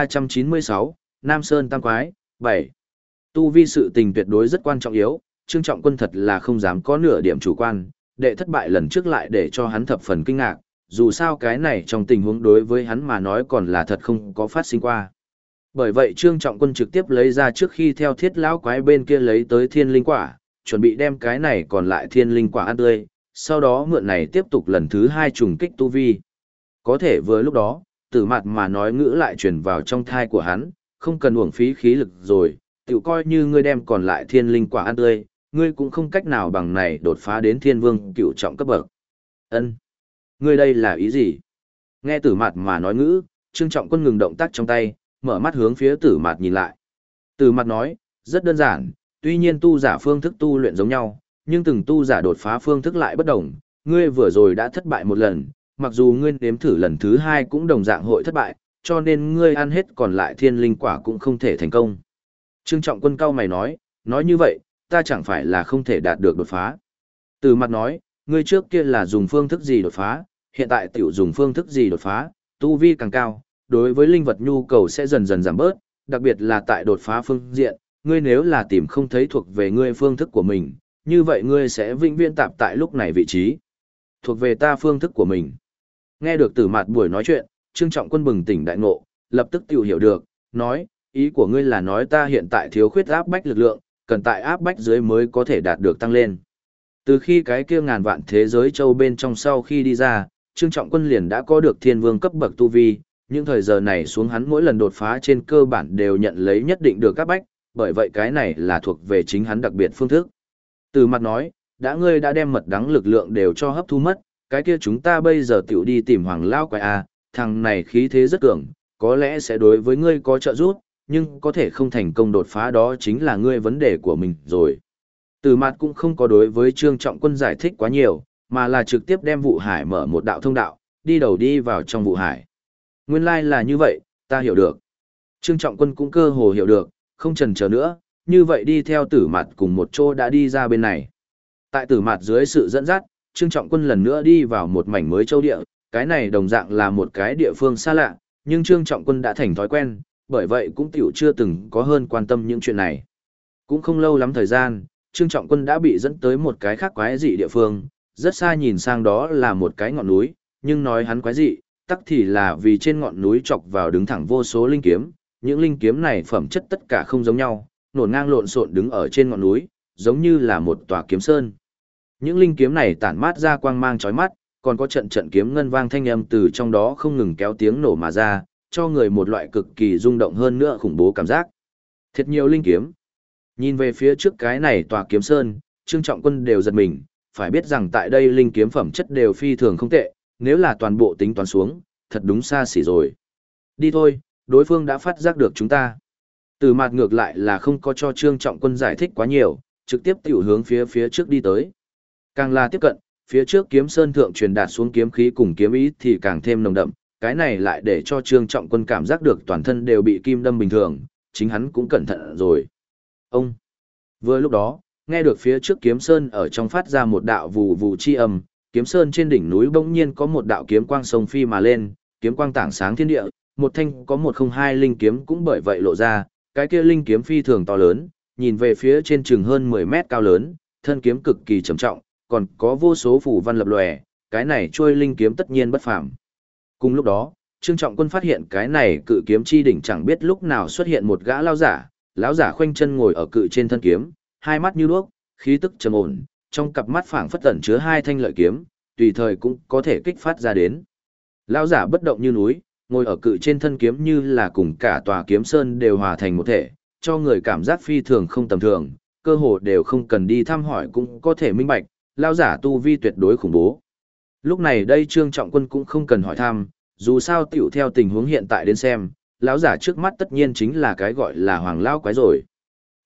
1396, Nam Sơn Tam Quái, 7. Tu vi sự tình tuyệt đối rất quan trọng yếu, Trương Trọng Quân thật là không dám có nửa điểm chủ quan, đệ thất bại lần trước lại để cho hắn thập phần kinh ngạc, dù sao cái này trong tình huống đối với hắn mà nói còn là thật không có phát sinh qua. Bởi vậy Trương Trọng Quân trực tiếp lấy ra trước khi theo thiết lão quái bên kia lấy tới thiên linh quả, chuẩn bị đem cái này còn lại thiên linh quả ăn tươi, sau đó mượn này tiếp tục lần thứ hai trùng kích tu vi. Có thể vừa lúc đó, Tử Mạt mà nói ngữ lại truyền vào trong thai của hắn, không cần uổng phí khí lực rồi, tự coi như ngươi đem còn lại thiên linh quả ăn tươi, ngươi cũng không cách nào bằng này đột phá đến thiên vương cửu trọng cấp bậc. Ân, ngươi đây là ý gì? Nghe Tử Mạt mà nói ngữ, Trương Trọng Quân ngừng động tác trong tay, mở mắt hướng phía Tử Mạt nhìn lại. Tử Mạt nói, rất đơn giản, tuy nhiên tu giả phương thức tu luyện giống nhau, nhưng từng tu giả đột phá phương thức lại bất đồng, ngươi vừa rồi đã thất bại một lần, mặc dù ngươi nếm thử lần thứ hai cũng đồng dạng hội thất bại, cho nên ngươi ăn hết còn lại thiên linh quả cũng không thể thành công. Trương Trọng Quân cau mày nói như vậy, ta chẳng phải là không thể đạt được đột phá. Từ mặt nói, ngươi trước kia là dùng phương thức gì đột phá, hiện tại tiểu dùng phương thức gì đột phá, tu vi càng cao, đối với linh vật nhu cầu sẽ dần dần giảm bớt, đặc biệt là tại đột phá phương diện, ngươi nếu là tìm không thấy thuộc về ngươi phương thức của mình, như vậy ngươi sẽ vĩnh viễn tạp tại lúc này vị trí. Thuộc về ta phương thức của mình. Nghe được Tử Mạt buổi nói chuyện, Trương Trọng Quân bừng tỉnh đại ngộ, lập tức tiểu hiểu được, nói, ý của ngươi là nói ta hiện tại thiếu khuyết áp bách lực lượng, cần tại áp bách dưới mới có thể đạt được tăng lên. Từ khi cái kia ngàn vạn thế giới châu bên trong sau khi đi ra, Trương Trọng Quân liền đã có được thiên vương cấp bậc tu vi, những thời giờ này xuống hắn mỗi lần đột phá trên cơ bản đều nhận lấy nhất định được áp bách, bởi vậy cái này là thuộc về chính hắn đặc biệt phương thức. Từ mặt nói, ngươi đã đem mật đắng lực lượng đều cho hấp thu mất, cái kia chúng ta bây giờ tiểu đi tìm Hoàng Lao Quái A, thằng này khí thế rất cường, có lẽ sẽ đối với ngươi có trợ giúp, nhưng có thể không thành công đột phá đó chính là ngươi vấn đề của mình rồi. Từ mặt cũng không có đối với Trương Trọng Quân giải thích quá nhiều, mà là trực tiếp đem vụ hải mở một đạo thông đạo, đi vào trong vụ hải. Nguyên lai là như vậy, ta hiểu được. Trương Trọng Quân cũng cơ hồ hiểu được, không chần chờ nữa, như vậy đi theo Tử Mạt cùng một chỗ đã đi ra bên này. Tại Tử Mạt dưới sự dẫn dắt, Trương Trọng Quân lần nữa đi vào một mảnh mới châu địa, cái này đồng dạng là một cái địa phương xa lạ, nhưng Trương Trọng Quân đã thành thói quen, bởi vậy cũng tiểu chưa từng có hơn quan tâm những chuyện này. Cũng không lâu lắm thời gian, Trương Trọng Quân đã bị dẫn tới một cái khác quái dị địa phương, rất xa nhìn sang đó là một cái ngọn núi, nhưng nói hắn quái dị, tắc thì là vì trên ngọn núi chọc vào đứng thẳng vô số linh kiếm, những linh kiếm này phẩm chất tất cả không giống nhau, nổn ngang lộn xộn đứng ở trên ngọn núi, giống như là một tòa kiếm sơn. Những linh kiếm này tản mát ra quang mang chói mắt, còn có trận trận kiếm ngân vang thanh âm từ trong đó không ngừng kéo tiếng nổ mà ra, cho người một loại cực kỳ rung động hơn nữa khủng bố cảm giác. Thật nhiều linh kiếm. Nhìn về phía trước cái này tòa kiếm sơn, Trương Trọng Quân đều giật mình, phải biết rằng tại đây linh kiếm phẩm chất đều phi thường không tệ, nếu là toàn bộ tính toán xuống, thật đúng xa xỉ rồi. Đi thôi, đối phương đã phát giác được chúng ta. Từ mặt ngược lại là không có cho Trương Trọng Quân giải thích quá nhiều, trực tiếp tiểu hướng phía trước đi tới. Càng là tiếp cận, phía trước kiếm sơn thượng truyền đạt xuống kiếm khí cùng kiếm ý thì càng thêm nồng đậm, cái này lại để cho Trương Trọng Quân cảm giác được toàn thân đều bị kim đâm bình thường, chính hắn cũng cẩn thận rồi. Ông! Vừa lúc đó, nghe được phía trước kiếm sơn ở trong phát ra một đạo vù vù chi âm, kiếm sơn trên đỉnh núi bỗng nhiên có một đạo kiếm quang sông phi mà lên, kiếm quang tảng sáng thiên địa, một thanh có 102 linh kiếm cũng bởi vậy lộ ra, cái kia linh kiếm phi thường to lớn, nhìn về phía trên chừng hơn 10 mét cao lớn, thân kiếm cực kỳ trầm trọng, còn có vô số phù văn lập lòe, cái này trôi linh kiếm tất nhiên bất phàm. Cùng lúc đó, Trương Trọng Quân phát hiện cái này cự kiếm chi đỉnh chẳng biết lúc nào xuất hiện một gã lão giả khoanh chân ngồi ở cự trên thân kiếm, hai mắt như đuốc, khí tức trầm ổn, trong cặp mắt phảng phất tẩn chứa hai thanh lợi kiếm, tùy thời cũng có thể kích phát ra đến. Lão giả bất động như núi, ngồi ở cự trên thân kiếm như là cùng cả tòa kiếm sơn đều hòa thành một thể, cho người cảm giác phi thường không tầm thường, cơ hồ đều không cần đi thăm hỏi cũng có thể minh bạch, lão giả tu vi tuyệt đối khủng bố. Lúc này đây Trương Trọng Quân cũng không cần hỏi thăm, dù sao tiểu theo tình huống hiện tại đến xem, lão giả trước mắt tất nhiên chính là cái gọi là Hoàng lão quái rồi.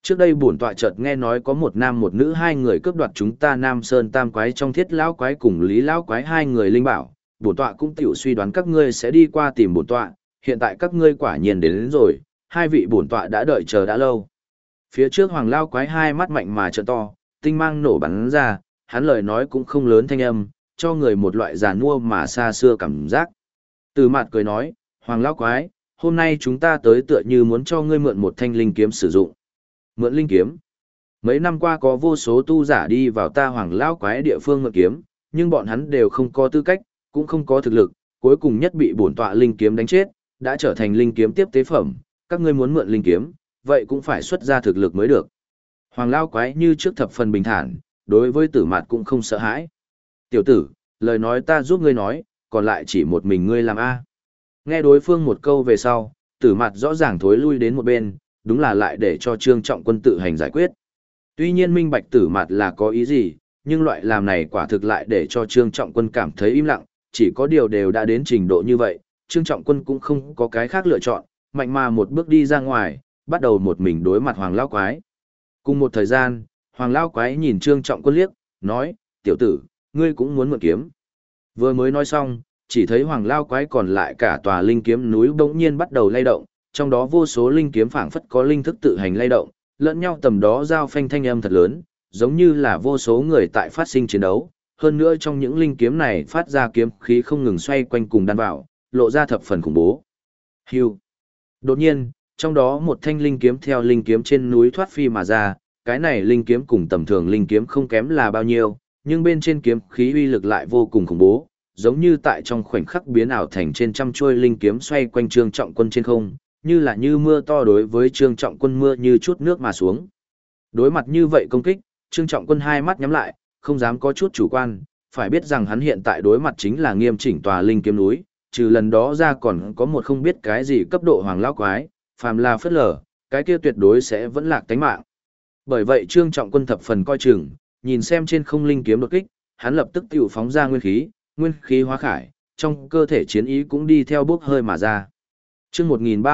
Trước đây bổn tọa chợt nghe nói có một nam một nữ hai người cướp đoạt chúng ta Nam Sơn Tam Quái trong Thiết lão quái cùng Lý lão quái hai người linh bảo, bổn tọa cũng tiểu suy đoán các ngươi sẽ đi qua tìm bổn tọa, hiện tại các ngươi quả nhiên đến rồi, hai vị bổn tọa đã đợi chờ đã lâu. Phía trước Hoàng lão quái hai mắt mạnh mà trợn to, tinh mang nổ bắn ra, hắn lời nói cũng không lớn thanh âm, cho người một loại giàn mua mà xa xưa cảm giác. Từ Mạt cười nói, Hoàng lão quái, hôm nay chúng ta tới tựa như muốn cho ngươi mượn một thanh linh kiếm sử dụng. Mượn linh kiếm. Mấy năm qua có vô số tu giả đi vào ta Hoàng lão quái địa phương mượn kiếm, nhưng bọn hắn đều không có tư cách, cũng không có thực lực, cuối cùng nhất bị bổn tọa linh kiếm đánh chết, đã trở thành linh kiếm tiếp tế phẩm, các ngươi muốn mượn linh kiếm, vậy cũng phải xuất ra thực lực mới được. Hoàng lão quái như trước thập phần bình thản, đối với Tử Mạt cũng không sợ hãi. Tiểu tử, lời nói ta giúp ngươi nói, còn lại chỉ một mình ngươi làm a. Nghe đối phương một câu về sau, Tử Mạt rõ ràng thối lui đến một bên, đúng là lại để cho Trương Trọng Quân tự hành giải quyết. Tuy nhiên minh bạch Tử Mạt là có ý gì, nhưng loại làm này quả thực lại để cho Trương Trọng Quân cảm thấy im lặng, chỉ có điều đều đã đến trình độ như vậy, Trương Trọng Quân cũng không có cái khác lựa chọn, mạnh mà một bước đi ra ngoài, bắt đầu một mình đối mặt Hoàng lão quái. Cùng một thời gian, Hoàng lão quái nhìn Trương Trọng Quân liếc, nói, tiểu tử, ngươi cũng muốn mượn kiếm. Vừa mới nói xong, chỉ thấy Hoàng lão quái còn lại cả tòa linh kiếm núi bỗng nhiên bắt đầu lay động, trong đó vô số linh kiếm phảng phất có linh thức tự hành lay động, lẫn nhau tầm đó giao phanh thanh âm thật lớn, giống như là vô số người tại phát sinh chiến đấu. Hơn nữa trong những linh kiếm này phát ra kiếm khí không ngừng xoay quanh cùng đan vào, lộ ra thập phần khủng bố. Hưu. Đột nhiên, trong đó một thanh linh kiếm theo linh kiếm trên núi thoát phi mà ra, cái này linh kiếm cùng tầm thường linh kiếm không kém là bao nhiêu, nhưng bên trên kiếm khí uy lực lại vô cùng khủng bố, giống như tại trong khoảnh khắc biến ảo thành trên trăm chuôi linh kiếm xoay quanh Trương Trọng Quân trên không, như là như mưa to đối với Trương Trọng Quân mưa như chút nước mà xuống. Đối mặt như vậy công kích, Trương Trọng Quân hai mắt nhắm lại, không dám có chút chủ quan, phải biết rằng hắn hiện tại đối mặt chính là nghiêm chỉnh tòa linh kiếm núi, trừ lần đó ra còn có một không biết cái gì cấp độ Hoàng lão quái, phàm là phất lờ, cái kia tuyệt đối sẽ vẫn lạc tánh mạng. Bởi vậy Trương Trọng Quân thập phần coi chừng, nhìn xem trên không linh kiếm đột kích, hắn lập tức tiểu phóng ra nguyên khí hóa khải, trong cơ thể chiến ý cũng đi theo bốc hơi mà ra. Chương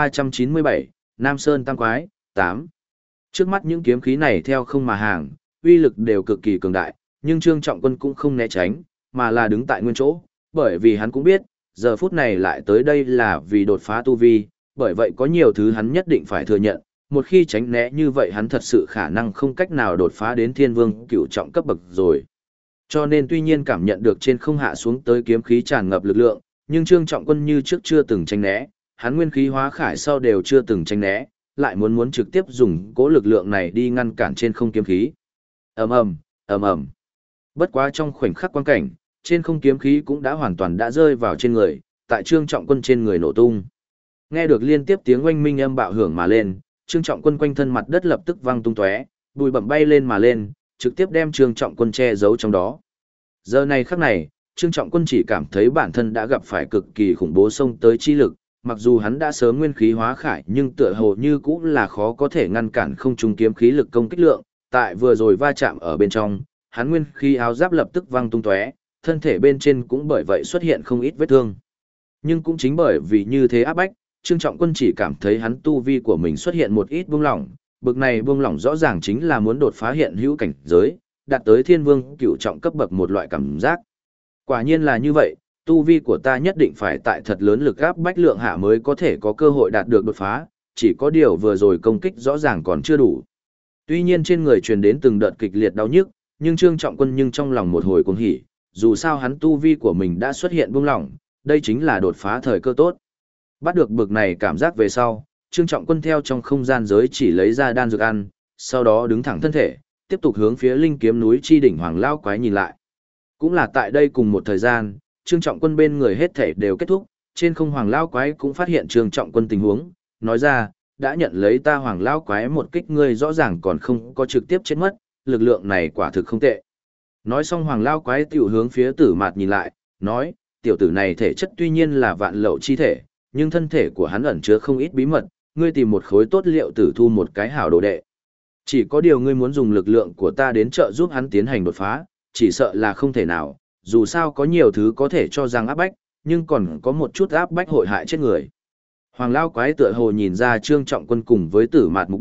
1397, Nam Sơn Tam Quái, 8. Trước mắt những kiếm khí này theo không mà hàng, uy lực đều cực kỳ cường đại, nhưng Trương Trọng Quân cũng không né tránh, mà là đứng tại nguyên chỗ, bởi vì hắn cũng biết, giờ phút này lại tới đây là vì đột phá tu vi, bởi vậy có nhiều thứ hắn nhất định phải thừa nhận, một khi tránh né như vậy hắn thật sự khả năng không cách nào đột phá đến Thiên Vương cửu trọng cấp bậc rồi. Cho nên tuy nhiên cảm nhận được trên không hạ xuống tới kiếm khí tràn ngập lực lượng, nhưng Trương Trọng Quân như trước chưa từng tránh né, hắn nguyên khí hóa khải sau đều chưa từng tránh né, lại muốn trực tiếp dùng cố lực lượng này đi ngăn cản trên không kiếm khí. Ầm ầm, ầm ầm. Bất quá trong khoảnh khắc quan cảnh, trên không kiếm khí cũng đã hoàn toàn đã rơi vào trên người, tại Trương Trọng Quân trên người nổ tung. Nghe được liên tiếp tiếng oanh minh âm bạo hưởng mà lên, Trương Trọng Quân quanh thân mặt đất lập tức vang tung tóe, bụi bặm bay lên mà lên, trực tiếp đem Trương Trọng Quân che giấu trong đó. Giờ này khắc này, Trương Trọng Quân chỉ cảm thấy bản thân đã gặp phải cực kỳ khủng bố xông tới chi lực, mặc dù hắn đã sớm nguyên khí hóa khải nhưng tựa hồ như cũng là khó có thể ngăn cản không trung kiếm khí lực công kích lượng, tại vừa rồi va chạm ở bên trong, hắn nguyên khí áo giáp lập tức vang tung tóe, thân thể bên trên cũng bởi vậy xuất hiện không ít vết thương. Nhưng cũng chính bởi vì như thế áp bách, Trương Trọng Quân chỉ cảm thấy hắn tu vi của mình xuất hiện một ít buông lỏng, bực này buông lỏng rõ ràng chính là muốn đột phá hiện hữu cảnh giới, đạt tới Thiên Vương cửu trọng cấp bậc một loại cảm giác. Quả nhiên là như vậy, tu vi của ta nhất định phải tại thật lớn lực áp bách lượng hạ mới có thể có cơ hội đạt được đột phá, chỉ có điều vừa rồi công kích rõ ràng còn chưa đủ. Tuy nhiên trên người truyền đến từng đợt kịch liệt đau nhức, nhưng Trương Trọng Quân nhưng trong lòng một hồi cuồng hỉ, dù sao hắn tu vi của mình đã xuất hiện buông lỏng, đây chính là đột phá thời cơ tốt. Bắt được bực này cảm giác về sau, Trương Trọng Quân theo trong không gian giới chỉ lấy ra đan dược ăn, sau đó đứng thẳng thân thể, tiếp tục hướng phía linh kiếm núi chi đỉnh Hoàng lão quái nhìn lại. Cũng là tại đây cùng một thời gian, Trương Trọng Quân bên người hết thể đều kết thúc, trên không Hoàng lão quái cũng phát hiện Trương Trọng Quân tình huống, nói ra, đã nhận lấy ta Hoàng lão quái một kích ngươi rõ ràng còn không có trực tiếp chết mất, lực lượng này quả thực không tệ. Nói xong Hoàng lão quái tiểu hướng phía Tử Mạt nhìn lại, nói, tiểu tử này thể chất tuy nhiên là vạn lậu chi thể, nhưng thân thể của hắn ẩn chứa không ít bí mật, ngươi tìm một khối tốt liệu tử thu một cái hảo đồ đệ. Chỉ có điều ngươi muốn dùng lực lượng của ta đến trợ giúp hắn tiến hành đột phá, chỉ sợ là không thể nào, dù sao có nhiều thứ có thể cho rằng áp bách, nhưng còn có một chút áp bách hội hại chết người. Hoàng lão quái tựa hồ nhìn ra Trương Trọng Quân cùng với Tử Mạt mục đích,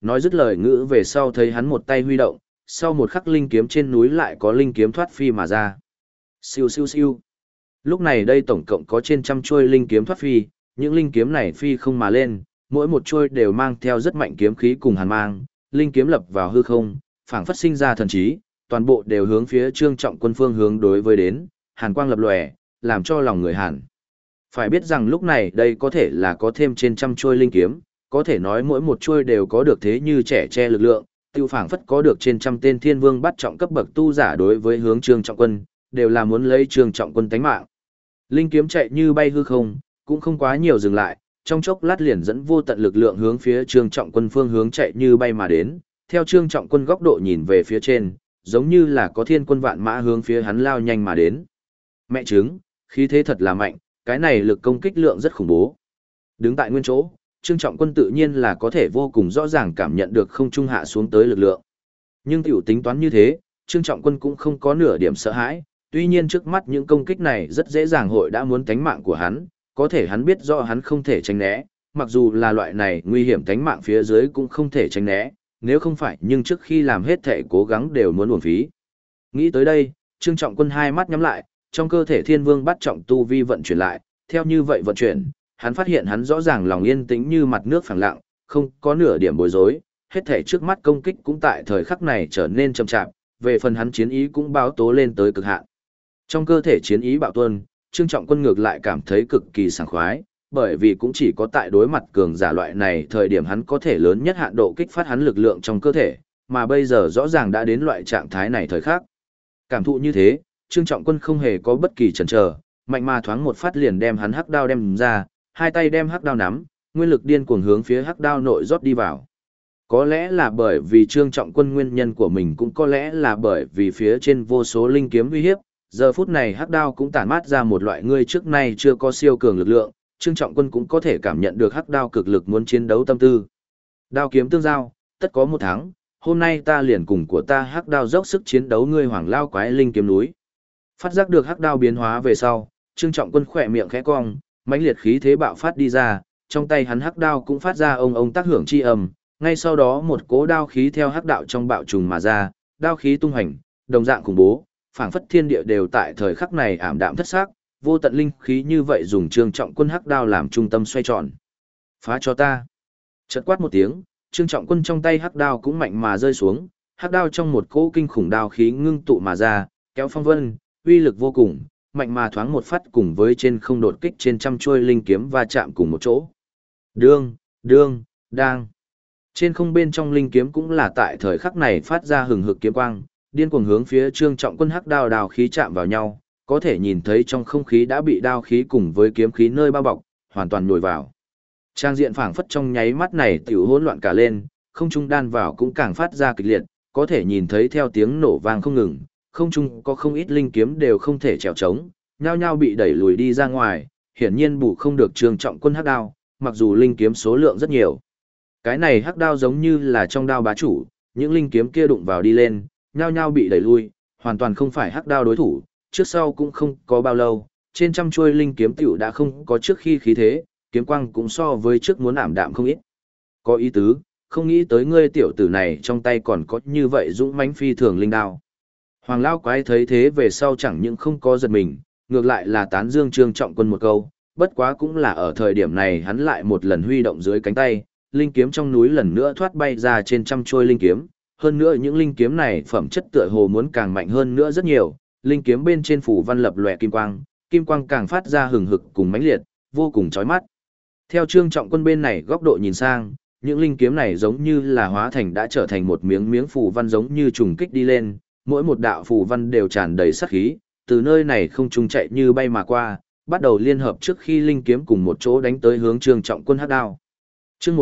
Nói dứt lời ngữ về sau thấy hắn một tay huy động, sau một khắc linh kiếm trên núi lại có linh kiếm thoát phi mà ra. Siêu siêu siêu. Lúc này đây tổng cộng có trên trăm chuôi linh kiếm thoát phi, những linh kiếm này phi không mà lên, mỗi một chuôi đều mang theo rất mạnh kiếm khí cùng hàn mang, linh kiếm lập vào hư không, phảng phất sinh ra thần trí, toàn bộ đều hướng phía Trương Trọng Quân phương hướng đối với đến, hàn quang lập lòe, làm cho lòng người hàn. Phải biết rằng lúc này đây có thể là có thêm trên trăm chuôi linh kiếm, có thể nói mỗi một chuôi đều có được thế như trẻ che lực lượng, tiêu phảng phất có được trên trăm tên thiên vương bắt trọng cấp bậc tu giả đối với hướng Trương Trọng Quân, đều là muốn lấy Trương Trọng Quân tánh mạng. Linh kiếm chạy như bay hư không, cũng không quá nhiều dừng lại, trong chốc lát liền dẫn vô tận lực lượng hướng phía Trương Trọng Quân phương hướng chạy như bay mà đến, theo Trương Trọng Quân góc độ nhìn về phía trên, giống như là có thiên quân vạn mã hướng phía hắn lao nhanh mà đến. Mẹ chứng, khí thế thật là mạnh, cái này lực công kích lượng rất khủng bố. Đứng tại nguyên chỗ, Trương Trọng Quân tự nhiên là có thể vô cùng rõ ràng cảm nhận được không trung hạ xuống tới lực lượng. Nhưng tiểu tính toán như thế, Trương Trọng Quân cũng không có nửa điểm sợ hãi, tuy nhiên trước mắt những công kích này rất dễ dàng hội đã muốn tánh mạng của hắn, có thể hắn biết rõ hắn không thể tránh né, mặc dù là loại này nguy hiểm tánh mạng phía dưới cũng không thể tránh né, nếu không phải nhưng trước khi làm hết thể cố gắng đều muốn uổng phí. Nghĩ tới đây, Trương Trọng Quân hai mắt nhắm lại, trong cơ thể thiên vương bắt trọng tu vi vận chuyển lại, theo như vậy vận chuyển, hắn phát hiện hắn rõ ràng lòng yên tĩnh như mặt nước phẳng lặng, không có nửa điểm bối rối, hết thể trước mắt công kích cũng tại thời khắc này trở nên chậm chạp, về phần hắn chiến ý cũng báo tố lên tới cực hạn. Trong cơ thể chiến ý bạo tuôn, Trương Trọng Quân ngược lại cảm thấy cực kỳ sảng khoái, bởi vì cũng chỉ có tại đối mặt cường giả loại này thời điểm hắn có thể lớn nhất hạn độ kích phát hắn lực lượng trong cơ thể, mà bây giờ rõ ràng đã đến loại trạng thái này thời khắc. Cảm thụ như thế, Trương Trọng Quân không hề có bất kỳ chần chờ, mạnh mà thoáng một phát liền đem hắn hắc đao đem ra, hai tay đem hắc đao nắm, nguyên lực điên cuồng hướng phía hắc đao nội rót đi vào. Có lẽ là bởi vì Trương Trọng Quân nguyên nhân của mình, cũng có lẽ là bởi vì phía trên vô số linh kiếm uy hiếp, giờ phút này hắc đao cũng tản mát ra một loại ngươi trước nay chưa có siêu cường lực lượng, Trương Trọng Quân cũng có thể cảm nhận được hắc đao cực lực muốn chiến đấu tâm tư. Đao kiếm tương giao, tất có một thắng, hôm nay ta liền cùng của ta hắc đao dốc sức chiến đấu ngươi hoàng lao quái linh kiếm núi. Phát giác được hắc đao biến hóa về sau, Trương Trọng Quân khỏe miệng khẽ cong, mãnh liệt khí thế bạo phát đi ra, trong tay hắn hắc đao cũng phát ra ông tác hưởng chi ầm, ngay sau đó một cỗ đao khí theo hắc đạo trong bạo trùng mà ra, đao khí tung hành, đồng dạng khủng bố, phảng phất thiên địa đều tại thời khắc này ảm đạm thất sắc, vô tận linh khí như vậy dùng Trương Trọng Quân hắc đao làm trung tâm xoay tròn. Phá cho ta. Chợt quát một tiếng, Trương Trọng Quân trong tay hắc đao cũng mạnh mà rơi xuống, hắc đao trong một cỗ kinh khủng đao khí ngưng tụ mà ra, kéo phong vân, uy lực vô cùng, mạnh mà thoáng một phát cùng với trên không đột kích trên trăm chuôi linh kiếm va chạm cùng một chỗ. Đương, đương, đang. Trên không bên trong linh kiếm cũng là tại thời khắc này phát ra hừng hực kiếm quang, điên cuồng hướng phía Trương Trọng Quân hắc đao đao khí chạm vào nhau, có thể nhìn thấy trong không khí đã bị đao khí cùng với kiếm khí nơi bao bọc, hoàn toàn nhồi vào. Trang diện phảng phất trong nháy mắt này tiểu hỗn loạn cả lên, không trung đan vào cũng càng phát ra kịch liệt, có thể nhìn thấy theo tiếng nổ vang không ngừng, không trung có không ít linh kiếm đều không thể trèo trống, nhao nhao bị đẩy lùi đi ra ngoài, hiển nhiên bù không được Trương Trọng Quân hắc đao, mặc dù linh kiếm số lượng rất nhiều. Cái này hắc đao giống như là trong đao bá chủ, những linh kiếm kia đụng vào đi lên, nhao nhao bị đẩy lui, hoàn toàn không phải hắc đao đối thủ, trước sau cũng không có bao lâu, trên trăm chuôi linh kiếm tiểu đã không có trước khi khí thế, kiếm quang cũng so với trước muốn ảm đạm không ít. Có ý tứ, không nghĩ tới ngươi tiểu tử này trong tay còn có như vậy dũng mãnh phi thường linh đao. Hoàng Lao Quái thấy thế về sau chẳng những không có giật mình, ngược lại là tán dương Trương Trọng Quân một câu, bất quá cũng là ở thời điểm này hắn lại một lần huy động dưới cánh tay, linh kiếm trong núi lần nữa thoát bay ra trên trăm chuôi linh kiếm, hơn nữa những linh kiếm này phẩm chất tựa hồ muốn càng mạnh hơn nữa rất nhiều, linh kiếm bên trên phủ văn lập lòe kim quang càng phát ra hừng hực cùng mãnh liệt, vô cùng chói mắt. Theo Trương Trọng Quân bên này góc độ nhìn sang, những linh kiếm này giống như là hóa thành đã trở thành một miếng miếng phủ văn giống như trùng kích đi lên, mỗi một đạo phù văn đều tràn đầy sát khí, từ nơi này không trung chạy như bay mà qua, bắt đầu liên hợp trước khi linh kiếm cùng một chỗ đánh tới hướng Trương Trọng Quân hắc đao. Chương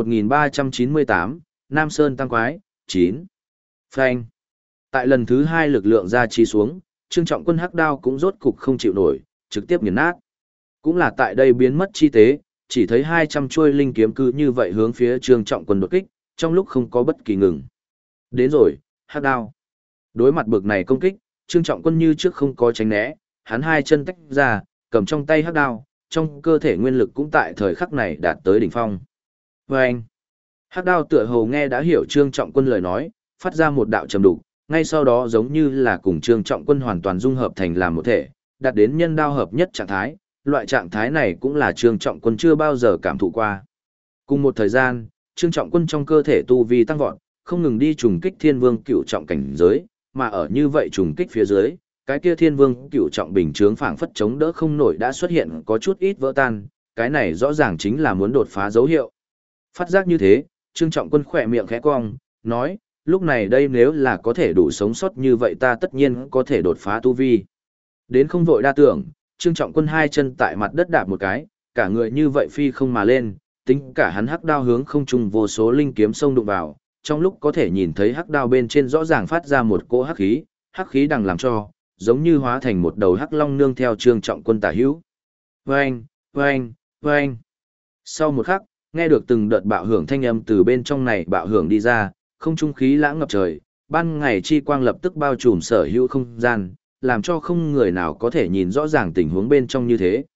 1398, Nam Sơn Tăng Quái, 9. Phanh. Tại lần thứ 2 lực lượng ra chi xuống, Trương Trọng Quân hắc đao cũng rốt cục không chịu nổi, trực tiếp nghiền nát. Cũng là tại đây biến mất chi tế, chỉ thấy 200 chuôi linh kiếm cứ như vậy hướng phía Trương Trọng Quân đột kích, trong lúc không có bất kỳ ngừng. Đến rồi, hắc đao. Đối mặt bực này công kích, Trương Trọng Quân như trước không có tránh né, hắn hai chân tách ra, cầm trong tay hắc đao, trong cơ thể nguyên lực cũng tại thời khắc này đạt tới đỉnh phong. Vâng! Hắc đao tựa hồ nghe đã hiểu Trương Trọng Quân lời nói, phát ra một đạo trầm đục, ngay sau đó giống như là cùng Trương Trọng Quân hoàn toàn dung hợp thành làm một thể, đạt đến nhân đao hợp nhất trạng thái, loại trạng thái này cũng là Trương Trọng Quân chưa bao giờ cảm thụ qua. Cùng một thời gian, Trương Trọng Quân trong cơ thể tu vi tăng vọt, không ngừng đi trùng kích Thiên Vương Cửu trọng cảnh giới, mà ở như vậy trùng kích phía dưới, cái kia Thiên Vương Cửu trọng bình chướng phảng phất chống đỡ không nổi đã xuất hiện có chút ít vỡ tan, cái này rõ ràng chính là muốn đột phá dấu hiệu. Phát giác như thế, Trương Trọng Quân khỏe miệng khẽ cong, nói, lúc này đây nếu là có thể đủ sống sót như vậy ta tất nhiên có thể đột phá tu vi. Đến không vội đa tưởng, Trương Trọng Quân hai chân tại mặt đất đạp một cái, cả người như vậy phi không mà lên, tính cả hắn hắc đao hướng không trung vô số linh kiếm xông đụng vào, trong lúc có thể nhìn thấy hắc đao bên trên rõ ràng phát ra một cỗ hắc khí đằng làm cho, giống như hóa thành một đầu hắc long nương theo Trương Trọng Quân tả hữu. Vâng, vâng, vâng. Sau một khắc, nghe được từng đợt bạo hưởng thanh âm từ bên trong này bạo hưởng đi ra, không trung khí lãng ngập trời, ban ngày chi quang lập tức bao trùm sở hữu không gian, làm cho không người nào có thể nhìn rõ ràng tình huống bên trong như thế.